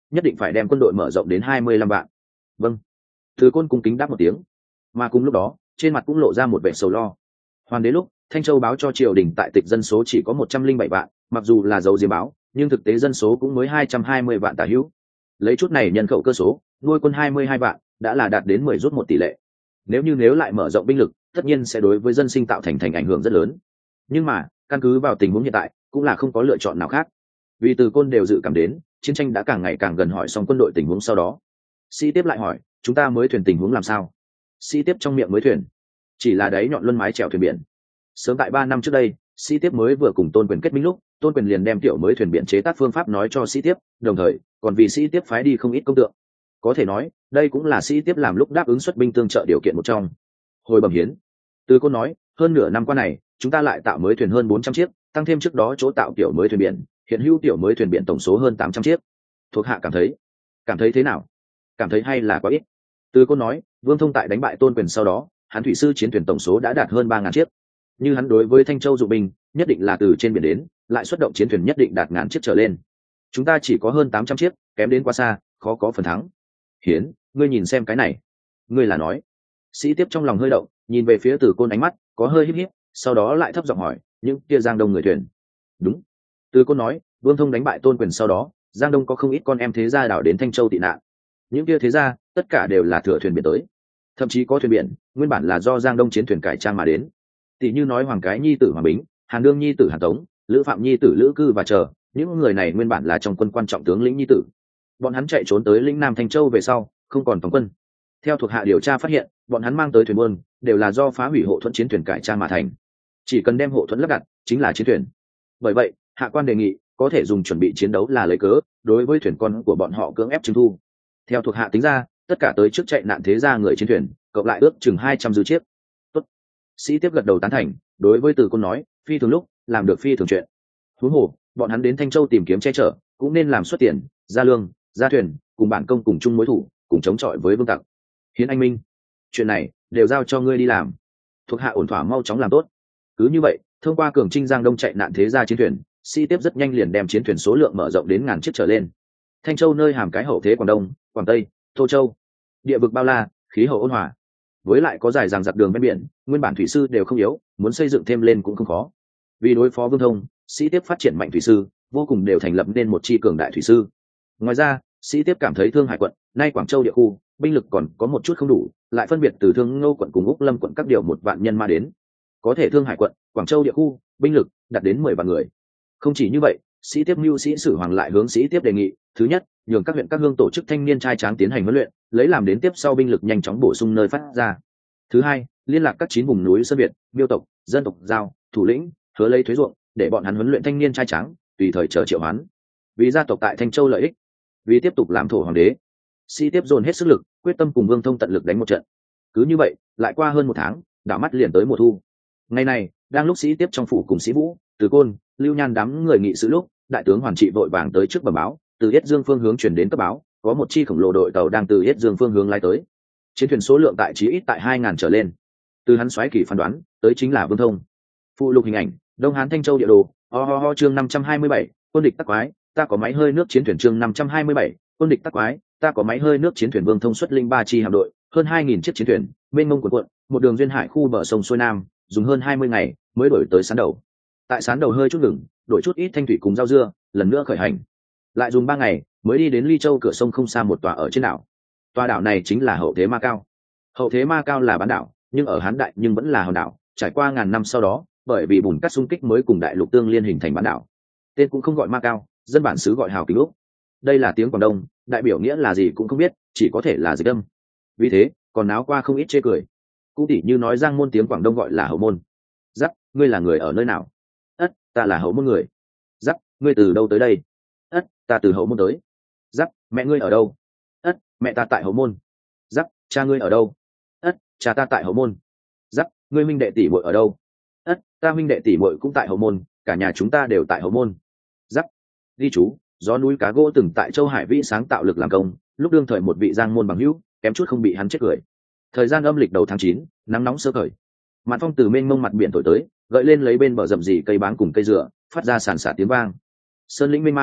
nhất định phải đem quân đội mở rộng đến 25 vạn. Vâng. Từ Côn cung kính đáp một tiếng. Mà cùng lúc đó trên mặt cũng lộ ra một vẻ sầu lo. Hoàng đế lúc Thanh Châu báo cho triều đình tại tịch dân số chỉ có 107 vạn, mặc dù là dấu diếm báo nhưng thực tế dân số cũng mới 220 vạn tả hữu. Lấy chút này nhân khẩu cơ số, nuôi quân 22 vạn đã là đạt đến 10 rút 1 tỷ lệ. Nếu lại mở rộng binh lực, tất nhiên sẽ đối với dân sinh tạo thành ảnh hưởng rất lớn. Nhưng mà căn cứ vào tình huống hiện tại cũng là không có lựa chọn nào khác. Vì Từ Côn đều dự cảm đến chiến tranh đã càng ngày càng gần, hỏi xong quân đội tình huống sau đó, Sĩ Tiếp lại hỏi chúng ta mới thuyền tình huống làm sao. Sĩ Tiếp trong miệng mới thuyền chỉ là đáy nhọn luân mái chèo thuyền biển. Sớm tại 3 năm trước đây, Sĩ Tiếp mới vừa cùng Tôn Quyền kết minh lúc, Tôn Quyền liền đem tiểu mới thuyền biển chế tác phương pháp nói cho Sĩ Tiếp, đồng thời còn vì Sĩ Tiếp phái đi không ít công tượng. Có thể nói đây cũng là Sĩ Tiếp làm lúc đáp ứng xuất binh tương trợ điều kiện một trong. Hồi bẩm hiến, Từ Côn nói, hơn nửa năm qua này chúng ta lại tạo mới thuyền hơn 400 chiếc, tăng thêm trước đó chỗ tạo tiểu mới thuyền biển, hiện hữu tiểu mới thuyền biển tổng số hơn 800 chiếc. Thuộc hạ cảm thấy thế nào? Cảm thấy hay là quá ít? Từ Côn nói, Vương Thông tại đánh bại Tôn Quyền sau đó, hắn thủy sư chiến thuyền tổng số đã đạt hơn 3.000 chiếc. Như hắn đối với Thanh Châu dụng binh, nhất định là từ trên biển đến, lại xuất động chiến thuyền nhất định đạt ngàn chiếc trở lên. Chúng ta chỉ có hơn 800 chiếc, kém đến quá xa, khó có phần thắng. Hiến, ngươi nhìn xem cái này. Ngươi là nói? Sĩ Tiếp trong lòng hơi động, nhìn về phía Từ Côn, ánh mắt có hơi híp híp, sau đó lại thấp giọng hỏi, những kia Giang Đông người thuyền. Đúng. Từ Côn nói, Vương Thông đánh bại Tôn Quyền sau đó, Giang Đông có không ít con em thế gia đảo đến Thanh Châu tị nạn. Những kia thế gia tất cả đều là thừa thuyền biển tới, thậm chí có thuyền biển nguyên bản là do Giang Đông chiến thuyền cải trang mà đến. Tỷ như nói Hoàng Cái nhi tử Hoàng Bính, Hàn Đương nhi tử Hàn Tống, Lữ Phạm nhi tử Lữ Cư và chờ, những người này nguyên bản là trong quân quan trọng tướng lĩnh nhi tử. Bọn hắn chạy trốn tới lĩnh Nam Thanh Châu về sau, không còn tổng quân. Theo thuộc hạ điều tra phát hiện, bọn hắn mang tới thuyền buôn đều là do phá hủy hộ thuẫn chiến thuyền cải trang mà thành. Chỉ cần đem hộ thuẫn lắp đặt, chính là chiến thuyền. Bởi vậy, hạ quan đề nghị có thể dùng chuẩn bị chiến đấu là lấy cớ, đối với thuyền con của bọn họ cưỡng ép trưng thu. Theo thuộc hạ tính ra, tất cả tới trước chạy nạn thế gia người trên thuyền, cộng lại ước chừng 200 dư chiếc. Tốt. Sĩ Tiếp gật đầu tán thành, đối với Từ Côn nói, phi thường lúc làm được phi thường chuyện. Huống hồ, bọn hắn đến Thanh Châu tìm kiếm che chở, cũng nên làm xuất tiền, ra lương, ra thuyền, cùng bản công cùng chung mối thủ, cùng chống chọi với vương tặc. Hiến anh minh, chuyện này đều giao cho ngươi đi làm. Thuộc hạ ổn thỏa mau chóng làm tốt. Cứ như vậy, thông qua cường trinh Giang Đông chạy nạn thế gia chiến thuyền, Sĩ Tiếp rất nhanh liền đem chiến thuyền số lượng mở rộng đến ngàn chiếc trở lên. Thanh Châu nơi hàm cái hậu thế Quảng Đông, Quảng Tây, Tô Châu, địa vực bao la, khí hậu ôn hòa, với lại có dài dằng dặc đường ven biển, nguyên bản thủy sư đều không yếu, muốn xây dựng thêm lên cũng không khó. Vì đối phó Vương Thông, Sĩ Tiếp phát triển mạnh thủy sư, vô cùng đều thành lập nên một chi cường đại thủy sư. Ngoài ra, Sĩ Tiếp cảm thấy Thương Hải quận, nay Quảng Châu địa khu, binh lực còn có một chút không đủ, lại phân biệt từ Thương Ngô quận cùng Úc Lâm quận các điều 1 vạn nhân ma đến. Có thể Thương Hải quận, Quảng Châu địa khu, binh lực đạt đến 10 vạn người. Không chỉ như vậy, Sĩ Tiếp mưu sĩ Sử Hoàng lại hướng Sĩ Tiếp đề nghị, thứ nhất, nhường các huyện các hương tổ chức thanh niên trai tráng tiến hành huấn luyện, lấy làm đến tiếp sau binh lực nhanh chóng bổ sung nơi phát ra. Thứ hai, liên lạc các 9 vùng núi Sơn Việt, Miêu tộc, dân tộc Giao, thủ lĩnh, hứa lấy thuế ruộng, để bọn hắn huấn luyện thanh niên trai tráng, tùy thời chờ triệu hoán. Vì gia tộc tại Thanh Châu lợi ích, vì tiếp tục làm thổ hoàng đế, Sĩ Tiếp dồn hết sức lực, quyết tâm cùng Vương Thông tận lực đánh một trận. Cứ như vậy, lại qua hơn 1 tháng, đảo mắt liền tới mùa thu. Ngày này, đang lúc Sĩ Tiếp trong phủ cùng Sĩ Vũ, Từ Côn, Lưu Nhan đám người nghị sự lúc, đại tướng Hoàn Trị vội vàng tới trước bẩm báo, từ Yết Dương phương hướng chuyển đến cấp báo, có một chi khổng lồ đội tàu đang từ Yết Dương phương hướng lái tới. Chiến thuyền số lượng tại chí ít tại 2.000 trở lên. Từ hắn xoáy kỳ phán đoán, tới chính là Vương Thông. Phụ lục hình ảnh, Đông Hán Thanh Châu địa đồ, chương 527, quân địch tắc quái, ta có máy hơi nước chiến thuyền chương 527, quân địch tắc quái, ta có máy hơi nước chiến thuyền. Vương Thông xuất linh 3 chi hạm đội, hơn 2.000 chiếc chiến thuyền, mênh mông cuộn cuộn, một đường duyên hải khu bờ sông xuôi nam, dùng hơn 20 ngày mới đổi tới Sán Đầu. Tại Sán Đầu hơi chút ngừng, đổi chút ít thanh thủy cùng rau dưa, lần nữa khởi hành. Lại dùng 3 ngày mới đi đến Ly Châu cửa sông không xa một tòa ở trên đảo. Tòa đảo này chính là Hậu Thế Ma Cao. Hậu Thế Ma Cao là bán đảo, nhưng ở Hán Đại nhưng vẫn là hòn đảo, trải qua ngàn năm sau đó, bởi vì bùn cát xung kích mới cùng đại lục tương liên hình thành bán đảo. Tên cũng không gọi Ma Cao, dân bản xứ gọi Hào Kính Úc. Đây là tiếng Quảng Đông, đại biểu nghĩa là gì cũng không biết, chỉ có thể là dịch âm. Vì thế, còn náo qua không ít chê cười. Cũng tỉ như nói Giang Môn tiếng Quảng Đông gọi là Hậu Môn. Giắc, ngươi là người ở nơi nào? Ất, ta là Hậu Môn người. Giắc, ngươi từ đâu tới đây? Ất, ta từ Hậu Môn tới. Giắc, mẹ ngươi ở đâu? Ất, mẹ ta tại Hậu Môn. Giắc, cha ngươi ở đâu? Ất, cha ta tại Hậu Môn. Giắc, ngươi huynh đệ tỷ muội ở đâu? Ất, ta huynh đệ tỷ muội cũng tại Hậu Môn, cả nhà chúng ta đều tại Hậu Môn. Giắc, ghi chú, gió núi cá gỗ từng tại Châu Hải Vĩ sáng tạo lực làm công, lúc đương thời một vị Giang Môn bằng hữu, kém chút không bị hắn chết cười. Thời gian âm lịch đầu tháng 9, nắng nóng sơ khởi. Mạn phong từ mênh mông mặt biển thổi tới, gợi lên lấy bên bờ rậm rì cây báng cùng cây dừa, phát ra sàn sạt tiếng vang. Sơn lĩnh mênh mang,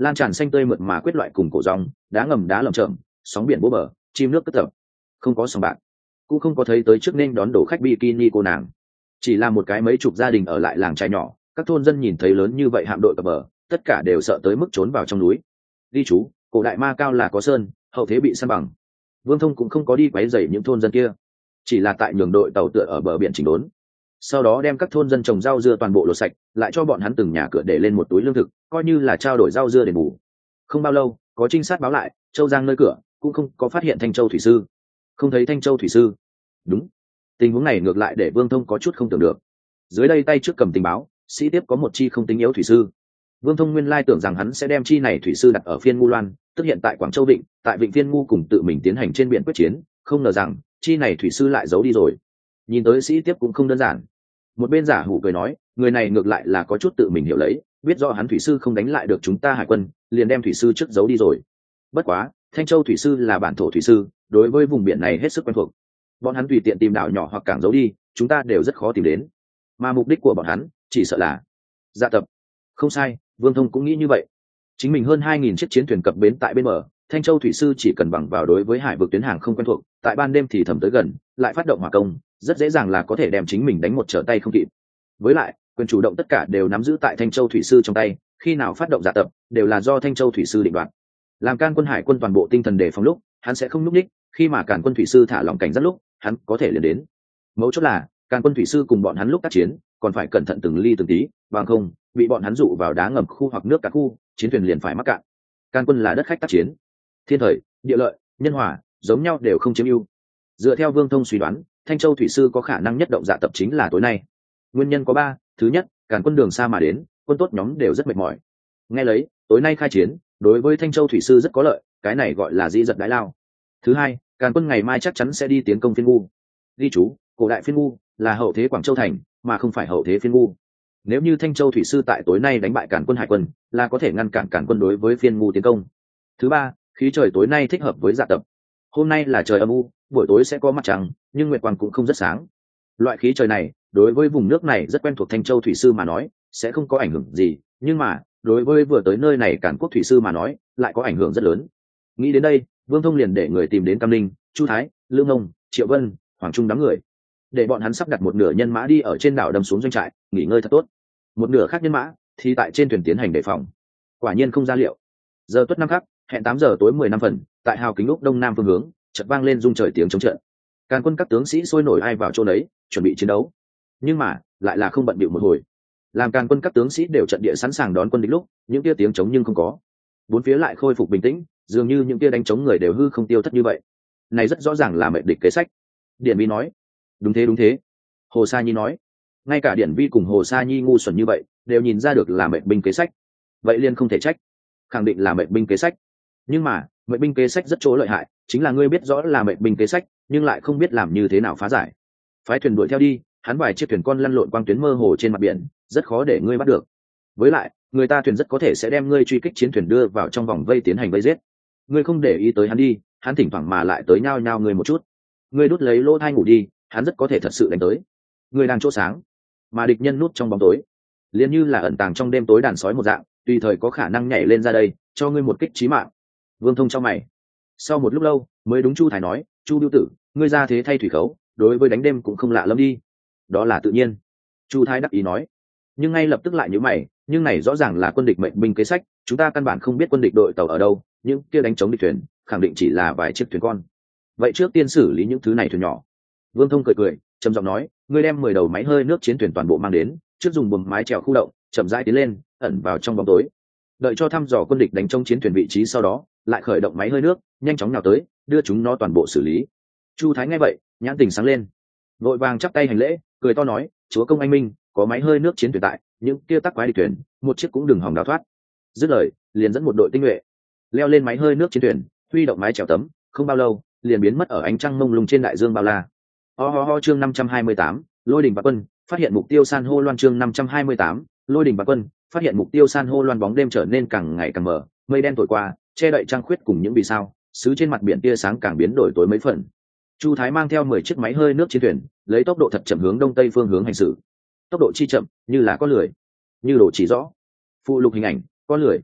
lan tràn xanh tươi mượt mà quyết loại cùng cổ rong, đá ngầm đá lởm chởm, sóng biển bố bờ, chim nước cất tập. Không có sòng bạc, cũng không có thấy tới trước nên đón đổ khách bikini cô nàng, chỉ là một cái mấy chục gia đình ở lại làng trai nhỏ. Các thôn dân nhìn thấy lớn như vậy hạm đội cập bờ, tất cả đều sợ tới mức trốn vào trong núi. Ghi chú, cổ đại Ma Cao là có sơn, hậu thế bị san bằng. Vương Thông cũng không có đi quấy rầy những thôn dân kia, chỉ là tại nhường đội tàu tựa ở bờ biển chỉnh đốn, sau đó đem các thôn dân trồng rau dưa toàn bộ lột sạch, lại cho bọn hắn từng nhà cửa để lên một túi lương thực, coi như là trao đổi rau dưa để bù. Không bao lâu, có trinh sát báo lại, Châu Giang nơi cửa cũng không có phát hiện Thanh Châu thủy sư. Không thấy Thanh Châu thủy sư. Đúng, tình huống này ngược lại để Vương Thông có chút không tưởng được. Dưới đây tay trước cầm tình báo, sĩ tiếp có một chi không tính yếu thủy sư. Vương Thông nguyên lai tưởng rằng hắn sẽ đem chi này thủy sư đặt ở phiên Ngu Loan, tức hiện tại Quảng Châu Vịnh, tại Vịnh Phiên Ngu cùng tự mình tiến hành trên biển quyết chiến, không ngờ rằng chi này thủy sư lại giấu đi rồi. Nhìn tới sĩ tiếp cũng không đơn giản. Một bên giả hủ cười nói, người này ngược lại là có chút tự mình hiểu lấy, biết rõ hắn thủy sư không đánh lại được chúng ta hải quân, liền đem thủy sư trước giấu đi rồi. Bất quá, Thanh Châu thủy sư là bản thổ thủy sư, đối với vùng biển này hết sức quen thuộc. Bọn hắn tùy tiện tìm đảo nhỏ hoặc cảng giấu đi, chúng ta đều rất khó tìm đến. Mà mục đích của bọn hắn chỉ sợ là dạ tập. Không sai, Vương Thông cũng nghĩ như vậy. Chính mình hơn 2.000 chiếc chiến thuyền cập bến tại bên bờ, Thanh Châu thủy sư chỉ cần bằng vào đối với hải vực tuyến hàng không quen thuộc, tại ban đêm thì thầm tới gần, lại phát động hỏa công, rất dễ dàng là có thể đem chính mình đánh một trở tay không kịp. Với lại, quyền chủ động tất cả đều nắm giữ tại Thanh Châu thủy sư trong tay, khi nào phát động dạ tập, đều là do Thanh Châu thủy sư định đoạt. Làm can quân hải quân toàn bộ tinh thần đề phòng lúc, hắn sẽ không núp đích, khi mà càn quân thủy sư thả lỏng cảnh giác lúc, hắn có thể liền đến. Mấu chốt là, càn quân thủy sư cùng bọn hắn lúc tác chiến, còn phải cẩn thận từng ly từng tí, bằng không, bị bọn hắn dụ vào đá ngầm khu hoặc nước cả khu, chiến thuyền liền phải mắc cạn. Can quân là đất khách tác chiến, thiên thời, địa lợi, nhân hòa, giống nhau đều không chiếm ưu. Dựa theo Vương Thông suy đoán, Thanh Châu thủy sư có khả năng nhất động dạ tập chính là tối nay. Nguyên nhân có 3, thứ nhất, càn quân đường xa mà đến, quân tốt nhóm đều rất mệt mỏi. Nghe lấy, tối nay khai chiến, đối với Thanh Châu thủy sư rất có lợi, cái này gọi là dĩ giật đái lao. Thứ hai, càn quân ngày mai chắc chắn sẽ đi tiến công Phiên Ngu. Ghi chú, cổ đại Phiên Ngu là hậu thế Quảng Châu thành, mà không phải hậu thế Phiên Ngu. Nếu như Thanh Châu thủy sư tại tối nay đánh bại càn quân hải quân, là có thể ngăn cản càn quân đối với Phiên Ngu tiến công. Thứ ba, khí trời tối nay thích hợp với dạ tập. Hôm nay là trời âm u, buổi tối sẽ có mặt trăng, nhưng nguyệt quang cũng không rất sáng. Loại khí trời này, đối với vùng nước này rất quen thuộc Thanh Châu thủy sư mà nói, sẽ không có ảnh hưởng gì, nhưng mà, đối với vừa tới nơi này Càn Quốc thủy sư mà nói, lại có ảnh hưởng rất lớn. Nghĩ đến đây, Vương Thông liền để người tìm đến Cam Ninh, Chu Thái, Lương Ngông, Triệu Vân, Hoàng Trung đám người, để bọn hắn sắp đặt một nửa nhân mã đi ở trên đảo đâm xuống doanh trại, nghỉ ngơi thật tốt. Một nửa khác nhân mã thì tại trên thuyền tiến hành đề phòng. Quả nhiên không ra liệu. Giờ tuất năm khắc, hẹn 8 giờ tối 15 phần, tại hào kính úc đông nam phương hướng, chợt vang lên rung trời tiếng chống trận. Càn quân các tướng sĩ sôi nổi ai vào chỗ đấy, chuẩn bị chiến đấu. Nhưng mà, lại là không bận bịu một hồi. Làm Càn quân các tướng sĩ đều trận địa sẵn sàng đón quân địch lúc, những kia tiếng chống nhưng không có. Bốn phía lại khôi phục bình tĩnh, dường như những kia đánh chống người đều hư không tiêu thất như vậy. Này rất rõ ràng là mệnh địch kế sách. Điển Vi nói, đúng thế đúng thế. Hồ Sa Nhi nói, ngay cả Điển Vi cùng Hồ Sa Nhi ngu xuẩn như vậy, đều nhìn ra được là mệnh binh kế sách. Vậy liền không thể trách, khẳng định là mệnh binh kế sách. Nhưng mà, mệnh binh kế sách rất chỗ lợi hại, chính là ngươi biết rõ là mệnh binh kế sách, nhưng lại không biết làm như thế nào phá giải. Phái thuyền đuổi theo đi, hắn vài chiếc thuyền con lăn lộn quang tuyến mơ hồ trên mặt biển, rất khó để ngươi bắt được. Với lại, người ta thuyền rất có thể sẽ đem ngươi truy kích chiến thuyền đưa vào trong vòng vây tiến hành vây giết. Ngươi không để ý tới hắn đi, hắn thỉnh thoảng mà lại tới nhao nhao ngươi một chút. Ngươi đút lấy lỗ thai ngủ đi, hắn rất có thể thật sự đánh tới. Ngươi đang chỗ sáng, mà địch nhân nút trong bóng tối, liền như là ẩn tàng trong đêm tối đàn sói một dạng, tùy thời có khả năng nhảy lên ra đây, cho ngươi một kích chí mạng. Vương Thông cho mày. Sau một lúc lâu, mới đúng Chu Thái nói, Chu Biêu Tử, ngươi ra thế thay thủy khấu, đối với đánh đêm cũng không lạ lắm đi. Đó là tự nhiên. Chu Thái đắc ý nói. Nhưng ngay lập tức lại nhíu mày, nhưng này rõ ràng là quân địch mệnh binh kế sách, chúng ta căn bản không biết quân địch đội tàu ở đâu, những kia đánh chống địch thuyền, khẳng định chỉ là vài chiếc thuyền con. Vậy trước tiên xử lý những thứ này thuyền nhỏ. Vương Thông cười cười, trầm giọng nói, ngươi đem 10 đầu máy hơi nước chiến thuyền toàn bộ mang đến, trước dùng buồm mái chèo khu động, chậm rãi tiến lên, ẩn vào trong bóng tối. Đợi cho thăm dò quân địch đánh trong chiến thuyền vị trí sau đó, lại khởi động máy hơi nước, nhanh chóng nào tới, đưa chúng nó toàn bộ xử lý. Chu Thái nghe vậy, nhãn tình sáng lên, vội vàng chắp tay hành lễ, cười to nói, chúa công anh minh, có máy hơi nước chiến thuyền tại, những kia tắc quái địch thuyền, một chiếc cũng đừng hòng đào thoát. Dứt lời, liền dẫn một đội tinh nhuệ leo lên máy hơi nước chiến thuyền, huy động mái chèo tấm, không bao lâu, liền biến mất ở ánh trăng mông lung trên đại dương bao la. Chương 528, Lôi Đình Bạc Quân, phát hiện mục tiêu san hô loan. Chương 528, Lôi Đình Bạc Quân, phát hiện mục tiêu san hô loan. Bóng đêm trở nên càng ngày càng mờ, mây đen thổi qua, che đậy trăng khuyết cùng những vì sao, xứ trên mặt biển tia sáng càng biến đổi tối mấy phần. Chu Thái mang theo 10 chiếc máy hơi nước chiến thuyền, lấy tốc độ thật chậm hướng đông tây phương hướng hành xử. Tốc độ chi chậm, như là con lười, như đồ chỉ rõ. Phụ lục hình ảnh, con lười.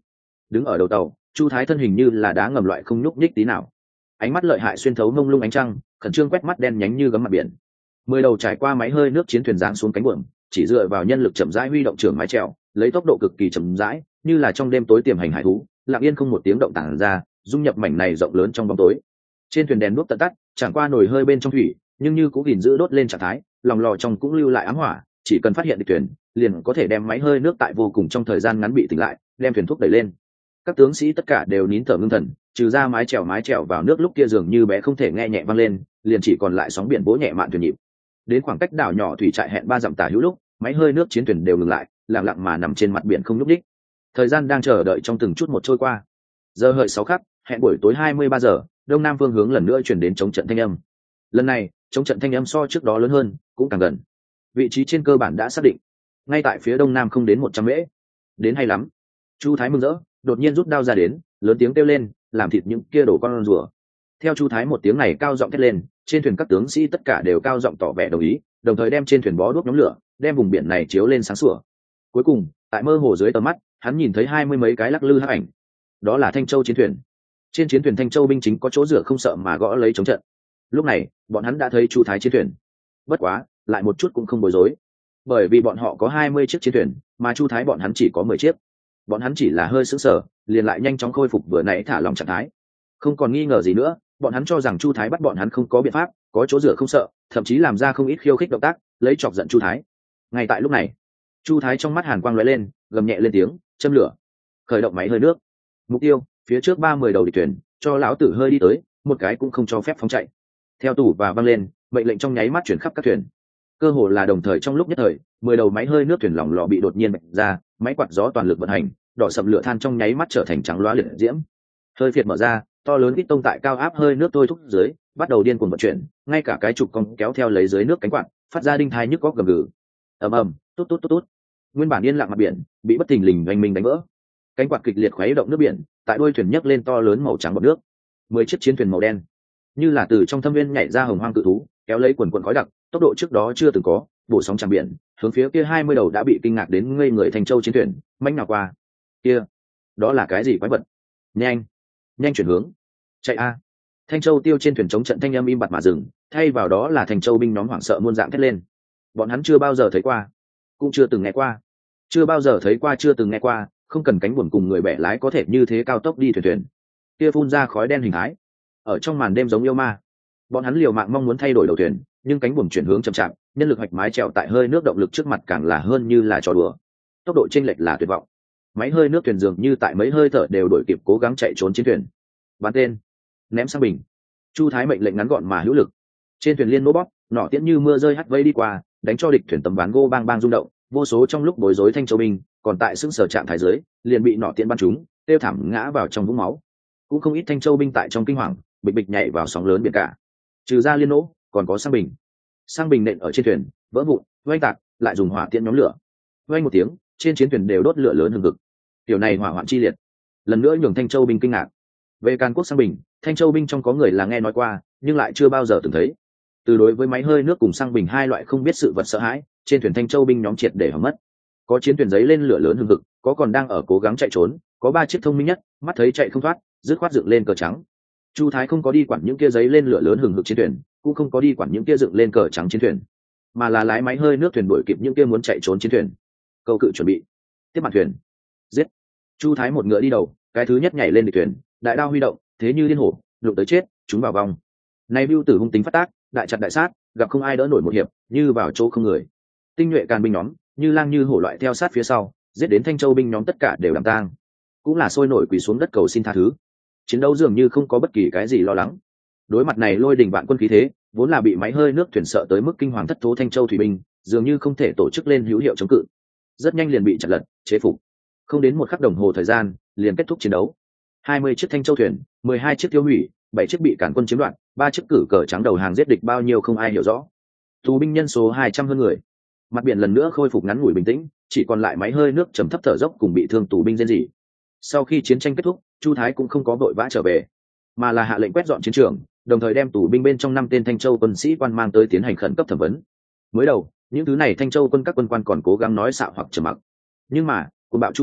đứng ở đầu tàu, Chu Thái thân hình như là đá ngầm loại không nhúc nhích tí nào, ánh mắt lợi hại xuyên thấu mông lung ánh trăng, khẩn trương quét mắt đen nhánh như gấm mặt biển. 10 đầu trải qua máy hơi nước chiến thuyền giáng xuống cánh buồm, chỉ dựa vào nhân lực chậm rãi huy động trưởng mái chèo, lấy tốc độ cực kỳ chậm rãi, như là trong đêm tối tiềm hành hải thú, lặng yên không một tiếng động tản ra, dung nhập mảnh này rộng lớn trong bóng tối. Trên thuyền đèn đuốc tận tắt, chẳng qua nồi hơi bên trong thủy, nhưng như cũng gìn giữ đốt lên trạng thái, lòng lò trong cũng lưu lại ám hỏa, chỉ cần phát hiện địch thuyền, liền có thể đem máy hơi nước tại vô cùng trong thời gian ngắn bị tỉnh lại, đem thuyền thúc đẩy lên. Các tướng sĩ tất cả đều nín thở ngưng thần, trừ ra mái chèo vào nước lúc kia dường như bé không thể nghe nhẹ vang lên, liền chỉ còn lại sóng biển vỗ nhẹ mạn thuyền nhịp. Đến khoảng cách đảo nhỏ thủy trại hẹn 3 dặm tả hữu lúc, máy hơi nước chiến thuyền đều ngừng lại, lặng lặng mà nằm trên mặt biển không nhúc nhích. Thời gian đang chờ đợi trong từng chút một trôi qua. Giờ hợi 6 khắc, hẹn buổi tối 23 giờ, đông nam phương hướng lần nữa chuyển đến chống trận thanh âm. Lần này, chống trận thanh âm so trước đó lớn hơn, cũng càng gần. Vị trí trên cơ bản đã xác định, ngay tại phía đông nam không đến 100 mễ. Đến hay lắm. Chu Thái mừng rỡ, đột nhiên rút đao ra đến, lớn tiếng kêu lên, làm thịt những kia đồ con rùa. Theo Chu Thái một tiếng này cao giọng thét lên, trên thuyền các tướng sĩ tất cả đều cao giọng tỏ vẻ đồng ý, đồng thời đem trên thuyền bó đuốc nhóm lửa, đem vùng biển này chiếu lên sáng sủa. Cuối cùng, tại mơ hồ dưới tầm mắt, hắn nhìn thấy 20 mấy cái lắc lư hắc ảnh. Đó là Thanh Châu chiến thuyền. Trên chiến thuyền Thanh Châu binh chính có chỗ dựa không sợ mà gõ lấy chống trận. Lúc này, bọn hắn đã thấy Chu Thái chiến thuyền. Bất quá, lại một chút cũng không bối rối, bởi vì bọn họ có 20 chiếc chiến thuyền, mà Chu Thái bọn hắn chỉ có 10 chiếc. Bọn hắn chỉ là hơi sững sờ, liền lại nhanh chóng khôi phục vừa nãy thả lòng trạng thái. Không còn nghi ngờ gì nữa, bọn hắn cho rằng Chu Thái bắt bọn hắn không có biện pháp, có chỗ dựa không sợ, thậm chí làm ra không ít khiêu khích động tác, lấy chọc giận Chu Thái. Ngay tại lúc này, Chu Thái trong mắt hàn quang lóe lên, gầm nhẹ lên tiếng, châm lửa, khởi động máy hơi nước. Mục tiêu, phía trước 30 đầu địch thuyền, cho lão tử hơi đi tới, một cái cũng không cho phép phóng chạy. Theo tủ và văng lên, mệnh lệnh trong nháy mắt chuyển khắp các thuyền. Cơ hồ là đồng thời trong lúc nhất thời, 10 đầu máy hơi nước thuyền lỏng lò bị đột nhiên bật ra, máy quạt gió toàn lực vận hành, đỏ sậm lửa than trong nháy mắt trở thành trắng loá liệt diễm. Hơi phiệt mở ra, to lớn ít tông tại cao áp hơi nước thôi thúc dưới, bắt đầu điên cuồng vận chuyển, ngay cả cái trục cong kéo theo lấy dưới nước cánh quạt, phát ra đinh thai nhức góc gầm gừ. Ầm ầm, tốt tốt tốt tốt. Nguyên bản yên lặng mặt biển, bị bất thình lình oanh minh đánh vỡ. Cánh quạt kịch liệt khuấy động nước biển, tại đuôi thuyền nhấc lên to lớn màu trắng bọt nước. 10 chiếc chiến thuyền màu đen, như là từ trong thâm viên nhảy ra hồng hoang cự thú, kéo lấy quần quần khói đặc, tốc độ trước đó chưa từng có, bổ sóng tràn biển, hướng phía kia 20 đầu đã bị kinh ngạc đến ngây người Thanh Châu chiến thuyền, manh nào qua. Kia, đó là cái gì quái vật? Nhanh, nhanh chuyển hướng, chạy a! Thanh Châu tiêu trên thuyền chống trận thanh âm im bặt mà dừng, thay vào đó là Thanh Châu binh nhóm hoảng sợ muôn dạng thét lên. Bọn hắn chưa bao giờ thấy qua, cũng chưa từng nghe qua, chưa bao giờ thấy qua, chưa từng nghe qua, không cần cánh buồm cùng người bẻ lái có thể như thế cao tốc đi thuyền. Kia phun ra khói đen hình thái, ở trong màn đêm giống yêu ma. Bọn hắn liều mạng mong muốn thay đổi đầu thuyền, nhưng cánh buồm chuyển hướng chậm chạp, nhân lực hoạch mái chèo tại hơi nước động lực trước mặt càng là hơn như là trò đùa. Tốc độ chênh lệch là tuyệt vọng. Máy hơi nước thuyền dường như tại mấy hơi thở đều đổi kịp cố gắng chạy trốn chiến thuyền. Bắn tên, ném sang bình. Chu Thái mệnh lệnh ngắn gọn mà hữu lực. Trên thuyền liên nổ bóp, nỏ tiễn như mưa rơi hắt vây đi qua, đánh cho địch thuyền tấm ván gỗ bang bang rung động, vô số trong lúc bối rối Thanh Châu binh, còn tại sững sờ trạng thái dưới, liền bị nỏ tiễn bắn trúng, tiêu thảm ngã vào trong vũng máu. Cũng không ít Thanh Châu binh tại trong kinh hoàng, bịch bịch nhảy vào sóng lớn biển cả. Trừ ra liên nổ, còn có sang bình nện ở trên thuyền, vỡ vụn, oanh tạc, lại dùng hỏa tiễn nhóm lửa. Oanh một tiếng, trên chiến thuyền đều đốt lửa lớn hừng hực. Kiểu này hỏa hoạn chi liệt, lần nữa nhường Thanh Châu binh kinh ngạc. Về Càn Quốc sang bình, Thanh Châu binh trong có người là nghe nói qua, nhưng lại chưa bao giờ từng thấy. Từ đối với máy hơi nước cùng sang bình hai loại không biết sự vật sợ hãi, trên thuyền Thanh Châu binh nhóm triệt để hỏng mất. Có chiến thuyền giấy lên lửa lớn hừng hực, có còn đang ở cố gắng chạy trốn, có 3 chiếc thông minh nhất, mắt thấy chạy không thoát, dứt khoát dựng lên cờ trắng. Chu Thái không có đi quản những kia giấy lên lửa lớn hừng hực chiến thuyền, cũng không có đi quản những kia dựng lên cờ trắng chiến thuyền, mà là lái máy hơi nước thuyền đuổi kịp những kia muốn chạy trốn chiến thuyền. Câu cự chuẩn bị, tiếp mặt thuyền, giết. Chu Thái một ngựa đi đầu, cái thứ nhất nhảy lên địch thuyền, đại đao huy động, thế như điên hổ, đụng tới chết, chúng vào vòng. Này bưu tử hung tính phát tác, đại chặt đại sát, gặp không ai đỡ nổi một hiệp, như vào chỗ không người. Tinh nhuệ càn binh nhóm, như lang như hổ loại theo sát phía sau, giết đến Thanh Châu binh nhóm tất cả đều làm tang, cũng là sôi nổi quỳ xuống đất cầu xin tha thứ. Chiến đấu dường như không có bất kỳ cái gì lo lắng. Đối mặt này lôi đình vạn quân khí thế, vốn là bị máy hơi nước thuyền sợ tới mức kinh hoàng thất thố Thanh Châu thủy binh, dường như không thể tổ chức lên hữu hiệu chống cự, rất nhanh liền bị chặn lật, chế phục. Không đến 1 khắc đồng hồ thời gian, liền kết thúc chiến đấu. 20 chiếc Thanh Châu thuyền, 12 chiếc tiêu hủy, 7 chiếc bị cản quân chiếm đoạt, 3 chiếc cử cờ trắng đầu hàng giết địch bao nhiêu không ai hiểu rõ. Tù binh nhân số 200 hơn người. Mặt biển lần nữa khôi phục ngắn ngủi bình tĩnh, chỉ còn lại máy hơi nước trầm thấp thở dốc cùng bị thương tù binh rên rỉ. Sau khi chiến tranh kết thúc, Chu Thái cũng không có vội vã trở về, mà là hạ lệnh quét dọn chiến trường, đồng thời đem tù binh bên trong 5 tên Thanh Châu quân sĩ quan mang tới tiến hành khẩn cấp thẩm vấn. Mới đầu, những thứ này Thanh Châu quân các quân quan còn cố gắng nói xạo hoặc trầm mặc, nhưng mà cuồng bạo Chu Thái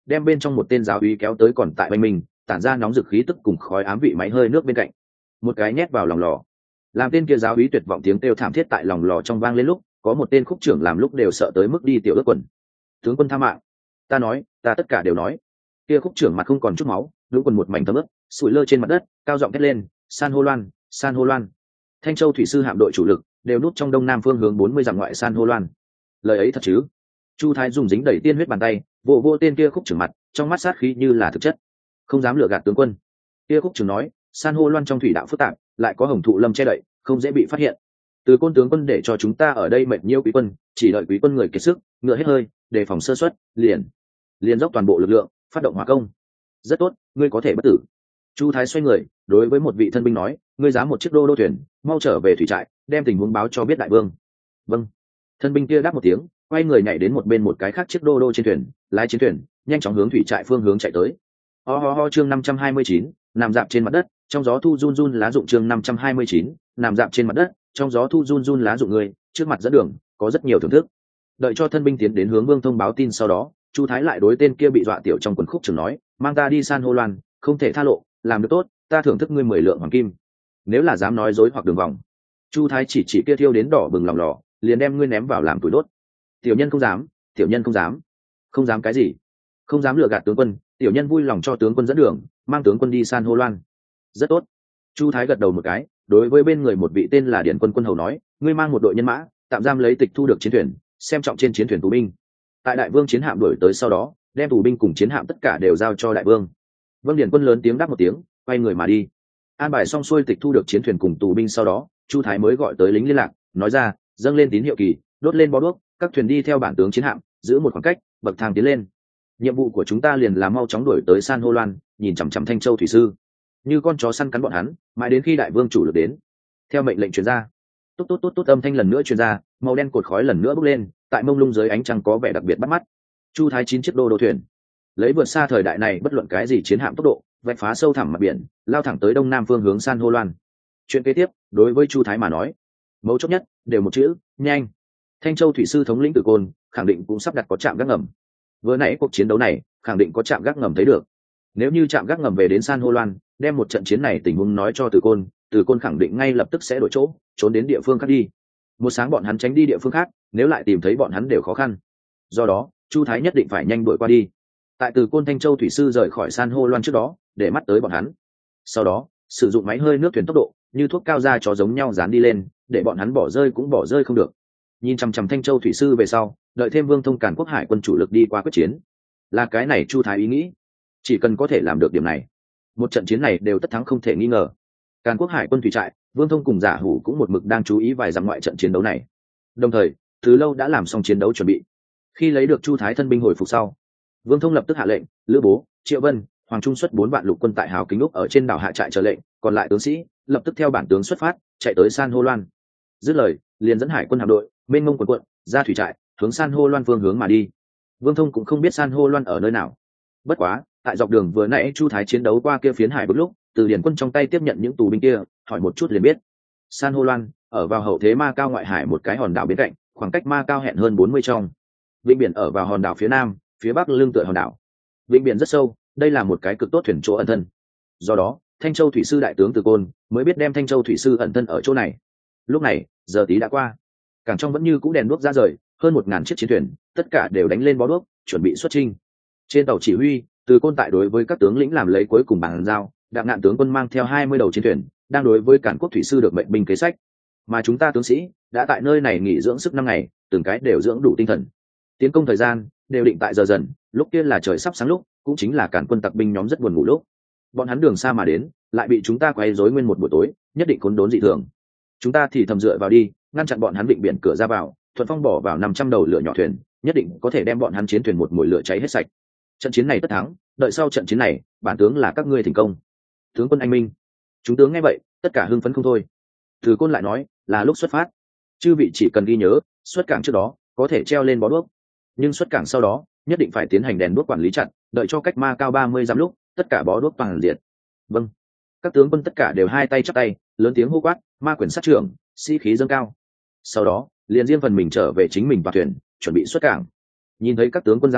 đem bên trong một tên giáo úy kéo tới còn tại bên mình tản ra nóng dực khí tức cùng khói ám vị máy hơi nước bên cạnh, một cái nhét vào lòng lò. Làm tên kia giáo úy tuyệt vọng tiếng kêu thảm thiết tại lòng lò trong vang lên lúc, có một tên khúc trưởng làm lúc đều sợ tới mức đi tiểu ước quần. Tướng quân tha mạng. Ta nói, ta tất cả đều nói. Kia khúc trưởng mặt không còn chút máu, lũ quần một mảnh thấm ướt, sủi lơ trên mặt đất, cao giọng thét lên, san hô loan, san hô loan. Thanh Châu thủy sư hạm đội chủ lực đều nút trong đông nam phương hướng 40 dặm ngoại san hô loan. Lời ấy thật chứ? Chu Thái dùng dính đầy tiên huyết bàn tay vô vô tên kia khúc trưởng mặt, trong mắt sát khí như là thực chất. Không dám lừa gạt tướng quân. Kia khúc trưởng nói, san hô loan trong thủy đạo phức tạp, lại có hồng thụ lâm che đậy, không dễ bị phát hiện. Từ Côn tướng quân để cho chúng ta ở đây mệt nhiêu quý quân, chỉ đợi quý quân người kiệt sức, ngựa hết hơi, đề phòng sơ suất, liền dốc toàn bộ lực lượng, phát động hỏa công. Rất tốt, ngươi có thể bất tử. Chu Thái xoay người, đối với một vị thân binh nói, ngươi giá một chiếc đô đô thuyền, mau trở về thủy trại, đem tình huống báo cho biết đại vương. Vâng. Thân binh kia đáp một tiếng, quay người nhảy đến một bên một cái khác chiếc đô đô trên thuyền, lái chiến thuyền, nhanh chóng hướng thủy trại phương hướng chạy tới. Ho chương 529, nằm dạp trên mặt đất, trong gió thu run run lá rụng chương 529, nằm dạp trên mặt đất, trong gió thu run run lá rụng người, trước mặt dẫn đường, có rất nhiều thưởng thức. Đợi cho thân binh tiến đến hướng Vương thông báo tin sau đó, Chu Thái lại đối tên kia bị dọa tiểu trong quần khúc trưởng nói, mang ta đi san hô loan, không thể tha lộ, làm được tốt, ta thưởng thức ngươi 10 lượng hoàng kim. Nếu là dám nói dối hoặc đường vòng. Chu Thái chỉ kia thiêu đến đỏ bừng lòng lò, liền đem ngươi ném vào làm tuổi đốt. Tiểu nhân không dám, tiểu nhân không dám. Không dám cái gì? Không dám lừa gạt tướng quân, tiểu nhân vui lòng cho tướng quân dẫn đường, mang tướng quân đi san hô loan. Rất tốt. Chu Thái gật đầu một cái, đối với bên người một vị tên là Điển Quân quân hầu nói, ngươi mang một đội nhân mã, tạm giam lấy tịch thu được chiến thuyền, xem trọng trên chiến thuyền tù binh. Tại đại vương chiến hạm đuổi tới sau đó, đem tù binh cùng chiến hạm tất cả đều giao cho đại vương. Vâng. Điển Quân lớn tiếng đáp một tiếng, quay người mà đi. An bài xong xuôi tịch thu được chiến thuyền cùng tù binh sau đó, Chu Thái mới gọi tới lính liên lạc, nói ra, dâng lên tín hiệu kỳ, đốt lên bó đuốc, các thuyền đi theo bản tướng chiến hạm, giữ một khoảng cách, bậc thang tiến lên. Nhiệm vụ của chúng ta liền là mau chóng đuổi tới san hô loan, nhìn chằm chằm Thanh Châu thủy sư, như con chó săn cắn bọn hắn, mãi đến khi đại vương chủ lực đến. Theo mệnh lệnh truyền ra, tốt tốt tốt tốt âm thanh lần nữa truyền ra, màu đen cột khói lần nữa bốc lên, tại mông lung dưới ánh trăng có vẻ đặc biệt bắt mắt. Chu Thái 9 chiếc đô đô thuyền, lấy vượt xa thời đại này bất luận cái gì chiến hạm tốc độ, vạch phá sâu thẳm mặt biển, lao thẳng tới đông nam phương hướng san hô loan. Chuyện kế tiếp, đối với Chu Thái mà nói, mấu chốt nhất đều một chữ, nhanh. Thanh Châu thủy sư thống lĩnh Tử Côn khẳng định cũng sắp đặt có trạm gác ngầm. Vừa nãy cuộc chiến đấu này, khẳng định có trạm gác ngầm thấy được. Nếu như trạm gác ngầm về đến san hô loan, đem một trận chiến này tình huống nói cho Tử Côn khẳng định ngay lập tức sẽ đổi chỗ, trốn đến địa phương khác đi. Một sáng bọn hắn tránh đi địa phương khác, nếu lại tìm thấy bọn hắn đều khó khăn. Do đó, Chu Thái nhất định phải nhanh đuổi qua đi. Tại Tử Côn Thanh Châu thủy sư rời khỏi san hô loan trước đó, để mắt tới bọn hắn. Sau đó, sử dụng máy hơi nước thuyền tốc độ, như thuốc cao ra chó giống nhau dán đi lên, để bọn hắn bỏ rơi cũng bỏ rơi không được. Nhìn chằm chằm Thanh Châu thủy sư về sau, đợi thêm Vương Thông Càn Quốc Hải quân chủ lực đi qua quyết chiến. Là cái này Chu Thái ý nghĩ. Chỉ cần có thể làm được điểm này, một trận chiến này đều tất thắng không thể nghi ngờ. Càn Quốc Hải quân thủy trại, Vương Thông cùng Giả Hủ cũng một mực đang chú ý vài dặm ngoại trận chiến đấu này. Đồng thời, từ lâu đã làm xong chiến đấu chuẩn bị. Khi lấy được Chu Thái thân binh hồi phục sau, Vương Thông lập tức hạ lệnh, Lữ Bố, Triệu Vân, Hoàng Trung xuất 4 vạn lục quân tại Hào Kính Úc ở trên đảo hạ trại chờ lệnh, còn lại tướng sĩ lập tức theo bản tướng xuất phát, chạy tới san hô loan. Dứt lời, liền dẫn hải quân hạm đội mênh mông quần ra thủy trại, hướng san hô loan phương hướng mà đi. Vương Thông cũng không biết san hô loan ở nơi nào. Bất quá, tại dọc đường vừa nãy Chu Thái chiến đấu qua kia phiến hải bực lúc, từ Điển Quân trong tay tiếp nhận những tù binh kia, hỏi một chút liền biết. San hô loan ở vào hậu thế Ma Cao ngoại hải một cái hòn đảo bên cạnh, khoảng cách Ma Cao hẹn hơn 40 trong. Vịnh biển ở vào hòn đảo phía nam, phía bắc lưng tựa hòn đảo. Vịnh biển rất sâu, đây là một cái cực tốt thuyền chỗ ẩn thân. Do đó, Thanh Châu thủy sư đại tướng Từ Côn mới biết đem Thanh Châu thủy sư ẩn thân ở chỗ này. Lúc này, giờ tí đã qua, cảng trong vẫn như cũ đèn đuốc ra rời, hơn 1000 chiếc chiến thuyền, tất cả đều đánh lên bó đuốc, chuẩn bị xuất chinh. Trên tàu chỉ huy, Từ Côn tại đối với các tướng lĩnh làm lấy cuối cùng bàn giao, Đặng Ngạn tướng quân mang theo 20 đầu chiến thuyền, đang đối với Càn Quốc thủy sư được mệnh binh kế sách. Mà chúng ta tướng sĩ đã tại nơi này nghỉ dưỡng sức 5 ngày, từng cái đều dưỡng đủ tinh thần. Tiến công thời gian đều định tại giờ dần, lúc kia là trời sắp sáng lúc, cũng chính là Càn quân tặc binh nhóm rất buồn ngủ lúc. Bọn hắn đường xa mà đến, lại bị chúng ta quấy rối nguyên một buổi tối, nhất định khốn đốn dị thường. Chúng ta thì thầm dựa vào đi, ngăn chặn bọn hắn vịnh biển cửa ra vào, thuận phong bỏ vào 500 đầu lửa nhỏ thuyền, nhất định có thể đem bọn hắn chiến thuyền một mùi lửa cháy hết sạch. Trận chiến này tất thắng, đợi sau trận chiến này, bản tướng là các ngươi thành công. Tướng quân anh minh. Chúng tướng nghe vậy, tất cả hưng phấn không thôi. Từ Côn lại nói, là lúc xuất phát, chư vị chỉ cần ghi nhớ, xuất cảng trước đó có thể treo lên bó đuốc, nhưng xuất cảng sau đó nhất định phải tiến hành đèn đuốc quản lý chặt, đợi cho cách Ma Cao 30 dặm lúc, tất cả bó đuốc toàn diệt. Vâng. Các tướng quân tất cả đều hai tay chắp tay, lớn tiếng hô quát, Ma Quyền sát trưởng, sĩ khí dâng cao. Sau đó, liền riêng phần mình trở về chính mình và thuyền, chuẩn bị xuất cảng. Nhìn thấy các tướng quân dáng vẻ,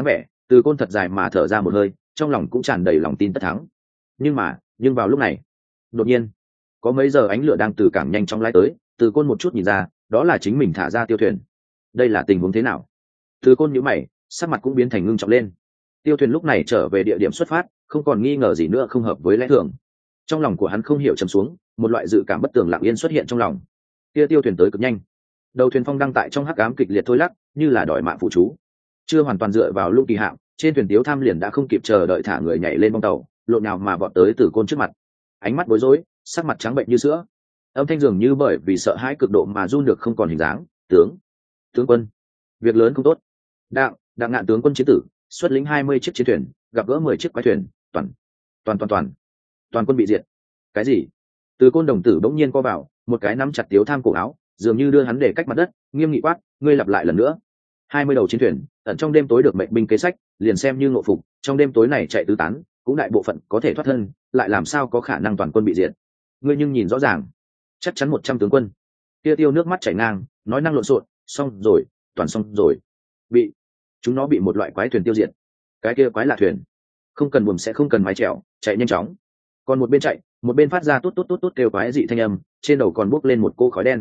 Từ Côn thật dài mà thở ra một hơi, trong lòng cũng tràn đầy lòng tin tất thắng. Nhưng vào lúc này, đột nhiên có mấy giờ ánh lửa đang từ cảng nhanh chóng lái tới. Từ Côn một chút nhìn ra, đó là chính mình thả ra tiêu thuyền. Đây là tình huống thế nào? Từ Côn nhíu mày, sắc mặt cũng biến thành ngưng trọng lên. Tiêu thuyền lúc này trở về địa điểm xuất phát, không còn nghi ngờ gì nữa không hợp với lẽ thường. Trong lòng của hắn không hiểu trầm xuống, một loại dự cảm bất tường lặng yên xuất hiện trong lòng. Kia tiêu thuyền tới cực nhanh, đầu thuyền phong đang tại trong hắc ám kịch liệt thôi lắc, như là đòi mạng phụ chú. Chưa hoàn toàn dựa vào lúc kỳ hạm, trên thuyền Tiếu Tham liền đã không kịp chờ đợi thả người nhảy lên bong tàu, lộn nhào mà vọt tới Từ Côn trước mặt. Ánh mắt bối rối, sắc mặt trắng bệnh như sữa, âm thanh dường như bởi vì sợ hãi cực độ mà run được không còn hình dáng. Tướng quân, việc lớn không tốt. Đặng Ngạn tướng quân chiến tử, xuất lĩnh 20 chiếc chiến thuyền, gặp gỡ 10 chiếc quái thuyền, toàn quân bị diệt. Cái gì? Từ Côn đồng tử bỗng nhiên co vào, một cái nắm chặt Tiếu Tham cổ áo, dường như đưa hắn để cách mặt đất, nghiêm nghị quát, ngươi lặp lại lần nữa. 20 đầu chiến thuyền ẩn trong đêm tối được mệnh binh kế sách, liền xem như ngộ phục, trong đêm tối này chạy tứ tán, cũng đại bộ phận có thể thoát thân, lại làm sao có khả năng toàn quân bị diệt? Ngươi nhưng nhìn rõ ràng, chắc chắn 100 tướng quân. Kia Tiêu nước mắt chảy ngang, nói năng lộn xộn, xong rồi, chúng nó bị một loại quái thuyền tiêu diệt. Cái kia quái lạ thuyền, không cần buồm sẽ không cần mái chèo, chạy nhanh chóng. Còn một bên chạy, một bên phát ra tốt kêu quái dị thanh âm, trên đầu còn bốc lên một cô khói đen,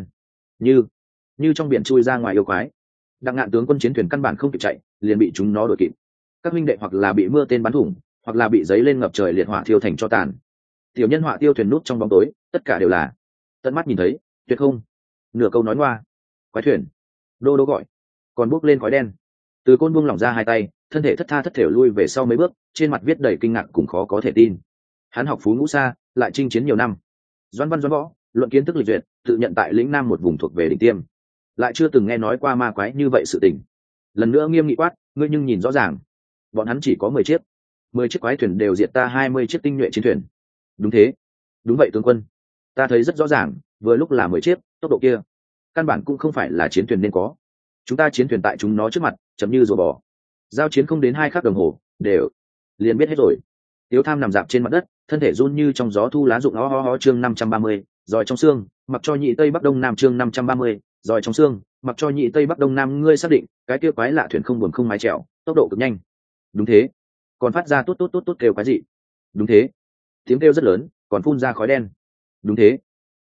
như trong biển chui ra ngoài yêu quái. Đặng Ngạn tướng quân chiến thuyền căn bản không kịp chạy, liền bị chúng nó đuổi kịp. Các huynh đệ hoặc là bị mưa tên bắn thủng, hoặc là bị giấy lên ngập trời liệt hỏa thiêu thành cho tàn. Tiểu nhân họa tiêu thuyền nút trong bóng tối, tất cả đều là tận mắt nhìn thấy, tuyệt không nửa câu nói ngoa. Quái thuyền, đô gọi, còn bốc lên khói đen. Từ Côn buông lỏng ra hai tay, thân thể thất tha thất thểu lui về sau mấy bước, trên mặt viết đầy kinh ngạc cùng khó có thể tin. Hắn học phú ngũ xa, lại chinh chiến nhiều năm, doãn văn doãn võ, luận kiến thức lịch duyệt, tự nhận tại lĩnh nam một vùng thuộc về đỉnh tiêm, lại chưa từng nghe nói qua ma quái như vậy sự tình. Lần nữa nghiêm nghị quát, ngươi nhưng nhìn rõ ràng, bọn hắn chỉ có 10 chiếc, 10 chiếc quái thuyền đều diệt ta 20 chiếc tinh nhuệ chiến thuyền. Đúng thế, đúng vậy tướng quân, ta thấy rất rõ ràng, vừa lúc là 10 chiếc, tốc độ kia căn bản cũng không phải là chiến thuyền nên có. Chúng ta chiến thuyền tại chúng nó trước mặt chậm như rùa bò, giao chiến không đến 2 khắc đồng hồ đều liền biết hết rồi. Tiếu Tham nằm dạp trên mặt đất, thân thể run như trong gió thu lá rụng. Chương 530, giỏi trong xương, mặc cho nhị tây bắc đông nam. Chương 530, giỏi trong xương, mặc cho nhị tây bắc đông nam. Ngươi xác định cái kia quái lạ thuyền không buồm không mái chèo, tốc độ cực nhanh? Đúng thế. Còn phát ra tốt kêu quái gì? Đúng thế. Tiếng kêu rất lớn, còn phun ra khói đen. Đúng thế.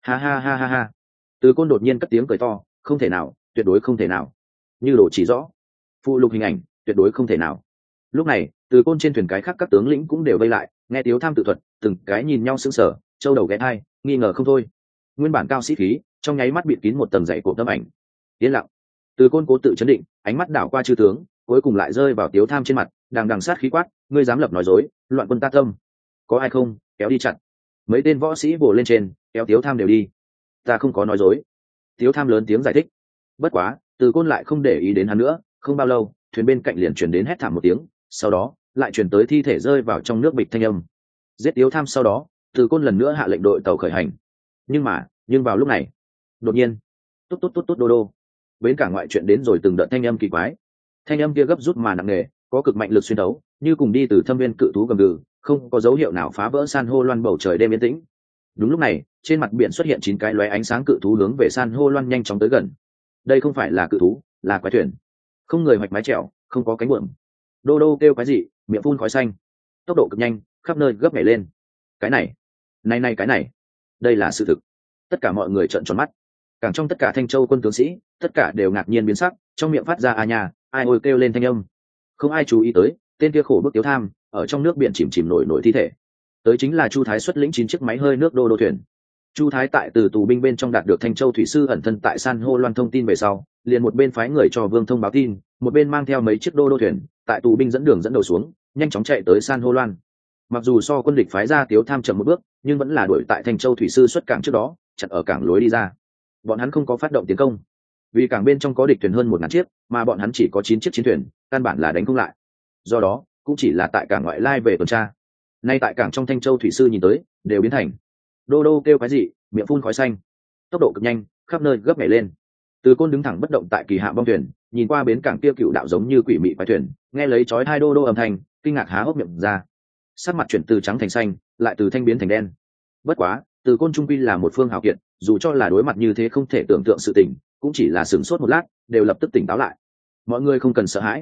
Ha. Từ Côn đột nhiên cất tiếng cười to, không thể nào, tuyệt đối không thể nào. Như đồ chỉ rõ, phụ lục hình ảnh, tuyệt đối không thể nào. Lúc này, Từ Côn trên thuyền cái khác các tướng lĩnh cũng đều vây lại, nghe Tiếu Tham tự thuật, từng cái nhìn nhau sững sờ, châu đầu ghé thai, nghi ngờ không thôi. Nguyên bản cao sĩ khí, trong nháy mắt bịt kín một tầng dày cổ tâm ảnh. Yên lặng. Từ Côn cố tự chấn định, ánh mắt đảo qua chư tướng, cuối cùng lại rơi vào Tiếu Tham trên mặt, đằng sát khí quát, ngươi dám lập nói dối, loạn quân ta tâm, có ai không, kéo đi chặn. Mấy tên võ sĩ bổ lên trên, kéo Tiếu Tham đều đi. Ta không có nói dối. Tiếu Tham lớn tiếng giải thích. Bất quá, Từ Côn lại không để ý đến hắn nữa, không bao lâu, thuyền bên cạnh liền truyền đến hét thảm một tiếng, sau đó lại truyền tới thi thể rơi vào trong nước bịch thanh âm. Giết Tiếu Tham sau đó, Từ Côn lần nữa hạ lệnh đội tàu khởi hành. Nhưng vào lúc này, đột nhiên, tốt đô đô, bến cảng ngoại chuyện đến rồi từng đợt thanh âm kỳ quái. Thanh âm kia gấp rút mà nặng nề, có cực mạnh lực xuyên đấu, như cùng đi từ thâm viên cự thú gầm gừ, không có dấu hiệu nào phá vỡ san hô loan bầu trời đêm yên tĩnh. Đúng lúc này, trên mặt biển xuất hiện 9 cái lóe ánh sáng cự thú hướng về san hô loan nhanh chóng tới gần. Đây không phải là cự thú, là quái thuyền. Không người hoạch mái chèo, không có cánh buồm. Đô đô kêu quái gì, miệng phun khói xanh, tốc độ cực nhanh, khắp nơi gấp nhảy lên. Cái này, cái này, đây là sự thực. Tất cả mọi người trợn tròn mắt, càng trong tất cả Thanh Châu quân tướng sĩ, tất cả đều ngạc nhiên biến sắc, trong miệng phát ra a nha, ai ôi kêu lên thanh âm. Không ai chú ý tới, tên kia khổ bức Tiếu Tham, ở trong nước biển chìm nổi thi thể. Tới chính là Chu Thái xuất lĩnh 9 chiếc máy hơi nước đô đô thuyền. Chu Thái tại từ tù binh bên trong đạt được Thanh Châu thủy sư ẩn thân tại san hô loan thông tin về sau, liền một bên phái người cho Vương Thông báo tin, một bên mang theo mấy chiếc đô đô thuyền, tại tù binh dẫn đường dẫn đầu xuống, nhanh chóng chạy tới san hô loan. Mặc dù so quân địch phái ra Tiếu Tham chậm một bước, nhưng vẫn là đuổi tại Thanh Châu thủy sư xuất cảng trước đó, chặn ở cảng lối đi ra. Bọn hắn không có phát động tiến công, vì cảng bên trong có địch thuyền hơn 1000 chiếc, mà bọn hắn chỉ có 9 chiếc chiến thuyền, căn bản là đánh không lại. Do đó, cũng chỉ là tại cảng ngoại lai về tuần tra. Nay tại cảng trong Thanh Châu thủy sư nhìn tới, đều biến thành đô đô kêu cái gì, miệng phun khói xanh, tốc độ cực nhanh, khắp nơi gấp nhảy lên. Từ Côn đứng thẳng bất động tại kỳ hạ bong thuyền, nhìn qua bến cảng kia cựu đạo giống như quỷ mị quái thuyền, nghe lấy chói hai đô đô âm thanh, kinh ngạc há hốc miệng ra. Sắc mặt chuyển từ trắng thành xanh, lại từ thanh biến thành đen. Bất quá, Từ Côn trung quy là một phương hào kiệt, dù cho là đối mặt như thế không thể tưởng tượng sự tình, cũng chỉ là sửng sốt một lát, đều lập tức tỉnh táo lại. Mọi người không cần sợ hãi,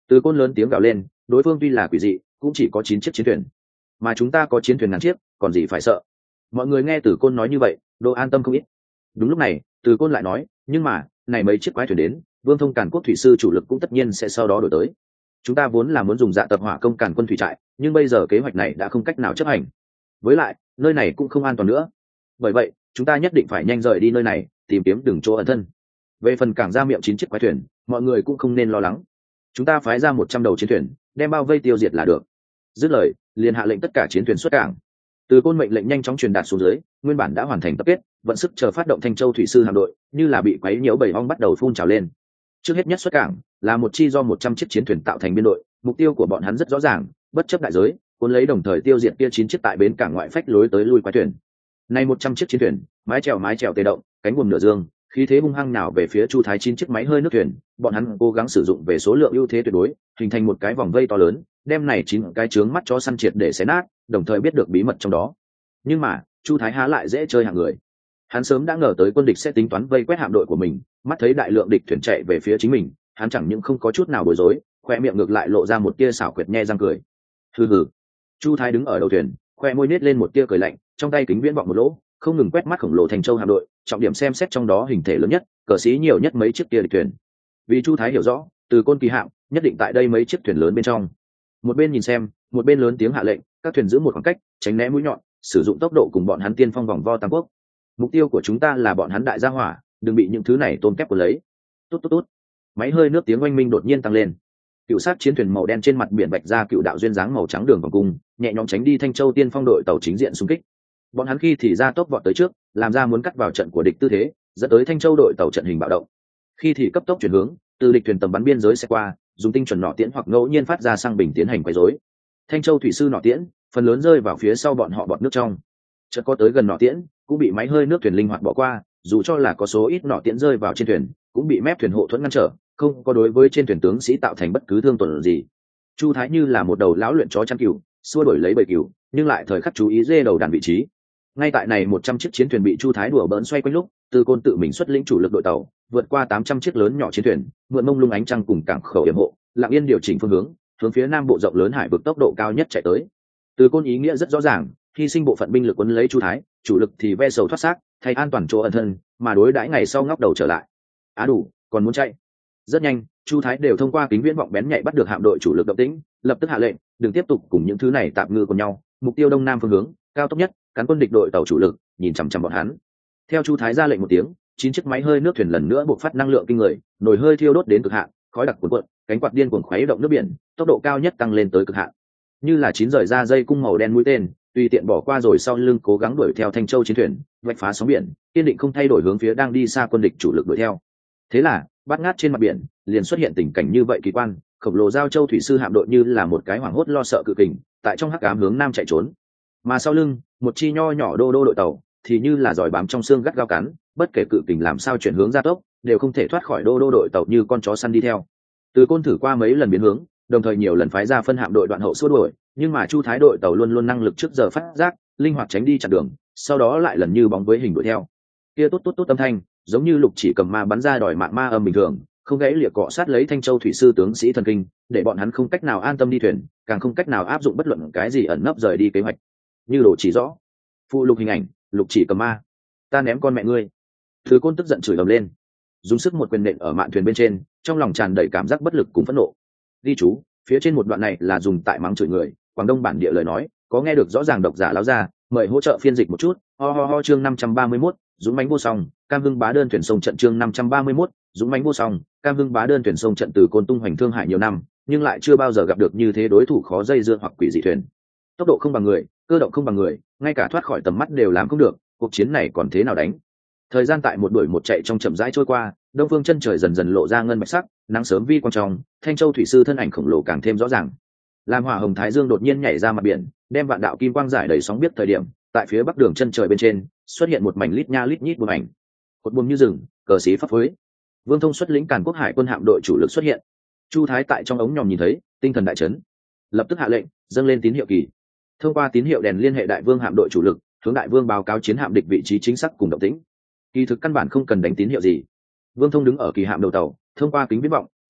Từ Côn lớn tiếng gào lên, đối phương tuy là quỷ dị cũng chỉ có 9 chiếc chiến thuyền, mà chúng ta có chiến thuyền ngàn chiếc, còn gì phải sợ. Mọi người nghe Từ Côn nói như vậy độ an tâm không ít. Đúng lúc này Từ Côn lại nói, nhưng mà này mấy chiếc quái thuyền đến, Vương Thông Càn Quốc thủy sư chủ lực cũng tất nhiên sẽ sau đó đổi tới. Chúng ta vốn là muốn dùng dạ tập hỏa công Càn Quân thủy trại, nhưng bây giờ kế hoạch này đã không cách nào chấp hành. Với lại nơi này cũng không an toàn nữa, bởi vậy chúng ta nhất định phải nhanh rời đi nơi này, tìm kiếm đường chỗ ẩn thân. Về phần cảng ra miệng 9 chiếc quái thuyền, mọi người cũng không nên lo lắng, chúng ta phái ra 100 đầu chiến thuyền đem bao vây tiêu diệt là được. Dứt lời liền hạ lệnh tất cả chiến thuyền xuất cảng. Từ Côn mệnh lệnh nhanh chóng truyền đạt xuống dưới, nguyên bản đã hoàn thành tập kết vận sức chờ phát động Thanh Châu thủy sư hạm đội như là bị quấy nhiễu bầy ong bắt đầu phun trào lên. Trước hết nhất xuất cảng là một chi do 100 chiếc chiến thuyền tạo thành biên đội, mục tiêu của bọn hắn rất rõ ràng, bất chấp đại giới cuốn lấy đồng thời tiêu diệt kia 9 chiếc tại bến cảng ngoại phách lối tới lui quái thuyền. Nay 100 chiếc chiến thuyền mái chèo tê động, cánh buồm nửa dương, khí thế hung hăng nào về phía Chu Thái 9 chiếc máy hơi nước thuyền. Bọn hắn cố gắng sử dụng về số lượng ưu thế tuyệt đối, hình thành một cái vòng vây to lớn, đem này 9 cái trướng mắt chó săn triệt để xé nát, đồng thời biết được bí mật trong đó. Nhưng mà Chu Thái há lại dễ chơi hạng người, hắn sớm đã ngờ tới quân địch sẽ tính toán vây quét hạm đội của mình, mắt thấy đại lượng địch thuyền chạy về phía chính mình, hắn chẳng những không có chút nào bối rối, khoe miệng ngược lại lộ ra một tia xảo quyệt nhe răng cười. Hừ hừ. Chu Thái đứng ở đầu thuyền, khoe môi nết lên một tia cười lạnh, trong tay kính viễn vọng một lỗ, không ngừng quét mắt khổng lồ Thành Châu hạm đội, trọng điểm xem xét trong đó hình thể lớn nhất, cờ sĩ nhiều nhất mấy chiếc kia địch thuyền. Vì Chu Thái hiểu rõ, Từ Côn kỳ hạm nhất định tại đây mấy chiếc thuyền lớn bên trong. Một bên nhìn xem, một bên lớn tiếng hạ lệnh, các thuyền giữ một khoảng cách, tránh né mũi nhọn, sử dụng tốc độ cùng bọn hắn tiên phong vòng vo tam quốc. Mục tiêu của chúng ta là bọn hắn đại gia hỏa, đừng bị những thứ này tôm kép của lấy. Tốt tốt tốt. Máy hơi nước tiếng oanh minh đột nhiên tăng lên. Cựu sát chiến thuyền màu đen trên mặt biển bạch ra cựu đạo duyên dáng màu trắng đường vòng cung, nhẹ nhõm tránh đi Thanh Châu tiên phong đội tàu chính diện xung kích. Bọn hắn khi thì ra tốc vọt tới trước, làm ra muốn cắt vào trận của địch tư thế, dẫn tới Thanh Châu đội tàu trận hình bạo động. Khi thì cấp tốc chuyển hướng, từ địch thuyền tầm bắn biên giới sẽ qua, dùng tinh chuẩn nỏ tiễn hoặc ngẫu nhiên phát ra sang bình tiến hành quấy rối. Thanh Châu thủy sư nỏ tiễn phần lớn rơi vào phía sau bọn họ bọt nước trong. Chợt có tới gần nỏ tiễn cũng bị máy hơi nước thuyền linh hoạt bỏ qua, dù cho là có số ít nỏ tiễn rơi vào trên thuyền cũng bị mép thuyền hộ thuẫn ngăn trở, không có đối với trên thuyền tướng sĩ tạo thành bất cứ thương tổn gì. Chu Thái như là một đầu lão luyện chó chăn cừu, xua đuổi lấy bầy cừu, nhưng lại thời khắc chú ý dê đầu đàn vị trí. Ngay tại này 100 chiếc chiến thuyền bị Chu Thái đùa bỡn xoay quanh lúc, Từ Côn tự mình xuất lĩnh chủ lực đội tàu, vượt qua 800 chiếc lớn nhỏ chiến thuyền, mượn mông lung ánh trăng cùng cảng khẩu yểm hộ, lặng yên điều chỉnh phương hướng phía nam bộ rộng lớn hải vực tốc độ cao nhất chạy tới. Từ Côn ý nghĩa rất rõ ràng, hy sinh bộ phận binh lực quấn lấy Chu Thái, chủ lực thì ve sầu thoát xác, thay an toàn chỗ ẩn thân, mà đối đãi ngày sau ngóc đầu trở lại. Á đủ, còn muốn chạy. Rất nhanh, Chu Thái đều thông qua kính viễn vọng bén nhạy bắt được hạm đội chủ lực động tĩnh, lập tức hạ lệnh, đừng tiếp tục cùng những thứ này tạp ngư cùng nhau, mục tiêu đông nam phương hướng, cao tốc nhất, cán quân địch đội tàu chủ lực, nhìn chằm chằm bọn hắn. Theo Chu Thái ra lệnh một tiếng, 9 chiếc máy hơi nước thuyền lần nữa bộc phát năng lượng kinh người, nồi hơi thiêu đốt đến cực hạn, khói đặc cuồn cuộn, cánh quạt điên cuồng khuấy động nước biển, tốc độ cao nhất tăng lên tới cực hạn. Như là 9 rời ra dây cung màu đen mũi tên, tùy tiện bỏ qua rồi sau lưng cố gắng đuổi theo Thanh Châu chiến thuyền, vạch phá sóng biển, kiên định không thay đổi hướng phía đang đi xa quân địch chủ lực đuổi theo. Thế là, bát ngát trên mặt biển, liền xuất hiện tình cảnh như vậy kỳ quan, khổng lồ giao châu thủy sư hạm đội như là một cái hoảng hốt lo sợ cự kình, tại trong hắc ám hướng nam chạy trốn. Mà sau lưng, một chi nho nhỏ đô đô đội tàu, thì như là giỏi bám trong xương gắt gao cắn, bất kể cự kình làm sao chuyển hướng gia tốc, đều không thể thoát khỏi đô đô đội tàu như con chó săn đi theo. Từ Côn thử qua mấy lần biến hướng, đồng thời nhiều lần phái ra phân hạm đội đoạn hậu xua đuổi, nhưng mà Chu Thái đội tàu luôn luôn năng lực trước giờ phát giác, linh hoạt tránh đi chặn đường, sau đó lại lần như bóng với hình đuổi theo. Kia tốt tốt tốt âm thanh, giống như lục chỉ cầm ma bắn ra đòi mạng ma âm bình thường, không gãy lìa cọ sát lấy Thanh Châu thủy sư tướng sĩ thần kinh, để bọn hắn không cách nào an tâm đi thuyền, càng không cách nào áp dụng bất luận cái gì ẩn nấp rời đi kế hoạch. Như đồ chỉ rõ, phụ lục hình ảnh, lục chỉ cầm ma, ta ném con mẹ ngươi. Từ Côn tức giận chửi ầm lên, dùng sức một quyền nện ở mạn thuyền bên trên, trong lòng tràn đầy cảm giác bất lực cùng phẫn nộ. Ghi chú, phía trên một đoạn này là dùng tại mắng chửi người, Quảng Đông bản địa lời nói, có nghe được rõ ràng độc giả láo ra, mời hỗ trợ phiên dịch một chút. Ho chương 531, dũng mãnh vô song, Cam Hưng bá đơn thuyền sông trận chương 531, dũng mãnh vô song, Cam Hưng bá đơn thuyền sông trận. Từ Côn tung hoành Thương Hải nhiều năm, nhưng lại chưa bao giờ gặp được như thế đối thủ khó dây dưa hoặc quỷ dị thuyền. Tốc độ không bằng người, cơ động không bằng người, ngay cả thoát khỏi tầm mắt đều làm không được, cuộc chiến này còn thế nào đánh? Thời gian tại một đuổi một chạy trong chậm rãi trôi qua, đông phương chân trời dần dần lộ ra ngân bạch sắc, nắng sớm vi quang trong, Thanh Châu thủy sư thân ảnh khổng lồ càng thêm rõ ràng. Làm hỏa hồng thái dương đột nhiên nhảy ra mặt biển, đem vạn đạo kim quang giải đầy sóng biết thời điểm, tại phía bắc đường chân trời bên trên xuất hiện một mảnh lít nha lít nhít buồm ảnh, cột buồm như rừng, cờ xí phấp phới. Vương Thông xuất lĩnh Càn Quốc hải quân hạm đội chủ lực xuất hiện. Chu Thái tại trong ống nhòm nhìn thấy, tinh thần đại chấn, lập tức hạ lệnh dâng lên tín hiệu kỳ. Thông qua tín hiệu đèn liên hệ đại vương hạm đội chủ lực, hướng đại vương báo cáo chiến hạm địch vị trí chính xác cùng động tĩnh. Kỳ thực căn bản không cần đánh tín hiệu gì. Vương Thông đứng ở kỳ hạm đầu tàu, thông qua kính viễn vọng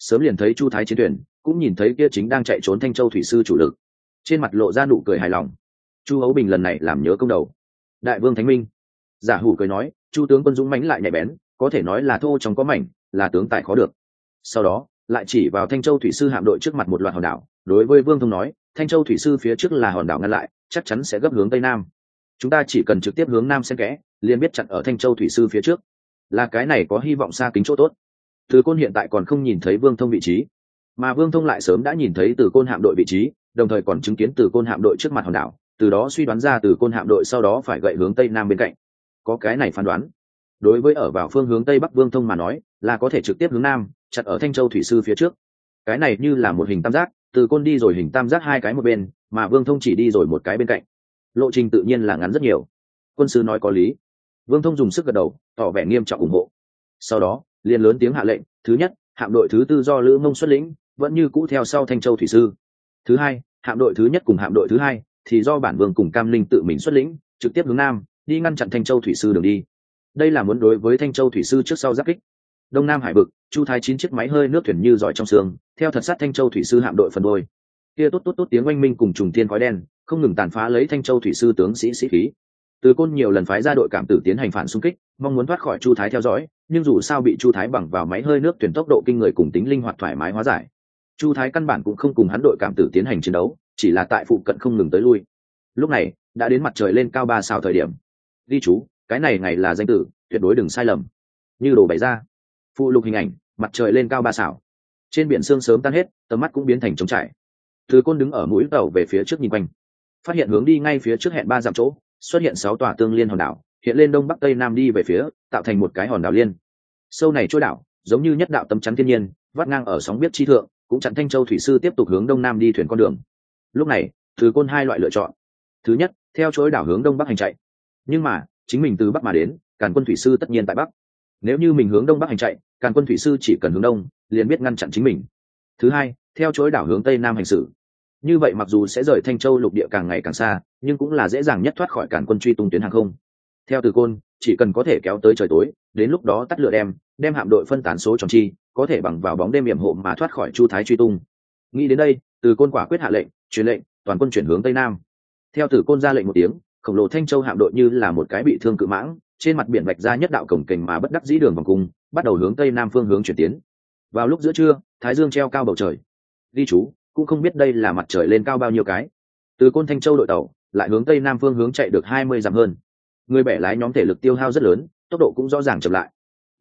sớm liền thấy chu thái chiến thuyền, cũng nhìn thấy kia chính đang chạy trốn thanh châu thủy sư chủ lực, trên mặt lộ ra nụ cười hài lòng. Chu Hấu Bình lần này làm nhớ công đầu. Đại vương thánh minh. Giả Hủ cười nói, chu tướng quân dũng mãnh lại nhạy bén, có thể nói là thô trong có mảnh, là tướng tài khó được. Sau đó lại chỉ vào thanh châu thủy sư hạm đội trước mặt một loạt hòn đảo, đối với Vương Thông nói, thanh châu thủy sư phía trước là hòn đảo ngăn lại, chắc chắn sẽ gấp hướng tây nam. Chúng ta chỉ cần trực tiếp hướng nam xen kẽ, liền biết chặn ở thanh châu thủy sư phía trước, là cái này có hy vọng xa kính chỗ tốt. Từ Côn hiện tại còn không nhìn thấy Vương Thông vị trí, mà Vương Thông lại sớm đã nhìn thấy Từ Côn hạm đội vị trí, đồng thời còn chứng kiến Từ Côn hạm đội trước mặt hòn đảo, từ đó suy đoán ra Từ Côn hạm đội sau đó phải gậy hướng tây nam bên cạnh. Có cái này phán đoán, đối với ở vào phương hướng tây bắc Vương Thông mà nói, là có thể trực tiếp hướng nam, chặn ở thanh châu thủy sư phía trước. Cái này như là một hình tam giác, Từ Côn đi rồi hình tam giác hai cái một bên, mà Vương Thông chỉ đi rồi một cái bên cạnh, lộ trình tự nhiên là ngắn rất nhiều. Quân sư nói có lý. Vương Thông dùng sức gật đầu, tỏ vẻ nghiêm trọng ủng hộ. Sau đó liền lớn tiếng hạ lệnh, thứ nhất, hạm đội thứ tư do Lữ Mông xuất lĩnh, vẫn như cũ theo sau thanh châu thủy sư. Thứ hai, hạm đội thứ nhất cùng hạm đội thứ hai thì do bản vương cùng Cam Linh tự mình xuất lĩnh, trực tiếp hướng nam, đi ngăn chặn thanh châu thủy sư đường đi. Đây là muốn đối với thanh châu thủy sư trước sau giáp kích. Đông Nam hải vực, chu thái 9 chiếc máy hơi nước thuyền như giỏi trong sương, theo thật sát thanh châu thủy sư hạm đội phần đôi. Kia tốt tốt tốt tiếng oanh minh cùng trùng thiên khói đen, không ngừng tàn phá lấy thanh châu thủy sư tướng sĩ sĩ khí. Từ Côn nhiều lần phái ra đội cảm tử tiến hành phản xung kích, mong muốn thoát khỏi chu thái theo dõi, nhưng dù sao bị chu thái bằng vào máy hơi nước thuyền tốc độ kinh người cùng tính linh hoạt thoải mái hóa giải. Chu thái căn bản cũng không cùng hắn đội cảm tử tiến hành chiến đấu, chỉ là tại phụ cận không ngừng tới lui. Lúc này đã đến mặt trời lên cao 3 sao thời điểm. Ghi chú, cái này ngày là danh tử, tuyệt đối đừng sai lầm. Như đồ bày ra, phụ lục hình ảnh, mặt trời lên cao 3 sao. Trên biển sương sớm tan hết, tầm mắt cũng biến thành trống trải. Từ Côn đứng ở mũi tàu về phía trước nhìn quanh, phát hiện hướng đi ngay phía trước hẹn 3 dặm chỗ, xuất hiện 6 tòa tương liên hòn đảo, hiện lên đông bắc tây nam đi về phía, tạo thành một cái hòn đảo liên. Sâu này trôi đảo, giống như nhất đạo tấm chắn thiên nhiên, vắt ngang ở sóng biết chi thượng, cũng chặn thanh châu thủy sư tiếp tục hướng đông nam đi thuyền con đường. Lúc này, Từ Côn hai loại lựa chọn. Thứ nhất, theo trôi đảo hướng đông bắc hành chạy. Nhưng mà, chính mình từ bắc mà đến, Càn quân thủy sư tất nhiên tại bắc. Nếu như mình hướng đông bắc hành chạy, Càn quân thủy sư chỉ cần hướng đông, liền biết ngăn chặn chính mình. Thứ hai, theo trôi đảo hướng tây nam hành xử. Như vậy mặc dù sẽ rời thanh châu lục địa càng ngày càng xa, nhưng cũng là dễ dàng nhất thoát khỏi Càn quân truy tung tuyến hàng không. Theo Từ Côn, chỉ cần có thể kéo tới trời tối, đến lúc đó tắt lửa đem hạm đội phân tán số tròn chi, có thể bằng vào bóng đêm yểm hộ mà thoát khỏi chu thái truy tung. Nghĩ đến đây, Từ Côn quả quyết hạ lệnh, truyền lệnh toàn quân chuyển hướng tây nam. Theo Từ Côn ra lệnh một tiếng, khổng lồ thanh châu hạm đội như là một cái bị thương cự mãng, trên mặt biển vạch ra nhất đạo cổng kềnh mà bất đắc dĩ đường vòng cung, bắt đầu hướng tây nam phương hướng chuyển tiến. Vào lúc giữa trưa, thái dương treo cao bầu trời. Ghi chú, cũng không biết đây là mặt trời lên cao bao nhiêu cái. Từ Côn thanh châu đội tàu lại hướng tây nam phương hướng chạy được 20 dặm hơn. Người bẻ lái nhóm thể lực tiêu hao rất lớn, tốc độ cũng rõ ràng chậm lại.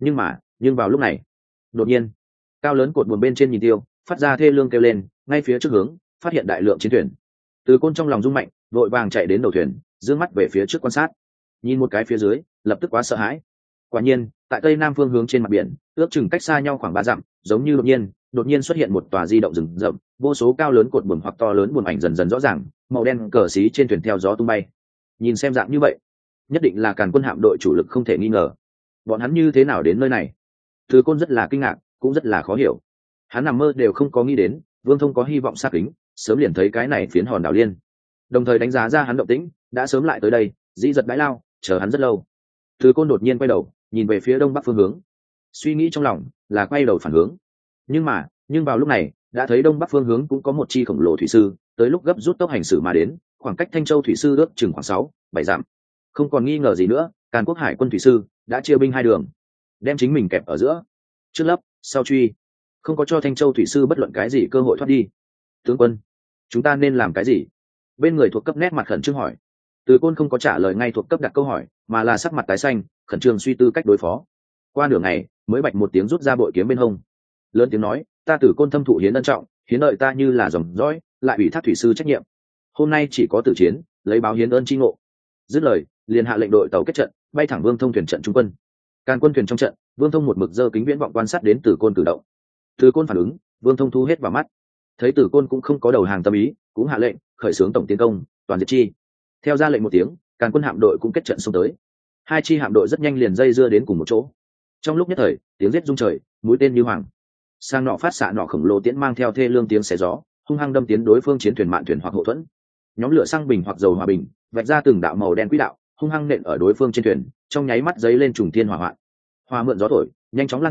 Nhưng vào lúc này, đột nhiên, cao lớn cột buồm bên trên nhìn tiêu, phát ra thê lương kêu lên, ngay phía trước hướng, phát hiện đại lượng chiến thuyền. Từ Côn trong lòng rung mạnh, vội vàng chạy đến đầu thuyền, dương mắt về phía trước quan sát. Nhìn một cái phía dưới, lập tức quá sợ hãi. Quả nhiên, tại tây nam phương hướng trên mặt biển, ước chừng cách xa nhau khoảng 3 dặm, giống như đột nhiên xuất hiện một tòa di động rừng rậm, vô số cao lớn cột buồm hoặc to lớn buồm ảnh dần dần rõ ràng, màu đen cờ xí trên thuyền theo gió tung bay. Nhìn xem dạng như vậy, nhất định là Càn quân hạm đội chủ lực không thể nghi ngờ. Bọn hắn như thế nào đến nơi này? Từ Côn rất là kinh ngạc, cũng rất là khó hiểu. Hắn nằm mơ đều không có nghĩ đến, Vương Thông có hy vọng sát kính, sớm liền thấy cái này phiến hòn đảo liên. Đồng thời đánh giá ra hắn động tĩnh, đã sớm lại tới đây, dĩ giật đãi lao, chờ hắn rất lâu. Từ Côn đột nhiên quay đầu, nhìn về phía đông bắc phương hướng. Suy nghĩ trong lòng là quay đầu phản hướng. Nhưng vào lúc này, đã thấy đông bắc phương hướng cũng có một chi khổng lồ thủy sư, tới lúc gấp rút tốc hành xử mà đến, khoảng cách Thanh Châu thủy sư ước chừng khoảng 6-7 dặm. Không còn nghi ngờ gì nữa, Càn Quốc Hải quân thủy sư đã chia binh hai đường, đem chính mình kẹp ở giữa, trước lấp, sau truy, không có cho Thanh Châu thủy sư bất luận cái gì cơ hội thoát đi. Tướng quân, chúng ta nên làm cái gì? Bên người thuộc cấp nét mặt khẩn trương hỏi. Từ Côn không có trả lời ngay thuộc cấp đặt câu hỏi, mà là sắc mặt tái xanh, khẩn trương suy tư cách đối phó. Qua nửa ngày, mới bạch một tiếng rút ra bội kiếm bên hông, lớn tiếng nói, ta Từ Côn thâm thụ hiến ân trọng, hiến lợi ta như là dòng dõi, lại ủy thác thủy sư trách nhiệm. Hôm nay chỉ có tử chiến, lấy báo hiến ơn chi ngộ. Dứt lời, liền hạ lệnh đội tàu kết trận, bay thẳng Vương Thông thuyền trận trung quân. Càn quân thuyền trong trận, Vương Thông một mực giơ kính viễn vọng quan sát đến Từ Côn cử động. Từ Côn phản ứng, Vương Thông thu hết vào mắt. Thấy Từ Côn cũng không có đầu hàng tâm ý, cũng hạ lệnh khởi xướng tổng tiến công, toàn diệt chi. Theo ra lệnh một tiếng, Càn quân hạm đội cũng kết trận xông tới. Hai chi hạm đội rất nhanh liền dây dưa đến cùng một chỗ. Trong lúc nhất thời, tiếng giết rung trời, mũi tên như hoàng. Sang nọ phát xạ nọ khổng lồ tiễn mang theo thê lương tiếng xé gió, hung hăng đâm tiến đối phương chiến thuyền mạn thuyền hoặc hộ thuẫn. Nhóm lửa xăng bình hoặc dầu hòa bình, vạch ra từng đạo màu đen quỹ đạo, hung hăng nện ở đối phương trên thuyền, trong nháy mắt giấy lên trùng thiên hỏa hoạn. Hoa mượn gió thổi, nhanh chóng lan tràn,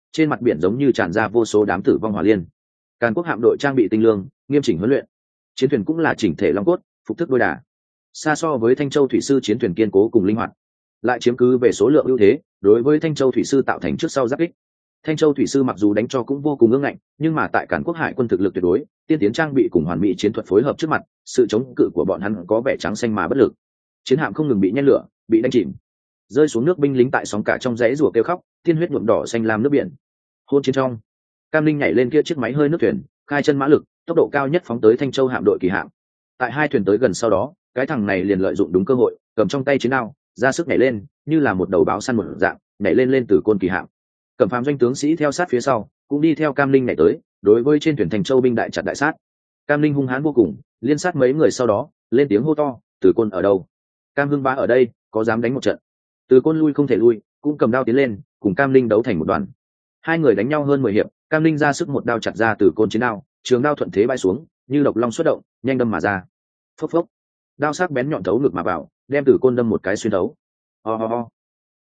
trên mặt biển giống như tràn ra vô số đám tử vong hỏa liên. Càn Quốc hạm đội trang bị tinh lương, nghiêm chỉnh huấn luyện, chiến thuyền cũng là chỉnh thể long cốt, phục thức đôi đà, xa so với Thanh Châu thủy sư chiến thuyền kiên cố cùng linh hoạt, lại chiếm cứ về số lượng ưu thế, đối với Thanh Châu thủy sư tạo thành trước sau giáp kích. Thanh Châu thủy sư mặc dù đánh cho cũng vô cùng ương ngạnh, nhưng mà tại Càn Quốc hải quân thực lực tuyệt đối, tiên tiến trang bị cùng hoàn mỹ chiến thuật phối hợp trước mặt, sự chống cự của bọn hắn có vẻ trắng xanh mà bất lực. Chiến hạm không ngừng bị nhen lửa, bị đánh chìm, rơi xuống nước binh lính tại sóng cả trong dãy rùa kêu khóc, tiên huyết nhuộm đỏ xanh lam nước biển. Hôn chiến trong, Cam Linh nhảy lên kia chiếc máy hơi nước thuyền, khai chân mã lực, tốc độ cao nhất phóng tới Thanh Châu hạm đội kỳ hạm. Tại hai thuyền tới gần sau đó, cái thằng này liền lợi dụng đúng cơ hội, cầm trong tay chiến đao, ra sức nhảy lên, như là một đầu báo săn một dạng, nhảy lên từ côn kỳ hạm. Cẩm Phàm doanh tướng sĩ theo sát phía sau, cũng đi theo Cam Linh nhảy tới, đối với trên thuyền Thanh Châu binh đại chặt đại sát. Cam Linh hung hãn vô cùng, liên sát mấy người sau đó, lên tiếng hô to, Từ Côn ở đâu? Cam Hưng Bá ở đây, có dám đánh một trận? Từ Côn lui không thể lui, cũng cầm đao tiến lên, cùng Cam Linh đấu thành một đoàn. Hai người đánh nhau hơn 10 hiệp, Cam Linh ra sức một đao chặt ra Từ Côn chiến đao, trường đao thuận thế bay xuống, như độc long xuất động, nhanh đâm mà ra. Phốc phốc, đao sắc bén nhọn thấu ngực mà vào, đem Từ Côn đâm một cái xuyên thấu. Ho ho ho.